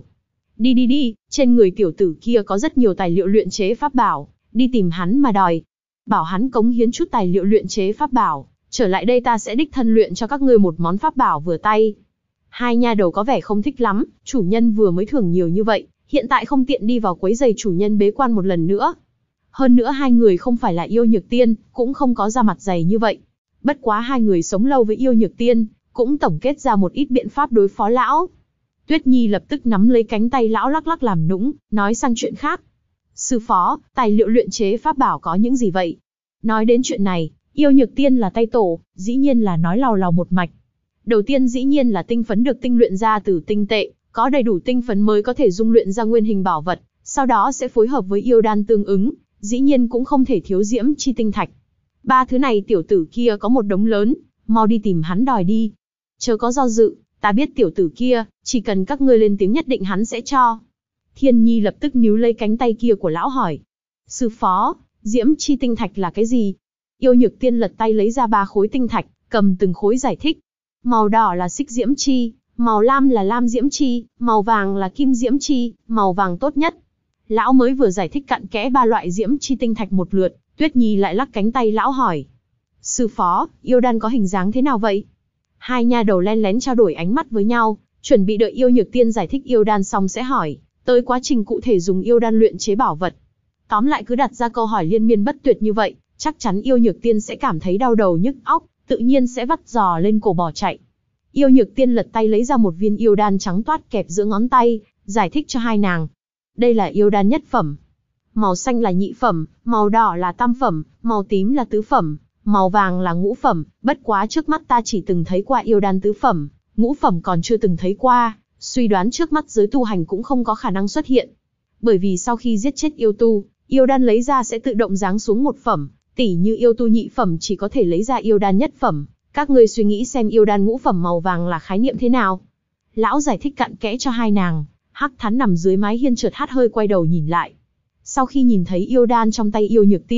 Đi, trên người tiểu tử kia có rất nhiều tài liệu luyện chế pháp bảo, đi tìm hắn mà đòi. Bảo hắn cống hiến chút tài liệu luyện chế pháp bảo, trở lại đây ta sẽ đích thân luyện cho các ngươi một món pháp bảo vừa tay. Hai nha đầu có vẻ không thích lắm, chủ nhân vừa mới thưởng nhiều như vậy, hiện tại không tiện đi vào quấy giày chủ nhân bế quan một lần nữa. Hơn nữa hai người không phải là Yêu Nhược Tiên, cũng không có ra mặt dày như vậy. Bất quá hai người sống lâu với Yêu Nhược Tiên, cũng tổng kết ra một ít biện pháp đối phó lão. Tuyết Nhi lập tức nắm lấy cánh tay lão lắc làm nũng, nói sang chuyện khác. Sư phó, tài liệu luyện chế pháp bảo có những gì vậy? Nói đến chuyện này, Yêu Nhược Tiên là tay tổ, dĩ nhiên là nói lào một mạch. Đầu tiên dĩ nhiên là tinh phấn được tinh luyện ra từ tinh tệ, có đầy đủ tinh phấn mới có thể dung luyện ra nguyên hình bảo vật, sau đó sẽ phối hợp với yêu đan tương ứng, dĩ nhiên cũng không thể thiếu diễm chi tinh thạch. 3 thứ này tiểu tử kia có một đống lớn, mau đi tìm hắn đòi đi. Chớ có do dự, ta biết tiểu tử kia, chỉ cần các ngươi lên tiếng nhất định hắn sẽ cho. Thiên Nhi lập tức níu lấy cánh tay kia của lão hỏi. Sư phó, diễm chi tinh thạch là cái gì? Yêu Nhược Tiên lật tay lấy ra 3 khối tinh thạch, cầm từng khối giải thích. Màu đỏ là xích diễm chi, màu lam là lam diễm chi, màu vàng là kim diễm chi, màu vàng tốt nhất. Lão mới vừa giải thích cặn kẽ 3 loại diễm chi tinh thạch một lượt, Tuyết Nhi lại lắc cánh tay lão hỏi. Sư phó, yêu đan có hình dáng thế nào vậy? Hai nha đầu len lén trao đổi ánh mắt với nhau, chuẩn bị đợi Yêu Nhược Tiên giải thích yêu đan xong sẽ hỏi tới quá trình cụ thể dùng yêu đan luyện chế bảo vật. Tóm lại cứ đặt ra câu hỏi liên miên bất tuyệt như vậy, chắc chắn Yêu Nhược Tiên sẽ cảm thấy đau đầu nhức óc, tự nhiên sẽ vắt giò lên cổ bỏ chạy. Yêu Nhược Tiên lật tay lấy ra một viên yêu đan trắng toát kẹp giữa ngón tay, giải thích cho hai nàng. Đây là yêu đan nhất phẩm. Màu xanh là nhị phẩm, màu đỏ là tam phẩm, màu tím là tứ phẩm, màu vàng là ngũ phẩm, bất quá trước mắt ta chỉ từng thấy qua yêu đan tứ phẩm, ngũ phẩm còn chưa từng thấy qua, suy đoán trước mắt giới tu hành cũng không có khả năng xuất hiện. Bởi vì sau khi giết chết yêu tu, yêu đan lấy ra sẽ tự động giáng xuống một phẩm, tỉ như yêu tu nhị phẩm chỉ có thể lấy ra yêu đan nhất phẩm. Các ngươi suy nghĩ xem yêu đan ngũ phẩm màu vàng là khái niệm thế nào? Lão giải thích cặn kẽ cho hai nàng. Hắc Thắn nằm dưới mái hiên chợt hắt hơi quay đầu nhìn lại. Sau khi nhìn thấy yêu đan trong tay Yêu Nhược Tiên,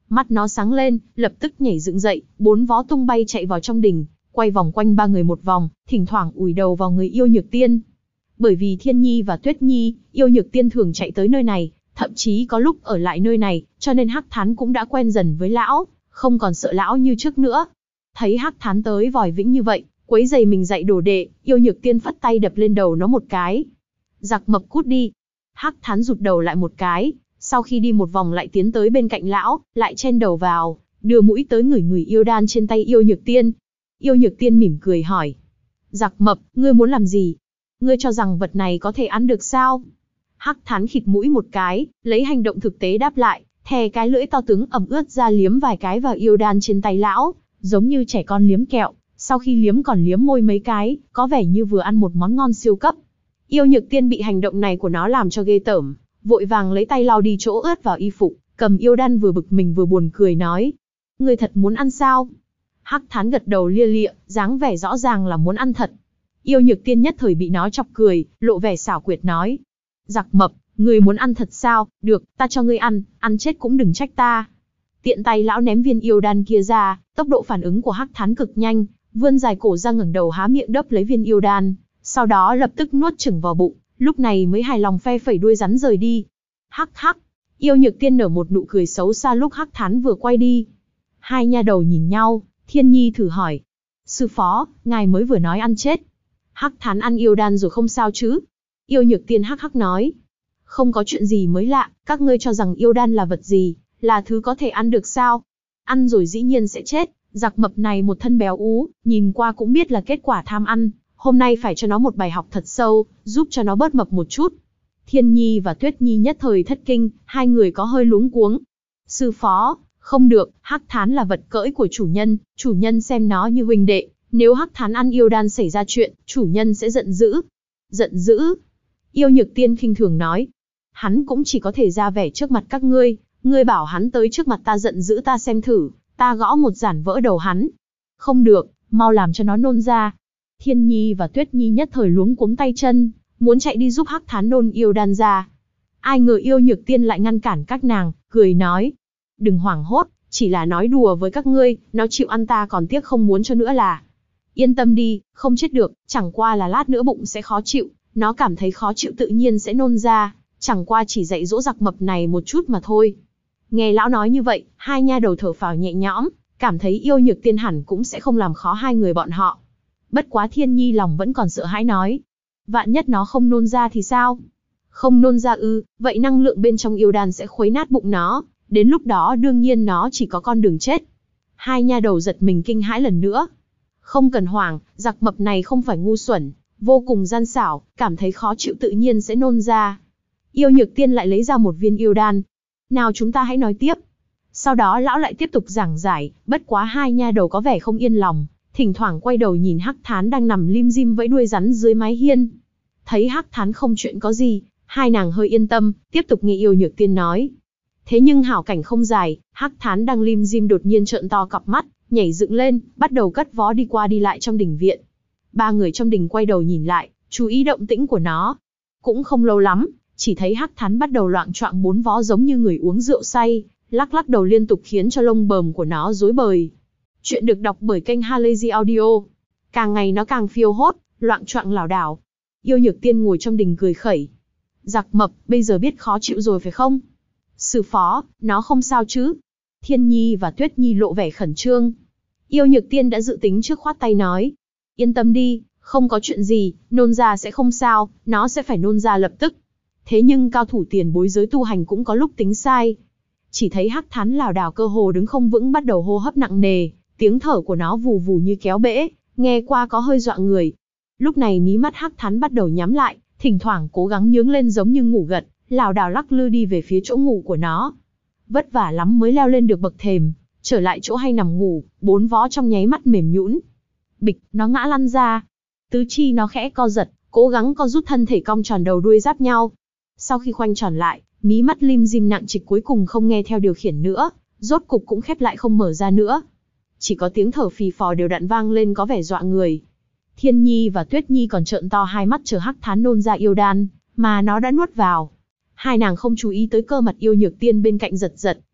Mắt nó sáng lên, lập tức nhảy dựng dậy, 4 vó tung bay chạy vào trong đình, quay vòng quanh ba người một vòng, thỉnh thoảng ủi đầu vào người Yêu Nhược Tiên. Bởi vì Thiên Nhi và Tuyết Nhi, Yêu Nhược Tiên thường chạy tới nơi này, thậm chí có lúc ở lại nơi này, cho nên Hắc Thán cũng đã quen dần với lão, không còn sợ lão như trước nữa. Thấy Hắc Thán tới vòi vĩnh như vậy, quấy giày mình dạy đồ đệ, Yêu Nhược Tiên phất tay đập lên đầu nó một cái. Giặc mập cút đi. Hắc Thán rụt đầu lại một cái, sau khi đi một vòng lại tiến tới bên cạnh lão, lại chen đầu vào, đưa mũi tới ngửi ngửi yêu đan trên tay Yêu Nhược Tiên. Yêu Nhược Tiên mỉm cười hỏi. Giặc mập, ngươi muốn làm gì? Ngươi cho rằng vật này có thể ăn được sao? Hắc Thán khịt mũi một cái, lấy hành động thực tế đáp lại, thè cái lưỡi to tướng ẩm ướt ra liếm vài cái vào yêu đan trên tay lão, giống như trẻ con liếm kẹo, sau khi liếm còn liếm môi mấy cái, có vẻ như vừa ăn một món ngon siêu cấp. Yêu Nhược Tiên bị hành động này của nó làm cho ghê tởm, vội vàng lấy tay lau đi chỗ ướt vào y phục, cầm yêu đan vừa bực mình vừa buồn cười nói. Ngươi thật muốn ăn sao? Hắc Thán gật đầu lia lịa, dáng vẻ rõ ràng là muốn ăn thật. Yêu Nhược Tiên nhất thời bị nó chọc cười, lộ vẻ xảo quyệt nói. Giặc mập, ngươi muốn ăn thật sao? Được, ta cho ngươi ăn chết cũng đừng trách ta. Tiện tay lão ném viên yêu đan kia ra, tốc độ phản ứng của Hắc Thán cực nhanh, vươn dài cổ ra ngẩng đầu há miệng đớp lấy viên yêu đan, sau đó lập tức nuốt chửng vào bụng, lúc này mới hài lòng phe phẩy đuôi rắn rời đi. Hắc hắc, Yêu Nhược Tiên nở một nụ cười xấu xa lúc Hắc Thán vừa quay đi. Hai nha đầu nhìn nhau, Thiên Nhi thử hỏi. Sư phó, ngài mới vừa nói ăn chết. Hắc Thán ăn yêu đan rồi không sao chứ? Yêu Nhược Tiên hắc hắc nói. Không có chuyện gì mới lạ, các ngươi cho rằng yêu đan là vật gì, là thứ có thể ăn được sao? Ăn rồi dĩ nhiên sẽ chết, giặc mập này một thân béo ú, nhìn qua cũng biết là kết quả tham ăn, hôm nay phải cho nó một bài học thật sâu, giúp cho nó bớt mập một chút. Thiên Nhi và Tuyết Nhi nhất thời thất kinh, hai người có hơi luống cuống. Sư phó, không được, Hắc Thán là vật cưỡi của chủ nhân xem nó như huynh đệ, nếu Hắc Thán ăn yêu đan xảy ra chuyện, chủ nhân sẽ giận dữ. Giận dữ? Yêu Nhược Tiên khinh thường nói. Hắn cũng chỉ có thể ra vẻ trước mặt các ngươi, ngươi bảo hắn tới trước mặt ta giận dữ ta xem thử, ta gõ một giản vỡ đầu hắn. Không được, mau làm cho nó nôn ra. Thiên Nhi và Tuyết Nhi nhất thời luống cuống tay chân, muốn chạy đi giúp Hắc Thán nôn yêu đan ra. Ai ngờ Yêu Nhược Tiên lại ngăn cản các nàng, cười nói. Đừng hoảng hốt, chỉ là nói đùa với các ngươi, nó chịu ăn ta còn tiếc không muốn cho nữa là. Yên tâm đi, không chết được, chẳng qua là lát nữa bụng sẽ khó chịu, nó cảm thấy khó chịu tự nhiên sẽ nôn ra, chẳng qua chỉ dạy dỗ giặc mập này một chút mà thôi. Nghe lão nói như vậy, hai nha đầu thở phào nhẹ nhõm, cảm thấy Yêu Nhược Tiên hẳn cũng sẽ không làm khó hai người bọn họ. Bất quá Thiên Nhi lòng vẫn còn sợ hãi nói. Vạn nhất nó không nôn ra thì sao? Không nôn ra ư, vậy năng lượng bên trong yêu đan sẽ khuấy nát bụng nó, đến lúc đó đương nhiên nó chỉ có con đường chết. Hai nha đầu giật mình kinh hãi lần nữa. Không cần hoảng, giặc mập này không phải ngu xuẩn, vô cùng gian xảo, cảm thấy khó chịu tự nhiên sẽ nôn ra. Yêu Nhược Tiên lại lấy ra một viên yêu đan. Nào chúng ta hãy nói tiếp. Sau đó lão lại tiếp tục giảng giải, bất quá hai nha đầu có vẻ không yên lòng, thỉnh thoảng quay đầu nhìn Hắc Thán đang nằm lim dim vẫy đuôi rắn dưới mái hiên. Thấy Hắc Thán không chuyện có gì, hai nàng hơi yên tâm, tiếp tục nghe Yêu Nhược Tiên nói. Thế nhưng hảo cảnh không dài, Hắc Thán đang lim dim đột nhiên trợn to cặp mắt, nhảy dựng lên, bắt đầu cất vó đi qua đi lại trong đình viện. Ba người trong đình quay đầu nhìn lại, chú ý động tĩnh của nó. Cũng không lâu lắm, chỉ thấy Hắc Thán bắt đầu loạng choạng bốn vó giống như người uống rượu say, lắc lắc đầu liên tục khiến cho lông bờm của nó rối bời. Chuyện được đọc bởi kênh Halazy Audio. Càng ngày nó càng phiêu hốt, loạng choạng lảo đảo. Yêu Nhược Tiên ngồi trong đình cười khẩy. Giặc mập, bây giờ biết khó chịu rồi phải không? Sư phó, nó không sao chứ? Thiên Nhi và Tuyết Nhi lộ vẻ khẩn trương. Yêu Nhược Tiên đã dự tính trước khoát tay nói. Yên tâm đi, không có chuyện gì, nôn ra sẽ không sao, nó sẽ phải nôn ra lập tức. Thế nhưng cao thủ tiền bối giới tu hành cũng có lúc tính sai. Chỉ thấy Hắc Thán lảo đảo cơ hồ đứng không vững bắt đầu hô hấp nặng nề, tiếng thở của nó vù vù như kéo bể, nghe qua có hơi dọa người. Lúc này mí mắt Hắc Thán bắt đầu nhắm lại, thỉnh thoảng cố gắng nhướng lên giống như ngủ gật, lảo đảo lắc lư đi về phía chỗ ngủ của nó. Vất vả lắm mới leo lên được bậc thềm, trở lại chỗ hay nằm ngủ, bốn vó trong nháy mắt mềm nhũn. Bịch, nó ngã lăn ra. Tứ chi nó khẽ co giật, cố gắng co rút thân thể cong tròn đầu đuôi giáp nhau. Sau khi khoanh tròn lại, mí mắt lim dim nặng trịch cuối cùng không nghe theo điều khiển nữa, rốt cục cũng khép lại không mở ra nữa. Chỉ có tiếng thở phì phò đều đặn vang lên có vẻ dọa người. Thiên Nhi và Tuyết Nhi còn trợn to hai mắt chờ Hắc Thán nôn ra yêu đan, mà nó đã nuốt vào. Hai nàng không chú ý tới cơ mặt Yêu Nhược Tiên bên cạnh giật giật,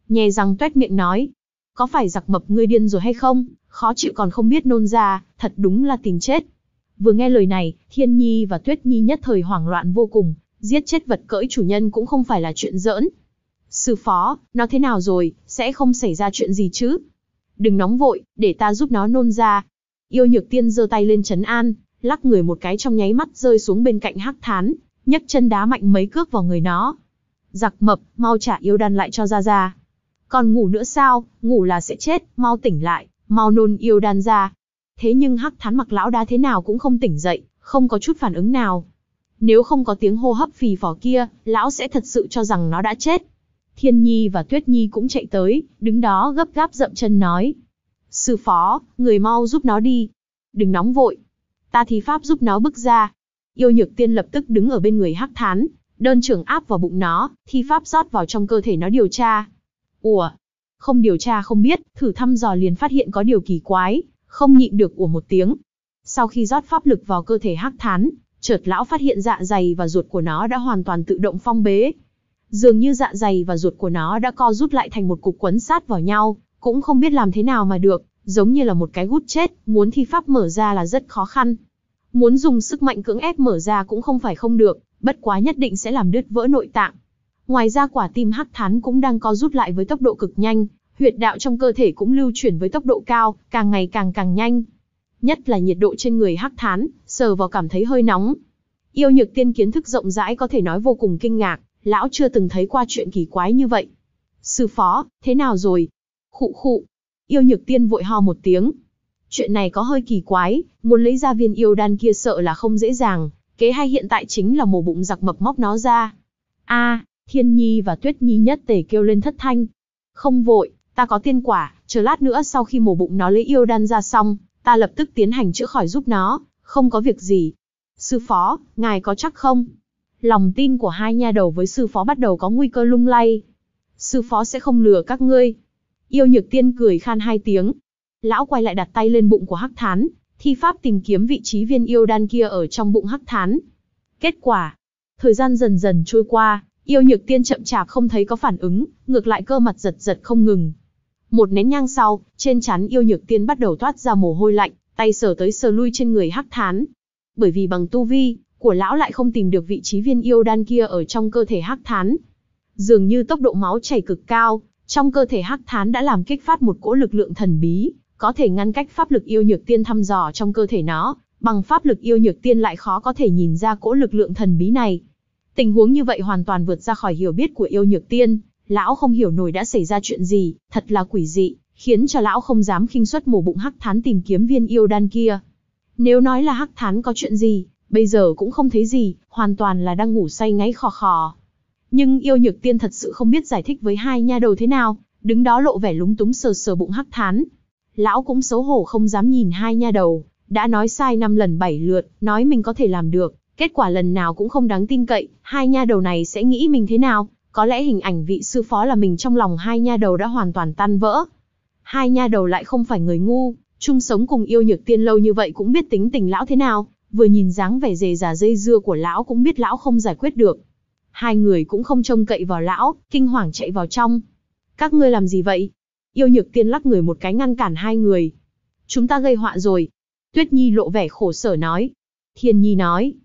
nhè răng toét miệng nói. Có phải giặc mập ngươi điên rồi hay không, khó chịu còn không biết nôn ra, thật đúng là tìm chết. Vừa nghe lời này, Thiên Nhi và Tuyết Nhi nhất thời hoảng loạn vô cùng, giết chết vật cưỡi chủ nhân cũng không phải là chuyện giỡn. Sư phó, nó thế nào rồi, sẽ không xảy ra chuyện gì chứ? Đừng nóng vội, để ta giúp nó nôn ra. Yêu Nhược Tiên giơ tay lên trấn an, lắc người một cái trong nháy mắt rơi xuống bên cạnh Hắc Thán, nhấc chân đá mạnh mấy cước vào người nó. Giặc mập, mau trả yêu đan lại cho ra. Còn ngủ nữa sao, ngủ là sẽ chết, mau tỉnh lại, mau nôn yêu đan ra. Thế nhưng Hắc Thán mặc lão đá thế nào cũng không tỉnh dậy, không có chút phản ứng nào. Nếu không có tiếng hô hấp phì phò kia, lão sẽ thật sự cho rằng nó đã chết. Thiên Nhi và Tuyết Nhi cũng chạy tới, đứng đó gấp gáp dậm chân nói. Sư phó, người mau giúp nó đi. Đừng nóng vội. Ta thi pháp giúp nó bức ra. Yêu Nhược Tiên lập tức đứng ở bên người Hắc Thán, đơn trưởng áp vào bụng nó, thi pháp rót vào trong cơ thể nó điều tra. Ủa? Không điều tra không biết, thử thăm dò liền phát hiện có điều kỳ quái, không nhịn được ủa một tiếng. Sau khi rót pháp lực vào cơ thể Hắc Thán, chợt lão phát hiện dạ dày và ruột của nó đã hoàn toàn tự động phong bế. Dường như dạ dày và ruột của nó đã co rút lại thành một cục quấn sát vào nhau, cũng không biết làm thế nào mà được, giống như là một cái gút chết, muốn thi pháp mở ra là rất khó khăn. Muốn dùng sức mạnh cưỡng ép mở ra cũng không phải không được, bất quá nhất định sẽ làm đứt vỡ nội tạng. Ngoài ra quả tim Hắc Thán cũng đang co rút lại với tốc độ cực nhanh, huyệt đạo trong cơ thể cũng lưu chuyển với tốc độ cao, càng ngày càng nhanh. Nhất là nhiệt độ trên người Hắc Thán, sờ vào cảm thấy hơi nóng. Yêu Nhược Tiên kiến thức rộng rãi có thể nói vô cùng kinh ngạc, lão chưa từng thấy qua chuyện kỳ quái như vậy. Sư phó, thế nào rồi? Khụ khụ. Yêu Nhược Tiên vội ho một tiếng. Chuyện này có hơi kỳ quái, muốn lấy ra viên yêu đan kia sợ là không dễ dàng, kế hay hiện tại chính là mổ bụng giặc mập móc nó ra. Thiên Nhi và Tuyết Nhi nhất tề kêu lên thất thanh. Không vội, ta có tiên quả, chờ lát nữa sau khi mổ bụng nó lấy yêu đan ra xong, ta lập tức tiến hành chữa khỏi giúp nó, không có việc gì. Sư phó, ngài có chắc không? Lòng tin của hai nha đầu với sư phó bắt đầu có nguy cơ lung lay. Sư phó sẽ không lừa các ngươi. Yêu Nhược Tiên cười khan hai tiếng. Lão quay lại đặt tay lên bụng của Hắc Thán, thi pháp tìm kiếm vị trí viên yêu đan kia ở trong bụng Hắc Thán. Kết quả, thời gian dần dần trôi qua, Yêu Nhược Tiên chậm chạp không thấy có phản ứng, ngược lại cơ mặt giật giật không ngừng. Một nén nhang sau, trên trán Yêu Nhược Tiên bắt đầu toát ra mồ hôi lạnh, tay sờ tới sờ lui trên người Hắc Thán. Bởi vì bằng tu vi của lão lại không tìm được vị trí viên yêu đan kia ở trong cơ thể Hắc Thán. Dường như tốc độ máu chảy cực cao, trong cơ thể Hắc Thán đã làm kích phát một cỗ lực lượng thần bí, có thể ngăn cách pháp lực Yêu Nhược Tiên thăm dò trong cơ thể nó, bằng pháp lực Yêu Nhược Tiên lại khó có thể nhìn ra cỗ lực lượng thần bí này. Tình huống như vậy hoàn toàn vượt ra khỏi hiểu biết của Yêu Nhược Tiên, lão không hiểu nổi đã xảy ra chuyện gì, thật là quỷ dị, khiến cho lão không dám khinh suất mổ bụng Hắc Thán tìm kiếm viên yêu đan kia. Nếu nói là Hắc Thán có chuyện gì, bây giờ cũng không thấy gì, hoàn toàn là đang ngủ say ngáy khò khò. Nhưng Yêu Nhược Tiên thật sự không biết giải thích với hai nha đầu thế nào, đứng đó lộ vẻ lúng túng sờ sờ bụng Hắc Thán. Lão cũng xấu hổ không dám nhìn hai nha đầu, đã nói sai 5 lần 7 lượt, nói mình có thể làm được, kết quả lần nào cũng không đáng tin cậy, hai nha đầu này sẽ nghĩ mình thế nào? Có lẽ hình ảnh vị sư phó là mình trong lòng hai nha đầu đã hoàn toàn tan vỡ. Hai nha đầu lại không phải người ngu, chung sống cùng Yêu Nhược Tiên lâu như vậy cũng biết tính tình lão thế nào, vừa nhìn dáng vẻ dề già dây dưa của lão cũng biết lão không giải quyết được. Hai người cũng không trông cậy vào lão, kinh hoàng chạy vào trong. Các ngươi làm gì vậy? Yêu Nhược Tiên lắc người một cái ngăn cản hai người. Chúng ta gây họa rồi. Tuyết Nhi lộ vẻ khổ sở nói. Thiên Nhi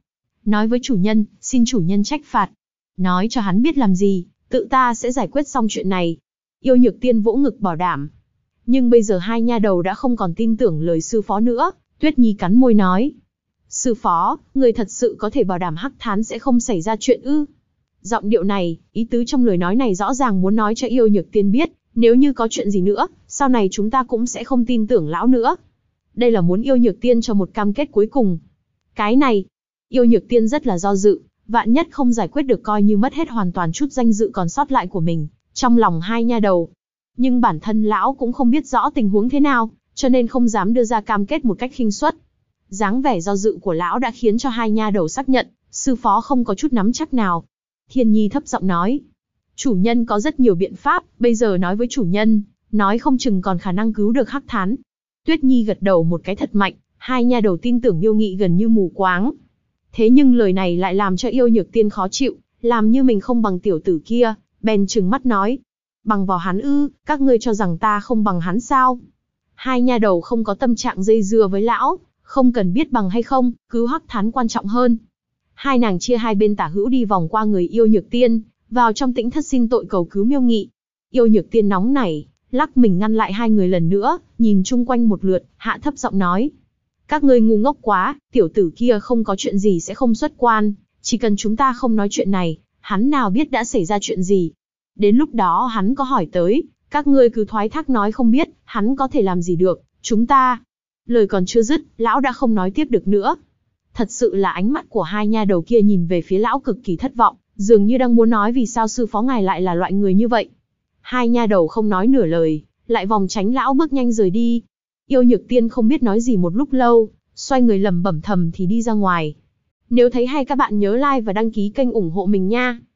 nói với chủ nhân, xin chủ nhân trách phạt. Nói cho hắn biết làm gì, tự ta sẽ giải quyết xong chuyện này. Yêu Nhược Tiên vỗ ngực bảo đảm. Nhưng bây giờ hai nha đầu đã không còn tin tưởng lời sư phó nữa, Tuyết Nhi cắn môi nói. Sư phó, người thật sự có thể bảo đảm Hắc Thán sẽ không xảy ra chuyện ư? Giọng điệu này, ý tứ trong lời nói này rõ ràng muốn nói cho Yêu Nhược Tiên biết, nếu như có chuyện gì nữa, sau này chúng ta cũng sẽ không tin tưởng lão nữa. Đây là muốn Yêu Nhược Tiên cho một cam kết cuối cùng. Cái này, Yêu Nhược Tiên rất là do dự, vạn nhất không giải quyết được coi như mất hết hoàn toàn chút danh dự còn sót lại của mình, trong lòng hai nha đầu. Nhưng bản thân lão cũng không biết rõ tình huống thế nào, cho nên không dám đưa ra cam kết một cách khinh suất. Dáng vẻ do dự của lão đã khiến cho hai nha đầu xác nhận, sư phó không có chút nắm chắc nào. Thiên Nhi thấp giọng nói, chủ nhân có rất nhiều biện pháp, bây giờ nói với chủ nhân, nói không chừng còn khả năng cứu được Hắc Thán. Tuyết Nhi gật đầu một cái thật mạnh, hai nha đầu tin tưởng Yêu Nghị gần như mù quáng. Thế nhưng lời này lại làm cho Yêu Nhược Tiên khó chịu, làm như mình không bằng tiểu tử kia, bèn trừng mắt nói. Bằng vào hắn ư, các ngươi cho rằng ta không bằng hắn sao? Hai nha đầu không có tâm trạng dây dưa với lão, không cần biết bằng hay không, cứ hắc thán quan trọng hơn. Hai nàng chia hai bên tả hữu đi vòng qua người Yêu Nhược Tiên, vào trong tĩnh thất xin tội cầu cứu Miêu Nghị. Yêu Nhược Tiên nóng nảy, lắc mình ngăn lại hai người lần nữa, nhìn chung quanh một lượt, hạ thấp giọng nói. Các ngươi ngu ngốc quá, tiểu tử kia không có chuyện gì sẽ không xuất quan, chỉ cần chúng ta không nói chuyện này, hắn nào biết đã xảy ra chuyện gì. Đến lúc đó hắn có hỏi tới, các ngươi cứ thoái thác nói không biết, hắn có thể làm gì được, chúng ta. Lời còn chưa dứt, lão đã không nói tiếp được nữa. Thật sự là ánh mắt của hai nha đầu kia nhìn về phía lão cực kỳ thất vọng, dường như đang muốn nói vì sao sư phó ngài lại là loại người như vậy. Hai nha đầu không nói nửa lời, lại vòng tránh lão bước nhanh rời đi. Yêu Nhược Tiên không biết nói gì một lúc lâu, xoay người lẩm bẩm thầm thì đi ra ngoài. Nếu thấy hay các bạn nhớ like và đăng ký kênh ủng hộ mình nha.